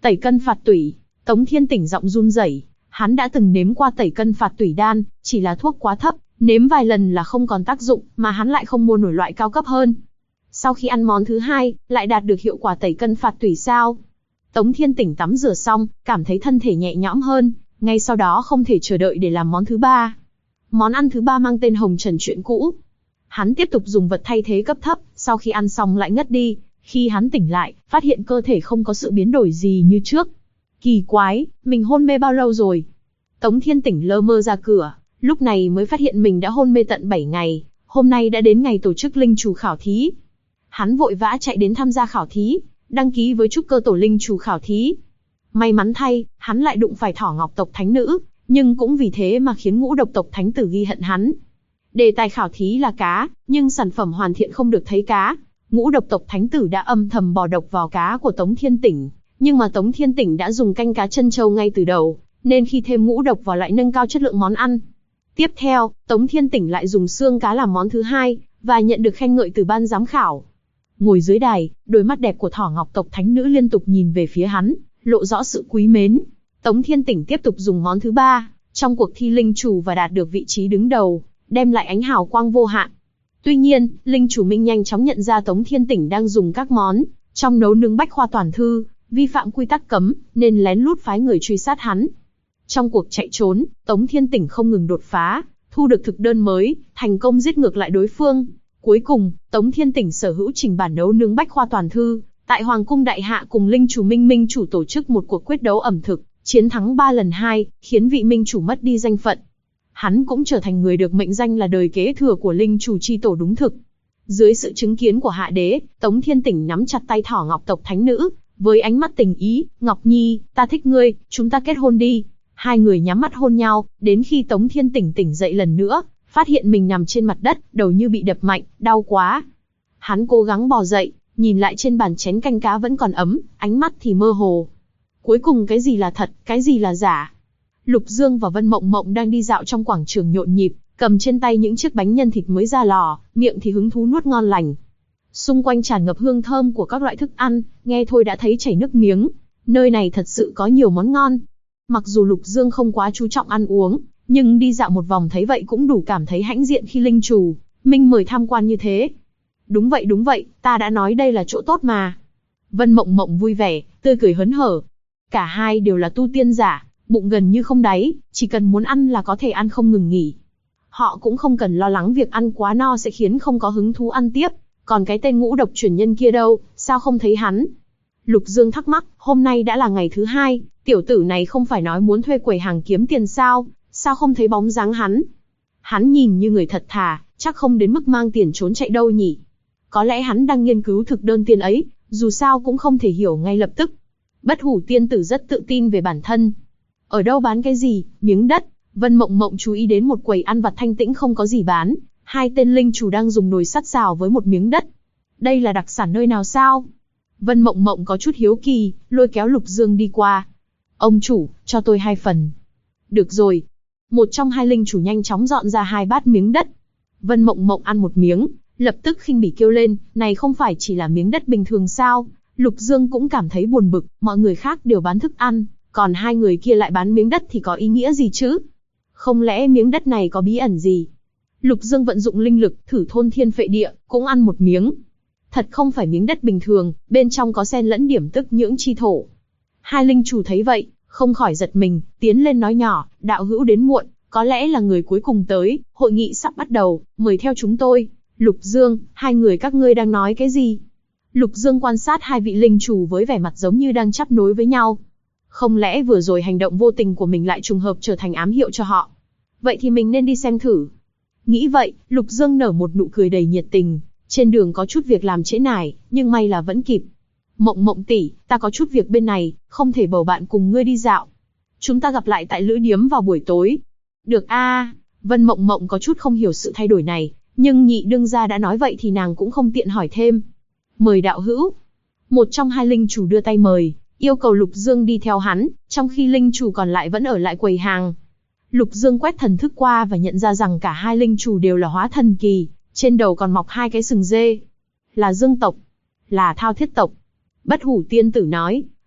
Tẩy cân phạt tủy. Tống Thiên Tỉnh giọng run rẩy, hắn đã từng nếm qua tẩy cân phạt tủy đan, chỉ là thuốc quá thấp, nếm vài lần là không còn tác dụng, mà hắn lại không mua nổi loại cao cấp hơn. Sau khi ăn món thứ hai, lại đạt được hiệu quả tẩy cân phạt tủy sao? Tống Thiên Tỉnh tắm rửa xong, cảm thấy thân thể nhẹ nhõm hơn, ngay sau đó không thể chờ đợi để làm món thứ ba. Món ăn thứ ba mang tên Hồng Trần Chuyện Cũ. Hắn tiếp tục dùng vật thay thế cấp thấp, sau khi ăn xong lại ngất đi. Khi hắn tỉnh lại, phát hiện cơ thể không có sự biến đổi gì như trước. Kỳ quái, mình hôn mê bao lâu rồi? Tống Thiên Tỉnh lơ mơ ra cửa, lúc này mới phát hiện mình đã hôn mê tận 7 ngày, hôm nay đã đến ngày tổ chức linh chủ khảo thí. Hắn vội vã chạy đến tham gia khảo thí, đăng ký với trúc cơ tổ linh chủ khảo thí. May mắn thay, hắn lại đụng phải Thỏ Ngọc tộc thánh nữ, nhưng cũng vì thế mà khiến Ngũ Độc tộc thánh tử ghi hận hắn. Đề tài khảo thí là cá, nhưng sản phẩm hoàn thiện không được thấy cá. Ngũ Độc tộc thánh tử đã âm thầm bỏ độc vào cá của Tống Thiên Tỉnh, nhưng mà Tống Thiên Tỉnh đã dùng canh cá chân châu ngay từ đầu, nên khi thêm ngũ độc vào lại nâng cao chất lượng món ăn. Tiếp theo, Tống Thiên Tỉnh lại dùng xương cá làm món thứ hai, và nhận được khen ngợi từ ban giám khảo. Ngồi dưới đài, đôi mắt đẹp của Thỏ Ngọc tộc thánh nữ liên tục nhìn về phía hắn, lộ rõ sự quý mến. Tống Thiên Tỉnh tiếp tục dùng món thứ ba, trong cuộc thi linh chủ và đạt được vị trí đứng đầu, đem lại ánh hào quang vô hạn. Tuy nhiên, linh chủ Minh nhanh chóng nhận ra Tống Thiên Tỉnh đang dùng các món trong nấu nướng Bách Khoa Toàn Thư, vi phạm quy tắc cấm, nên lén lút phái người truy sát hắn. Trong cuộc chạy trốn, Tống Thiên Tỉnh không ngừng đột phá, thu được thực đơn mới, thành công giết ngược lại đối phương. Cuối cùng, Tống Thiên Tỉnh sở hữu trình bản nấu nướng Bách Khoa Toàn Thư, tại Hoàng cung Đại Hạ cùng linh chủ Minh chủ tổ chức một cuộc quyết đấu ẩm thực, chiến thắng 3 lần 2, khiến vị minh chủ mất đi danh phận. Hắn cũng trở thành người được mệnh danh là đời kế thừa của linh chủ chi tổ đúng thực. Dưới sự chứng kiến của Hạ Đế, Tống Thiên Tỉnh nắm chặt tay Thỏ Ngọc tộc thánh nữ, với ánh mắt tình ý, Ngọc Nhi, ta thích ngươi, chúng ta kết hôn đi. Hai người nhắm mắt hôn nhau, đến khi Tống Thiên Tỉnh tỉnh dậy lần nữa, phát hiện mình nằm trên mặt đất, đầu như bị đập mạnh, đau quá. Hắn cố gắng bò dậy, nhìn lại trên bàn chén canh cá vẫn còn ấm, ánh mắt thì mơ hồ. Cuối cùng cái gì là thật, cái gì là giả? Lục Dương và Vân Mộng Mộng đang đi dạo trong quảng trường nhộn nhịp, cầm trên tay những chiếc bánh nhân thịt mới ra lò, miệng thì hứng thú nuốt ngon lành. Xung quanh tràn ngập hương thơm của các loại thức ăn, nghe thôi đã thấy chảy nước miếng. Nơi này thật sự có nhiều món ngon. Mặc dù Lục Dương không quá chú trọng ăn uống, nhưng đi dạo một vòng thấy vậy cũng đủ cảm thấy hãnh diện khi linh chủ Minh mời tham quan như thế. Đúng vậy, ta đã nói đây là chỗ tốt mà. Vân Mộng Mộng vui vẻ, tươi cười hớn hở. Cả hai đều là tu tiên giả, bụng gần như không đáy, chỉ cần muốn ăn là có thể ăn không ngừng nghỉ. Họ cũng không cần lo lắng việc ăn quá no sẽ khiến không có hứng thú ăn tiếp. Còn cái tên ngũ độc truyền nhân kia đâu, sao không thấy hắn? Lục Dương thắc mắc, hôm nay đã là ngày thứ hai, tiểu tử này không phải nói muốn thuê quầy hàng kiếm tiền sao, sao không thấy bóng dáng hắn? Hắn nhìn như người thật thà, chắc không đến mức mang tiền trốn chạy đâu nhỉ? Có lẽ hắn đang nghiên cứu thực đơn tiên ấy, dù sao cũng không thể hiểu ngay lập tức. Bất Hủ tiên tử rất tự tin về bản thân. Ở đâu bán cái gì, miếng đất? Vân Mộng Mộng chú ý đến một quầy ăn vặt thanh tĩnh không có gì bán. Hai tên linh chủ đang dùng nồi sắt xào với một miếng đất. Đây là đặc sản nơi nào sao? Vân Mộng Mộng có chút hiếu kỳ, lôi kéo Lục Dương đi qua. Ông chủ, cho tôi 2 phần. Được rồi. Một trong hai linh chủ nhanh chóng dọn ra 2 bát miếng đất. Vân Mộng Mộng ăn một miếng, lập tức khinh bỉ kêu lên, này không phải chỉ là miếng đất bình thường sao? Lục Dương cũng cảm thấy buồn bực, mọi người khác đều bán thức ăn, còn hai người kia lại bán miếng đất thì có ý nghĩa gì chứ? Không lẽ miếng đất này có bí ẩn gì? Lục Dương vận dụng linh lực, thử thôn thiên phệ địa, cũng ăn một miếng. Thật không phải miếng đất bình thường, bên trong có xen lẫn điểm tức nhưỡng chi thổ. Hai linh chủ thấy vậy, không khỏi giật mình, tiến lên nói nhỏ, đạo hữu đến muộn, có lẽ là người cuối cùng tới, hội nghị sắp bắt đầu, mời theo chúng tôi. Lục Dương, hai người các ngươi đang nói cái gì? Lục Dương quan sát hai vị linh chủ với vẻ mặt giống như đang chắp nối với nhau. Không lẽ vừa rồi hành động vô tình của mình lại trùng hợp trở thành ám hiệu cho họ? Vậy thì mình nên đi xem thử. Nghĩ vậy, Lục Dương nở một nụ cười đầy nhiệt tình. Trên đường có chút việc làm trễ nải, nhưng may là vẫn kịp. Mộng Mộng tỷ, ta có chút việc bên này, không thể bầu bạn cùng ngươi đi dạo. Chúng ta gặp lại tại lữ điếm vào buổi tối. Được a. Vân Mộng Mộng có chút không hiểu sự thay đổi này, nhưng nhị đương gia đã nói vậy thì nàng cũng không tiện hỏi thêm. Mời đạo hữu. Một trong hai linh chủ đưa tay mời, yêu cầu Lục Dương đi theo hắn, trong khi linh chủ còn lại vẫn ở lại quầy hàng. Lục Dương quét thần thức qua và nhận ra rằng cả hai linh chủ đều là hóa thần kỳ, trên đầu còn mọc 2 cái sừng dê. Là Dương tộc, là Thao Thiết tộc. Bất Hủ tiên tử nói,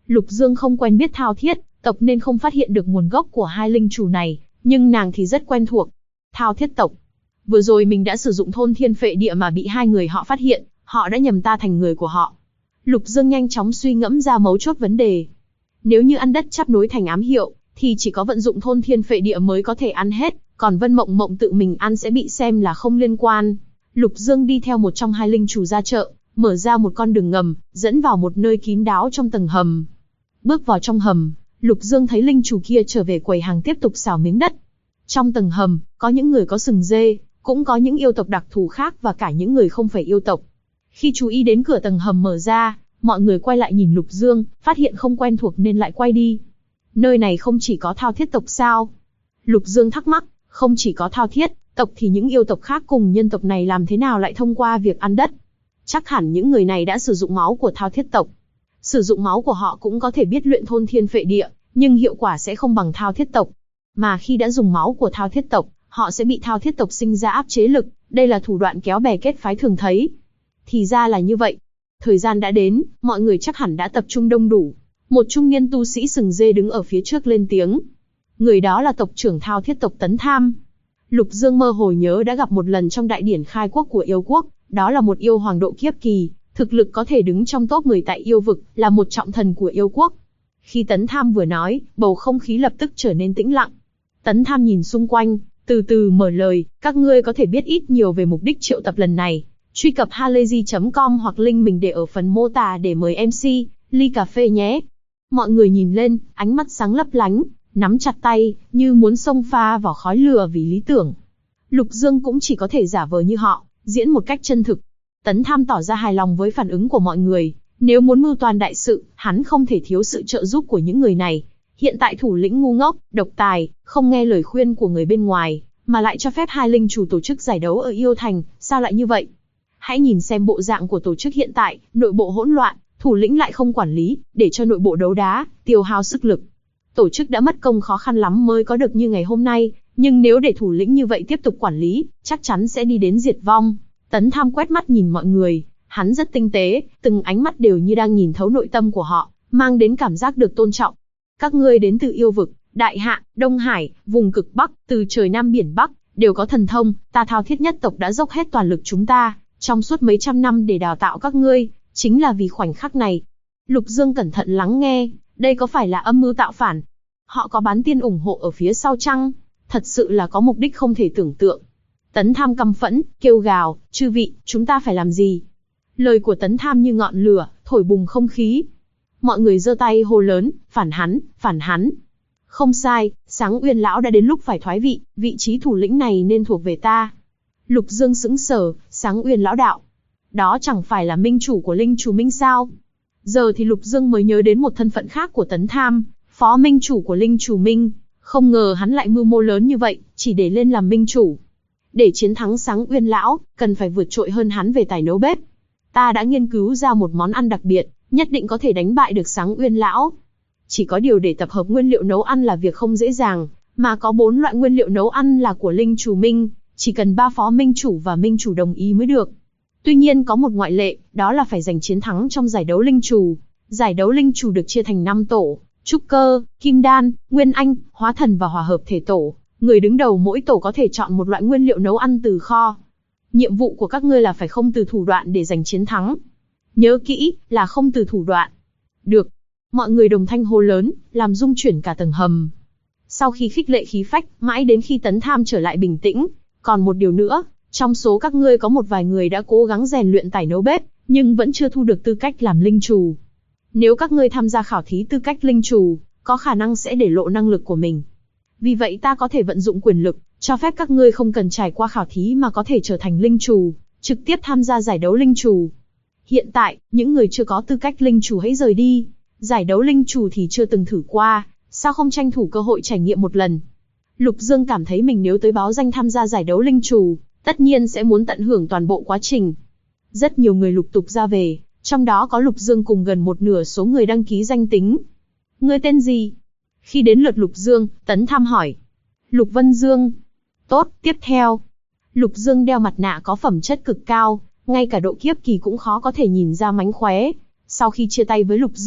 Lục Dương không quen biết Thao Thiết tộc nên không phát hiện được nguồn gốc của hai linh chủ này, nhưng nàng thì rất quen thuộc. Thao Thiết tộc. Vừa rồi mình đã sử dụng thôn thiên phệ địa mà bị hai người họ phát hiện, họ đã nhầm ta thành người của họ. Lục Dương nhanh chóng suy ngẫm ra mấu chốt vấn đề. Nếu như ăn đất chắp nối thành ám hiệu, thì chỉ có vận dụng thôn thiên phệ địa mới có thể ăn hết, còn Vân Mộng Mộng tự mình ăn sẽ bị xem là không liên quan. Lục Dương đi theo một trong hai linh chủ ra chợ, mở ra một con đường ngầm, dẫn vào một nơi kín đáo trong tầng hầm. Bước vào trong hầm, Lục Dương thấy linh chủ kia trở về quầy hàng tiếp tục xào miếng đất. Trong tầng hầm, có những người có sừng dê, cũng có những yêu tộc đặc thù khác và cả những người không phải yêu tộc. Khi chú ý đến cửa tầng hầm mở ra, mọi người quay lại nhìn Lục Dương, phát hiện không quen thuộc nên lại quay đi. Nơi này không chỉ có Thao Thiết tộc sao? Lục Dương thắc mắc, không chỉ có Thao Thiết tộc thì những yêu tộc khác cùng nhân tộc này làm thế nào lại thông qua việc ăn đất? Chắc hẳn những người này đã sử dụng máu của Thao Thiết tộc. Sử dụng máu của họ cũng có thể biết luyện thôn thiên phệ địa, nhưng hiệu quả sẽ không bằng Thao Thiết tộc. Mà khi đã dùng máu của Thao Thiết tộc, họ sẽ bị Thao Thiết tộc sinh ra áp chế lực, đây là thủ đoạn kéo bè kết phái thường thấy. Thì ra là như vậy. Thời gian đã đến, mọi người chắc hẳn đã tập trung đông đủ. Một trung niên tu sĩ sừng dê đứng ở phía trước lên tiếng. Người đó là tộc trưởng Thao Thiết tộc Tấn Tham. Lục Dương mơ hồ nhớ đã gặp một lần trong đại điển khai quốc của yêu quốc, đó là một yêu hoàng độ kiếp kỳ, thực lực có thể đứng trong top 10 tại yêu vực, là một trọng thần của yêu quốc. Khi Tấn Tham vừa nói, bầu không khí lập tức trở nên tĩnh lặng. Tấn Tham nhìn xung quanh, từ từ mở lời, các ngươi có thể biết ít nhiều về mục đích triệu tập lần này. Truy cập halayzi.com hoặc link mình để ở phần mô tả để mời MC, ly cà phê nhé. Mọi người nhìn lên, ánh mắt sáng lấp lánh, nắm chặt tay, như muốn xông pha vào khói lửa vì lý tưởng. Lục Dương cũng chỉ có thể giả vờ như họ, diễn một cách chân thực. Tấn Tham tỏ ra hài lòng với phản ứng của mọi người. Nếu muốn mưu toàn đại sự, hắn không thể thiếu sự trợ giúp của những người này. Hiện tại thủ lĩnh ngu ngốc, độc tài, không nghe lời khuyên của người bên ngoài, mà lại cho phép hai linh chủ tổ chức giải đấu ở Yêu Thành, sao lại như vậy? Hãy nhìn xem bộ dạng của tổ chức hiện tại, nội bộ hỗn loạn, thủ lĩnh lại không quản lý, để cho nội bộ đấu đá, tiêu hao sức lực. Tổ chức đã mất công khó khăn lắm mới có được như ngày hôm nay, nhưng nếu để thủ lĩnh như vậy tiếp tục quản lý, chắc chắn sẽ đi đến diệt vong. Tấn Tham quét mắt nhìn mọi người, hắn rất tinh tế, từng ánh mắt đều như đang nhìn thấu nội tâm của họ, mang đến cảm giác được tôn trọng. Các ngươi đến từ yêu vực, Đại Hạ, Đông Hải, vùng cực Bắc, từ trời Nam biển Bắc, đều có thần thông, ta Thao Thiết nhất tộc đã dốc hết toàn lực chúng ta, trong suốt mấy trăm năm để đào tạo các ngươi, chính là vì khoảnh khắc này. Lục Dương cẩn thận lắng nghe, đây có phải là âm mưu tạo phản? Họ có bán tiên ủng hộ ở phía sau chăng? Thật sự là có mục đích không thể tưởng tượng. Tấn Tham căm phẫn, kêu gào, chư vị, chúng ta phải làm gì? Lời của Tấn Tham như ngọn lửa, thổi bùng không khí. Mọi người giơ tay hô lớn, phản hắn, phản hắn. Không sai, Sáng Uyên lão đã đến lúc phải thoái vị, vị trí thủ lĩnh này nên thuộc về ta. Lục Dương sững sờ, Sáng Uyên lão đạo. Đó chẳng phải là minh chủ của Linh Chủ Minh sao? Giờ thì Lục Dương mới nhớ đến một thân phận khác của Tấn Tham, phó minh chủ của Linh Chủ Minh. Không ngờ hắn lại mưu mô lớn như vậy, chỉ để lên làm minh chủ. Để chiến thắng Sáng Uyên lão, cần phải vượt trội hơn hắn về tài nấu bếp. Ta đã nghiên cứu ra một món ăn đặc biệt, nhất định có thể đánh bại được Sáng Uyên lão. Chỉ có điều để tập hợp nguyên liệu nấu ăn là việc không dễ dàng, mà có 4 loại nguyên liệu nấu ăn là của Linh Chủ Minh, chỉ cần 3 phó minh chủ và minh chủ đồng ý mới được. Tuy nhiên có một ngoại lệ, đó là phải giành chiến thắng trong giải đấu linh chủ. Giải đấu linh chủ được chia thành 5 tổ, trúc cơ, kim đan, nguyên anh, hóa thần và hòa hợp thể tổ. Người đứng đầu mỗi tổ có thể chọn một loại nguyên liệu nấu ăn từ kho. Nhiệm vụ của các ngươi là phải không từ thủ đoạn để giành chiến thắng. Nhớ kỹ, là không từ thủ đoạn. Được. Mọi người đồng thanh hô lớn, làm rung chuyển cả tầng hầm. Sau khi khích lệ khí phách, mãi đến khi Tấn Tham trở lại bình tĩnh. Còn một điều nữa, trong số các ngươi có một vài người đã cố gắng rèn luyện tài nấu bếp, nhưng vẫn chưa thu được tư cách làm linh chủ. Nếu các ngươi tham gia khảo thí tư cách linh chủ, có khả năng sẽ để lộ năng lực của mình. Vì vậy ta có thể vận dụng quyền lực, cho phép các ngươi không cần trải qua khảo thí mà có thể trở thành linh chủ, trực tiếp tham gia giải đấu linh chủ. Hiện tại, những người chưa có tư cách linh chủ hãy rời đi. Giải đấu linh chủ thì chưa từng thử qua, sao không tranh thủ cơ hội trải nghiệm một lần? Lục Dương cảm thấy mình nếu tới báo danh tham gia giải đấu linh chủ, tất nhiên sẽ muốn tận hưởng toàn bộ quá trình. Rất nhiều người lục tục ra về, trong đó có Lục Dương cùng gần một nửa số người đăng ký danh tính. Ngươi tên gì? Khi đến lượt Lục Dương, Tấn Tham hỏi. Lục Vân Dương. Tốt, tiếp theo. Lục Dương đeo mặt nạ có phẩm chất cực cao, ngay cả độ kiếp kỳ cũng khó có thể nhìn ra mánh khóe. Sau khi chia tay với Lục Dương,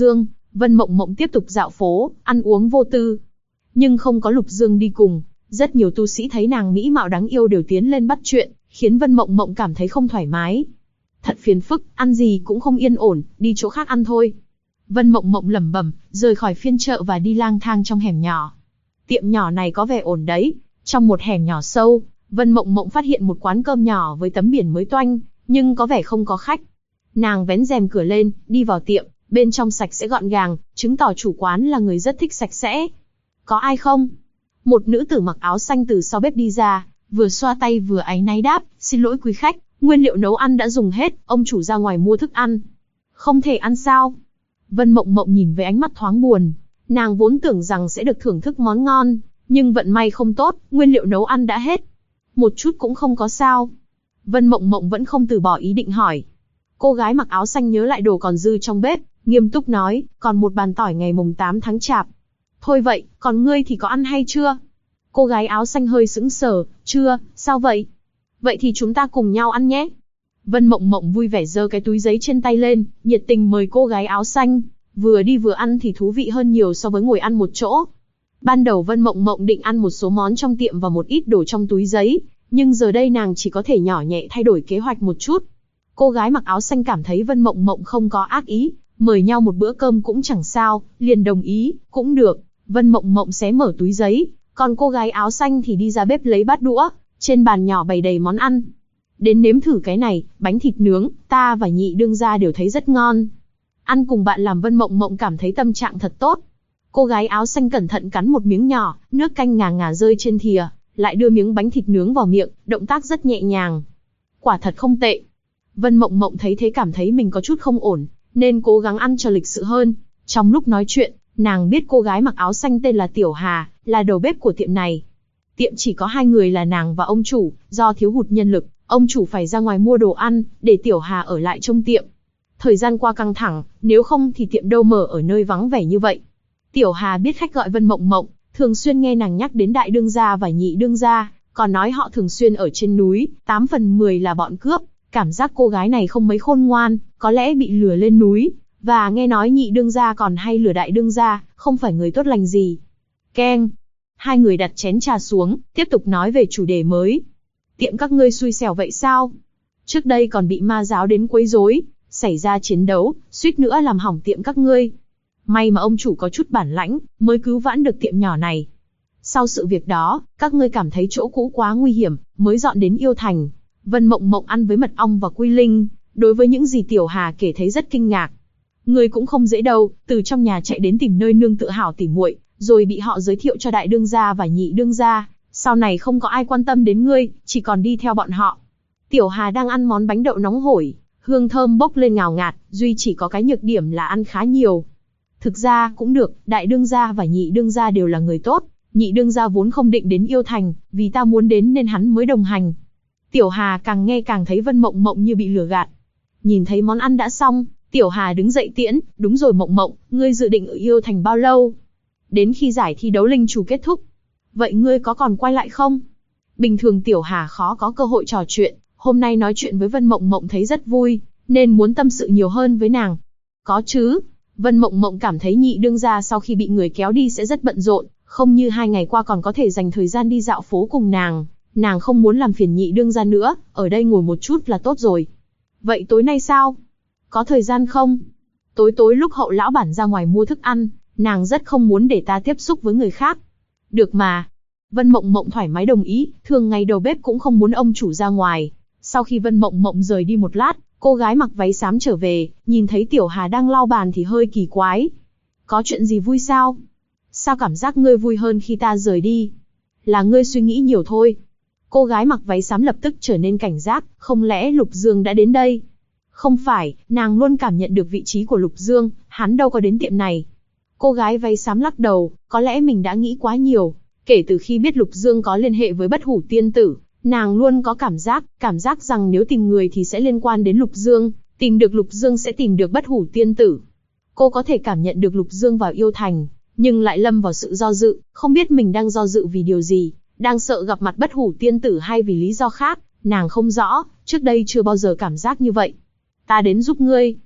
Vân Mộng Mộng tiếp tục dạo phố, ăn uống vô tư. Nhưng không có Lục Dương đi cùng, rất nhiều tu sĩ thấy nàng mỹ mạo đáng yêu đều tiến lên bắt chuyện, khiến Vân Mộng Mộng cảm thấy không thoải mái. Thật phiền phức, ăn gì cũng không yên ổn, đi chỗ khác ăn thôi. Vân Mộng Mộng lẩm bẩm, rời khỏi phiên chợ và đi lang thang trong hẻm nhỏ. Tiệm nhỏ này có vẻ ổn đấy. Trong một hẻm nhỏ sâu, Vân Mộng Mộng phát hiện một quán cơm nhỏ với tấm biển mới toanh, nhưng có vẻ không có khách. Nàng vén rèm cửa lên, đi vào tiệm, bên trong sạch sẽ gọn gàng, chứng tỏ chủ quán là người rất thích sạch sẽ. Có ai không? Một nữ tử mặc áo xanh từ sau bếp đi ra, vừa xoa tay vừa áy náy đáp, xin lỗi quý khách, nguyên liệu nấu ăn đã dùng hết, ông chủ ra ngoài mua thức ăn. Không thể ăn sao? Vân Mộng Mộng nhìn với ánh mắt thoáng buồn, nàng vốn tưởng rằng sẽ được thưởng thức món ngon, nhưng vận may không tốt, nguyên liệu nấu ăn đã hết. Một chút cũng không có sao. Vân Mộng Mộng vẫn không từ bỏ ý định hỏi. Cô gái mặc áo xanh nhớ lại đồ còn dư trong bếp, nghiêm túc nói, còn một bàn tỏi ngày mùng 8 tháng Chạp. Thôi vậy, còn ngươi thì có ăn hay chưa? Cô gái áo xanh hơi sững sờ, chưa, sao vậy? Vậy thì chúng ta cùng nhau ăn nhé. Vân Mộng Mộng vui vẻ giơ cái túi giấy trên tay lên, nhiệt tình mời cô gái áo xanh. Vừa đi vừa ăn thì thú vị hơn nhiều so với ngồi ăn một chỗ. Ban đầu Vân Mộng Mộng định ăn một số món trong tiệm và một ít đồ trong túi giấy, nhưng giờ đây nàng chỉ có thể nhỏ nhẹ thay đổi kế hoạch một chút. Cô gái mặc áo xanh cảm thấy Vân Mộng Mộng không có ác ý, mời nhau một bữa cơm cũng chẳng sao, liền đồng ý, cũng được. Vân Mộng Mộng xé mở túi giấy, còn cô gái áo xanh thì đi ra bếp lấy bát đũa, trên bàn nhỏ bày đầy món ăn. Đến nếm thử cái này, bánh thịt nướng, ta và nhị đương gia đều thấy rất ngon. Ăn cùng bạn làm Vân Mộng Mộng cảm thấy tâm trạng thật tốt. Cô gái áo xanh cẩn thận cắn một miếng nhỏ, nước canh ngà ngà rơi trên thìa, lại đưa miếng bánh thịt nướng vào miệng, động tác rất nhẹ nhàng. Quả thật không tệ. Vân Mộng Mộng thấy thế cảm thấy mình có chút không ổn, nên cố gắng ăn cho lịch sự hơn. Trong lúc nói chuyện, nàng biết cô gái mặc áo xanh tên là Tiểu Hà, là đầu bếp của tiệm này. Tiệm chỉ có hai người là nàng và ông chủ, do thiếu hụt nhân lực, ông chủ phải ra ngoài mua đồ ăn, để Tiểu Hà ở lại trong tiệm. Thời gian qua căng thẳng, nếu không thì tiệm đâu mở ở nơi vắng vẻ như vậy. Tiểu Hà biết khách gọi Vân Mộng Mộng, thường xuyên nghe nàng nhắc đến đại đương gia và nhị đương gia, còn nói họ thường xuyên ở trên núi, 8 phần 10 là bọn cướp. Cảm giác cô gái này không mấy khôn ngoan, có lẽ bị lừa lên núi, và nghe nói nhị đương gia còn hay lừa đại đương gia, không phải người tốt lành gì. Keng. Hai người đặt chén trà xuống, tiếp tục nói về chủ đề mới. Tiệm các ngươi xui xẻo vậy sao? Trước đây còn bị ma giáo đến quấy rối, xảy ra chiến đấu, suýt nữa làm hỏng tiệm các ngươi. May mà ông chủ có chút bản lãnh, mới cứu vãn được tiệm nhỏ này. Sau sự việc đó, các ngươi cảm thấy chỗ cũ quá nguy hiểm, mới dọn đến Yêu Thành. Vân Mộng Mộng ăn với mật ong và quy linh, đối với những gì Tiểu Hà kể thấy rất kinh ngạc. Ngươi cũng không dễ đâu, từ trong nhà chạy đến tìm nơi nương tựa hảo tỉ muội, rồi bị họ giới thiệu cho đại đương gia và nhị đương gia, sau này không có ai quan tâm đến ngươi, chỉ còn đi theo bọn họ. Tiểu Hà đang ăn món bánh đậu nóng hổi, hương thơm bốc lên ngào ngạt, duy chỉ có cái nhược điểm là ăn khá nhiều. Thực ra cũng được, đại đương gia và nhị đương gia đều là người tốt, nhị đương gia vốn không định đến Yêu Thành, vì ta muốn đến nên hắn mới đồng hành. Tiểu Hà càng nghe càng thấy Vân Mộng Mộng như bị lừa gạt. Nhìn thấy món ăn đã xong, Tiểu Hà đứng dậy tiễn, đúng rồi Mộng Mộng, ngươi dự định ở Yêu Thành bao lâu? Đến khi giải thi đấu linh chủ kết thúc. Vậy ngươi có còn quay lại không? Bình thường Tiểu Hà khó có cơ hội trò chuyện, hôm nay nói chuyện với Vân Mộng Mộng thấy rất vui, nên muốn tâm sự nhiều hơn với nàng. Có chứ, Vân Mộng Mộng cảm thấy nhị đương gia sau khi bị người kéo đi sẽ rất bận rộn, không như 2 ngày qua còn có thể dành thời gian đi dạo phố cùng nàng. Nàng không muốn làm phiền nhị đương gia nữa, ở đây ngồi một chút là tốt rồi. Vậy tối nay sao? Có thời gian không? Tối lúc Hậu lão bản ra ngoài mua thức ăn, nàng rất không muốn để ta tiếp xúc với người khác. Được mà. Vân Mộng Mộng thoải mái đồng ý, thường ngày đầu bếp cũng không muốn ông chủ ra ngoài. Sau khi Vân Mộng Mộng rời đi một lát, cô gái mặc váy xám trở về, nhìn thấy Tiểu Hà đang lau bàn thì hơi kỳ quái. Có chuyện gì vui sao? Sao cảm giác ngươi vui hơn khi ta rời đi? Là ngươi suy nghĩ nhiều thôi. Cô gái mặc váy xám lập tức trở nên cảnh giác, không lẽ Lục Dương đã đến đây? Không phải, nàng luôn cảm nhận được vị trí của Lục Dương, hắn đâu có đến tiệm này. Cô gái váy xám lắc đầu, có lẽ mình đã nghĩ quá nhiều. Kể từ khi biết Lục Dương có liên hệ với Bất Hủ Tiên Tử, nàng luôn có cảm giác rằng nếu tìm người thì sẽ liên quan đến Lục Dương, tìm được Lục Dương sẽ tìm được Bất Hủ Tiên Tử. Cô có thể cảm nhận được Lục Dương vào Yêu Thành, nhưng lại lâm vào sự do dự, không biết mình đang do dự vì điều gì, đang sợ gặp mặt Bất Hủ Tiên Tử hay vì lý do khác, nàng không rõ, trước đây chưa bao giờ cảm giác như vậy. Ta đến giúp ngươi.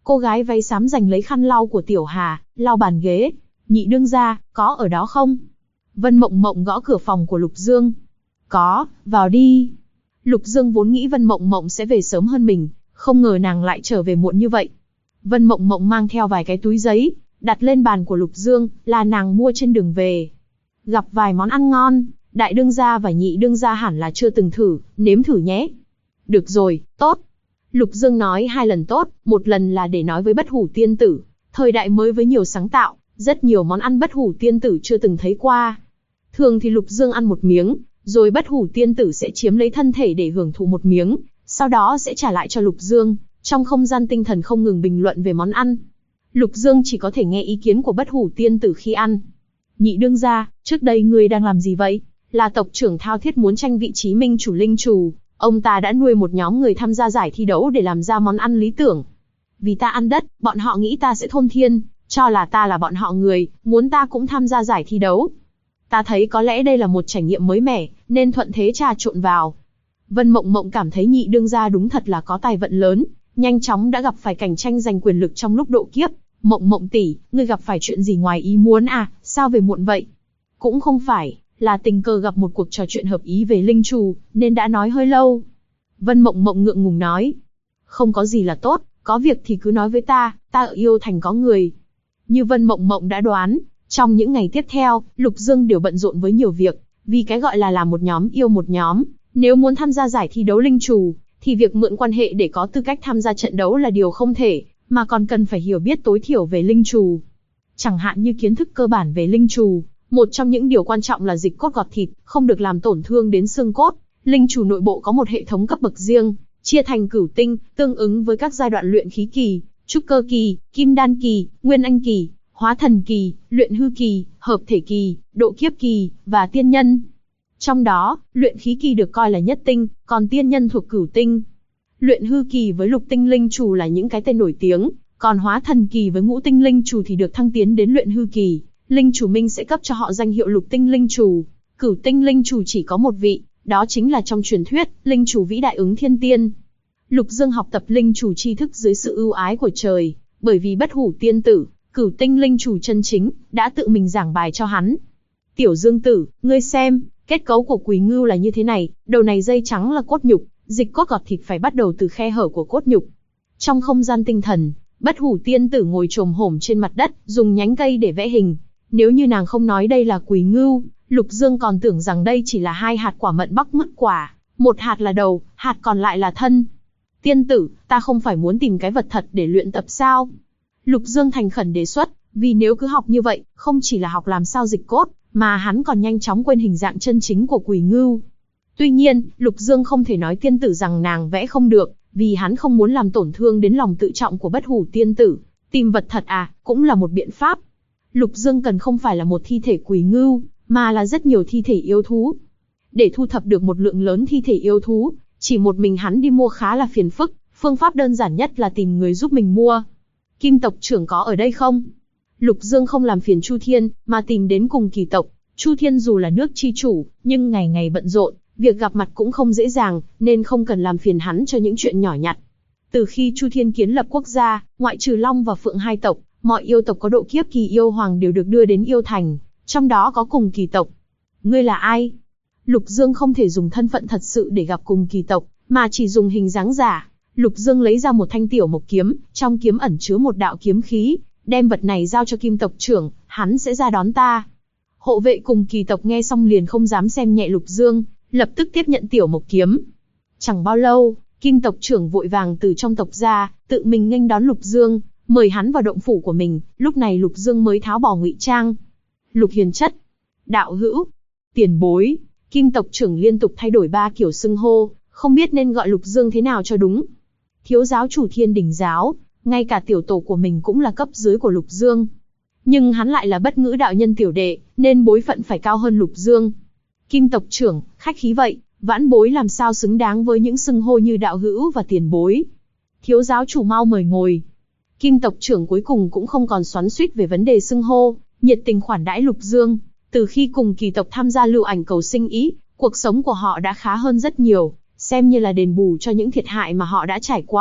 Cô gái váy xám giành lấy khăn lau của Tiểu Hà, lau bàn ghế. Nhị đương gia, có ở đó không? Vân Mộng Mộng gõ cửa phòng của Lục Dương. Có, vào đi. Lục Dương vốn nghĩ Vân Mộng Mộng sẽ về sớm hơn mình, không ngờ nàng lại trở về muộn như vậy. Vân Mộng Mộng mang theo vài cái túi giấy, đặt lên bàn của Lục Dương, là nàng mua trên đường về. Gặp vài món ăn ngon, đại đương gia và nhị đương gia hẳn là chưa từng thử, nếm thử nhé. Được rồi, tốt. Lục Dương nói 2 lần tốt, một lần là để nói với Bất Hủ tiên tử, thời đại mới với nhiều sáng tạo, rất nhiều món ăn Bất Hủ tiên tử chưa từng thấy qua. Thường thì Lục Dương ăn một miếng, rồi Bất Hủ tiên tử sẽ chiếm lấy thân thể để hưởng thụ một miếng, sau đó sẽ trả lại cho Lục Dương, trong không gian tinh thần không ngừng bình luận về món ăn. Lục Dương chỉ có thể nghe ý kiến của Bất Hủ tiên tử khi ăn. Nhị đương gia, trước đây ngươi đang làm gì vậy? Là tộc trưởng Thao Thiết muốn tranh vị trí minh chủ linh trù, ông ta đã nuôi một nhóm người tham gia giải thi đấu để làm ra món ăn lý tưởng. Vì ta ăn đất, bọn họ nghĩ ta sẽ thôn thiên, cho là ta là bọn họ người, muốn ta cũng tham gia giải thi đấu. Ta thấy có lẽ đây là một trải nghiệm mới mẻ, nên thuận thế trà trộn vào. Vân Mộng Mộng cảm thấy nhị đương gia đúng thật là có tài vận lớn, nhanh chóng đã gặp phải cảnh tranh giành quyền lực trong lúc độ kiếp. Mộng Mộng tỷ, ngươi gặp phải chuyện gì ngoài ý muốn à, sao về muộn vậy? Cũng không phải, là tình cờ gặp một cuộc trò chuyện hợp ý về linh trù, nên đã nói hơi lâu. Vân Mộng Mộng ngượng ngùng nói. Không có gì là tốt, có việc thì cứ nói với ta ở Yêu Thành có người. Như Vân Mộng Mộng đã đoán, trong những ngày tiếp theo, Lục Dương đều bận rộn với nhiều việc, vì cái gọi là làm một nhóm yêu một nhóm. Nếu muốn tham gia giải thi đấu linh trù, thì việc mượn quan hệ để có tư cách tham gia trận đấu là điều không thể, mà còn cần phải hiểu biết tối thiểu về linh trù. Chẳng hạn như kiến thức cơ bản về linh trù, một trong những điều quan trọng là dịch cốt gọt thịt, không được làm tổn thương đến xương cốt. Linh trù nội bộ có một hệ thống cấp bậc riêng, chia thành cửu tinh, tương ứng với các giai đoạn luyện khí kỳ, trúc cơ kỳ, kim đan kỳ, nguyên anh kỳ, hóa thần kỳ, luyện hư kỳ, hợp thể kỳ, độ kiếp kỳ, và tiên nhân. Trong đó, luyện khí kỳ được coi là nhất tinh, còn tiên nhân thuộc cửu tinh. Luyện hư kỳ với lục tinh linh trù là những cái tên nổi tiếng, còn hóa thần kỳ với ngũ tinh linh trù thì được thăng tiến đến luyện hư kỳ. Linh chủ minh sẽ cấp cho họ danh hiệu lục tinh linh trù. Cửu tinh linh trù chỉ có một vị, đó chính là trong truyền thuyết, linh chủ vĩ đại ứng thiên tiên. Lục Dương học tập linh chủ tri thức dưới sự ưu ái của trời, bởi vì Bất Hủ tiên tử, cửu tinh linh chủ chân chính, đã tự mình giảng bài cho hắn. Tiểu Dương tử, ngươi xem, kết cấu của Quỳ Ngưu là như thế này, đầu này dây trắng là cốt nhục, dịch cốt gọt thịt phải bắt đầu từ khe hở của cốt nhục. Trong không gian tinh thần, Bất Hủ tiên tử ngồi chồm hổm trên mặt đất, dùng nhánh cây để vẽ hình. Nếu như nàng không nói đây là Quỳ Ngưu, Lục Dương còn tưởng rằng đây chỉ là 2 hạt quả mận bắc mứt quả, một hạt là đầu, hạt còn lại là thân. Tiên tử, ta không phải muốn tìm cái vật thật để luyện tập sao? Lục Dương thành khẩn đề xuất, vì nếu cứ học như vậy, không chỉ là học làm sao dịch cốt, mà hắn còn nhanh chóng quên hình dạng chân chính của Quỳ Ngưu. Tuy nhiên, Lục Dương không thể nói tiên tử rằng nàng vẽ không được, vì hắn không muốn làm tổn thương đến lòng tự trọng của Bất Hủ tiên tử. Tìm vật thật à, cũng là một biện pháp. Lục Dương cần không phải là một thi thể Quỳ Ngưu, mà là rất nhiều thi thể yêu thú. Để thu thập được một lượng lớn thi thể yêu thú, chỉ một mình hắn đi mua khá là phiền phức, phương pháp đơn giản nhất là tìm người giúp mình mua. Kim tộc trưởng có ở đây không? Lục Dương không làm phiền Chu Thiên, mà tìm đến cùng kỳ tộc. Chu Thiên dù là nước chi chủ, nhưng ngày ngày bận rộn, việc gặp mặt cũng không dễ dàng, nên không cần làm phiền hắn cho những chuyện nhỏ nhặt. Từ khi Chu Thiên kiến lập quốc gia, ngoại trừ Long và Phượng 2 tộc, mọi yêu tộc có độ kiếp kỳ yêu hoàng đều được đưa đến yêu thành, trong đó có cùng kỳ tộc. Ngươi là ai? Lục Dương không thể dùng thân phận thật sự để gặp cùng kỳ tộc, mà chỉ dùng hình dáng giả. Lục Dương lấy ra một thanh tiểu mộc kiếm, trong kiếm ẩn chứa một đạo kiếm khí, đem vật này giao cho Kim tộc trưởng, hắn sẽ ra đón ta. Hộ vệ cùng kỳ tộc nghe xong liền không dám xem nhẹ Lục Dương, lập tức tiếp nhận tiểu mộc kiếm. Chẳng bao lâu, Kim tộc trưởng vội vàng từ trong tộc ra, tự mình nghênh đón Lục Dương, mời hắn vào động phủ của mình. Lúc này Lục Dương mới tháo bỏ ngụy trang. Lục hiền chất, đạo hữu, tiền bối. Kim tộc trưởng liên tục thay đổi 3 kiểu xưng hô, không biết nên gọi Lục Dương thế nào cho đúng. Thiếu giáo chủ Thiên Đình giáo, ngay cả tiểu tổ của mình cũng là cấp dưới của Lục Dương. Nhưng hắn lại là Bất Ngữ đạo nhân tiểu đệ, nên bối phận phải cao hơn Lục Dương. Kim tộc trưởng, khách khí vậy, vãn bối làm sao xứng đáng với những xưng hô như đạo hữu và tiền bối. Thiếu giáo chủ mau mời ngồi. Kim tộc trưởng cuối cùng cũng không còn xoắn xuýt về vấn đề xưng hô, nhiệt tình khoản đãi Lục Dương. Từ khi cùng kỳ tộc tham gia Lưu Ảnh cầu sinh ý, cuộc sống của họ đã khá hơn rất nhiều, xem như là đền bù cho những thiệt hại mà họ đã trải qua.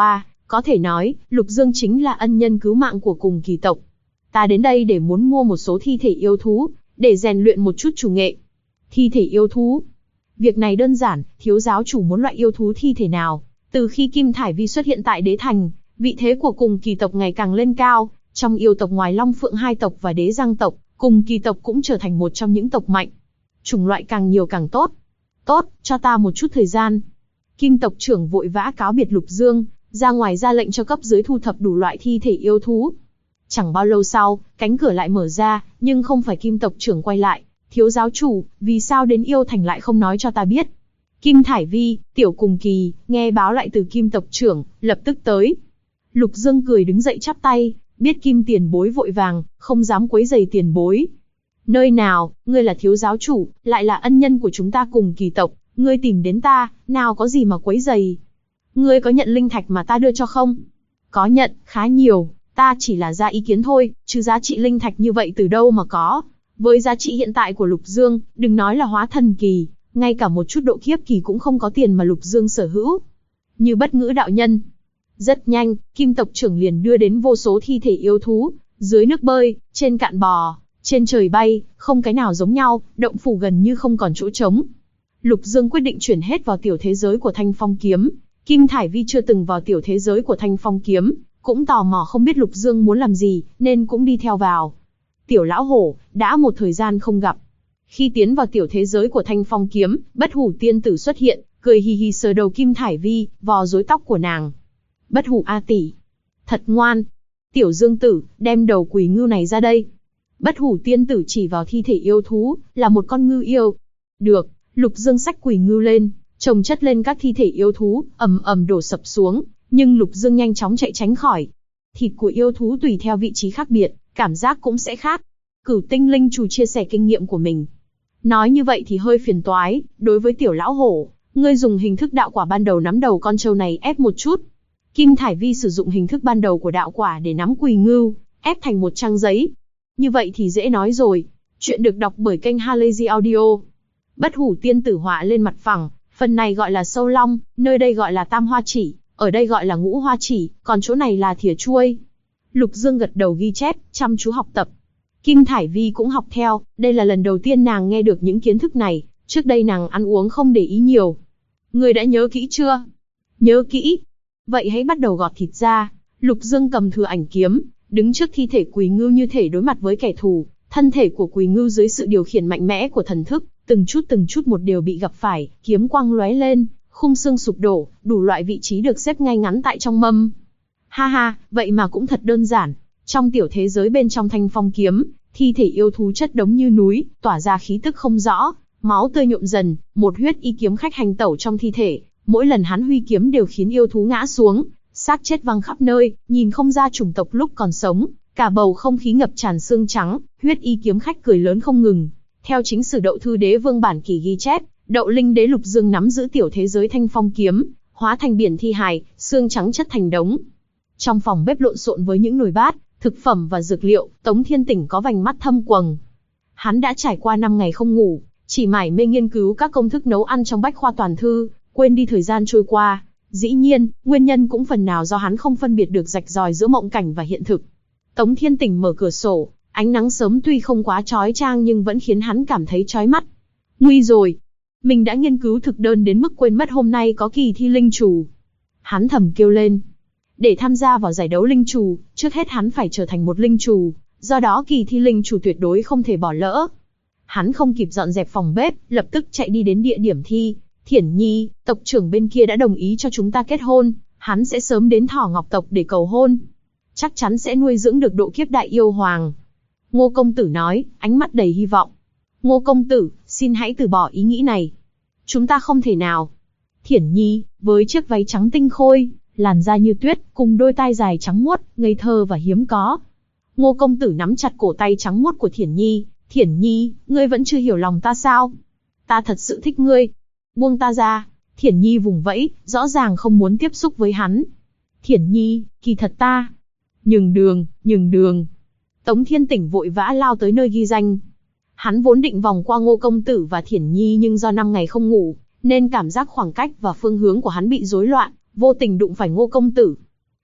Có thể nói, Lục Dương chính là ân nhân cứu mạng của cùng kỳ tộc. Ta đến đây để muốn mua một số thi thể yêu thú, để rèn luyện một chút chủ nghệ. Thi thể yêu thú? Việc này đơn giản, thiếu giáo chủ muốn loại yêu thú thi thể nào? Từ khi Kim Thải Vi xuất hiện tại đế thành, vị thế của cùng kỳ tộc ngày càng lên cao. Trong yêu tộc ngoài Long Phượng hai tộc và đế giang tộc, cùng kỳ tộc cũng trở thành một trong những tộc mạnh. Chủng loại càng nhiều càng tốt. Tốt, cho ta một chút thời gian. Kim tộc trưởng vội vã cáo biệt Lục Dương, ra ngoài ra lệnh cho cấp dưới thu thập đủ loại thi thể yêu thú. Chẳng bao lâu sau, cánh cửa lại mở ra, nhưng không phải Kim tộc trưởng quay lại. Thiếu giáo chủ, vì sao đến yêu thành lại không nói cho ta biết? Kim Thải Vi, Tiểu Cùng Kỳ, nghe báo lại từ Kim tộc trưởng, lập tức tới. Lục Dương cười đứng dậy chắp tay, biết Kim tiền bối vội vàng, không dám quấy rầy tiền bối. Nơi nào, ngươi là thiếu giáo chủ, lại là ân nhân của chúng ta cùng kỳ tộc, ngươi tìm đến ta, nào có gì mà quấy rầy. Ngươi có nhận linh thạch mà ta đưa cho không? Có nhận, khá nhiều, ta chỉ là ra ý kiến thôi, chứ giá trị linh thạch như vậy từ đâu mà có. Với giá trị hiện tại của Lục Dương, đừng nói là hóa thần kỳ, ngay cả một chút độ kiếp kỳ cũng không có tiền mà Lục Dương sở hữu. Như Bất Ngữ đạo nhân. Rất nhanh, Kim tộc trưởng liền đưa đến vô số thi thể yêu thú, dưới nước bơi, trên cạn bò, trên trời bay, không cái nào giống nhau, động phủ gần như không còn chỗ trống. Lục Dương quyết định chuyển hết vào tiểu thế giới của Thanh Phong kiếm. Kim Thải Vi chưa từng vào tiểu thế giới của Thanh Phong kiếm, cũng tò mò không biết Lục Dương muốn làm gì, nên cũng đi theo vào. Tiểu lão hổ, đã một thời gian không gặp. Khi tiến vào tiểu thế giới của Thanh Phong kiếm, Bất Hủ tiên tử xuất hiện, cười hì hì sờ đầu Kim Thải Vi, vò rối tóc của nàng. Bất Hủ a tỷ, thật ngoan. Tiểu Dương tử, đem đầu quỷ ngưu này ra đây. Bất Hủ tiên tử chỉ vào thi thể yêu thú, là một con ngưu yêu. Được, Lục Dương xách quỷ ngưu lên, chồng chất lên các thi thể yêu thú, ầm ầm đổ sập xuống, nhưng Lục Dương nhanh chóng chạy tránh khỏi. Thịt của yêu thú tùy theo vị trí khác biệt, cảm giác cũng sẽ khác. Cửu Tinh linh chủ chia sẻ kinh nghiệm của mình. Nói như vậy thì hơi phiền toái, đối với tiểu lão hổ, ngươi dùng hình thức đạo quả ban đầu nắm đầu con trâu này ép một chút. Kim Thải Vi sử dụng hình thức ban đầu của đạo quả để nắm quỳ ngưu, ép thành một trang giấy. Như vậy thì dễ nói rồi. Chuyện được đọc bởi kênh Halazy Audio. Bất Hủ tiên tử họa lên mặt phẳng, phần này gọi là sâu long, nơi đây gọi là tam hoa chỉ, ở đây gọi là ngũ hoa chỉ, còn chỗ này là thìa chuôi. Lục Dương gật đầu ghi chép, chăm chú học tập. Kim Thải Vi cũng học theo, đây là lần đầu tiên nàng nghe được những kiến thức này, trước đây nàng ăn uống không để ý nhiều. Người đã nhớ kỹ chưa? Nhớ kỹ. Vậy hãy bắt đầu gọt thịt ra. Lục Dương cầm thừa ảnh kiếm, đứng trước thi thể quỳ ngưu như thể đối mặt với kẻ thù. Thân thể của quỳ ngưu dưới sự điều khiển mạnh mẽ của thần thức, từng chút một đều bị gặp phải, kiếm quang lóe lên, khung xương sụp đổ, đủ loại vị trí được xếp ngay ngắn tại trong mâm. Ha ha, vậy mà cũng thật đơn giản. Trong tiểu thế giới bên trong Thanh Phong kiếm, thi thể yêu thú chất đống như núi, tỏa ra khí tức không rõ, máu tươi nhuộm dần, một huyết y kiếm khách hành tẩu trong thi thể, mỗi lần hắn huy kiếm đều khiến yêu thú ngã xuống, xác chết văng khắp nơi, nhìn không ra chủng tộc lúc còn sống, cả bầu không khí ngập tràn xương trắng, huyết y kiếm khách cười lớn không ngừng. Theo chính sử Đậu Thư Đế Vương bản kỷ ghi chép, Đậu Linh Đế Lục Dương nắm giữ tiểu thế giới Thanh Phong kiếm, hóa thành biển thi hài, xương trắng chất thành đống. Trong phòng bếp lộn xộn với những nồi bát, thực phẩm và dược liệu, Tống Thiên Tỉnh có vành mắt thâm quầng. Hắn đã trải qua 5 ngày không ngủ, chỉ mải mê nghiên cứu các công thức nấu ăn trong Bách Khoa Toàn Thư, quên đi thời gian trôi qua. Dĩ nhiên, nguyên nhân cũng phần nào do hắn không phân biệt được rạch ròi giữa mộng cảnh và hiện thực. Tống Thiên Tỉnh mở cửa sổ, ánh nắng sớm tuy không quá chói chang nhưng vẫn khiến hắn cảm thấy chói mắt. Nguy rồi, mình đã nghiên cứu thực đơn đến mức quên mất hôm nay có kỳ thi linh chủ. Hắn thầm kêu lên. Để tham gia vào giải đấu linh chủ, trước hết hắn phải trở thành một linh chủ, do đó kỳ thi linh chủ tuyệt đối không thể bỏ lỡ. Hắn không kịp dọn dẹp phòng bếp, lập tức chạy đi đến địa điểm thi. Thiển Nhi, tộc trưởng bên kia đã đồng ý cho chúng ta kết hôn, hắn sẽ sớm đến Thỏ Ngọc tộc để cầu hôn. Chắc chắn sẽ nuôi dưỡng được độ kiếp đại yêu hoàng. Ngô công tử nói, ánh mắt đầy hy vọng. Ngô công tử, xin hãy từ bỏ ý nghĩ này. Chúng ta không thể nào. Thiển Nhi, với chiếc váy trắng tinh khôi, làn da như tuyết, cùng đôi tai dài trắng muốt, ngây thơ và hiếm có. Ngô công tử nắm chặt cổ tay trắng muốt của Thiển Nhi. Thiển Nhi, ngươi vẫn chưa hiểu lòng ta sao? Ta thật sự thích ngươi. Buông ta ra. Thiển Nhi vùng vẫy, rõ ràng không muốn tiếp xúc với hắn. Thiển Nhi, kỳ thật ta. Nhường đường, nhường đường. Tống Thiên Tỉnh vội vã lao tới nơi ghi danh. Hắn vốn định vòng qua Ngô công tử và Thiển Nhi nhưng do 5 ngày không ngủ, nên cảm giác khoảng cách và phương hướng của hắn bị rối loạn, vô tình đụng phải Ngô công tử.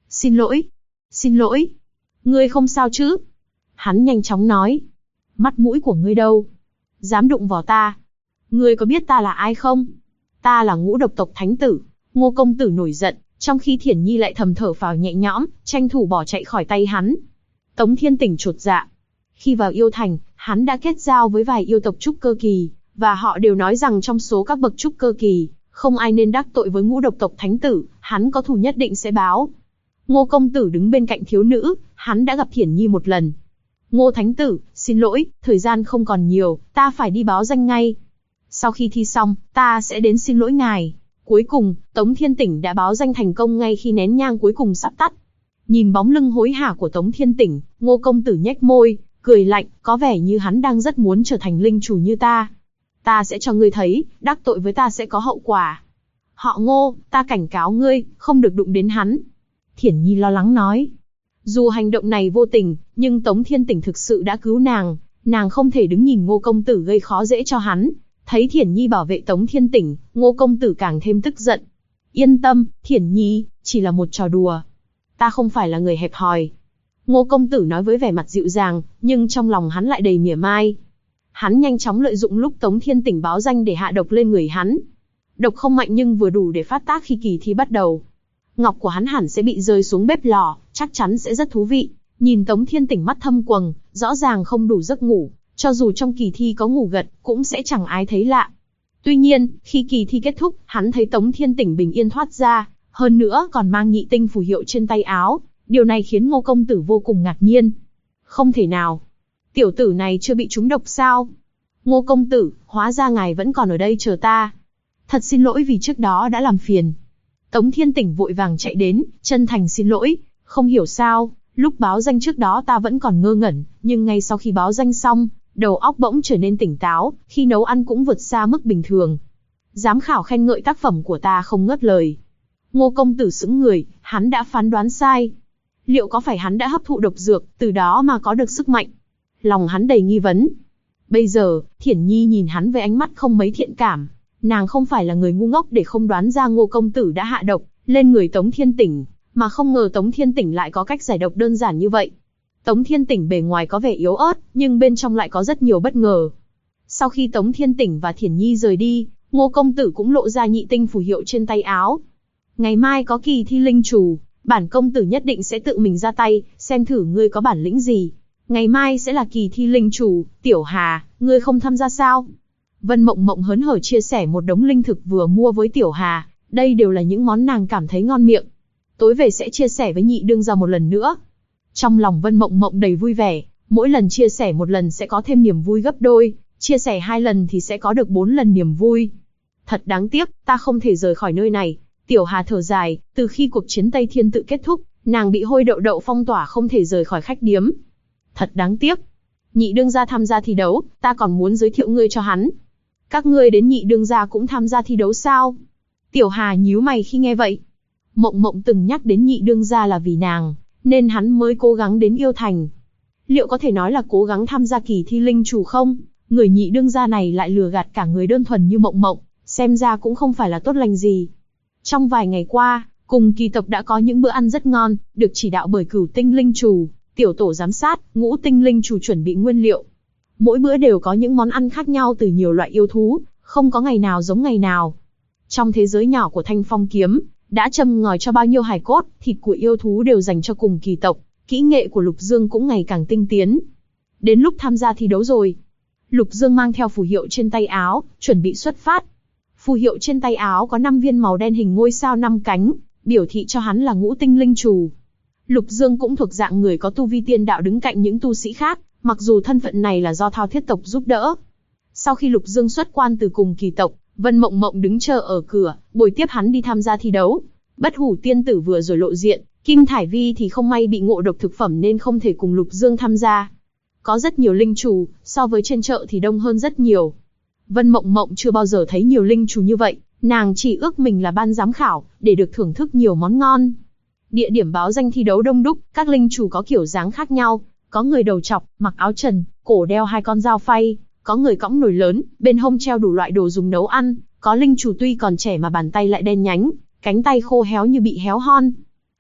Xin lỗi, xin lỗi. Ngươi không sao chứ? Hắn nhanh chóng nói. Mắt mũi của ngươi đâu? Dám đụng vào ta? Ngươi có biết ta là ai không? Ta là Ngũ Độc tộc thánh tử. Ngô công tử nổi giận, trong khi Thiển Nhi lại thầm thở phào nhẹ nhõm, tranh thủ bỏ chạy khỏi tay hắn. Tống Thiên Tỉnh chột dạ. Khi vào yêu thành, hắn đã kết giao với vài yêu tộc trúc cơ kỳ, và họ đều nói rằng trong số các bậc trúc cơ kỳ, không ai nên đắc tội với Ngũ Độc tộc thánh tử, hắn có thù nhất định sẽ báo. Ngô công tử đứng bên cạnh thiếu nữ, hắn đã gặp Thiển Nhi một lần. Ngô thánh tử, xin lỗi, thời gian không còn nhiều, ta phải đi báo danh ngay. Sau khi thi xong, ta sẽ đến xin lỗi ngài. Cuối cùng, Tống Thiên Tỉnh đã báo danh thành công ngay khi nén nhang cuối cùng sắp tắt. Nhìn bóng lưng hối hả của Tống Thiên Tỉnh, Ngô công tử nhếch môi, cười lạnh, có vẻ như hắn đang rất muốn trở thành linh chủ như ta. Ta sẽ cho ngươi thấy, đắc tội với ta sẽ có hậu quả. Họ Ngô, ta cảnh cáo ngươi, không được đụng đến hắn. Thiển Nhi lo lắng nói. Dù hành động này vô tình, nhưng Tống Thiên Tỉnh thực sự đã cứu nàng không thể đứng nhìn Ngô công tử gây khó dễ cho hắn. Thấy Thiển Nhi bảo vệ Tống Thiên Tỉnh, Ngô công tử càng thêm tức giận. Yên tâm, Thiển Nhi, chỉ là một trò đùa. Ta không phải là người hẹp hòi. Ngô công tử nói với vẻ mặt dịu dàng, nhưng trong lòng hắn lại đầy mỉa mai. Hắn nhanh chóng lợi dụng lúc Tống Thiên Tỉnh báo danh để hạ độc lên người hắn. Độc không mạnh nhưng vừa đủ để phát tác khi kỳ thi bắt đầu. Ngọc của hắn hẳn sẽ bị rơi xuống bếp lò, chắc chắn sẽ rất thú vị. Nhìn Tống Thiên Tỉnh mắt thâm quầng, rõ ràng không đủ giấc ngủ, cho dù trong kỳ thi có ngủ gật, cũng sẽ chẳng ai thấy lạ. Tuy nhiên, khi kỳ thi kết thúc, hắn thấy Tống Thiên Tỉnh bình yên thoát ra, hơn nữa còn mang nhị tinh phù hiệu trên tay áo. Điều này khiến Ngô công tử vô cùng ngạc nhiên. Không thể nào. Tiểu tử này chưa bị trúng độc sao? Ngô công tử, hóa ra ngài vẫn còn ở đây chờ ta. Thật xin lỗi vì trước đó đã làm phiền. Tống Thiên Tỉnh vội vàng chạy đến, chân thành xin lỗi. Không hiểu sao, lúc báo danh trước đó ta vẫn còn ngơ ngẩn, nhưng ngay sau khi báo danh xong, đầu óc bỗng trở nên tỉnh táo, khi nấu ăn cũng vượt xa mức bình thường. Giám khảo khen ngợi tác phẩm của ta không ngớt lời. Ngô công tử sững người, hắn đã phán đoán sai. Liệu có phải hắn đã hấp thụ độc dược, từ đó mà có được sức mạnh? Lòng hắn đầy nghi vấn. Bây giờ, Thiển Nhi nhìn hắn với ánh mắt không mấy thiện cảm. Nàng không phải là người ngu ngốc để không đoán ra Ngô công tử đã hạ độc lên người Tống Thiên Tỉnh, mà không ngờ Tống Thiên Tỉnh lại có cách giải độc đơn giản như vậy. Tống Thiên Tỉnh bề ngoài có vẻ yếu ớt, nhưng bên trong lại có rất nhiều bất ngờ. Sau khi Tống Thiên Tỉnh và Thiển Nhi rời đi, Ngô công tử cũng lộ ra nhị tinh phù hiệu trên tay áo. Ngày mai có kỳ thi linh chủ, bản công tử nhất định sẽ tự mình ra tay, xem thử ngươi có bản lĩnh gì. Ngày mai sẽ là kỳ thi linh chủ, Tiểu Hà, ngươi không tham gia sao? Vân Mộng Mộng hớn hở chia sẻ một đống linh thực vừa mua với Tiểu Hà, đây đều là những món nàng cảm thấy ngon miệng. Tối về sẽ chia sẻ với nhị đương gia một lần nữa. Trong lòng Vân Mộng Mộng đầy vui vẻ, mỗi lần chia sẻ một lần sẽ có thêm niềm vui gấp đôi, chia sẻ 2 lần thì sẽ có được 4 lần niềm vui. Thật đáng tiếc, ta không thể rời khỏi nơi này. Tiểu Hà thở dài, từ khi cuộc chiến Tây Thiên tự kết thúc, nàng bị hôi đậu đậu phong tỏa không thể rời khỏi khách điếm. Thật đáng tiếc. Nhị đương gia tham gia thi đấu, ta còn muốn giới thiệu ngươi cho hắn. Các ngươi đến nhị đương gia cũng tham gia thi đấu sao? Tiểu Hà nhíu mày khi nghe vậy. Mộng Mộng từng nhắc đến nhị đương gia là vì nàng, nên hắn mới cố gắng đến yêu thành. Liệu có thể nói là cố gắng tham gia kỳ thi linh chủ không? Người nhị đương gia này lại lừa gạt cả người đơn thuần như Mộng Mộng, xem ra cũng không phải là tốt lành gì. Trong vài ngày qua, cùng kỳ tộc đã có những bữa ăn rất ngon, được chỉ đạo bởi Cửu tinh linh chủ, tiểu tổ giám sát, Ngũ tinh linh chủ chuẩn bị nguyên liệu. Mỗi bữa đều có những món ăn khác nhau từ nhiều loại yêu thú, không có ngày nào giống ngày nào. Trong thế giới nhỏ của Thanh Phong Kiếm, đã châm ngòi cho bao nhiêu hài cốt, thịt của yêu thú đều dành cho cùng kỳ tộc, kỹ nghệ của Lục Dương cũng ngày càng tinh tiến. Đến lúc tham gia thi đấu rồi. Lục Dương mang theo phù hiệu trên tay áo, chuẩn bị xuất phát. Phù hiệu trên tay áo có 5 viên màu đen hình ngôi sao 5 cánh, biểu thị cho hắn là Ngũ tinh linh chủ. Lục Dương cũng thuộc dạng người có tu vi tiên đạo đứng cạnh những tu sĩ khác, mặc dù thân phận này là do Thao Thiết tộc giúp đỡ. Sau khi Lục Dương xuất quan từ cùng kỳ tộc, Vân Mộng Mộng đứng chờ ở cửa, bồi tiếp hắn đi tham gia thi đấu. Bất Hủ tiên tử vừa rồi lộ diện, Kim Thải Vi thì không may bị ngộ độc thực phẩm nên không thể cùng Lục Dương tham gia. Có rất nhiều linh chủ, so với trên chợ thì đông hơn rất nhiều. Vân Mộng Mộng chưa bao giờ thấy nhiều linh chủ như vậy, nàng chỉ ước mình là ban giám khảo, để được thưởng thức nhiều món ngon. Địa điểm báo danh thi đấu đông đúc, các linh chủ có kiểu dáng khác nhau, có người đầu trọc, mặc áo trần, cổ đeo 2 con dao phay, có người cõng nồi lớn, bên hông treo đủ loại đồ dùng nấu ăn, có linh chủ tuy còn trẻ mà bàn tay lại đen nhánh, cánh tay khô héo như bị héo hon.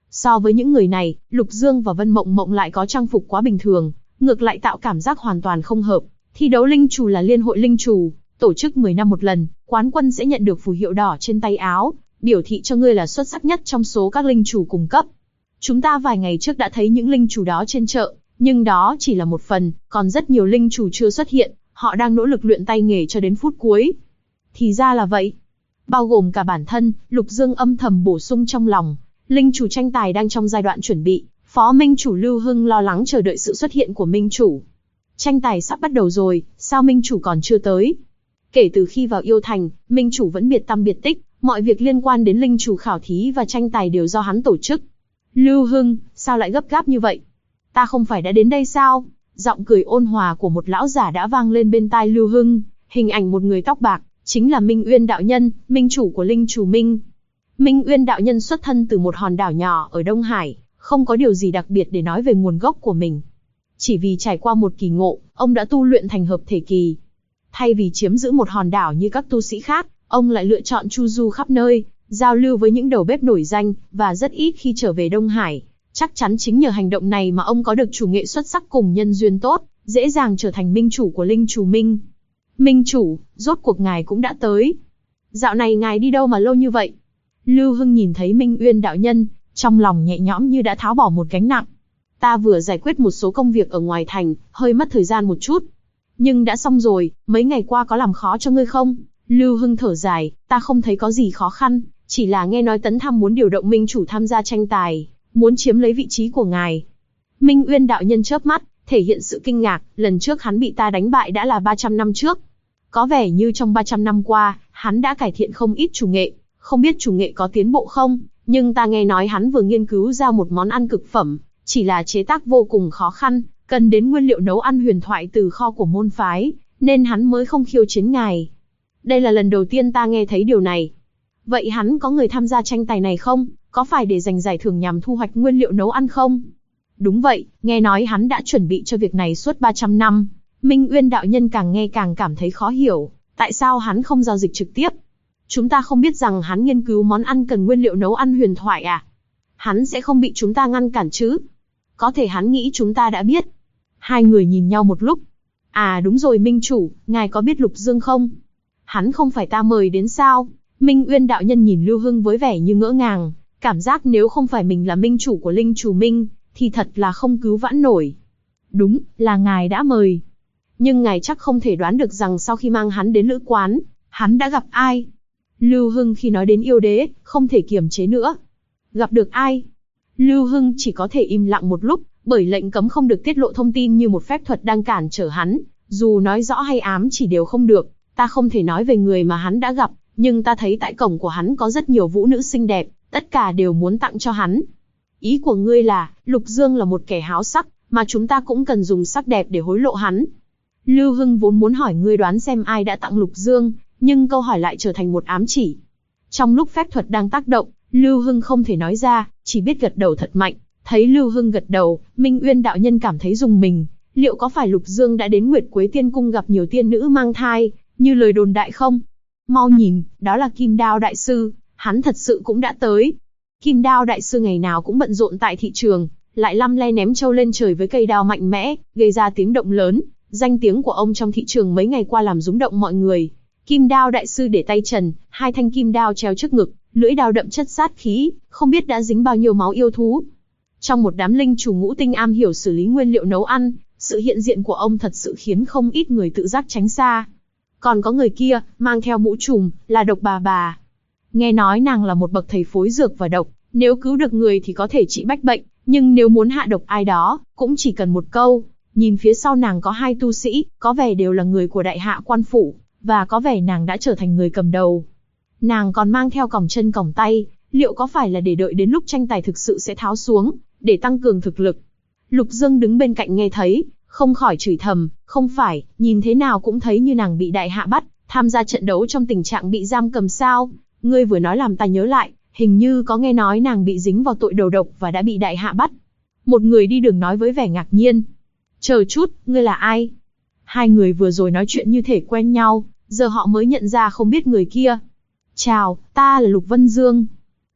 So với những người này, Lục Dương và Vân Mộng Mộng lại có trang phục quá bình thường, ngược lại tạo cảm giác hoàn toàn không hợp. Thi đấu linh chủ là liên hội linh chủ, tổ chức 10 năm một lần, quán quân sẽ nhận được phù hiệu đỏ trên tay áo, biểu thị cho ngươi là xuất sắc nhất trong số các linh chủ cùng cấp. Chúng ta vài ngày trước đã thấy những linh chủ đó trên chợ, nhưng đó chỉ là một phần, còn rất nhiều linh chủ chưa xuất hiện, họ đang nỗ lực luyện tay nghề cho đến phút cuối. Thì ra là vậy. Bao gồm cả bản thân, Lục Dương âm thầm bổ sung trong lòng, linh chủ tranh tài đang trong giai đoạn chuẩn bị, Phó Minh chủ Lưu Hưng lo lắng chờ đợi sự xuất hiện của Minh chủ. Tranh tài sắp bắt đầu rồi, sao Minh chủ còn chưa tới? Kể từ khi vào Yêu Thành, Minh chủ vẫn biệt tăm biệt tích, mọi việc liên quan đến linh chủ khảo thí và tranh tài đều do hắn tổ chức. Lưu Hưng, sao lại gấp gáp như vậy? Ta không phải đã đến đây sao? Giọng cười ôn hòa của một lão giả đã vang lên bên tai Lưu Hưng, hình ảnh một người tóc bạc, chính là Minh Uyên đạo nhân, minh chủ của linh chủ Minh. Minh Uyên đạo nhân xuất thân từ một hòn đảo nhỏ ở Đông Hải, không có điều gì đặc biệt để nói về nguồn gốc của mình. Chỉ vì trải qua một kỳ ngộ, ông đã tu luyện thành hợp thể kỳ. Thay vì chiếm giữ một hòn đảo như các tu sĩ khác, ông lại lựa chọn chu du khắp nơi, giao lưu với những đầu bếp nổi danh, và rất ít khi trở về Đông Hải. Chắc chắn chính nhờ hành động này mà ông có được chủ nghệ xuất sắc cùng nhân duyên tốt, dễ dàng trở thành minh chủ của linh chủ Minh. Minh chủ, rốt cuộc ngài cũng đã tới. Dạo này ngài đi đâu mà lâu như vậy? Lưu Hưng nhìn thấy Minh Uyên đạo nhân, trong lòng nhẹ nhõm như đã tháo bỏ một gánh nặng. Ta vừa giải quyết một số công việc ở ngoài thành, hơi mất thời gian một chút. Nhưng đã xong rồi, mấy ngày qua có làm khó cho ngươi không? Lưu Hưng thở dài, ta không thấy có gì khó khăn, chỉ là nghe nói Tấn Tham muốn điều động minh chủ tham gia tranh tài, muốn chiếm lấy vị trí của ngài. Minh Uyên đạo nhân chớp mắt, thể hiện sự kinh ngạc, lần trước hắn bị ta đánh bại đã là 300 năm trước. Có vẻ như trong 300 năm qua, hắn đã cải thiện không ít chủ nghệ, không biết chủ nghệ có tiến bộ không, nhưng ta nghe nói hắn vừa nghiên cứu ra một món ăn cực phẩm, chỉ là chế tác vô cùng khó khăn, cần đến nguyên liệu nấu ăn huyền thoại từ kho của môn phái, nên hắn mới không khiêu chiến ngài. Đây là lần đầu tiên ta nghe thấy điều này. Vậy hắn có người tham gia tranh tài này không? Có phải để giành giải thưởng nhằm thu hoạch nguyên liệu nấu ăn không? Đúng vậy, nghe nói hắn đã chuẩn bị cho việc này suốt 300 năm. Minh Uyên đạo nhân càng nghe càng cảm thấy khó hiểu, tại sao hắn không giao dịch trực tiếp? Chúng ta không biết rằng hắn nghiên cứu món ăn cần nguyên liệu nấu ăn huyền thoại à? Hắn sẽ không bị chúng ta ngăn cản chứ? Có thể hắn nghĩ chúng ta đã biết. Hai người nhìn nhau một lúc. À đúng rồi Minh chủ, ngài có biết Lục Dương không? Hắn không phải ta mời đến sao? Minh Uyên đạo nhân nhìn Lưu Hưng với vẻ như ngỡ ngàng, cảm giác nếu không phải mình là minh chủ của linh chủ Minh, thì thật là không cứu vãn nổi. Đúng, là ngài đã mời. Nhưng ngài chắc không thể đoán được rằng sau khi mang hắn đến lữ quán, hắn đã gặp ai. Lưu Hưng khi nói đến yêu đế, không thể kiềm chế nữa. Gặp được ai? Lưu Hưng chỉ có thể im lặng một lúc, bởi lệnh cấm không được tiết lộ thông tin như một phép thuật đang cản trở hắn, dù nói rõ hay ám chỉ đều không được. Ta không thể nói về người mà hắn đã gặp, nhưng ta thấy tại cổng của hắn có rất nhiều vũ nữ xinh đẹp, tất cả đều muốn tặng cho hắn. Ý của ngươi là, Lục Dương là một kẻ háo sắc, mà chúng ta cũng cần dùng sắc đẹp để hối lộ hắn. Lưu Hưng vốn muốn hỏi ngươi đoán xem ai đã tặng Lục Dương, nhưng câu hỏi lại trở thành một ám chỉ. Trong lúc phép thuật đang tác động, Lưu Hưng không thể nói ra, chỉ biết gật đầu thật mạnh. Thấy Lưu Hưng gật đầu, Minh Uyên đạo nhân cảm thấy rùng mình. Liệu có phải Lục Dương đã đến Nguyệt Quế Tiên Cung gặp nhiều tiên nữ mang thai, như lời đồn đại không? Mau nhìn, đó là Kim Đao đại sư, hắn thật sự cũng đã tới. Kim Đao đại sư ngày nào cũng bận rộn tại thị trường, lại lăm le ném trâu lên trời với cây đao mạnh mẽ, gây ra tiếng động lớn. Danh tiếng của ông trong thị trường mấy ngày qua làm rúng động mọi người. Kim Đao đại sư để tay trần, hai thanh kim đao treo trước ngực, lưỡi đao đậm chất sát khí, không biết đã dính bao nhiêu máu yêu thú. Trong một đám linh chủ ngũ tinh am hiểu xử lý nguyên liệu nấu ăn, sự hiện diện của ông thật sự khiến không ít người tự giác tránh xa. Còn có người kia, mang theo mũ trùm, là Độc bà. Nghe nói nàng là một bậc thầy phối dược và độc, nếu cứu được người thì có thể trị bách bệnh, nhưng nếu muốn hạ độc ai đó, cũng chỉ cần một câu. Nhìn phía sau nàng có hai tu sĩ, có vẻ đều là người của đại hạ quan phủ, và có vẻ nàng đã trở thành người cầm đầu. Nàng còn mang theo còng chân còng tay, liệu có phải là để đợi đến lúc tranh tài thực sự sẽ tháo xuống, để tăng cường thực lực? Lục Dương đứng bên cạnh nghe thấy, không khỏi chửi thầm, không phải, nhìn thế nào cũng thấy như nàng bị đại hạ bắt, tham gia trận đấu trong tình trạng bị giam cầm sao? Ngươi vừa nói làm ta nhớ lại, hình như có nghe nói nàng bị dính vào tội đầu độc và đã bị đại hạ bắt. Một người đi đường nói với vẻ ngạc nhiên. Chờ chút, ngươi là ai? Hai người vừa rồi nói chuyện như thể quen nhau, giờ họ mới nhận ra không biết người kia. Chào, ta là Lục Vân Dương.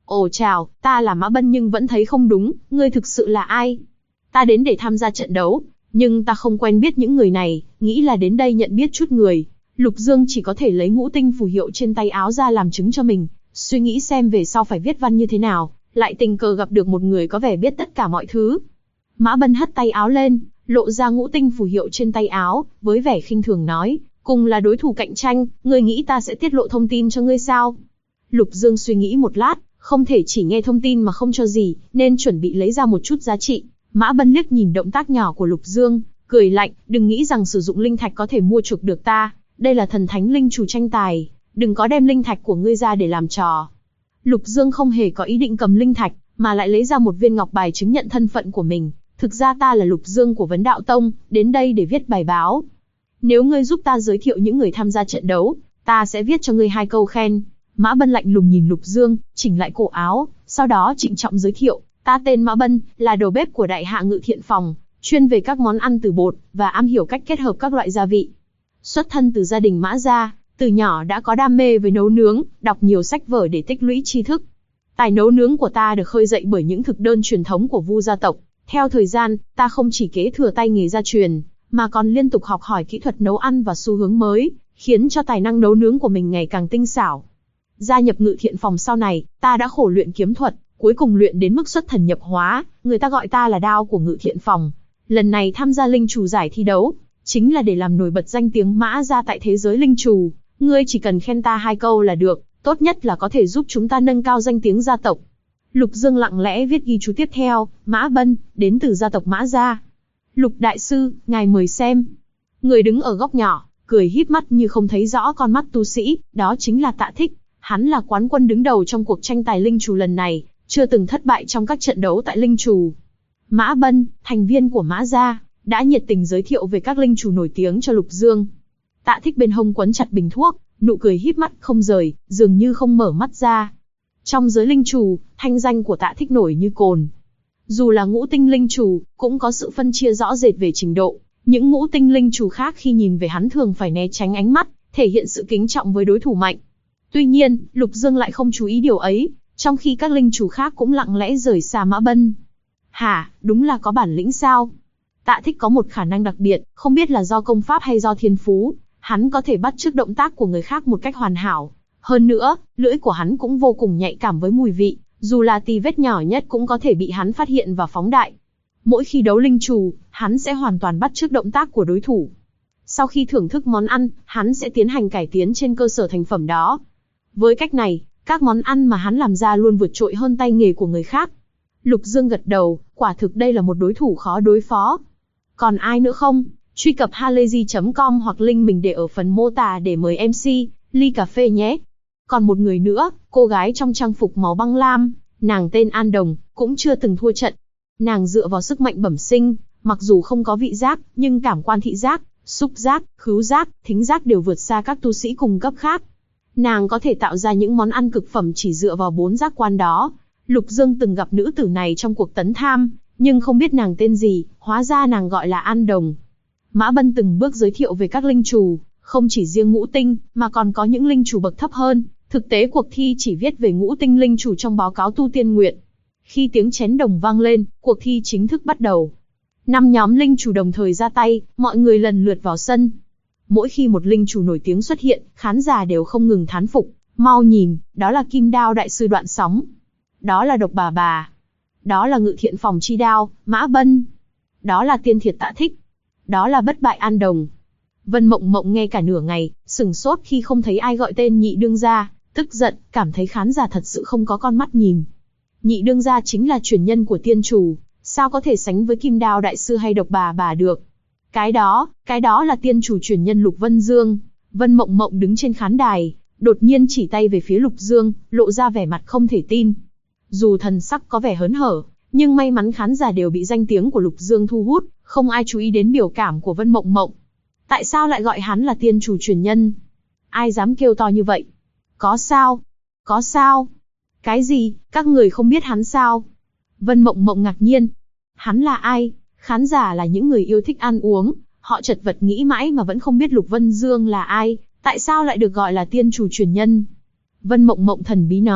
Ồ chào, ta là Mã Bân nhưng vẫn thấy không đúng, ngươi thực sự là ai? Ta đến để tham gia trận đấu, nhưng ta không quen biết những người này, nghĩ là đến đây nhận biết chút người. Lục Dương chỉ có thể lấy ngũ tinh phù hiệu trên tay áo ra làm chứng cho mình, suy nghĩ xem về sau phải viết văn như thế nào, lại tình cờ gặp được một người có vẻ biết tất cả mọi thứ. Mã Bân hất tay áo lên, lộ ra ngũ tinh phù hiệu trên tay áo, với vẻ khinh thường nói, cùng là đối thủ cạnh tranh, ngươi nghĩ ta sẽ tiết lộ thông tin cho ngươi sao? Lục Dương suy nghĩ một lát, không thể chỉ nghe thông tin mà không cho gì, nên chuẩn bị lấy ra một chút giá trị. Mã Bân liếc nhìn động tác nhỏ của Lục Dương, cười lạnh, đừng nghĩ rằng sử dụng linh thạch có thể mua chuộc được ta, đây là thần thánh linh chủ tranh tài, đừng có đem linh thạch của ngươi ra để làm trò. Lục Dương không hề có ý định cầm linh thạch, mà lại lấy ra một viên ngọc bài chứng nhận thân phận của mình. Thực ra ta là Lục Dương của Vấn Đạo Tông, đến đây để viết bài báo. Nếu ngươi giúp ta giới thiệu những người tham gia trận đấu, ta sẽ viết cho ngươi 2 câu khen. Mã Bân lạnh lùng nhìn Lục Dương, chỉnh lại cổ áo, sau đó trịnh trọng giới thiệu, ta tên Mã Bân, là đầu bếp của Đại Hạ Ngự Thiện Phòng, chuyên về các món ăn từ bột, và am hiểu cách kết hợp các loại gia vị. Xuất thân từ gia đình Mã gia, từ nhỏ đã có đam mê với nấu nướng, đọc nhiều sách vở để tích lũy tri thức. Tài nấu nướng của ta được khơi dậy bởi những thực đơn truyền thống của Vu gia tộc. Theo thời gian, ta không chỉ kế thừa tay nghề gia truyền, mà còn liên tục học hỏi kỹ thuật nấu ăn và xu hướng mới, khiến cho tài năng nấu nướng của mình ngày càng tinh xảo. Gia nhập Ngự Thiện Phòng sau này, ta đã khổ luyện kiếm thuật, cuối cùng luyện đến mức xuất thần nhập hóa, người ta gọi ta là đao của Ngự Thiện Phòng. Lần này tham gia linh chủ giải thi đấu, chính là để làm nổi bật danh tiếng Mã gia tại thế giới linh chủ. Ngươi chỉ cần khen ta 2 câu là được, tốt nhất là có thể giúp chúng ta nâng cao danh tiếng gia tộc. Lục Dương lặng lẽ viết ghi chú tiếp theo, Mã Bân, đến từ gia tộc Mã gia. Lục đại sư, ngài mời xem. Người đứng ở góc nhỏ, cười híp mắt như không thấy rõ con mắt tu sĩ, đó chính là Tạ Thích. Hắn là quán quân đứng đầu trong cuộc tranh tài linh trù lần này, chưa từng thất bại trong các trận đấu tại linh trù. Mã Bân, thành viên của Mã gia, đã nhiệt tình giới thiệu về các linh trù nổi tiếng cho Lục Dương. Tạ Thích bên hông quấn chặt bình thuốc, nụ cười híp mắt không rời, dường như không mở mắt ra. Trong giới linh trù, thanh danh của Tạ Thích nổi như cồn. Dù là ngũ tinh linh trù, cũng có sự phân chia rõ rệt về trình độ. Những ngũ tinh linh trù khác khi nhìn về hắn thường phải né tránh ánh mắt, thể hiện sự kính trọng với đối thủ mạnh. Tuy nhiên, Lục Dương lại không chú ý điều ấy, trong khi các linh trù khác cũng lặng lẽ rời xa Mã Bân. Hả, đúng là có bản lĩnh sao? Tạ Thích có một khả năng đặc biệt, không biết là do công pháp hay do thiên phú, hắn có thể bắt chước động tác của người khác một cách hoàn hảo. Hơn nữa, lưỡi của hắn cũng vô cùng nhạy cảm với mùi vị, dù là tì vết nhỏ nhất cũng có thể bị hắn phát hiện và phóng đại. Mỗi khi đấu linh trù, hắn sẽ hoàn toàn bắt chước động tác của đối thủ. Sau khi thưởng thức món ăn, hắn sẽ tiến hành cải tiến trên cơ sở thành phẩm đó. Với cách này, các món ăn mà hắn làm ra luôn vượt trội hơn tay nghề của người khác. Lục Dương gật đầu, quả thực đây là một đối thủ khó đối phó. Còn ai nữa không? Truy cập halayzi.com hoặc link mình để ở phần mô tả để mời MC ly cà phê nhé. Còn một người nữa, cô gái trong trang phục màu băng lam, nàng tên An Đồng, cũng chưa từng thua trận. Nàng dựa vào sức mạnh bẩm sinh, mặc dù không có vị giác, nhưng cảm quan thị giác, xúc giác, khứu giác, thính giác đều vượt xa các tu sĩ cùng cấp khác. Nàng có thể tạo ra những món ăn cực phẩm chỉ dựa vào 4 giác quan đó. Lục Dương từng gặp nữ tử này trong cuộc tấn tham, nhưng không biết nàng tên gì, hóa ra nàng gọi là An Đồng. Mã Bân từng bước giới thiệu về các linh trù, không chỉ riêng ngũ tinh, mà còn có những linh trù bậc thấp hơn. Thực tế cuộc thi chỉ viết về ngũ tinh linh trù trong báo cáo tu tiên nguyện. Khi tiếng chén đồng vang lên, cuộc thi chính thức bắt đầu. 5 nhóm linh trù đồng thời ra tay, mọi người lần lượt vào sân. Mỗi khi một linh trù nổi tiếng xuất hiện, khán giả đều không ngừng thán phục. Mau nhìn, đó là Kim Đao đại sư Đoạn Sóng. Đó là Độc Bà Bà. Đó là Ngự Thiện Phòng Chi Đao, Mã Bân. Đó là Tiên Thiệt Tạ Thích. Đó là Bất Bại An Đồng. Vân Mộng Mộng nghe cả nửa ngày, sừng sốt khi không thấy ai gọi tên nhị đương gia, tức giận, cảm thấy khán giả thật sự không có con mắt nhìn. Nhị đương gia chính là truyền nhân của tiên chủ, sao có thể sánh với Kim Đao đại sư hay Độc Bà Bà được? Cái đó là tiên chủ truyền nhân Lục Vân Dương. Vân Mộng Mộng đứng trên khán đài, đột nhiên chỉ tay về phía Lục Dương, lộ ra vẻ mặt không thể tin. Dù thần sắc có vẻ hớn hở, nhưng may mắn khán giả đều bị danh tiếng của Lục Dương thu hút, không ai chú ý đến biểu cảm của Vân Mộng Mộng. Tại sao lại gọi hắn là tiên chủ truyền nhân? Ai dám kêu to như vậy? Có sao? Có sao? Cái gì? Các người không biết hắn sao? Vân Mộng Mộng ngạc nhiên. Hắn là ai? Khán giả là những người yêu thích ăn uống, họ chật vật nghĩ mãi mà vẫn không biết Lục Vân Dương là ai, tại sao lại được gọi là tiên chủ truyền nhân. Vân Mộng Mộng thần bí nói,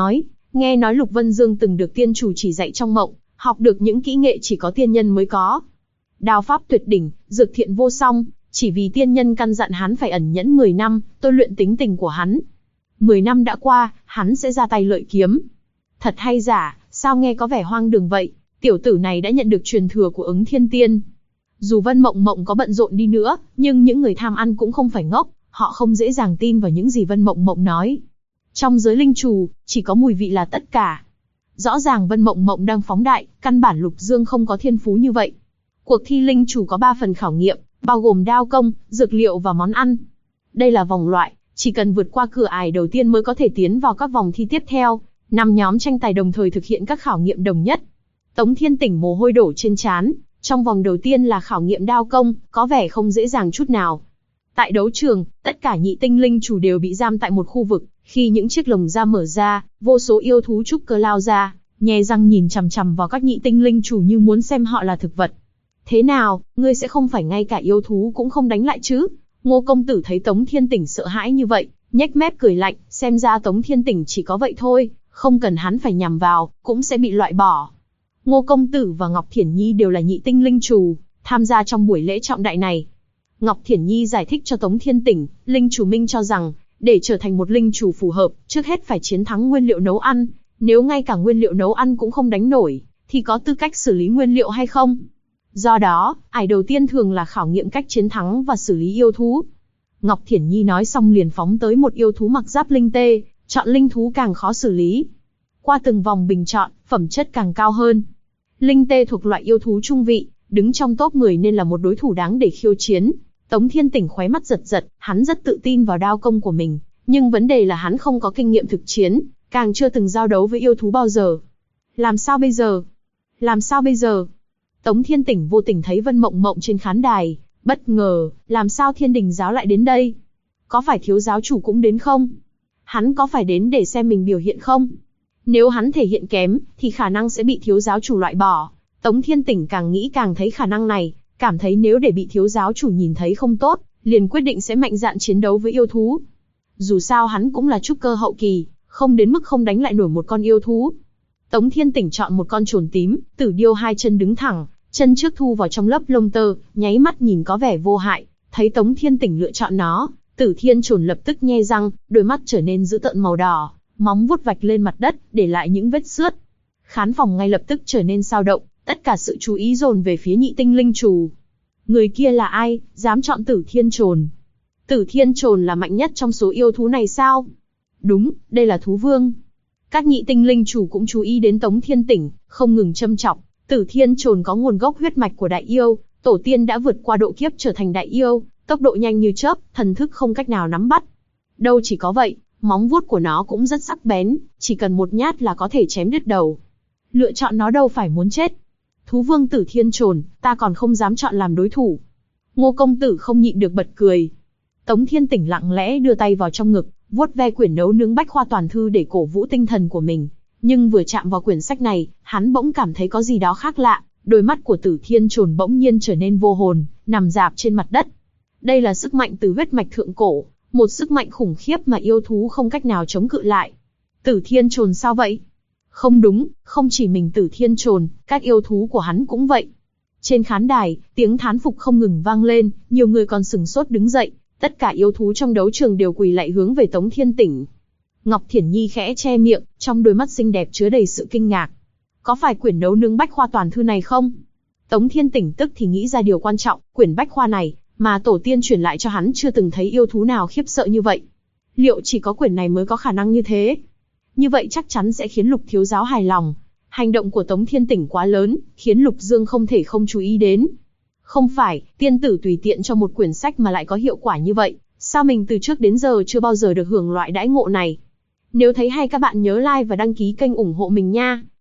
Nghe nói Lục Vân Dương từng được tiên chủ chỉ dạy trong mộng, học được những kỹ nghệ chỉ có tiên nhân mới có. Đao pháp tuyệt đỉnh, dược thiện vô song, chỉ vì tiên nhân căn dặn hắn phải ẩn nhẫn 10 năm, tôi luyện tính tình của hắn. 10 năm đã qua, hắn sẽ ra tay lợi kiếm. Thật hay giả, sao nghe có vẻ hoang đường vậy? Tiểu tử này đã nhận được truyền thừa của Ứng Thiên Tiên. Dù Vân Mộng Mộng có bận rộn đi nữa, nhưng những người tham ăn cũng không phải ngốc, họ không dễ dàng tin vào những gì Vân Mộng Mộng nói. Trong giới linh trù, chỉ có mùi vị là tất cả. Rõ ràng Vân Mộng Mộng đang phóng đại, căn bản Lục Dương không có thiên phú như vậy. Cuộc thi linh trù có 3 phần khảo nghiệm, bao gồm đao công, dược liệu và món ăn. Đây là vòng loại, chỉ cần vượt qua cửa ải đầu tiên mới có thể tiến vào các vòng thi tiếp theo. 5 nhóm tranh tài đồng thời thực hiện các khảo nghiệm đồng nhất. Tống Thiên Tỉnh mồ hôi đổ trên trán. Trong vòng đầu tiên là khảo nghiệm đao công, có vẻ không dễ dàng chút nào. Tại đấu trường, tất cả nhị tinh linh chủ đều bị giam tại một khu vực. Khi những chiếc lồng giam mở ra, vô số yêu thú trúc cơ lao ra, nhe răng nhìn chằm chằm vào các nhị tinh linh chủ như muốn xem họ là thực vật. Thế nào, ngươi sẽ không phải ngay cả yêu thú cũng không đánh lại chứ? Ngô công tử thấy Tống Thiên Tỉnh sợ hãi như vậy, nhếch mép cười lạnh, xem ra Tống Thiên Tỉnh chỉ có vậy thôi, không cần hắn phải nhằm vào, cũng sẽ bị loại bỏ. Ngô công tử và Ngọc Thiển Nhi đều là nhị tinh linh trù, tham gia trong buổi lễ trọng đại này. Ngọc Thiển Nhi giải thích cho Tống Thiên Tỉnh, linh chủ Minh cho rằng, để trở thành một linh chủ phù hợp, trước hết phải chiến thắng nguyên liệu nấu ăn. Nếu ngay cả nguyên liệu nấu ăn cũng không đánh nổi, thì có tư cách xử lý nguyên liệu hay không? Do đó, ải đầu tiên thường là khảo nghiệm cách chiến thắng và xử lý yêu thú. Ngọc Thiển Nhi nói xong liền phóng tới một yêu thú mặc giáp linh tê, chọn linh thú càng khó xử lý. Qua từng vòng bình chọn, phẩm chất càng cao hơn. Linh tê thuộc loại yêu thú trung vị, đứng trong top 10 nên là một đối thủ đáng để khiêu chiến. Tống Thiên Tỉnh khóe mắt giật giật, hắn rất tự tin vào đao công của mình, nhưng vấn đề là hắn không có kinh nghiệm thực chiến, càng chưa từng giao đấu với yêu thú bao giờ. Làm sao bây giờ? Làm sao bây giờ? Tống Thiên Tỉnh vô tình thấy Vân Mộng Mộng trên khán đài, bất ngờ, làm sao Thiên Đình giáo lại đến đây? Có phải thiếu giáo chủ cũng đến không? Hắn có phải đến để xem mình biểu hiện không? Nếu hắn thể hiện kém, thì khả năng sẽ bị thiếu giáo chủ loại bỏ. Tống Thiên Tỉnh càng nghĩ càng thấy khả năng này, cảm thấy nếu để bị thiếu giáo chủ nhìn thấy không tốt, liền quyết định sẽ mạnh dạn chiến đấu với yêu thú. Dù sao hắn cũng là trúc cơ hậu kỳ, không đến mức không đánh lại nổi một con yêu thú. Tống Thiên Tỉnh chọn một con trồn tím, tử điêu 2 chân đứng thẳng, chân trước thu vào trong lớp lông tơ, nháy mắt nhìn có vẻ vô hại. Thấy Tống Thiên Tỉnh lựa chọn nó, Tử Thiên trồn lập tức nhe răng, đôi mắt trở nên dữ tợn màu đỏ, móng vuốt vạch lên mặt đất, để lại những vết xước. Khán phòng ngay lập tức trở nên sao động, tất cả sự chú ý dồn về phía nhị tinh linh trù. Người kia là ai, dám chọn Tử Thiên trồn? Tử Thiên trồn là mạnh nhất trong số yêu thú này sao? Đúng, đây là thú vương. Các nhị tinh linh chủ cũng chú ý đến Tống Thiên Tỉnh, không ngừng châm chọc. Tử Thiên trồn có nguồn gốc huyết mạch của đại yêu, tổ tiên đã vượt qua độ kiếp trở thành đại yêu, tốc độ nhanh như chớp, thần thức không cách nào nắm bắt. Đâu chỉ có vậy, móng vuốt của nó cũng rất sắc bén, chỉ cần một nhát là có thể chém đứt đầu. Lựa chọn nó đâu phải muốn chết. Thú vương Tử Thiên trồn, ta còn không dám chọn làm đối thủ. Ngô công tử không nhịn được bật cười. Tống Thiên Tỉnh lặng lẽ đưa tay vào trong ngực, vuốt ve quyển nấu nướng bách khoa toàn thư để cổ vũ tinh thần của mình. Nhưng vừa chạm vào quyển sách này, hắn bỗng cảm thấy có gì đó khác lạ, đôi mắt của Tử Thiên trồn bỗng nhiên trở nên vô hồn, nằm rạp trên mặt đất. Đây là sức mạnh từ huyết mạch thượng cổ, một sức mạnh khủng khiếp mà yêu thú không cách nào chống cự lại. Tử Thiên trồn sao vậy? Không đúng, không chỉ mình Tử Thiên trồn, các yêu thú của hắn cũng vậy. Trên khán đài, tiếng thán phục không ngừng vang lên, nhiều người còn sửng sốt đứng dậy, tất cả yêu thú trong đấu trường đều quỳ lạy hướng về Tống Thiên Tỉnh. Ngọc Thiển Nhi khẽ che miệng, trong đôi mắt xinh đẹp chứa đầy sự kinh ngạc. Có phải quyển nấu nướng bách khoa toàn thư này không? Tống Thiên Tỉnh tức thì nghĩ ra điều quan trọng, quyển bách khoa này, mà tổ tiên truyền lại cho hắn chưa từng thấy yêu thú nào khiếp sợ như vậy. Liệu chỉ có quyển này mới có khả năng như thế? Như vậy chắc chắn sẽ khiến Lục thiếu giáo hài lòng. Hành động của Tống Thiên Tỉnh quá lớn, khiến Lục Dương không thể không chú ý đến. Không phải, tiên tử tùy tiện cho một quyển sách mà lại có hiệu quả như vậy, sao mình từ trước đến giờ chưa bao giờ được hưởng loại đãi ngộ này? Nếu thấy hay các bạn nhớ like và đăng ký kênh ủng hộ mình nha.